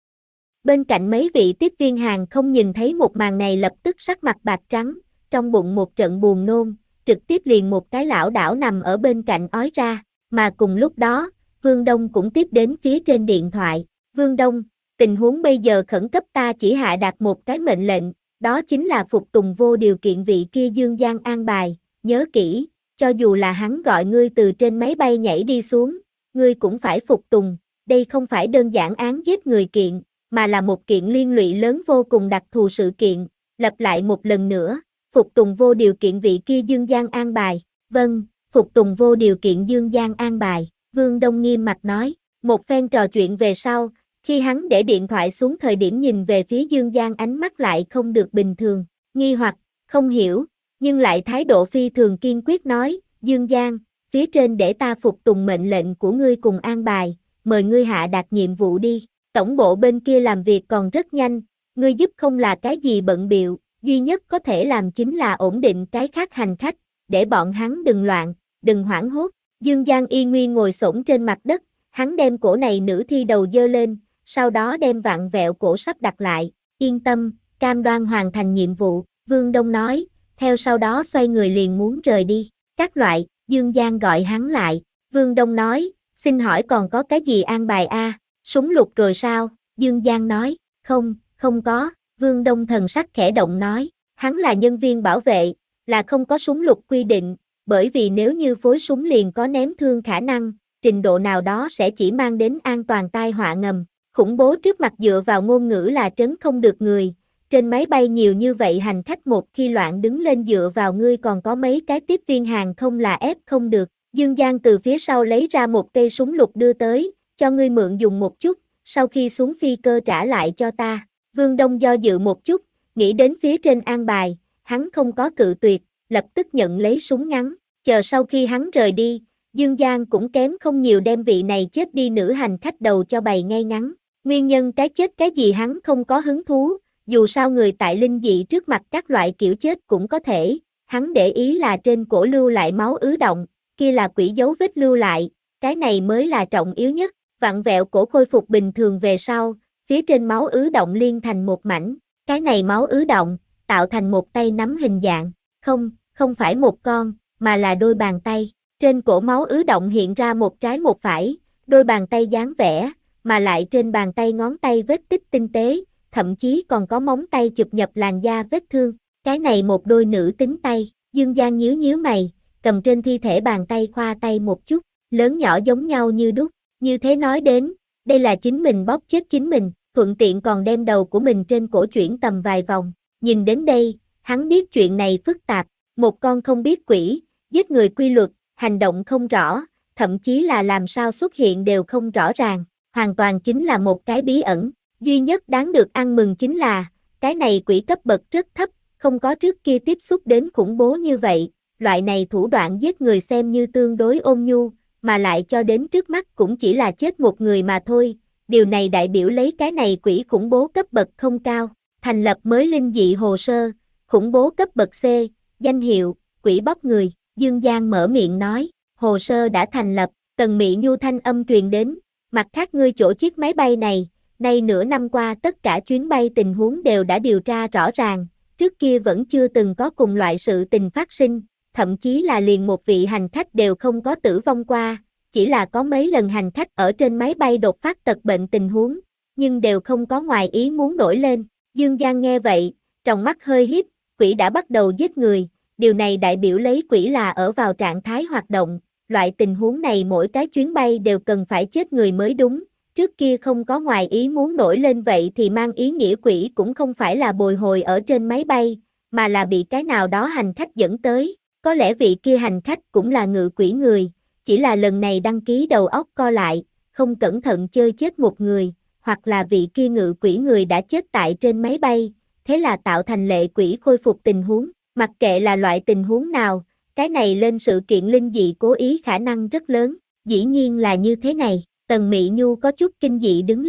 Bên cạnh mấy vị tiếp viên hàng không nhìn thấy một màn này lập tức sắc mặt bạc trắng, trong bụng một trận buồn nôn, trực tiếp liền một cái lão đảo nằm ở bên cạnh ói ra, mà cùng lúc đó, Vương Đông cũng tiếp đến phía trên điện thoại, Vương Đông, tình huống bây giờ khẩn cấp ta chỉ hạ đạt một cái mệnh lệnh, đó chính là phục tùng vô điều kiện vị kia Dương Giang an bài, nhớ kỹ, cho dù là hắn gọi ngươi từ trên máy bay nhảy đi xuống, ngươi cũng phải phục tùng, đây không phải đơn giản án giết người kiện, mà là một kiện liên lụy lớn vô cùng đặc thù sự kiện, lặp lại một lần nữa, phục tùng vô điều kiện vị kia Dương Giang an bài, vâng, phục tùng vô điều kiện Dương Giang an bài, Vương Đông nghiêm mặt nói, một phen trò chuyện về sau, khi hắn để điện thoại xuống thời điểm nhìn về phía Dương Giang ánh mắt lại không được bình thường, nghi hoặc, không hiểu, nhưng lại thái độ phi thường kiên quyết nói, Dương Giang, phía trên để ta phục tùng mệnh lệnh của ngươi cùng an bài, mời ngươi hạ đạt nhiệm vụ đi, tổng bộ bên kia làm việc còn rất nhanh, ngươi giúp không là cái gì bận biệu, duy nhất có thể làm chính là ổn định cái khác hành khách, để bọn hắn đừng loạn, đừng hoảng hốt, Dương Giang y nguyên ngồi xổm trên mặt đất, hắn đem cổ này nữ thi đầu dơ lên, sau đó đem vặn vẹo cổ sắp đặt lại, yên tâm, cam đoan hoàn thành nhiệm vụ, Vương Đông nói, theo sau đó xoay người liền muốn rời đi, các loại, Dương Giang gọi hắn lại, Vương Đông nói, xin hỏi còn có cái gì an bài a? Súng lục rồi sao? Dương Giang nói, không, không có, Vương Đông thần sắc khẽ động nói, hắn là nhân viên bảo vệ, là không có súng lục quy định, bởi vì nếu như phối súng liền có ném thương khả năng, trình độ nào đó sẽ chỉ mang đến an toàn tai họa ngầm. Khủng bố trước mặt dựa vào ngôn ngữ là trấn không được người, trên máy bay nhiều như vậy hành khách một khi loạn đứng lên dựa vào ngươi còn có mấy cái tiếp viên hàng không là ép không được. Dương Giang từ phía sau lấy ra một cây súng lục đưa tới, cho ngươi mượn dùng một chút, sau khi xuống phi cơ trả lại cho ta. Vương Đông do dự một chút, nghĩ đến phía trên an bài, hắn không có cự tuyệt, lập tức nhận lấy súng ngắn, chờ sau khi hắn rời đi, Dương Giang cũng kém không nhiều đem vị này chết đi nữ hành khách đầu cho bày ngay ngắn. Nguyên nhân cái chết cái gì hắn không có hứng thú, dù sao người tại linh dị trước mặt các loại kiểu chết cũng có thể, hắn để ý là trên cổ lưu lại máu ứ động, kia là quỷ dấu vết lưu lại, cái này mới là trọng yếu nhất, vặn vẹo cổ khôi phục bình thường về sau, phía trên máu ứ động liên thành một mảnh, cái này máu ứ động, tạo thành một tay nắm hình dạng, không, không phải một con, mà là đôi bàn tay, trên cổ máu ứ động hiện ra một trái một phải, đôi bàn tay dáng vẻ, mà lại trên bàn tay ngón tay vết tích tinh tế, thậm chí còn có móng tay chụp nhập làn da vết thương, cái này một đôi nữ tính tay, Dương Giang nhíu nhíu mày, cầm trên thi thể bàn tay khoa tay một chút, lớn nhỏ giống nhau như đúc, như thế nói đến, đây là chính mình bóp chết chính mình, thuận tiện còn đem đầu của mình trên cổ chuyển tầm vài vòng, nhìn đến đây, hắn biết chuyện này phức tạp, một con không biết quỷ, giết người quy luật, hành động không rõ, thậm chí là làm sao xuất hiện đều không rõ ràng, hoàn toàn chính là một cái bí ẩn, duy nhất đáng được ăn mừng chính là, cái này quỷ cấp bậc rất thấp, không có trước kia tiếp xúc đến khủng bố như vậy, loại này thủ đoạn giết người xem như tương đối ôn nhu, mà lại cho đến trước mắt cũng chỉ là chết một người mà thôi, điều này đại biểu lấy cái này quỷ khủng bố cấp bậc không cao, thành lập mới linh dị hồ sơ, khủng bố cấp bậc C, danh hiệu, quỷ bóc người, Dương Giang mở miệng nói, hồ sơ đã thành lập, Tần Mị Nhu thanh âm truyền đến, mặt khác ngươi chỗ chiếc máy bay này, nay nửa năm qua tất cả chuyến bay tình huống đều đã điều tra rõ ràng, trước kia vẫn chưa từng có cùng loại sự tình phát sinh, thậm chí là liền một vị hành khách đều không có tử vong qua, chỉ là có mấy lần hành khách ở trên máy bay đột phát tật bệnh tình huống, nhưng đều không có ngoài ý muốn nổi lên. Dương Giang nghe vậy, trong mắt hơi híp, quỷ đã bắt đầu giết người, điều này đại biểu lấy quỷ là ở vào trạng thái hoạt động, loại tình huống này mỗi cái chuyến bay đều cần phải chết người mới đúng, trước kia không có ngoài ý muốn nổi lên vậy thì mang ý nghĩa quỷ cũng không phải là bồi hồi ở trên máy bay, mà là bị cái nào đó hành khách dẫn tới, có lẽ vị kia hành khách cũng là ngự quỷ người, chỉ là lần này đăng ký đầu óc co lại, không cẩn thận chơi chết một người, hoặc là vị kia ngự quỷ người đã chết tại trên máy bay, thế là tạo thành lệ quỷ khôi phục tình huống, mặc kệ là loại tình huống nào, cái này lên sự kiện linh dị cố ý khả năng rất lớn, dĩ nhiên là như thế này, Tần Mị Nhu có chút kinh dị đứng lên,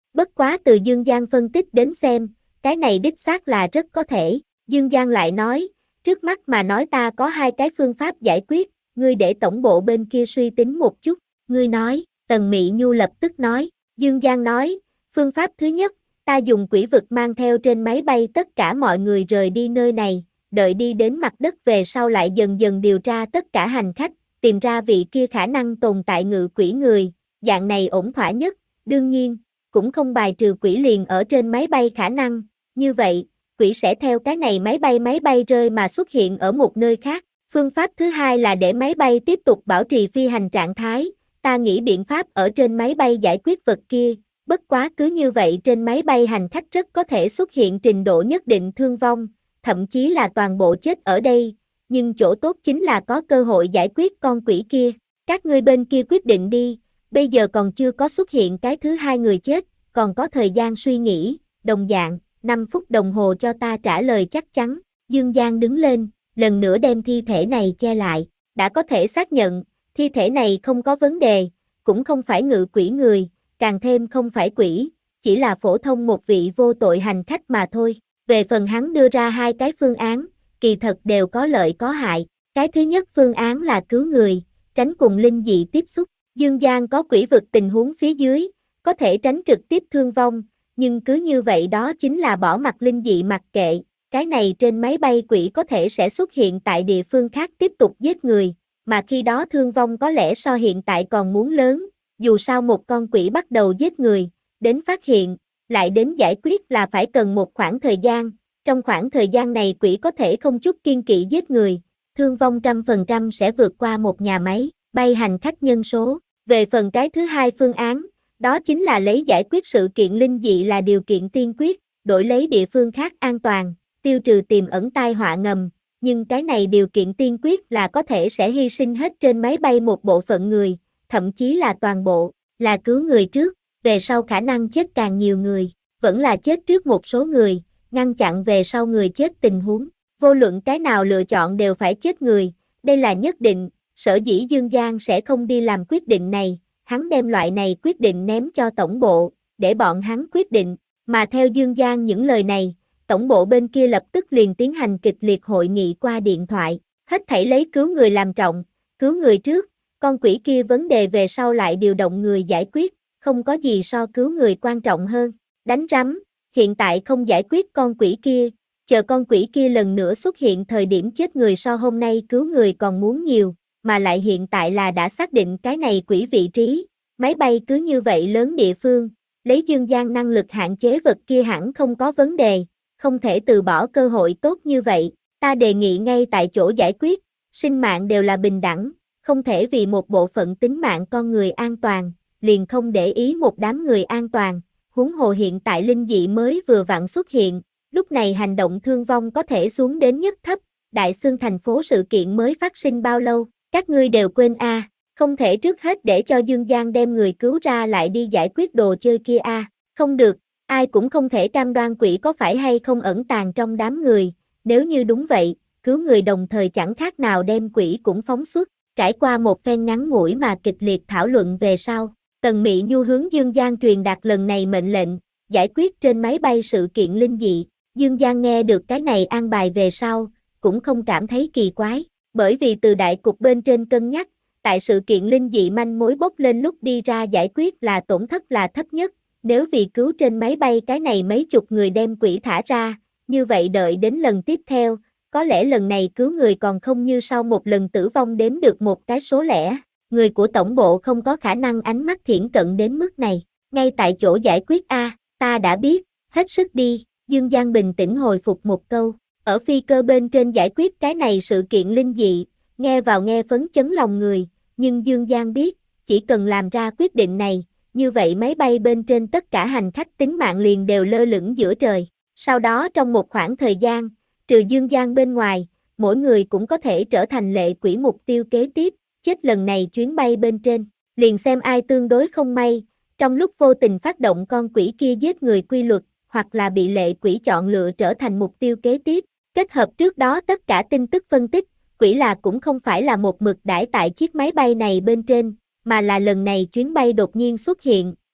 Bất quá từ Dương Giang phân tích đến xem, cái này đích xác là rất có thể. Dương Giang lại nói, trước mắt mà nói ta có hai cái phương pháp giải quyết, ngươi để tổng bộ bên kia suy tính một chút. Ngươi nói, Tần Mị Nhu lập tức nói. Dương Giang nói, phương pháp thứ nhất, ta dùng quỷ vực mang theo trên máy bay tất cả mọi người rời đi nơi này, đợi đi đến mặt đất về sau lại dần dần điều tra tất cả hành khách, tìm ra vị kia khả năng tồn tại ngự quỷ người, dạng này ổn thỏa nhất, đương nhiên, cũng không bài trừ quỷ liền ở trên máy bay khả năng, như vậy, quỷ sẽ theo cái này máy bay máy bay rơi mà xuất hiện ở một nơi khác. Phương pháp thứ hai là để máy bay tiếp tục bảo trì phi hành trạng thái, ta nghĩ biện pháp ở trên máy bay giải quyết vật kia, bất quá cứ như vậy trên máy bay hành khách rất có thể xuất hiện trình độ nhất định thương vong, thậm chí là toàn bộ chết ở đây, nhưng chỗ tốt chính là có cơ hội giải quyết con quỷ kia, các ngươi bên kia quyết định đi, bây giờ còn chưa có xuất hiện cái thứ hai người chết, còn có thời gian suy nghĩ, đồng dạng, năm phút đồng hồ cho ta trả lời chắc chắn. Dương Giang đứng lên, lần nữa đem thi thể này che lại, đã có thể xác nhận, thi thể này không có vấn đề, cũng không phải ngự quỷ người, càng thêm không phải quỷ, chỉ là phổ thông một vị vô tội hành khách mà thôi. Về phần hắn đưa ra hai cái phương án, kỳ thật đều có lợi có hại. Cái thứ nhất phương án là cứu người, tránh cùng linh dị tiếp xúc. Dương Giang có quỷ vực tình huống phía dưới, có thể tránh trực tiếp thương vong, nhưng cứ như vậy đó chính là bỏ mặt linh dị mặc kệ. Cái này trên máy bay quỷ có thể sẽ xuất hiện tại địa phương khác tiếp tục giết người, mà khi đó thương vong có lẽ so hiện tại còn muốn lớn, dù sao một con quỷ bắt đầu giết người, đến phát hiện, lại đến giải quyết là phải cần một khoảng thời gian, trong khoảng thời gian này quỷ có thể không chút kiên kỵ giết người, thương vong trăm phần trăm sẽ vượt qua một nhà máy, bay hành khách nhân số. Về phần cái thứ hai phương án, đó chính là lấy giải quyết sự kiện linh dị là điều kiện tiên quyết, đổi lấy địa phương khác an toàn, tiêu trừ tiềm ẩn tai họa ngầm, nhưng cái này điều kiện tiên quyết là có thể sẽ hy sinh hết trên máy bay một bộ phận người, thậm chí là toàn bộ, là cứu người trước, về sau khả năng chết càng nhiều người, vẫn là chết trước một số người, ngăn chặn về sau người chết tình huống, vô luận cái nào lựa chọn đều phải chết người, đây là nhất định, sở dĩ Dương Giang sẽ không đi làm quyết định này, hắn đem loại này quyết định ném cho tổng bộ, để bọn hắn quyết định, mà theo Dương Giang những lời này, tổng bộ bên kia lập tức liền tiến hành kịch liệt hội nghị qua điện thoại, hết thảy lấy cứu người làm trọng, cứu người trước, con quỷ kia vấn đề về sau lại điều động người giải quyết, không có gì so cứu người quan trọng hơn, đánh rắm, hiện tại không giải quyết con quỷ kia, chờ con quỷ kia lần nữa xuất hiện thời điểm chết người so hôm nay cứu người còn muốn nhiều, mà lại hiện tại là đã xác định cái này quỷ vị trí, máy bay cứ như vậy lớn địa phương, lấy Dương Giang năng lực hạn chế vật kia hẳn không có vấn đề, không thể từ bỏ cơ hội tốt như vậy, ta đề nghị ngay tại chỗ giải quyết, sinh mạng đều là bình đẳng, không thể vì một bộ phận tính mạng con người an toàn, liền không để ý một đám người an toàn, huống hồ hiện tại linh dị mới vừa vặn xuất hiện, lúc này hành động thương vong có thể xuống đến nhất thấp, Đại Xương thành phố sự kiện mới phát sinh bao lâu, các ngươi đều quên a, à, không thể trước hết để cho Dương Giang đem người cứu ra lại đi giải quyết đồ chơi kia a, à. Không được, ai cũng không thể cam đoan quỷ có phải hay không ẩn tàng trong đám người, nếu như đúng vậy, cứu người đồng thời chẳng khác nào đem quỷ cũng phóng xuất, trải qua một phen ngắn ngủi mà kịch liệt thảo luận về sau, Tần Mị Nhu hướng Dương Giang truyền đạt lần này mệnh lệnh, giải quyết trên máy bay sự kiện linh dị, Dương Giang nghe được cái này an bài về sau, cũng không cảm thấy kỳ quái, bởi vì từ đại cục bên trên cân nhắc, tại sự kiện linh dị manh mối bốc lên lúc đi ra giải quyết là tổn thất là thấp nhất, nếu vì cứu trên máy bay cái này mấy chục người đem quỷ thả ra, như vậy đợi đến lần tiếp theo, có lẽ lần này cứu người còn không như sau một lần tử vong đếm được một cái số lẻ, người của tổng bộ không có khả năng ánh mắt thiển cận đến mức này, ngay tại chỗ giải quyết a, ta đã biết, hết sức đi, Dương Giang bình tĩnh hồi phục một câu, ở phi cơ bên trên giải quyết cái này sự kiện linh dị, nghe vào nghe phấn chấn lòng người, nhưng Dương Giang biết, chỉ cần làm ra quyết định này, như vậy máy bay bên trên tất cả hành khách tính mạng liền đều lơ lửng giữa trời. Sau đó trong một khoảng thời gian, trừ Dương Giang bên ngoài, mỗi người cũng có thể trở thành lệ quỷ mục tiêu kế tiếp, chết lần này chuyến bay bên trên, liền xem ai tương đối không may, trong lúc vô tình phát động con quỷ kia giết người quy luật, hoặc là bị lệ quỷ chọn lựa trở thành mục tiêu kế tiếp. Kết hợp trước đó tất cả tin tức phân tích, quỷ là cũng không phải là một mực đãi tại chiếc máy bay này bên trên, mà là lần này chuyến bay đột nhiên xuất hiện,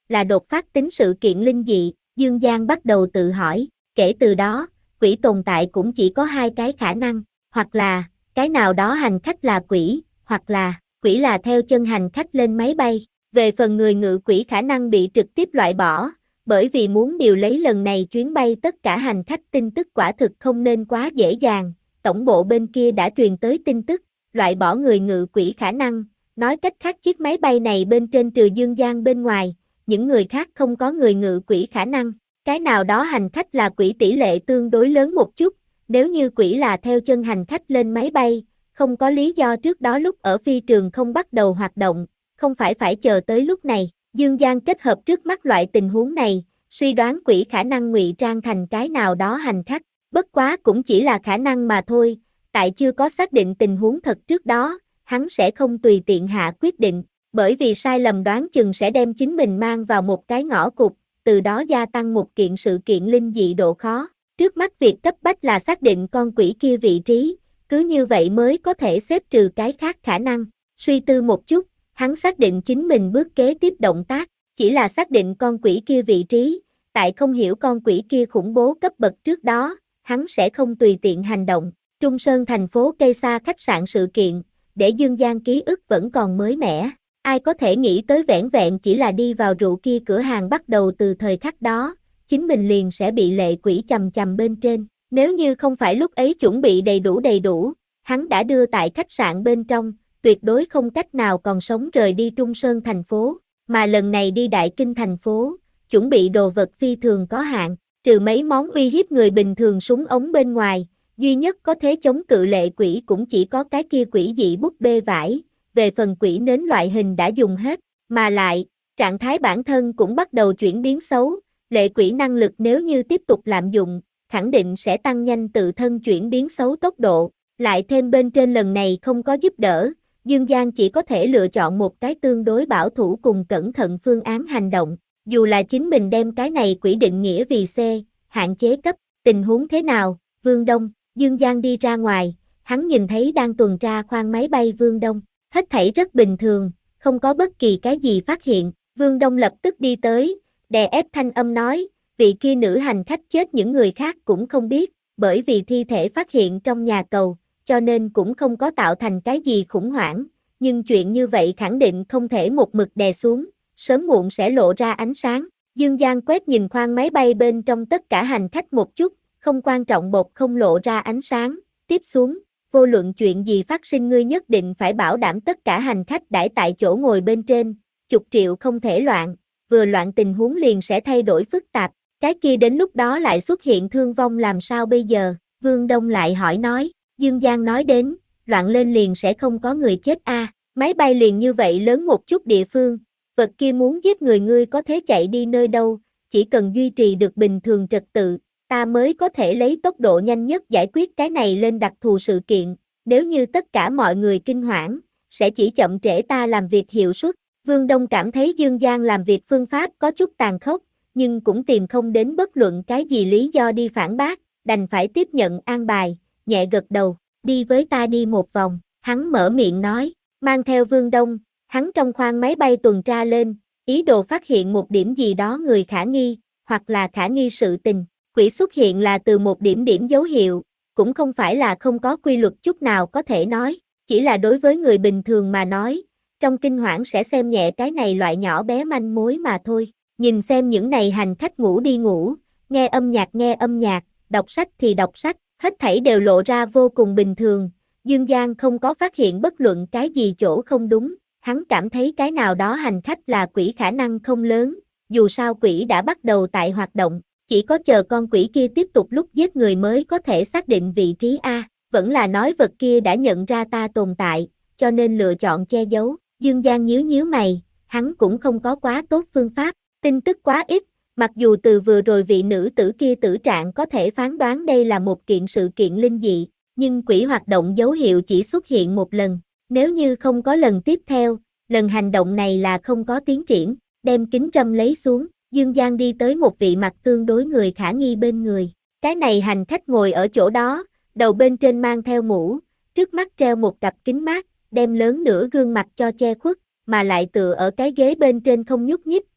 là đột phát tính sự kiện linh dị, Dương Giang bắt đầu tự hỏi, kể từ đó, quỷ tồn tại cũng chỉ có hai cái khả năng, hoặc là, cái nào đó hành khách là quỷ, hoặc là, quỷ là theo chân hành khách lên máy bay. Về phần người ngự quỷ khả năng bị trực tiếp loại bỏ, bởi vì muốn điều lấy lần này chuyến bay tất cả hành khách tin tức quả thực không nên quá dễ dàng, tổng bộ bên kia đã truyền tới tin tức, loại bỏ người ngự quỷ khả năng, nói cách khác chiếc máy bay này bên trên trừ Dương Giang bên ngoài, những người khác không có người ngự quỷ khả năng, cái nào đó hành khách là quỷ tỷ lệ tương đối lớn một chút, nếu như quỷ là theo chân hành khách lên máy bay, không có lý do trước đó lúc ở phi trường không bắt đầu hoạt động, không phải phải chờ tới lúc này. Dương Giang kết hợp trước mắt loại tình huống này, suy đoán quỷ khả năng ngụy trang thành cái nào đó hành khách, bất quá cũng chỉ là khả năng mà thôi, tại chưa có xác định tình huống thật trước đó, hắn sẽ không tùy tiện hạ quyết định, bởi vì sai lầm đoán chừng sẽ đem chính mình mang vào một cái ngõ cụt, từ đó gia tăng một kiện sự kiện linh dị độ khó. Trước mắt việc cấp bách là xác định con quỷ kia vị trí, cứ như vậy mới có thể xếp trừ cái khác khả năng. Suy tư một chút, hắn xác định chính mình bước kế tiếp động tác, chỉ là xác định con quỷ kia vị trí, tại không hiểu con quỷ kia khủng bố cấp bậc trước đó, hắn sẽ không tùy tiện hành động. Trung Sơn thành phố cây xa khách sạn sự kiện, để Dương Giang ký ức vẫn còn mới mẻ, ai có thể nghĩ tới vẻn vẹn chỉ là đi vào rượu kia cửa hàng bắt đầu từ thời khắc đó, chính mình liền sẽ bị lệ quỷ chầm chầm bên trên, nếu như không phải lúc ấy chuẩn bị đầy đủ đầy đủ, hắn đã đưa tại khách sạn bên trong, tuyệt đối không cách nào còn sống rời đi Trung Sơn thành phố, mà lần này đi Đại Kinh thành phố, chuẩn bị đồ vật phi thường có hạn, trừ mấy món uy hiếp người bình thường súng ống bên ngoài, duy nhất có thể chống cự lệ quỷ cũng chỉ có cái kia quỷ dị búp bê vải, về phần quỷ nến loại hình đã dùng hết, mà lại, trạng thái bản thân cũng bắt đầu chuyển biến xấu, lệ quỷ năng lực nếu như tiếp tục lạm dụng, khẳng định sẽ tăng nhanh tự thân chuyển biến xấu tốc độ, lại thêm bên trên lần này không có giúp đỡ, Dương Giang chỉ có thể lựa chọn một cái tương đối bảo thủ cùng cẩn thận phương án hành động, dù là chính mình đem cái này quỷ định nghĩa vì C, hạn chế cấp, tình huống thế nào, Vương Đông, Dương Giang đi ra ngoài, hắn nhìn thấy đang tuần tra khoang máy bay Vương Đông, hết thảy rất bình thường, không có bất kỳ cái gì phát hiện, Vương Đông lập tức đi tới, đè ép thanh âm nói, vị kia nữ hành khách chết những người khác cũng không biết, bởi vì thi thể phát hiện trong nhà cầu, cho nên cũng không có tạo thành cái gì khủng hoảng, nhưng chuyện như vậy khẳng định không thể một mực đè xuống, sớm muộn sẽ lộ ra ánh sáng. Dương Giang quét nhìn khoang máy bay bên trong tất cả hành khách một chút, không quan trọng bột không lộ ra ánh sáng, tiếp xuống, vô luận chuyện gì phát sinh ngươi nhất định phải bảo đảm tất cả hành khách đãi tại chỗ ngồi bên trên, chục triệu không thể loạn, vừa loạn tình huống liền sẽ thay đổi phức tạp, cái kia đến lúc đó lại xuất hiện thương vong làm sao bây giờ, Vương Đông lại hỏi nói, Dương Giang nói đến, loạn lên liền sẽ không có người chết a, à, máy bay liền như vậy lớn một chút địa phương, vật kia muốn giết người ngươi có thể chạy đi nơi đâu, chỉ cần duy trì được bình thường trật tự, ta mới có thể lấy tốc độ nhanh nhất giải quyết cái này lên đặc thù sự kiện, nếu như tất cả mọi người kinh hoảng, sẽ chỉ chậm trễ ta làm việc hiệu suất. Vương Đông cảm thấy Dương Giang làm việc phương pháp có chút tàn khốc, nhưng cũng tìm không đến bất luận cái gì lý do đi phản bác, đành phải tiếp nhận an bài, nhẹ gật đầu, đi với ta đi một vòng, hắn mở miệng nói, mang theo Vương Đông, hắn trong khoang máy bay tuần tra lên, ý đồ phát hiện một điểm gì đó người khả nghi, hoặc là khả nghi sự tình, quỷ xuất hiện là từ một điểm điểm dấu hiệu, cũng không phải là không có quy luật chút nào có thể nói, chỉ là đối với người bình thường mà nói, trong kinh hoảng sẽ xem nhẹ cái này loại nhỏ bé manh mối mà thôi, nhìn xem những này hành khách ngủ đi ngủ, nghe âm nhạc nghe âm nhạc, đọc sách thì đọc sách, hết thảy đều lộ ra vô cùng bình thường, Dương Giang không có phát hiện bất luận cái gì chỗ không đúng, hắn cảm thấy cái nào đó hành khách là quỷ khả năng không lớn, dù sao quỷ đã bắt đầu tại hoạt động, chỉ có chờ con quỷ kia tiếp tục lúc giết người mới có thể xác định vị trí A, vẫn là nói vật kia đã nhận ra ta tồn tại, cho nên lựa chọn che giấu, Dương Giang nhíu nhíu mày, hắn cũng không có quá tốt phương pháp, tin tức quá ít, mặc dù từ vừa rồi vị nữ tử kia tử trạng có thể phán đoán đây là một kiện sự kiện linh dị, nhưng quỷ hoạt động dấu hiệu chỉ xuất hiện một lần, nếu như không có lần tiếp theo, lần hành động này là không có tiến triển, đem kính trâm lấy xuống, Dương Giang đi tới một vị mặt tương đối người khả nghi bên người, cái này hành khách ngồi ở chỗ đó, đầu bên trên mang theo mũ, trước mắt treo một cặp kính mát, đem lớn nửa gương mặt cho che khuất, mà lại tựa ở cái ghế bên trên không nhúc nhích,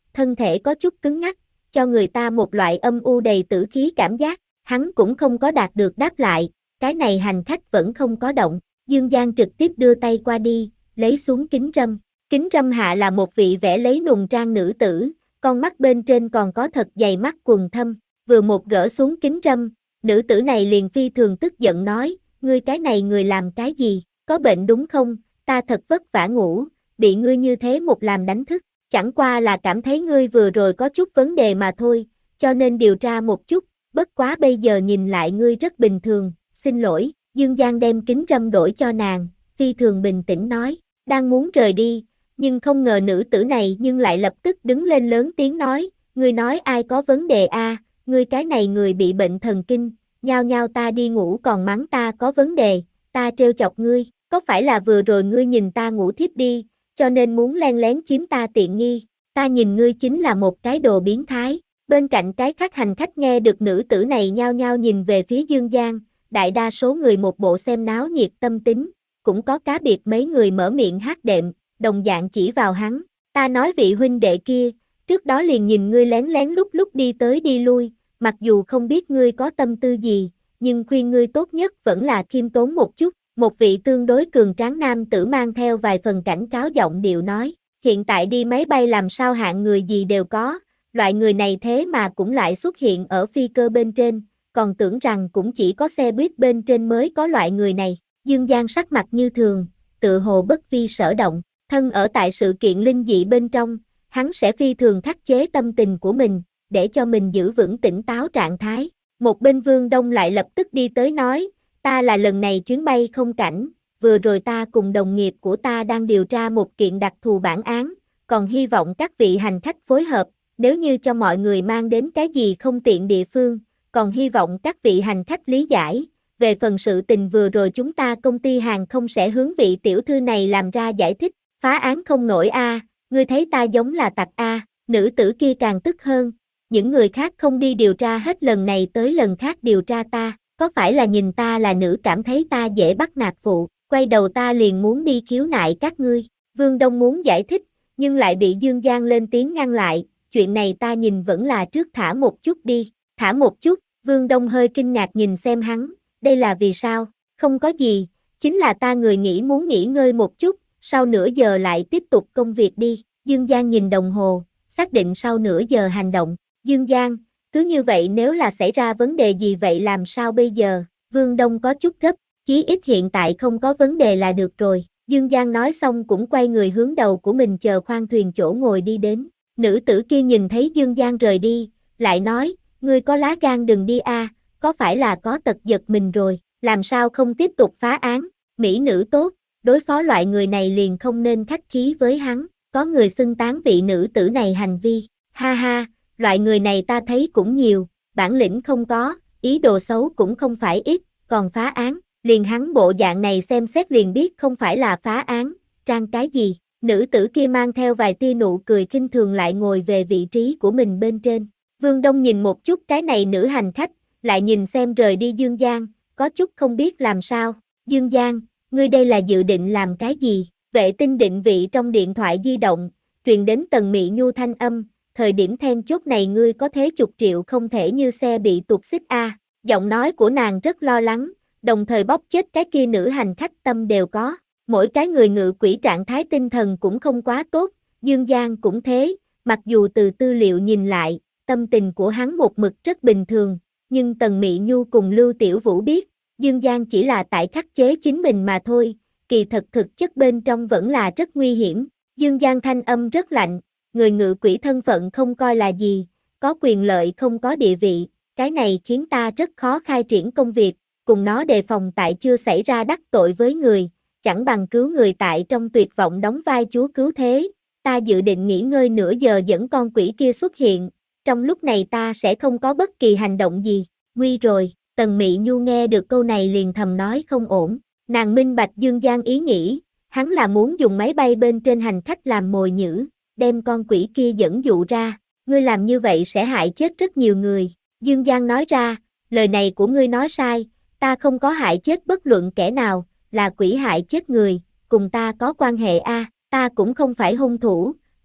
thân thể có chút cứng ngắc, cho người ta một loại âm u đầy tử khí cảm giác, hắn cũng không có đạt được đáp lại, cái này hành khách vẫn không có động, Dương Giang trực tiếp đưa tay qua đi, lấy xuống kính râm, kính râm hạ là một vị vẽ lấy nùng trang nữ tử, con mắt bên trên còn có thật dày mắt quầng thâm, vừa một gỡ xuống kính râm, nữ tử này liền phi thường tức giận nói, ngươi cái này người làm cái gì, có bệnh đúng không, ta thật vất vả ngủ, bị ngươi như thế một làm đánh thức, chẳng qua là cảm thấy ngươi vừa rồi có chút vấn đề mà thôi, cho nên điều tra một chút, bất quá bây giờ nhìn lại ngươi rất bình thường, xin lỗi, Dương Giang đem kính râm đổi cho nàng, phi thường bình tĩnh nói, đang muốn rời đi, nhưng không ngờ nữ tử này nhưng lại lập tức đứng lên lớn tiếng nói, ngươi nói ai có vấn đề a, à, ngươi cái này người bị bệnh thần kinh, nhao nhao ta đi ngủ còn mắng ta có vấn đề, ta trêu chọc ngươi, có phải là vừa rồi ngươi nhìn ta ngủ thiếp đi, cho nên muốn len lén chiếm ta tiện nghi, ta nhìn ngươi chính là một cái đồ biến thái. Bên cạnh cái khác hành khách nghe được nữ tử này nhao nhao nhìn về phía Dương Giang, đại đa số người một bộ xem náo nhiệt tâm tính, cũng có cá biệt mấy người mở miệng hát đệm, đồng dạng chỉ vào hắn, ta nói vị huynh đệ kia, trước đó liền nhìn ngươi lén lén lúc lúc đi tới đi lui, mặc dù không biết ngươi có tâm tư gì, nhưng khuyên ngươi tốt nhất vẫn là khiêm tốn một chút, một vị tương đối cường tráng nam tử mang theo vài phần cảnh cáo giọng điệu nói, hiện tại đi máy bay làm sao hạng người gì đều có, loại người này thế mà cũng lại xuất hiện ở phi cơ bên trên, còn tưởng rằng cũng chỉ có xe buýt bên trên mới có loại người này, Dương Giang sắc mặt như thường, tự hồ bất vi sở động, thân ở tại sự kiện linh dị bên trong, hắn sẽ phi thường khắc chế tâm tình của mình, để cho mình giữ vững tỉnh táo trạng thái. Một bên Vương Đông lại lập tức đi tới nói, ta là lần này chuyến bay không cảnh, vừa rồi ta cùng đồng nghiệp của ta đang điều tra một kiện đặc thù bản án, còn hy vọng các vị hành khách phối hợp, nếu như cho mọi người mang đến cái gì không tiện địa phương, còn hy vọng các vị hành khách lý giải, về phần sự tình vừa rồi chúng ta công ty hàng không sẽ hướng vị tiểu thư này làm ra giải thích, phá án không nổi a, à, ngươi thấy ta giống là tặc a, à. Nữ tử kia càng tức hơn, những người khác không đi điều tra hết lần này tới lần khác điều tra ta, có phải là nhìn ta là nữ cảm thấy ta dễ bắt nạt phụ, quay đầu ta liền muốn đi khiếu nại các ngươi, Vương Đông muốn giải thích, nhưng lại bị Dương Giang lên tiếng ngăn lại, chuyện này ta nhìn vẫn là trước thả một chút đi, thả một chút, Vương Đông hơi kinh ngạc nhìn xem hắn, đây là vì sao, không có gì, chính là ta người nghĩ muốn nghỉ ngơi một chút, sau nửa giờ lại tiếp tục công việc đi, Dương Giang nhìn đồng hồ, xác định sau nửa giờ hành động, Dương Giang, cứ như vậy nếu là xảy ra vấn đề gì vậy làm sao bây giờ, Vương Đông có chút gấp, chí ít hiện tại không có vấn đề là được rồi, Dương Giang nói xong cũng quay người hướng đầu của mình chờ khoang thuyền chỗ ngồi đi đến, nữ tử kia nhìn thấy Dương Giang rời đi, lại nói, ngươi có lá gan đừng đi a, à, có phải là có tật giật mình rồi, làm sao không tiếp tục phá án, mỹ nữ tốt, đối phó loại người này liền không nên khách khí với hắn, có người xưng tán vị nữ tử này hành vi, ha ha, loại người này ta thấy cũng nhiều, bản lĩnh không có, ý đồ xấu cũng không phải ít, còn phá án, liền hắn bộ dạng này xem xét liền biết không phải là phá án, trang cái gì, nữ tử kia mang theo vài tia nụ cười khinh thường lại ngồi về vị trí của mình bên trên, Vương Đông nhìn một chút cái này nữ hành khách, lại nhìn xem rời đi Dương Giang, có chút không biết làm sao, Dương Giang, ngươi đây là dự định làm cái gì, vệ tinh định vị trong điện thoại di động, truyền đến Tần Mị Nhu thanh âm, thời điểm then chốt này ngươi có thế chục triệu không thể như xe bị tuột xích a, à. Giọng nói của nàng rất lo lắng, đồng thời bóp chết cái kia nữ hành khách tâm đều có, mỗi cái người ngự quỷ trạng thái tinh thần cũng không quá tốt, Dương Giang cũng thế, mặc dù từ tư liệu nhìn lại, tâm tình của hắn một mực rất bình thường, nhưng Tần Mị Nhu cùng Lưu Tiểu Vũ biết, Dương Giang chỉ là tại khắc chế chính mình mà thôi, kỳ thật thực chất bên trong vẫn là rất nguy hiểm, Dương Giang thanh âm rất lạnh, người ngự quỷ thân phận không coi là gì, có quyền lợi không có địa vị, cái này khiến ta rất khó khai triển công việc, cùng nó đề phòng tại chưa xảy ra đắc tội với người, chẳng bằng cứu người tại trong tuyệt vọng đóng vai chúa cứu thế, ta dự định nghỉ ngơi nửa giờ dẫn con quỷ kia xuất hiện, trong lúc này ta sẽ không có bất kỳ hành động gì, nguy rồi, Tần Mị Nhu nghe được câu này liền thầm nói không ổn, nàng minh bạch Dương Giang ý nghĩ, hắn là muốn dùng máy bay bên trên hành khách làm mồi nhử, đem con quỷ kia dẫn dụ ra, ngươi làm như vậy sẽ hại chết rất nhiều người, Dương Giang nói ra, lời này của ngươi nói sai, ta không có hại chết bất luận kẻ nào, là quỷ hại chết người, cùng ta có quan hệ a, à, ta cũng không phải hung thủ,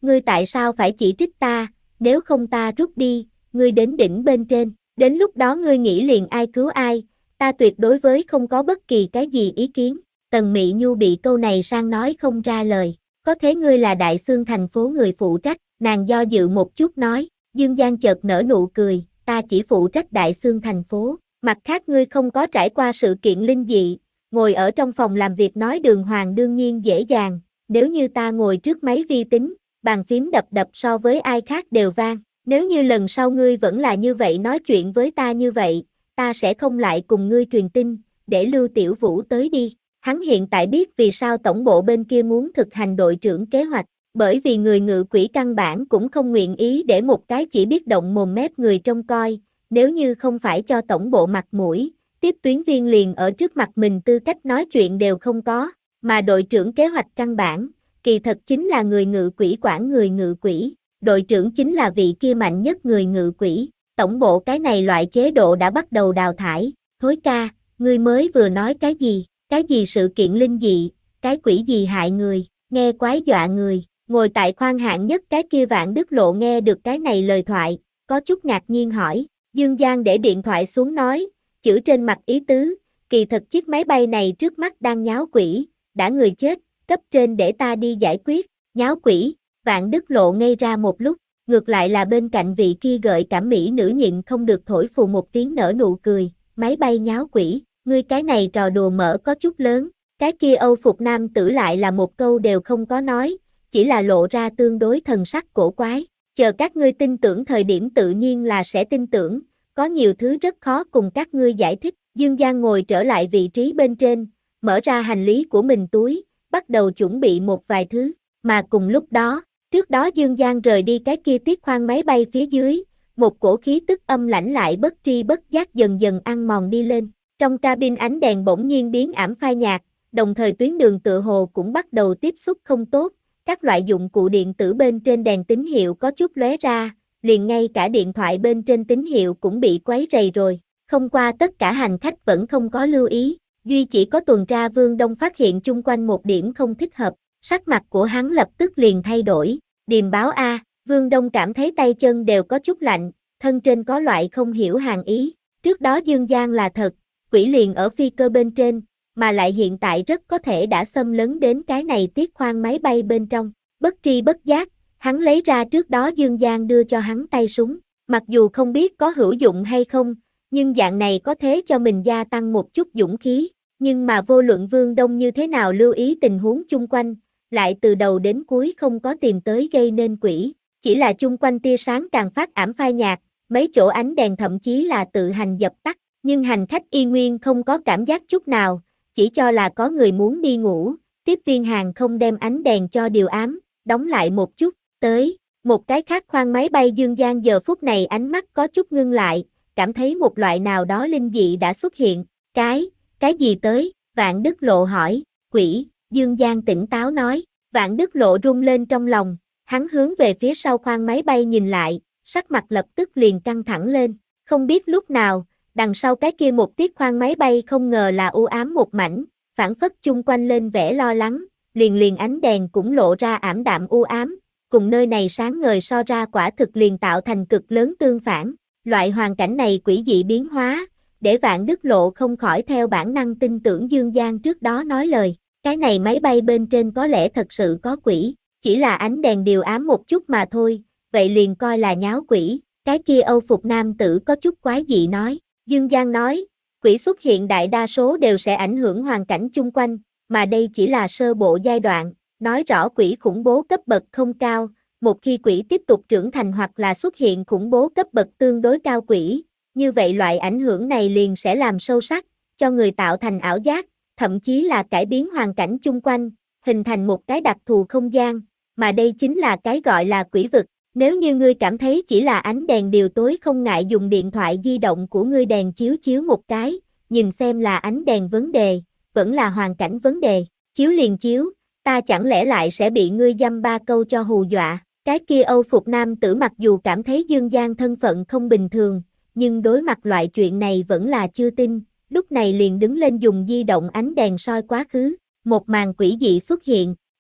ngươi tại sao phải chỉ trích ta, nếu không ta rút đi, ngươi đến đỉnh bên trên, đến lúc đó ngươi nghĩ liền ai cứu ai, ta tuyệt đối với không có bất kỳ cái gì ý kiến. Tần Mị Nhu bị câu này sang nói không ra lời, có thế ngươi là Đại Xương thành phố người phụ trách, nàng do dự một chút nói, Dương Giang chợt nở nụ cười, ta chỉ phụ trách Đại Xương thành phố, mặt khác ngươi không có trải qua sự kiện linh dị, ngồi ở trong phòng làm việc nói đường hoàng đương nhiên dễ dàng, nếu như ta ngồi trước máy vi tính, bàn phím đập đập so với ai khác đều vang, nếu như lần sau ngươi vẫn là như vậy nói chuyện với ta như vậy, ta sẽ không lại cùng ngươi truyền tin, để Lưu Tiểu Vũ tới đi. Hắn hiện tại biết vì sao tổng bộ bên kia muốn thực hành đội trưởng kế hoạch, bởi vì người ngự quỷ căn bản cũng không nguyện ý để một cái chỉ biết động mồm mép người trông coi, nếu như không phải cho tổng bộ mặt mũi, tiếp tuyến viên liền ở trước mặt mình tư cách nói chuyện đều không có, mà đội trưởng kế hoạch căn bản, kỳ thật chính là người ngự quỷ quản người ngự quỷ, đội trưởng chính là vị kia mạnh nhất người ngự quỷ, tổng bộ cái này loại chế độ đã bắt đầu đào thải, Thối ca, ngươi mới vừa nói cái gì? Cái gì sự kiện linh dị, cái quỷ gì hại người, nghe quái dọa người, ngồi tại khoang hạng nhất cái kia Vạn Đức Lộ nghe được cái này lời thoại, có chút ngạc nhiên hỏi, Dương Giang để điện thoại xuống nói, chữ trên mặt ý tứ, kỳ thật chiếc máy bay này trước mắt đang nháo quỷ, đã người chết, cấp trên để ta đi giải quyết, nháo quỷ, Vạn Đức Lộ ngây ra một lúc, ngược lại là bên cạnh vị kia gợi cảm mỹ nữ nhịn không được thổi phù một tiếng nở nụ cười, máy bay nháo quỷ. Ngươi cái này trò đùa mở có chút lớn, cái kia Âu phục nam tử lại là một câu đều không có nói, chỉ là lộ ra tương đối thần sắc cổ quái, chờ các ngươi tin tưởng thời điểm tự nhiên là sẽ tin tưởng, có nhiều thứ rất khó cùng các ngươi giải thích, Dương Giang ngồi trở lại vị trí bên trên, mở ra hành lý của mình túi, bắt đầu chuẩn bị một vài thứ, mà cùng lúc đó, trước đó Dương Giang rời đi cái kia tiết khoang máy bay phía dưới, một cổ khí tức âm lãnh lại bất tri bất giác dần dần ăn mòn đi lên. Trong cabin ánh đèn bỗng nhiên biến ảm phai nhạt, đồng thời tuyến đường tựa hồ cũng bắt đầu tiếp xúc không tốt, các loại dụng cụ điện tử bên trên đèn tín hiệu có chút lóe ra, liền ngay cả điện thoại bên trên tín hiệu cũng bị quấy rầy rồi. Không qua tất cả hành khách vẫn không có lưu ý, duy chỉ có tuần tra Vương Đông phát hiện chung quanh một điểm không thích hợp, sắc mặt của hắn lập tức liền thay đổi, điềm báo A, Vương Đông cảm thấy tay chân đều có chút lạnh, thân trên có loại không hiểu hàng ý, trước đó Dương Giang là thật. Quỷ liền ở phi cơ bên trên, mà lại hiện tại rất có thể đã xâm lấn đến cái này tiết khoang máy bay bên trong. Bất tri bất giác, hắn lấy ra trước đó Dương Giang đưa cho hắn tay súng. Mặc dù không biết có hữu dụng hay không, nhưng dạng này có thế cho mình gia tăng một chút dũng khí. Nhưng mà vô luận Vương Đông như thế nào lưu ý tình huống chung quanh, lại từ đầu đến cuối không có tìm tới gây nên quỷ. Chỉ là chung quanh tia sáng càng phát ảm phai nhạt, mấy chỗ ánh đèn thậm chí là tự hành dập tắt. Nhưng hành khách y nguyên không có cảm giác chút nào, chỉ cho là có người muốn đi ngủ, tiếp viên hàng không đem ánh đèn cho điều ám, đóng lại một chút, tới, một cái khác khoang máy bay Dương Giang giờ phút này ánh mắt có chút ngưng lại, cảm thấy một loại nào đó linh dị đã xuất hiện, cái, cái gì tới, Vạn Đức Lộ hỏi, quỷ, Dương Giang tỉnh táo nói, Vạn Đức Lộ rung lên trong lòng, hắn hướng về phía sau khoang máy bay nhìn lại, sắc mặt lập tức liền căng thẳng lên, không biết lúc nào, đằng sau cái kia một tiết khoang máy bay không ngờ là u ám một mảnh, phản phất chung quanh lên vẻ lo lắng, liền liền ánh đèn cũng lộ ra ảm đạm u ám, cùng nơi này sáng ngời so ra quả thực liền tạo thành cực lớn tương phản. Loại hoàn cảnh này quỷ dị biến hóa, để Vạn Đức Lộ không khỏi theo bản năng tin tưởng Dương Giang trước đó nói lời, cái này máy bay bên trên có lẽ thật sự có quỷ, chỉ là ánh đèn điều ám một chút mà thôi, vậy liền coi là nháo quỷ, cái kia Âu phục nam tử có chút quái dị nói. Dương Giang nói, quỷ xuất hiện đại đa số đều sẽ ảnh hưởng hoàn cảnh chung quanh, mà đây chỉ là sơ bộ giai đoạn, nói rõ quỷ khủng bố cấp bậc không cao, một khi quỷ tiếp tục trưởng thành hoặc là xuất hiện khủng bố cấp bậc tương đối cao quỷ, như vậy loại ảnh hưởng này liền sẽ làm sâu sắc, cho người tạo thành ảo giác, thậm chí là cải biến hoàn cảnh chung quanh, hình thành một cái đặc thù không gian, mà đây chính là cái gọi là quỷ vực. Nếu như ngươi cảm thấy chỉ là ánh đèn điều tối không ngại dùng điện thoại di động của ngươi đèn chiếu chiếu một cái, nhìn xem là ánh đèn vấn đề, vẫn là hoàn cảnh vấn đề, chiếu liền chiếu, ta chẳng lẽ lại sẽ bị ngươi dăm ba câu cho hù dọa, cái kia Âu phục nam tử mặc dù cảm thấy Dương Giang thân phận không bình thường, nhưng đối mặt loại chuyện này vẫn là chưa tin, lúc này liền đứng lên dùng di động ánh đèn soi quá khứ, một màn quỷ dị xuất hiện,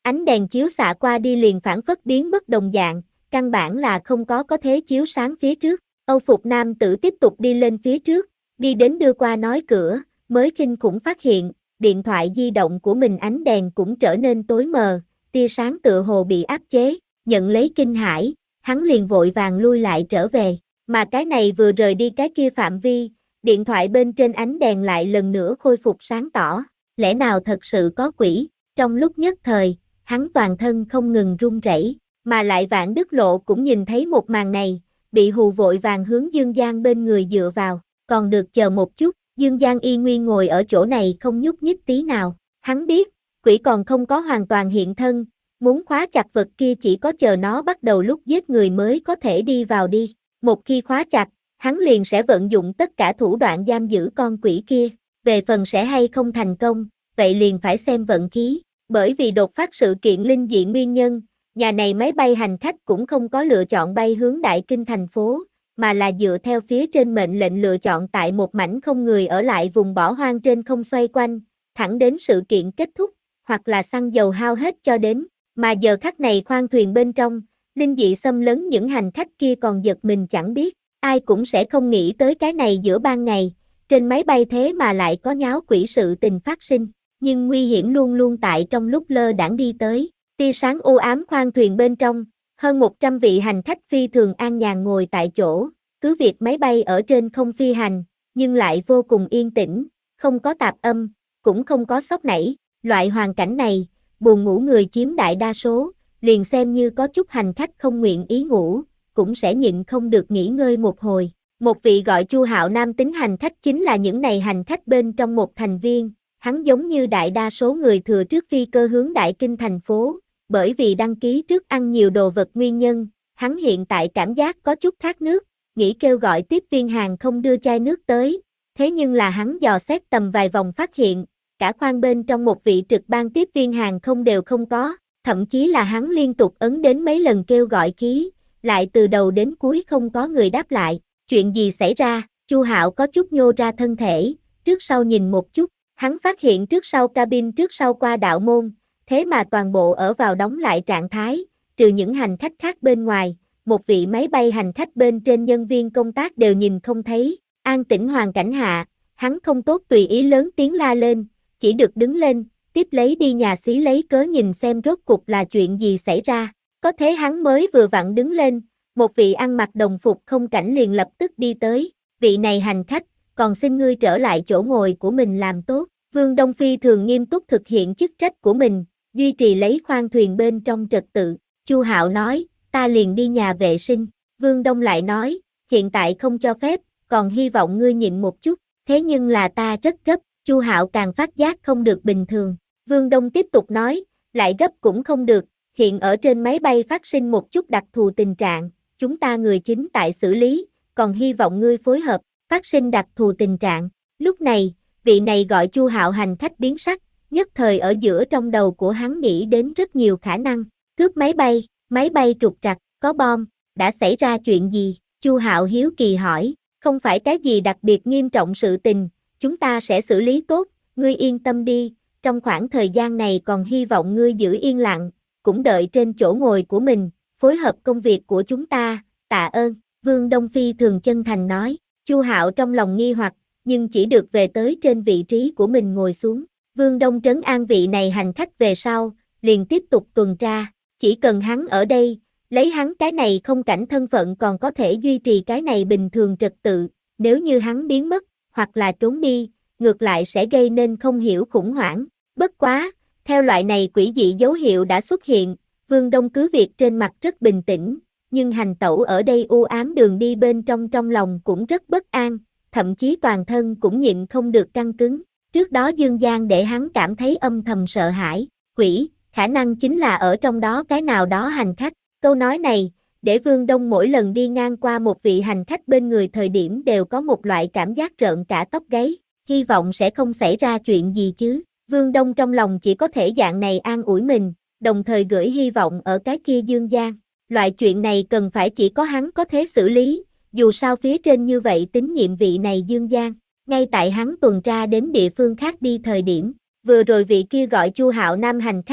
Ánh đèn chiếu xạ qua đi liền phảng phất biến mất đồng dạng, căn bản là không có có thế chiếu sáng phía trước. Âu phục nam tử tiếp tục đi lên phía trước, đi đến đưa qua nói cửa, mới kinh khủng phát hiện, điện thoại di động của mình ánh đèn cũng trở nên tối mờ, tia sáng tựa hồ bị áp chế, nhận lấy kinh hãi, hắn liền vội vàng lui lại trở về, mà cái này vừa rời đi cái kia phạm vi, điện thoại bên trên ánh đèn lại lần nữa khôi phục sáng tỏ, lẽ nào thật sự có quỷ, trong lúc nhất thời, hắn toàn thân không ngừng run rẩy, mà lại Vạn Đức Lộ cũng nhìn thấy một màn này, bị hù vội vàng hướng Dương Giang bên người dựa vào, còn được chờ một chút, Dương Giang y nguyên ngồi ở chỗ này không nhúc nhích tí nào, hắn biết, quỷ còn không có hoàn toàn hiện thân, muốn khóa chặt vật kia chỉ có chờ nó bắt đầu lúc giết người mới có thể đi vào đi, một khi khóa chặt, hắn liền sẽ vận dụng tất cả thủ đoạn giam giữ con quỷ kia, về phần sẽ hay không thành công, vậy liền phải xem vận khí, bởi vì đột phát sự kiện linh dị nguyên nhân, nhà này máy bay hành khách cũng không có lựa chọn bay hướng Đại Kinh thành phố, mà là dựa theo phía trên mệnh lệnh lựa chọn tại một mảnh không người ở lại vùng bỏ hoang trên không xoay quanh, thẳng đến sự kiện kết thúc, hoặc là xăng dầu hao hết cho đến, mà giờ khắc này khoang thuyền bên trong, linh dị xâm lấn những hành khách kia còn giật mình chẳng biết, ai cũng sẽ không nghĩ tới cái này giữa ban ngày, trên máy bay thế mà lại có nháo quỷ sự tình phát sinh, nhưng nguy hiểm luôn luôn tại trong lúc lơ đãng đi tới, tia sáng u ám khoang thuyền bên trong, hơn một trăm vị hành khách phi thường an nhàn ngồi tại chỗ, cứ việc máy bay ở trên không phi hành, nhưng lại vô cùng yên tĩnh, không có tạp âm, cũng không có sốc nảy, loại hoàn cảnh này, buồn ngủ người chiếm đại đa số, liền xem như có chút hành khách không nguyện ý ngủ, cũng sẽ nhịn không được nghỉ ngơi một hồi. Một vị gọi Chu Hạo nam tính hành khách chính là những này hành khách bên trong một thành viên, hắn giống như đại đa số người thừa trước phi cơ hướng Đại Kinh thành phố, bởi vì đăng ký trước ăn nhiều đồ vật nguyên nhân, hắn hiện tại cảm giác có chút khát nước, nghĩ kêu gọi tiếp viên hàng không đưa chai nước tới, thế nhưng là hắn dò xét tầm vài vòng phát hiện, cả khoang bên trong một vị trực ban tiếp viên hàng không đều không có, thậm chí là hắn liên tục ấn đến mấy lần kêu gọi ký, lại từ đầu đến cuối không có người đáp lại, chuyện gì xảy ra, Chu Hạo có chút nhô ra thân thể, trước sau nhìn một chút, hắn phát hiện trước sau cabin trước sau qua đạo môn, thế mà toàn bộ ở vào đóng lại trạng thái, trừ những hành khách khác bên ngoài, một vị máy bay hành khách bên trên nhân viên công tác đều nhìn không thấy, an tĩnh hoàn cảnh hạ, hắn không tốt tùy ý lớn tiếng la lên, chỉ được đứng lên, tiếp lấy đi nhà xí lấy cớ nhìn xem rốt cục là chuyện gì xảy ra, có thế hắn mới vừa vặn đứng lên, một vị ăn mặc đồng phục không cảnh liền lập tức đi tới, vị này hành khách, còn xin ngươi trở lại chỗ ngồi của mình làm tốt, Vương Đông Phi thường nghiêm túc thực hiện chức trách của mình, duy trì lấy khoang thuyền bên trong trật tự, Chu Hạo nói, ta liền đi nhà vệ sinh, Vương Đông lại nói, hiện tại không cho phép, còn hy vọng ngươi nhịn một chút, thế nhưng là ta rất gấp, Chu Hạo càng phát giác không được bình thường, Vương Đông tiếp tục nói, lại gấp cũng không được, hiện ở trên máy bay phát sinh một chút đặc thù tình trạng, chúng ta người chính tại xử lý, còn hy vọng ngươi phối hợp, phát sinh đặc thù tình trạng, lúc này, vị này gọi Chu Hạo hành khách biến sắc, nhất thời ở giữa trong đầu của hắn nghĩ đến rất nhiều khả năng, cướp máy bay, máy bay trục trặc, có bom, đã xảy ra chuyện gì, Chu Hạo hiếu kỳ hỏi, không phải cái gì đặc biệt nghiêm trọng sự tình, chúng ta sẽ xử lý tốt, ngươi yên tâm đi, trong khoảng thời gian này còn hy vọng ngươi giữ yên lặng, cũng đợi trên chỗ ngồi của mình, phối hợp công việc của chúng ta, tạ ơn, Vương Đông Phi thường chân thành nói, Chu Hạo trong lòng nghi hoặc, nhưng chỉ được về tới trên vị trí của mình ngồi xuống, Vương Đông trấn an vị này hành khách về sau, liền tiếp tục tuần tra, chỉ cần hắn ở đây, lấy hắn cái này không cảnh thân phận còn có thể duy trì cái này bình thường trật tự, nếu như hắn biến mất, hoặc là trốn đi, ngược lại sẽ gây nên không hiểu khủng hoảng, bất quá, theo loại này quỷ dị dấu hiệu đã xuất hiện, Vương Đông cứ việc trên mặt rất bình tĩnh, nhưng hành tẩu ở đây u ám đường đi bên trong trong lòng cũng rất bất an, thậm chí toàn thân cũng nhịn không được căng cứng, trước đó Dương Giang để hắn cảm thấy âm thầm sợ hãi, quỷ, khả năng chính là ở trong đó cái nào đó hành khách, câu nói này, để Vương Đông mỗi lần đi ngang qua một vị hành khách bên người thời điểm đều có một loại cảm giác rợn cả tóc gáy, hy vọng sẽ không xảy ra chuyện gì chứ, Vương Đông trong lòng chỉ có thể dạng này an ủi mình, đồng thời gửi hy vọng ở cái kia Dương Giang, loại chuyện này cần phải chỉ có hắn có thể xử lý, dù sao phía trên như vậy tín nhiệm vị này Dương Giang, ngay tại hắn tuần tra đến địa phương khác đi thời điểm, vừa rồi vị kia gọi Chu Hạo nam hành khách,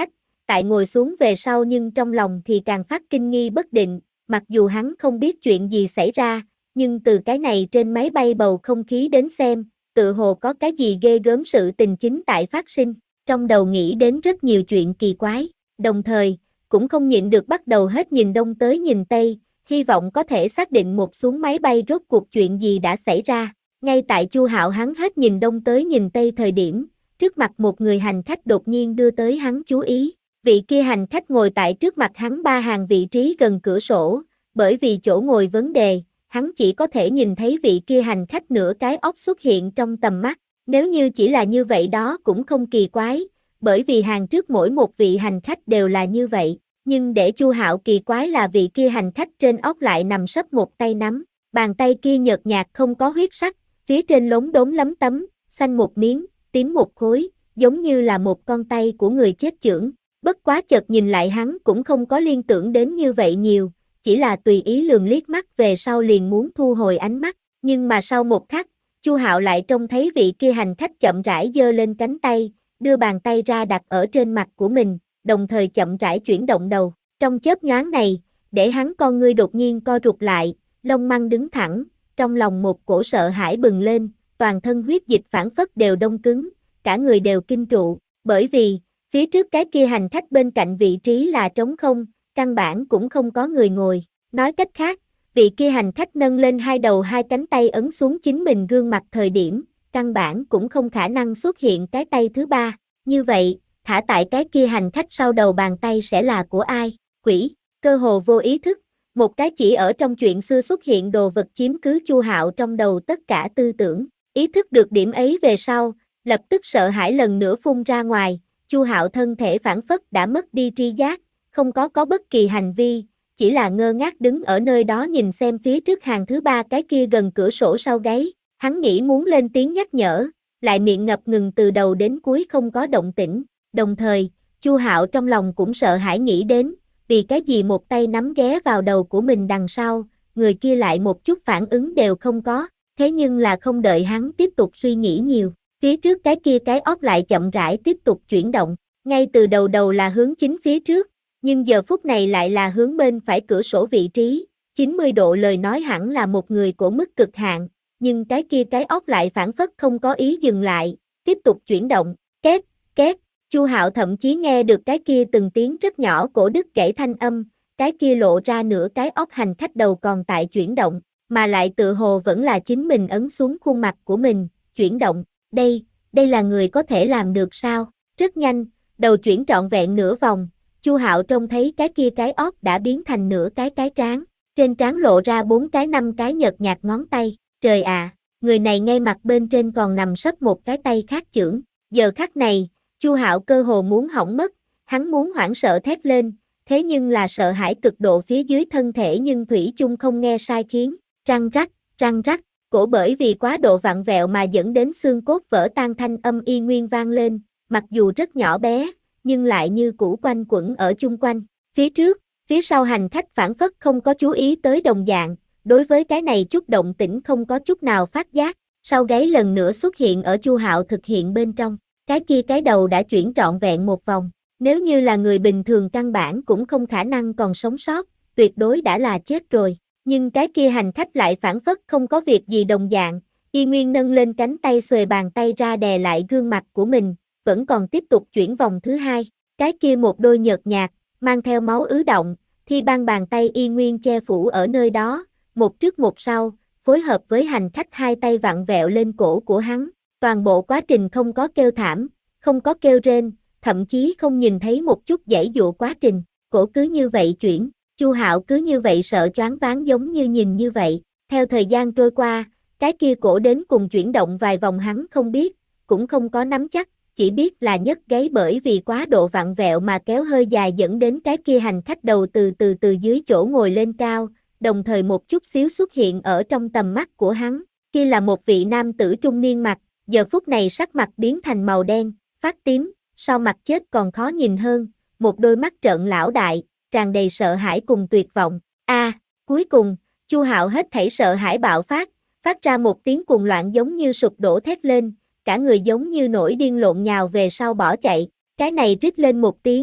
tại ngồi xuống về sau nhưng trong lòng thì càng phát kinh nghi bất định, mặc dù hắn không biết chuyện gì xảy ra, nhưng từ cái này trên máy bay bầu không khí đến xem, tự hồ có cái gì ghê gớm sự tình chính tại phát sinh, trong đầu nghĩ đến rất nhiều chuyện kỳ quái, đồng thời, cũng không nhịn được bắt đầu hết nhìn đông tới nhìn tây, hy vọng có thể xác định một xuống máy bay rốt cuộc chuyện gì đã xảy ra. Ngay tại Chu Hạo hắn hết nhìn đông tới nhìn tây thời điểm, trước mặt một người hành khách đột nhiên đưa tới hắn chú ý. Vị kia hành khách ngồi tại trước mặt hắn ba hàng vị trí gần cửa sổ, bởi vì chỗ ngồi vấn đề, hắn chỉ có thể nhìn thấy vị kia hành khách nửa cái óc xuất hiện trong tầm mắt. Nếu như chỉ là như vậy đó cũng không kỳ quái, bởi vì hàng trước mỗi một vị hành khách đều là như vậy. Nhưng để Chu Hạo kỳ quái là vị kia hành khách trên óc lại nằm sấp một tay nắm, bàn tay kia nhợt nhạt không có huyết sắc, phía trên lốm đốm lấm tấm, xanh một miếng, tím một khối, giống như là một con tay của người chết chưởng. Bất quá chợt nhìn lại hắn cũng không có liên tưởng đến như vậy nhiều, chỉ là tùy ý lườm liếc mắt về sau liền muốn thu hồi ánh mắt, nhưng mà sau một khắc, Chu Hạo lại trông thấy vị kia hành khách chậm rãi giơ lên cánh tay, đưa bàn tay ra đặt ở trên mặt của mình, đồng thời chậm rãi chuyển động đầu. Trong chớp nhoáng này, để hắn con ngươi đột nhiên co rụt lại, lông măng đứng thẳng, trong lòng một cổ sợ hãi bừng lên, toàn thân huyết dịch phảng phất đều đông cứng, cả người đều kinh trụ, bởi vì phía trước cái kia hành khách bên cạnh vị trí là trống không, căn bản cũng không có người ngồi. Nói cách khác, vị kia hành khách nâng lên hai đầu hai cánh tay ấn xuống chính mình gương mặt thời điểm, căn bản cũng không khả năng xuất hiện cái tay thứ ba. Như vậy, thả tại cái kia hành khách sau đầu bàn tay sẽ là của ai? Quỷ. Cơ hồ vô ý thức, một cái chỉ ở trong chuyện xưa xuất hiện đồ vật chiếm cứ Chu Hạo trong đầu tất cả tư tưởng. Ý thức được điểm ấy về sau, lập tức sợ hãi lần nữa phun ra ngoài. Chu Hạo thân thể phảng phất đã mất đi tri giác, không có có bất kỳ hành vi, chỉ là ngơ ngác đứng ở nơi đó nhìn xem phía trước hàng thứ ba cái kia gần cửa sổ sau gáy. Hắn nghĩ muốn lên tiếng nhắc nhở, lại miệng ngập ngừng từ đầu đến cuối không có động tĩnh. Đồng thời, Chu Hạo trong lòng cũng sợ hãi nghĩ đến, vì cái gì một tay nắm ghé vào đầu của mình đằng sau, người kia lại một chút phản ứng đều không có, thế nhưng là không đợi hắn tiếp tục suy nghĩ nhiều. Phía trước cái kia cái óc lại chậm rãi tiếp tục chuyển động, ngay từ đầu đầu là hướng chính phía trước, nhưng giờ phút này lại là hướng bên phải cửa sổ vị trí, chín mươi độ lời nói hẳn là một người của mức cực hạn, nhưng cái kia cái óc lại phản phất không có ý dừng lại, tiếp tục chuyển động, két, két, Chu Hạo thậm chí nghe được cái kia từng tiếng rất nhỏ cổ đứt gãy thanh âm, cái kia lộ ra nửa cái óc hành khách đầu còn tại chuyển động, mà lại tự hồ vẫn là chính mình ấn xuống khuôn mặt của mình, chuyển động. Đây, đây là người có thể làm được sao? Rất nhanh, đầu chuyển trọn vẹn nửa vòng, Chu Hạo trông thấy cái kia cái óc đã biến thành nửa cái cái trán, trên trán lộ ra bốn cái năm cái nhợt nhạt ngón tay. Trời ạ, à, người này ngay mặt bên trên còn nằm sấp một cái tay khác chưởng. Giờ khắc này, Chu Hạo cơ hồ muốn hỏng mất, hắn muốn hoảng sợ thét lên, thế nhưng là sợ hãi cực độ phía dưới thân thể nhưng thủy chung không nghe sai khiến, răng rắc, răng rắc. Cổ bởi vì quá độ vặn vẹo mà dẫn đến xương cốt vỡ tan thanh âm y nguyên vang lên, mặc dù rất nhỏ bé, nhưng lại như cũ quanh quẩn ở chung quanh. Phía trước, phía sau hành khách phản phất không có chú ý tới đồng dạng, đối với cái này chút động tĩnh không có chút nào phát giác, sau gáy lần nữa xuất hiện ở Chu Hạo thực hiện bên trong, cái kia cái đầu đã chuyển trọn vẹn một vòng, nếu như là người bình thường căn bản cũng không khả năng còn sống sót, tuyệt đối đã là chết rồi. Nhưng cái kia hành khách lại phản phất không có việc gì đồng dạng, y nguyên nâng lên cánh tay xuề bàn tay ra đè lại gương mặt của mình, vẫn còn tiếp tục chuyển vòng thứ hai, cái kia một đôi nhợt nhạt, mang theo máu ứ động, thi ban bàn tay y nguyên che phủ ở nơi đó, một trước một sau, phối hợp với hành khách hai tay vặn vẹo lên cổ của hắn, toàn bộ quá trình không có kêu thảm, không có kêu rên, thậm chí không nhìn thấy một chút giãy dụa quá trình, cổ cứ như vậy chuyển. Chu Hạo cứ như vậy sợ choáng váng giống như nhìn như vậy, theo thời gian trôi qua, cái kia cổ đến cùng chuyển động vài vòng hắn không biết, cũng không có nắm chắc, chỉ biết là nhấc gáy bởi vì quá độ vặn vẹo mà kéo hơi dài dẫn đến cái kia hành khách đầu từ từ từ dưới chỗ ngồi lên cao, đồng thời một chút xíu xuất hiện ở trong tầm mắt của hắn, kia là một vị nam tử trung niên mặt, giờ phút này sắc mặt biến thành màu đen, phát tím, so mặt chết còn khó nhìn hơn, một đôi mắt trợn lão đại, tràn đầy sợ hãi cùng tuyệt vọng. A, à, cuối cùng, Chu Hạo hết thảy sợ hãi bạo phát, phát ra một tiếng cuồng loạn giống như sụp đổ thét lên, cả người giống như nổi điên lộn nhào về sau bỏ chạy, cái này rít lên một tiếng,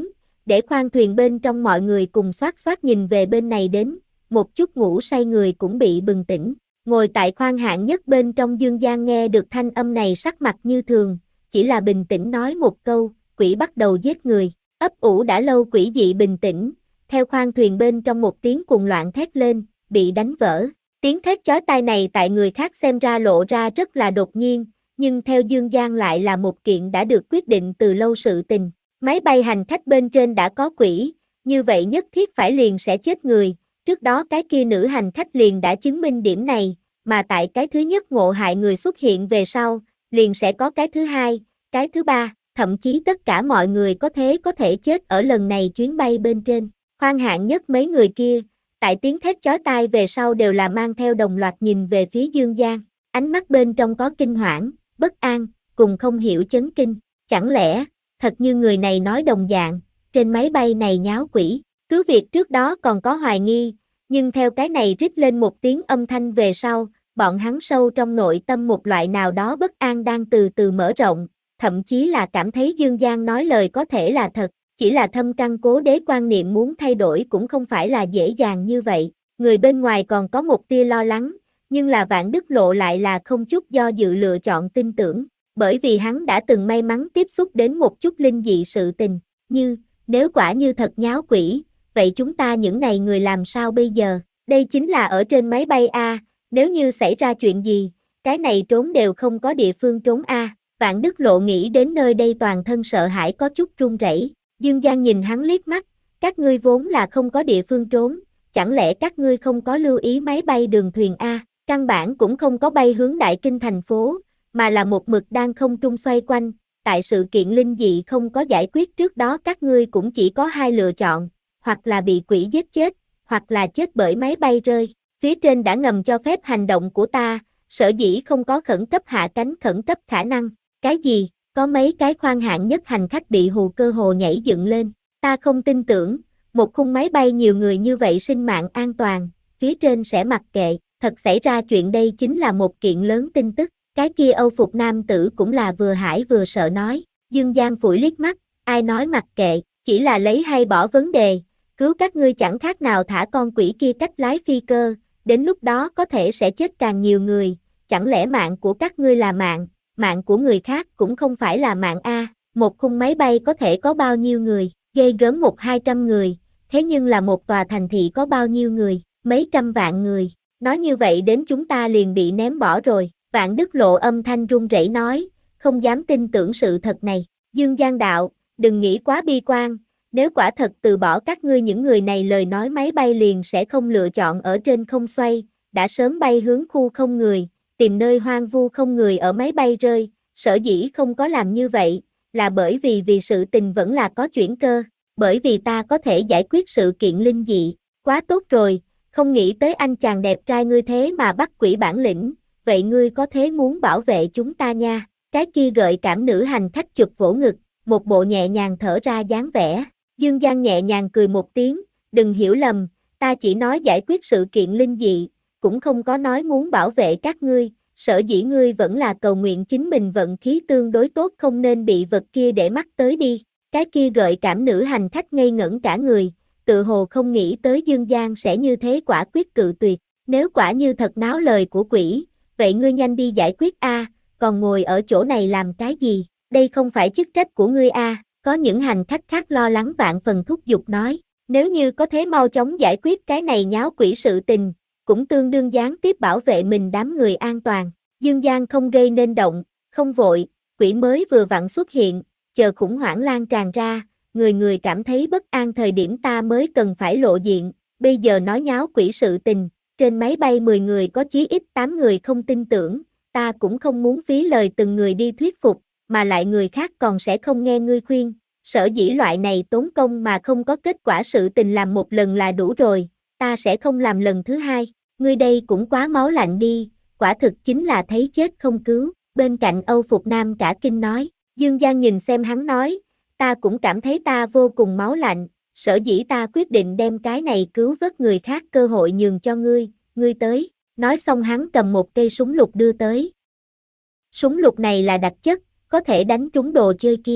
để khoang thuyền bên trong mọi người cùng xoát xoát nhìn về bên này đến, một chút ngủ say người cũng bị bừng tỉnh. Ngồi tại khoang hạng nhất bên trong Dương Giang nghe được thanh âm này sắc mặt như thường, chỉ là bình tĩnh nói một câu, quỷ bắt đầu giết người. Ấp ủ đã lâu quỷ dị bình tĩnh, theo khoang thuyền bên trong một tiếng cuồng loạn thét lên, bị đánh vỡ. Tiếng thét chói tai này tại người khác xem ra lộ ra rất là đột nhiên, nhưng theo Dương Giang lại là một kiện đã được quyết định từ lâu sự tình. Máy bay hành khách bên trên đã có quỷ, như vậy nhất thiết phải liền sẽ chết người, trước đó cái kia nữ hành khách liền đã chứng minh điểm này, mà tại cái thứ nhất ngộ hại người xuất hiện về sau, liền sẽ có cái thứ hai, cái thứ ba, thậm chí tất cả mọi người có thế có thể chết ở lần này chuyến bay bên trên. Khoan hạng nhất mấy người kia, tại tiếng thét chói tai về sau đều là mang theo đồng loạt nhìn về phía Dương Giang, ánh mắt bên trong có kinh hoảng, bất an, cùng không hiểu chấn kinh, chẳng lẽ, thật như người này nói đồng dạng, trên máy bay này nháo quỷ, cứ việc trước đó còn có hoài nghi, nhưng theo cái này rít lên một tiếng âm thanh về sau, bọn hắn sâu trong nội tâm một loại nào đó bất an đang từ từ mở rộng, thậm chí là cảm thấy Dương Giang nói lời có thể là thật, chỉ là thâm căn cố đế quan niệm muốn thay đổi cũng không phải là dễ dàng như vậy, người bên ngoài còn có một tia lo lắng, nhưng là Vạn Đức Lộ lại là không chút do dự lựa chọn tin tưởng, bởi vì hắn đã từng may mắn tiếp xúc đến một chút linh dị sự tình, như, nếu quả như thật nháo quỷ, vậy chúng ta những này người làm sao bây giờ, đây chính là ở trên máy bay A, nếu như xảy ra chuyện gì, cái này trốn đều không có địa phương trốn A, Vạn Đức Lộ nghĩ đến nơi đây toàn thân sợ hãi có chút run rẩy. Dương Giang nhìn hắn liếc mắt, các ngươi vốn là không có địa phương trốn, chẳng lẽ các ngươi không có lưu ý máy bay đường thuyền A, căn bản cũng không có bay hướng Đại Kinh thành phố, mà là một mực đang không trung xoay quanh, tại sự kiện linh dị không có giải quyết trước đó các ngươi cũng chỉ có hai lựa chọn, hoặc là bị quỷ giết chết, hoặc là chết bởi máy bay rơi, phía trên đã ngầm cho phép hành động của ta, sở dĩ không có khẩn cấp hạ cánh khẩn cấp khả năng, cái gì? Có mấy cái khoang hạng nhất hành khách bị hù cơ hồ nhảy dựng lên, ta không tin tưởng, một khung máy bay nhiều người như vậy sinh mạng an toàn, phía trên sẽ mặc kệ, thật xảy ra chuyện đây chính là một kiện lớn tin tức, cái kia Âu phục nam tử cũng là vừa hãi vừa sợ nói, Dương Giang phủi liếc mắt, ai nói mặc kệ, chỉ là lấy hay bỏ vấn đề, cứu các ngươi chẳng khác nào thả con quỷ kia cách lái phi cơ, đến lúc đó có thể sẽ chết càng nhiều người, chẳng lẽ mạng của các ngươi là mạng, mạng của người khác cũng không phải là mạng A, một khung máy bay có thể có bao nhiêu người, ghê gớm một hai trăm người, thế nhưng là một tòa thành thị có bao nhiêu người, mấy trăm vạn người, nói như vậy đến chúng ta liền bị ném bỏ rồi, Vạn Đức Lộ âm thanh run rẩy nói, không dám tin tưởng sự thật này, Dương Giang đạo, đừng nghĩ quá bi quan, nếu quả thật từ bỏ các ngươi những người này lời nói máy bay liền sẽ không lựa chọn ở trên không xoay, đã sớm bay hướng khu không người, tìm nơi hoang vu không người ở máy bay rơi, sở dĩ không có làm như vậy, là bởi vì vì sự tình vẫn là có chuyển cơ, bởi vì ta có thể giải quyết sự kiện linh dị, quá tốt rồi, không nghĩ tới anh chàng đẹp trai ngươi thế mà bắt quỷ bản lĩnh, vậy ngươi có thế muốn bảo vệ chúng ta nha, cái kia gợi cảm nữ hành khách chụp vỗ ngực, một bộ nhẹ nhàng thở ra dáng vẻ, Dương Giang nhẹ nhàng cười một tiếng, đừng hiểu lầm, ta chỉ nói giải quyết sự kiện linh dị, cũng không có nói muốn bảo vệ các ngươi, sở dĩ ngươi vẫn là cầu nguyện chính mình vận khí tương đối tốt không nên bị vật kia để mắt tới đi, cái kia gợi cảm nữ hành khách ngây ngẩn cả người, tự hồ không nghĩ tới Dương Giang sẽ như thế quả quyết cự tuyệt, nếu quả như thật náo lời của quỷ, vậy ngươi nhanh đi giải quyết a, còn ngồi ở chỗ này làm cái gì, đây không phải chức trách của ngươi a, có những hành khách khác lo lắng vạn phần thúc giục nói, nếu như có thế mau chóng giải quyết cái này nháo quỷ sự tình, cũng tương đương gián tiếp bảo vệ mình đám người an toàn. Dương Giang không gây nên động, không vội, quỷ mới vừa vặn xuất hiện, chờ khủng hoảng lan tràn ra, người người cảm thấy bất an thời điểm ta mới cần phải lộ diện, bây giờ nói nháo quỷ sự tình, trên máy bay mười người có chí ít tám người không tin tưởng, ta cũng không muốn phí lời từng người đi thuyết phục, mà lại người khác còn sẽ không nghe ngươi khuyên, sở dĩ loại này tốn công mà không có kết quả sự tình làm một lần là đủ rồi, ta sẽ không làm lần thứ hai. Ngươi đây cũng quá máu lạnh đi, quả thực chính là thấy chết không cứu, bên cạnh Âu Phục Nam cả kinh nói, Dương Giang nhìn xem hắn nói, ta cũng cảm thấy ta vô cùng máu lạnh, sở dĩ ta quyết định đem cái này cứu vớt người khác cơ hội nhường cho ngươi, ngươi tới, nói xong hắn cầm một cây súng lục đưa tới. Súng lục này là đặc chất, có thể đánh trúng đồ chơi kia,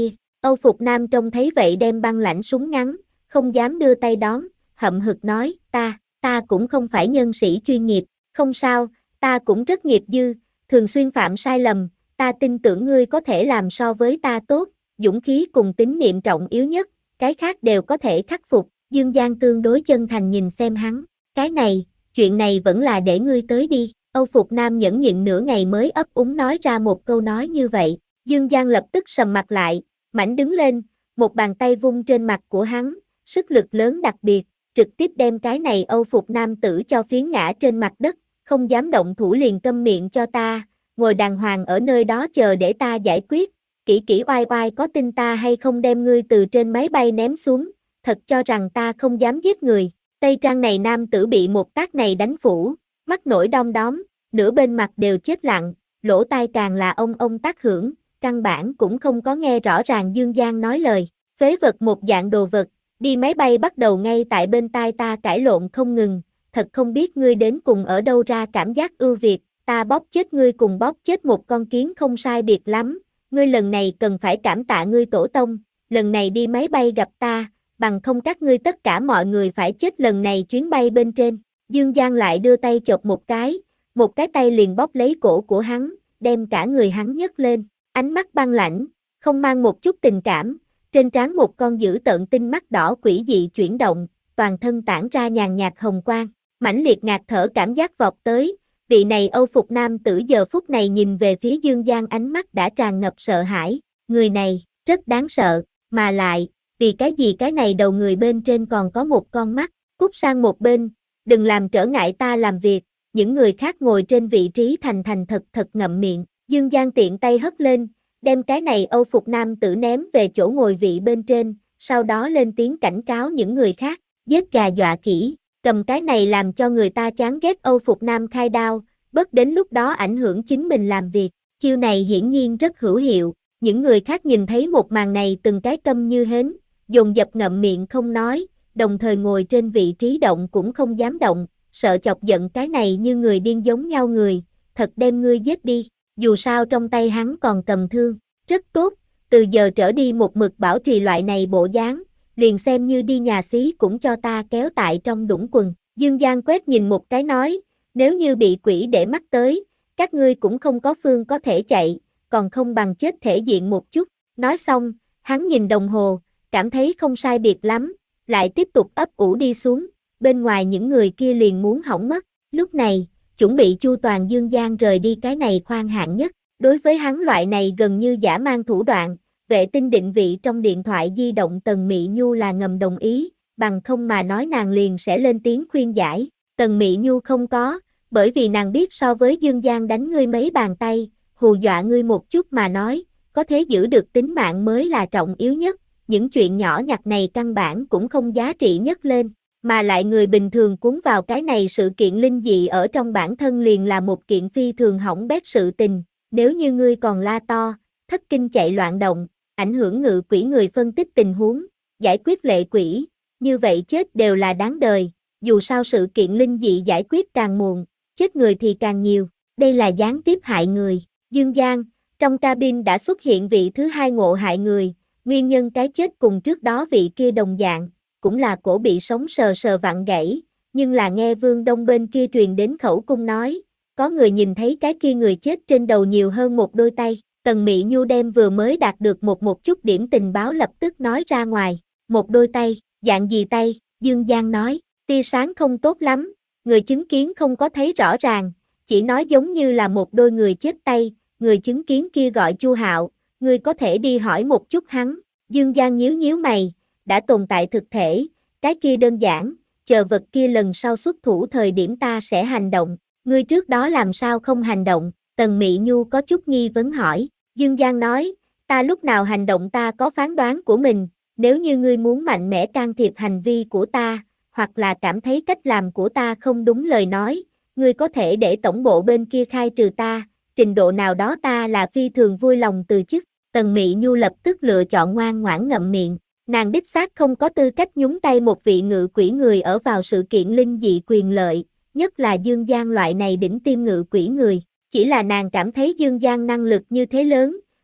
Âu Phục Nam trông thấy vậy đem băng lãnh súng ngắn, không dám đưa tay đón, hậm hực nói, ta, ta cũng không phải nhân sĩ chuyên nghiệp, không sao, ta cũng rất nghiệp dư, thường xuyên phạm sai lầm, ta tin tưởng ngươi có thể làm so với ta tốt, dũng khí cùng tín niệm trọng yếu nhất, cái khác đều có thể khắc phục. Dương Giang tương đối chân thành nhìn xem hắn, cái này, chuyện này vẫn là để ngươi tới đi. Âu Phục Nam nhẫn nhịn nửa ngày mới ấp úng nói ra một câu nói như vậy. Dương Giang lập tức sầm mặt lại, mảnh đứng lên, một bàn tay vung trên mặt của hắn, sức lực lớn đặc biệt, trực tiếp đem cái này Âu Phục Nam tử cho phiến ngã trên mặt đất, không dám động thủ liền câm miệng cho ta, ngồi đàng hoàng ở nơi đó chờ để ta giải quyết, kỹ kỹ oai oai có tin ta hay không đem ngươi từ trên máy bay ném xuống, thật cho rằng ta không dám giết người. Tây trang này nam tử bị một tác này đánh phủ, mắt nổi đom đóm, nửa bên mặt đều chết lặng, lỗ tai càng là ông ông tác hưởng, căn bản cũng không có nghe rõ ràng Dương Giang nói lời, phế vật một dạng đồ vật, đi máy bay bắt đầu ngay tại bên tai ta cãi lộn không ngừng, thật không biết ngươi đến cùng ở đâu ra cảm giác ưu việt, ta bóp chết ngươi cùng bóp chết một con kiến không sai biệt lắm, ngươi lần này cần phải cảm tạ ngươi tổ tông, lần này đi máy bay gặp ta, bằng không các ngươi tất cả mọi người phải chết lần này chuyến bay bên trên. Dương Giang lại đưa tay chộp một cái, một cái tay liền bóp lấy cổ của hắn, đem cả người hắn nhấc lên, ánh mắt băng lãnh, không mang một chút tình cảm, trên trán một con dữ tợn tinh mắt đỏ quỷ dị chuyển động, toàn thân tản ra nhàn nhạt hồng quang, mãnh liệt ngạt thở cảm giác vọt tới, vị này Âu Phục nam tử giờ phút này nhìn về phía Dương Giang ánh mắt đã tràn ngập sợ hãi, người này, rất đáng sợ, mà lại, vì cái gì cái này đầu người bên trên còn có một con mắt, cút sang một bên, đừng làm trở ngại ta làm việc, những người khác ngồi trên vị trí thành thành thật thật ngậm miệng, Dương Giang tiện tay hất lên, đem cái này Âu Phục nam tử ném về chỗ ngồi vị bên trên, sau đó lên tiếng cảnh cáo những người khác, giết gà dọa khỉ, cầm cái này làm cho người ta chán ghét Âu Phục nam khai đao, bớt đến lúc đó ảnh hưởng chính mình làm việc, chiêu này hiển nhiên rất hữu hiệu, những người khác nhìn thấy một màn này từng cái câm như hến, dồn dập ngậm miệng không nói, đồng thời ngồi trên vị trí động cũng không dám động, sợ chọc giận cái này như người điên giống nhau người, thật đem ngươi giết đi, dù sao trong tay hắn còn cầm thương, rất tốt, từ giờ trở đi một mực bảo trì loại này bộ dáng, liền xem như đi nhà xí cũng cho ta kéo tại trong đũng quần. Dương Giang quét nhìn một cái nói, nếu như bị quỷ để mắt tới, các ngươi cũng không có phương có thể chạy, còn không bằng chết thể diện một chút, nói xong, hắn nhìn đồng hồ, cảm thấy không sai biệt lắm, lại tiếp tục ấp ủ đi xuống, bên ngoài những người kia liền muốn hỏng mất, lúc này, chuẩn bị chu toàn Dương Giang rời đi cái này khoan hạng nhất, đối với hắn loại này gần như dã man thủ đoạn, vệ tinh định vị trong điện thoại di động Tần Mị Nhu là ngầm đồng ý, bằng không mà nói nàng liền sẽ lên tiếng khuyên giải, Tần Mị Nhu không có, bởi vì nàng biết so với Dương Giang đánh ngươi mấy bàn tay, hù dọa ngươi một chút mà nói, có thể giữ được tính mạng mới là trọng yếu nhất, những chuyện nhỏ nhặt này căn bản cũng không giá trị nhất lên, mà lại người bình thường cuốn vào cái này sự kiện linh dị ở trong bản thân liền là một kiện phi thường hỏng bét sự tình, nếu như ngươi còn la to, thất kinh chạy loạn động, ảnh hưởng ngự quỷ người phân tích tình huống, giải quyết lệ quỷ, như vậy chết đều là đáng đời, dù sao sự kiện linh dị giải quyết càng muộn, chết người thì càng nhiều, đây là gián tiếp hại người. Dương Giang, trong cabin đã xuất hiện vị thứ hai ngộ hại người, nguyên nhân cái chết cùng trước đó vị kia đồng dạng, cũng là cổ bị sống sờ sờ vặn gãy, nhưng là nghe Vương Đông bên kia truyền đến khẩu cung nói, có người nhìn thấy cái kia người chết trên đầu nhiều hơn một đôi tay, Tần Mị Nhu đem vừa mới đạt được một một chút điểm tình báo lập tức nói ra ngoài, một đôi tay, dạng gì tay, Dương Giang nói, tia sáng không tốt lắm, người chứng kiến không có thấy rõ ràng, chỉ nói giống như là một đôi người chết tay, người chứng kiến kia gọi Chu Hạo, ngươi có thể đi hỏi một chút hắn, Dương Giang nhíu nhíu mày, đã tồn tại thực thể, cái kia đơn giản, chờ vật kia lần sau xuất thủ thời điểm ta sẽ hành động, ngươi trước đó làm sao không hành động, Tần Mị Nhu có chút nghi vấn hỏi, Dương Giang nói, ta lúc nào hành động ta có phán đoán của mình, nếu như ngươi muốn mạnh mẽ can thiệp hành vi của ta, hoặc là cảm thấy cách làm của ta không đúng lời nói, ngươi có thể để tổng bộ bên kia khai trừ ta, trình độ nào đó ta là phi thường vui lòng từ chức, Tần Mị Nhu lập tức lựa chọn ngoan ngoãn ngậm miệng, nàng đích xác không có tư cách nhúng tay một vị ngự quỷ người ở vào sự kiện linh dị quyền lợi, nhất là Dương Giang loại này đỉnh tiêm ngự quỷ người, chỉ là nàng cảm thấy Dương Giang năng lực như thế lớn,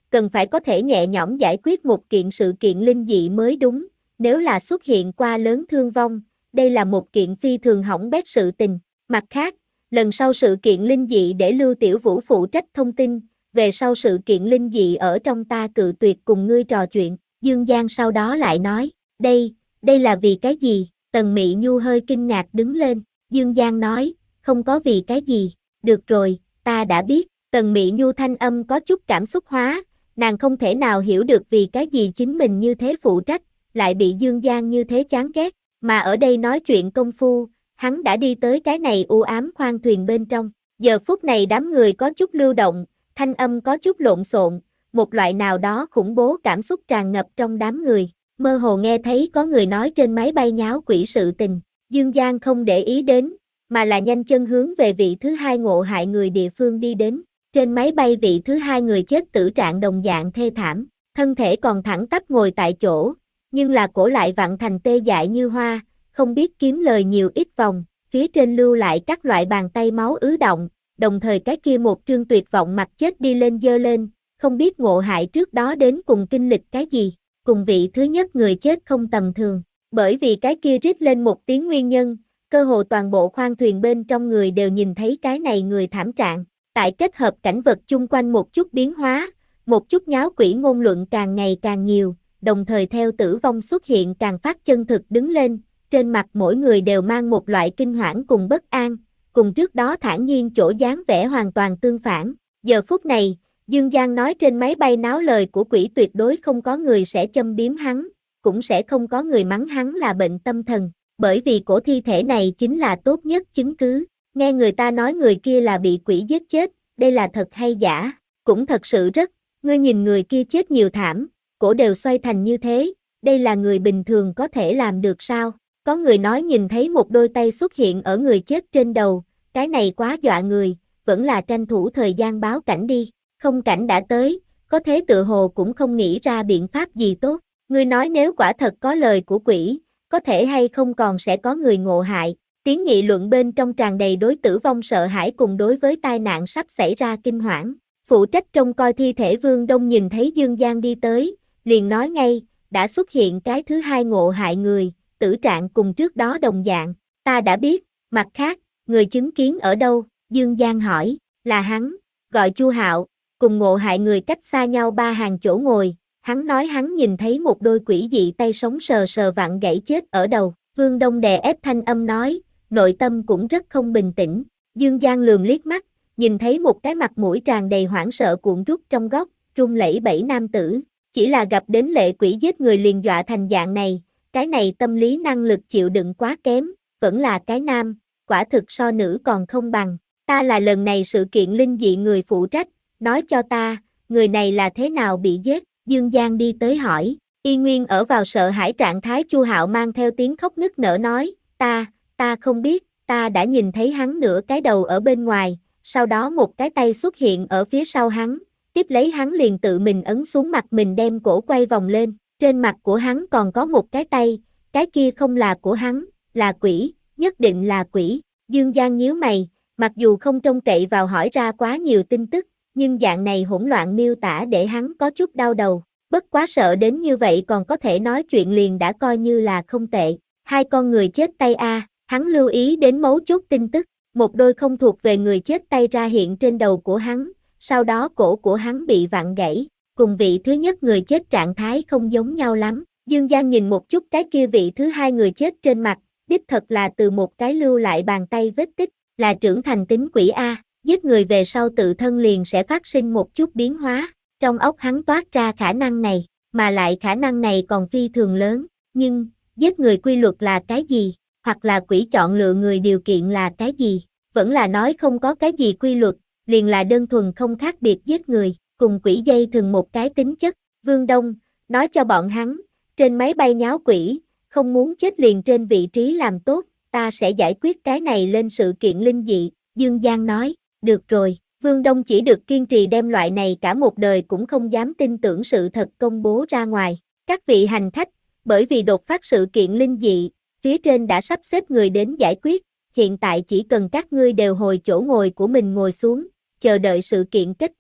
cần phải có thể nhẹ nhõm giải quyết một kiện sự kiện linh dị mới đúng, nếu là xuất hiện qua lớn thương vong, đây là một kiện phi thường hỏng bét sự tình. Mặt khác, lần sau sự kiện linh dị để Lưu Tiểu Vũ phụ trách thông tin, về sau sự kiện linh dị ở trong ta cự tuyệt cùng ngươi trò chuyện. Dương Giang sau đó lại nói, đây, đây là vì cái gì? Tần Mị Nhu hơi kinh ngạc đứng lên. Dương Giang nói, không có vì cái gì, được rồi, ta đã biết. Tần Mị Nhu thanh âm có chút cảm xúc hóa, nàng không thể nào hiểu được vì cái gì chính mình như thế phụ trách, lại bị Dương Giang như thế chán ghét, mà ở đây nói chuyện công phu, hắn đã đi tới cái này u ám khoang thuyền bên trong. Giờ phút này đám người có chút lưu động, thanh âm có chút lộn xộn, một loại nào đó khủng bố cảm xúc tràn ngập trong đám người. Mơ hồ nghe thấy có người nói trên máy bay nháo quỷ sự tình, Dương Giang không để ý đến, mà là nhanh chân hướng về vị thứ hai ngộ hại người địa phương đi đến. Trên máy bay vị thứ hai người chết tử trạng đồng dạng thê thảm, thân thể còn thẳng tắp ngồi tại chỗ, nhưng là cổ lại vặn thành tê dại như hoa, không biết kiếm lời nhiều ít vòng, phía trên lưu lại các loại bàn tay máu ứ động, đồng thời cái kia một trương tuyệt vọng mặt chết đi lên dơ lên, không biết ngộ hại trước đó đến cùng kinh lịch cái gì, cùng vị thứ nhất người chết không tầm thường, bởi vì cái kia rít lên một tiếng nguyên nhân, cơ hồ toàn bộ khoang thuyền bên trong người đều nhìn thấy cái này người thảm trạng. Tại kết hợp cảnh vật chung quanh một chút biến hóa, một chút nháo quỷ ngôn luận càng ngày càng nhiều, đồng thời theo tử vong xuất hiện càng phát chân thực đứng lên, trên mặt mỗi người đều mang một loại kinh hoảng cùng bất an, cùng trước đó thản nhiên chỗ dáng vẻ hoàn toàn tương phản. Giờ phút này, Dương Giang nói trên máy bay náo lời của quỷ tuyệt đối không có người sẽ châm biếm hắn, cũng sẽ không có người mắng hắn là bệnh tâm thần, bởi vì cổ thi thể này chính là tốt nhất chứng cứ. Nghe người ta nói người kia là bị quỷ giết chết, đây là thật hay giả? Cũng thật sự rất, ngươi nhìn người kia chết nhiều thảm, cổ đều xoay thành như thế, đây là người bình thường có thể làm được sao? Có người nói nhìn thấy một đôi tay xuất hiện ở người chết trên đầu, cái này quá dọa người, vẫn là tranh thủ thời gian báo cảnh đi, không cảnh đã tới, có thế tự hồ cũng không nghĩ ra biện pháp gì tốt. Ngươi nói nếu quả thật có lời của quỷ, có thể hay không còn sẽ có người ngộ hại. Tiếng nghị luận bên trong tràn đầy đối tử vong sợ hãi cùng đối với tai nạn sắp xảy ra kinh hoảng. Phụ trách trông coi thi thể Vương Đông nhìn thấy Dương Giang đi tới, liền nói ngay, đã xuất hiện cái thứ hai ngộ hại người, tử trạng cùng trước đó đồng dạng. Ta đã biết, mặt khác, người chứng kiến ở đâu? Dương Giang hỏi, là hắn, gọi Chu Hạo, cùng ngộ hại người cách xa nhau ba hàng chỗ ngồi. Hắn nói hắn nhìn thấy một đôi quỷ dị tay sống sờ sờ vặn gãy chết ở đầu. Vương Đông đè ép thanh âm nói, nội tâm cũng rất không bình tĩnh. Dương Giang lườm liếc mắt, nhìn thấy một cái mặt mũi tràn đầy hoảng sợ cuộn rút trong góc, run lẩy bẩy nam tử. Chỉ là gặp đến lệ quỷ giết người liền dọa thành dạng này, cái này tâm lý năng lực chịu đựng quá kém, vẫn là cái nam, quả thực so nữ còn không bằng. Ta là lần này sự kiện linh dị người phụ trách, nói cho ta, người này là thế nào bị giết? Dương Giang đi tới hỏi, y nguyên ở vào sợ hãi trạng thái. Chu Hạo mang theo tiếng khóc nức nở nói, ta, ta không biết, ta đã nhìn thấy hắn nửa cái đầu ở bên ngoài, sau đó một cái tay xuất hiện ở phía sau hắn, tiếp lấy hắn liền tự mình ấn xuống mặt mình đem cổ quay vòng lên, trên mặt của hắn còn có một cái tay, cái kia không là của hắn, là quỷ, nhất định là quỷ. Dương Giang nhíu mày, mặc dù không trông cậy vào hỏi ra quá nhiều tin tức, nhưng dạng này hỗn loạn miêu tả để hắn có chút đau đầu, bất quá sợ đến như vậy còn có thể nói chuyện liền đã coi như là không tệ. Hai con người chết tay a, hắn lưu ý đến mấu chốt tin tức, một đôi không thuộc về người chết tay ra hiện trên đầu của hắn, sau đó cổ của hắn bị vặn gãy, cùng vị thứ nhất người chết trạng thái không giống nhau lắm. Dương Giang nhìn một chút cái kia vị thứ hai người chết trên mặt, đích thật là từ một cái lưu lại bàn tay vết tích, là trưởng thành tính quỷ a, giết người về sau tự thân liền sẽ phát sinh một chút biến hóa, trong óc hắn toát ra khả năng này, mà lại khả năng này còn phi thường lớn, nhưng, giết người quy luật là cái gì, hoặc là quỷ chọn lựa người điều kiện là cái gì, vẫn là nói không có cái gì quy luật, liền là đơn thuần không khác biệt giết người, cùng quỷ dây thường một cái tính chất. Vương Đông, nói cho bọn hắn, trên máy bay nháo quỷ, không muốn chết liền trên vị trí làm tốt, ta sẽ giải quyết cái này lên sự kiện linh dị. Dương Giang nói, được rồi. Vương Đông chỉ được kiên trì đem loại này cả một đời cũng không dám tin tưởng sự thật công bố ra ngoài. Các vị hành khách, bởi vì đột phát sự kiện linh dị, phía trên đã sắp xếp người đến giải quyết, hiện tại chỉ cần các ngươi đều hồi chỗ ngồi của mình ngồi xuống, chờ đợi sự kiện kết thúc,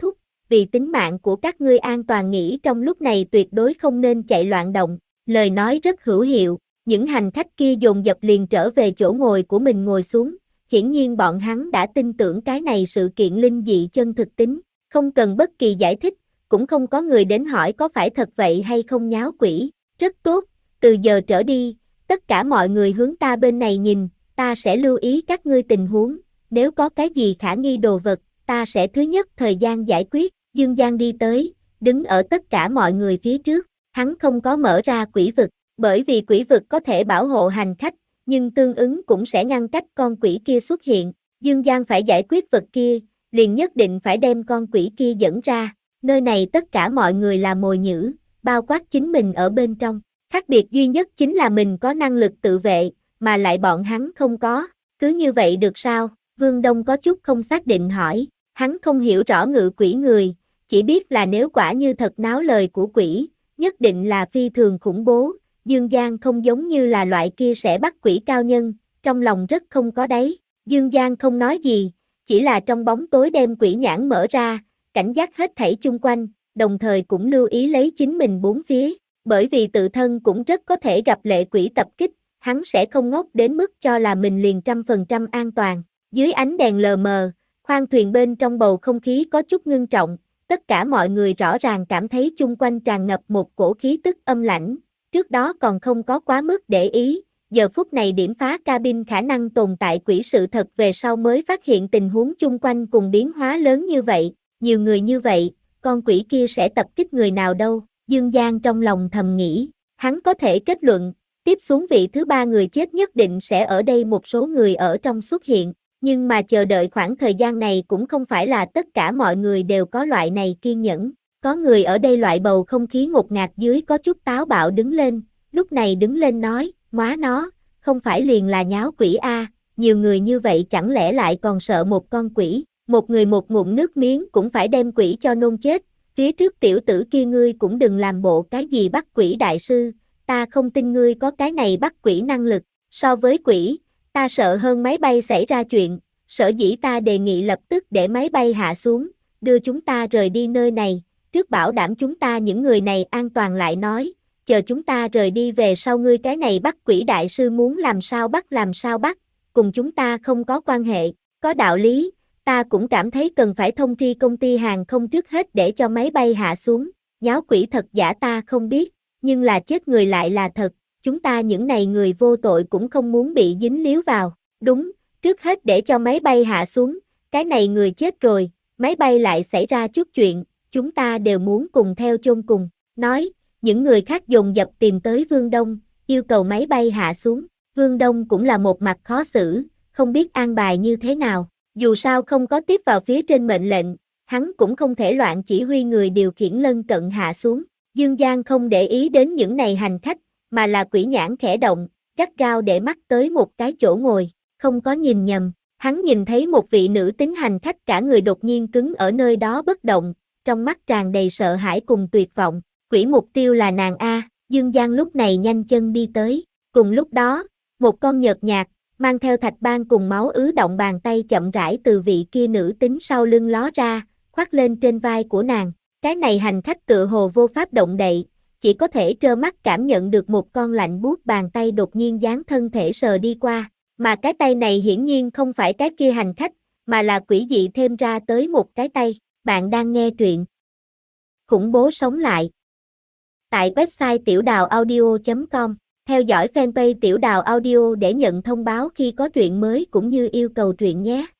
vì tính mạng của các ngươi an toàn nghĩ trong lúc này tuyệt đối không nên chạy loạn động. Lời nói rất hữu hiệu, những hành khách kia dồn dập liền trở về chỗ ngồi của mình ngồi xuống, hiển nhiên bọn hắn đã tin tưởng cái này sự kiện linh dị chân thực tính, không cần bất kỳ giải thích, cũng không có người đến hỏi có phải thật vậy hay không nháo quỷ. Rất tốt, từ giờ trở đi, tất cả mọi người hướng ta bên này nhìn, ta sẽ lưu ý các ngươi tình huống, nếu có cái gì khả nghi đồ vật, ta sẽ thứ nhất thời gian giải quyết. Dương Giang đi tới, đứng ở tất cả mọi người phía trước, hắn không có mở ra quỷ vực, bởi vì quỷ vực có thể bảo hộ hành khách, nhưng tương ứng cũng sẽ ngăn cách con quỷ kia xuất hiện. Dương Giang phải giải quyết vật kia, liền nhất định phải đem con quỷ kia dẫn ra, nơi này tất cả mọi người là mồi nhử, bao quát chính mình ở bên trong. Khác biệt duy nhất chính là mình có năng lực tự vệ, mà lại bọn hắn không có, cứ như vậy được sao? Vương Đông có chút không xác định hỏi, hắn không hiểu rõ ngự quỷ người, chỉ biết là nếu quả như thật náo lời của quỷ, nhất định là phi thường khủng bố. Dương Giang không giống như là loại kia sẽ bắt quỷ cao nhân, trong lòng rất không có đáy. Dương Giang không nói gì, chỉ là trong bóng tối đem quỷ nhãn mở ra, cảnh giác hết thảy chung quanh, đồng thời cũng lưu ý lấy chính mình bốn phía, bởi vì tự thân cũng rất có thể gặp lệ quỷ tập kích, hắn sẽ không ngốc đến mức cho là mình liền trăm phần trăm an toàn. Dưới ánh đèn lờ mờ, khoang thuyền bên trong bầu không khí có chút ngưng trọng, tất cả mọi người rõ ràng cảm thấy chung quanh tràn ngập một cổ khí tức âm lãnh, trước đó còn không có quá mức để ý, giờ phút này điểm phá cabin khả năng tồn tại quỷ sự thật về sau mới phát hiện tình huống chung quanh cùng biến hóa lớn như vậy, nhiều người như vậy, con quỷ kia sẽ tập kích người nào đâu, Dương Giang trong lòng thầm nghĩ, hắn có thể kết luận, tiếp xuống vị thứ ba người chết nhất định sẽ ở đây một số người ở trong xuất hiện, nhưng mà chờ đợi khoảng thời gian này cũng không phải là tất cả mọi người đều có loại này kiên nhẫn. Có người ở đây loại bầu không khí ngột ngạt dưới có chút táo bạo đứng lên, lúc này đứng lên nói, móa nó, không phải liền là nháo quỷ a, nhiều người như vậy chẳng lẽ lại còn sợ một con quỷ, một người một ngụm nước miếng cũng phải đem quỷ cho nôn chết, phía trước tiểu tử kia ngươi cũng đừng làm bộ cái gì bắt quỷ đại sư, ta không tin ngươi có cái này bắt quỷ năng lực, so với quỷ, ta sợ hơn máy bay xảy ra chuyện, sở dĩ ta đề nghị lập tức để máy bay hạ xuống, đưa chúng ta rời đi nơi này. Trước bảo đảm chúng ta những người này an toàn lại nói, chờ chúng ta rời đi về sau ngươi cái này bắt quỷ đại sư muốn làm sao bắt làm sao bắt, cùng chúng ta không có quan hệ, có đạo lý, ta cũng cảm thấy cần phải thông tri công ty hàng không trước hết để cho máy bay hạ xuống, nháo quỷ thật giả ta không biết, nhưng là chết người lại là thật, chúng ta những này người vô tội cũng không muốn bị dính líu vào, đúng, trước hết để cho máy bay hạ xuống, cái này người chết rồi, máy bay lại xảy ra chút chuyện. Chúng ta đều muốn cùng theo chôn cùng, nói, những người khác dồn dập tìm tới Vương Đông, yêu cầu máy bay hạ xuống, Vương Đông cũng là một mặt khó xử, không biết an bài như thế nào, dù sao không có tiếp vào phía trên mệnh lệnh, hắn cũng không thể loạn chỉ huy người điều khiển lân cận hạ xuống, Dương Giang không để ý đến những này hành khách, mà là quỷ nhãn khẽ động, gắt gao để mắt tới một cái chỗ ngồi, không có nhìn nhầm, hắn nhìn thấy một vị nữ tính hành khách cả người đột nhiên cứng ở nơi đó bất động, trong mắt tràn đầy sợ hãi cùng tuyệt vọng, quỷ mục tiêu là nàng A, Dương Giang lúc này nhanh chân đi tới, cùng lúc đó, một con nhợt nhạt, mang theo thạch ban cùng máu ứ động bàn tay chậm rãi từ vị kia nữ tính sau lưng ló ra, khoác lên trên vai của nàng, cái này hành khách tựa hồ vô pháp động đậy, chỉ có thể trơ mắt cảm nhận được một con lạnh buốt bàn tay đột nhiên dán thân thể sờ đi qua, mà cái tay này hiển nhiên không phải cái kia hành khách, mà là quỷ dị thêm ra tới một cái tay. Bạn đang nghe truyện Khủng bố sống lại tại website tiểu đào audio chấm com. Theo dõi fanpage Tiểu Đào Audio để nhận thông báo khi có truyện mới cũng như yêu cầu truyện nhé.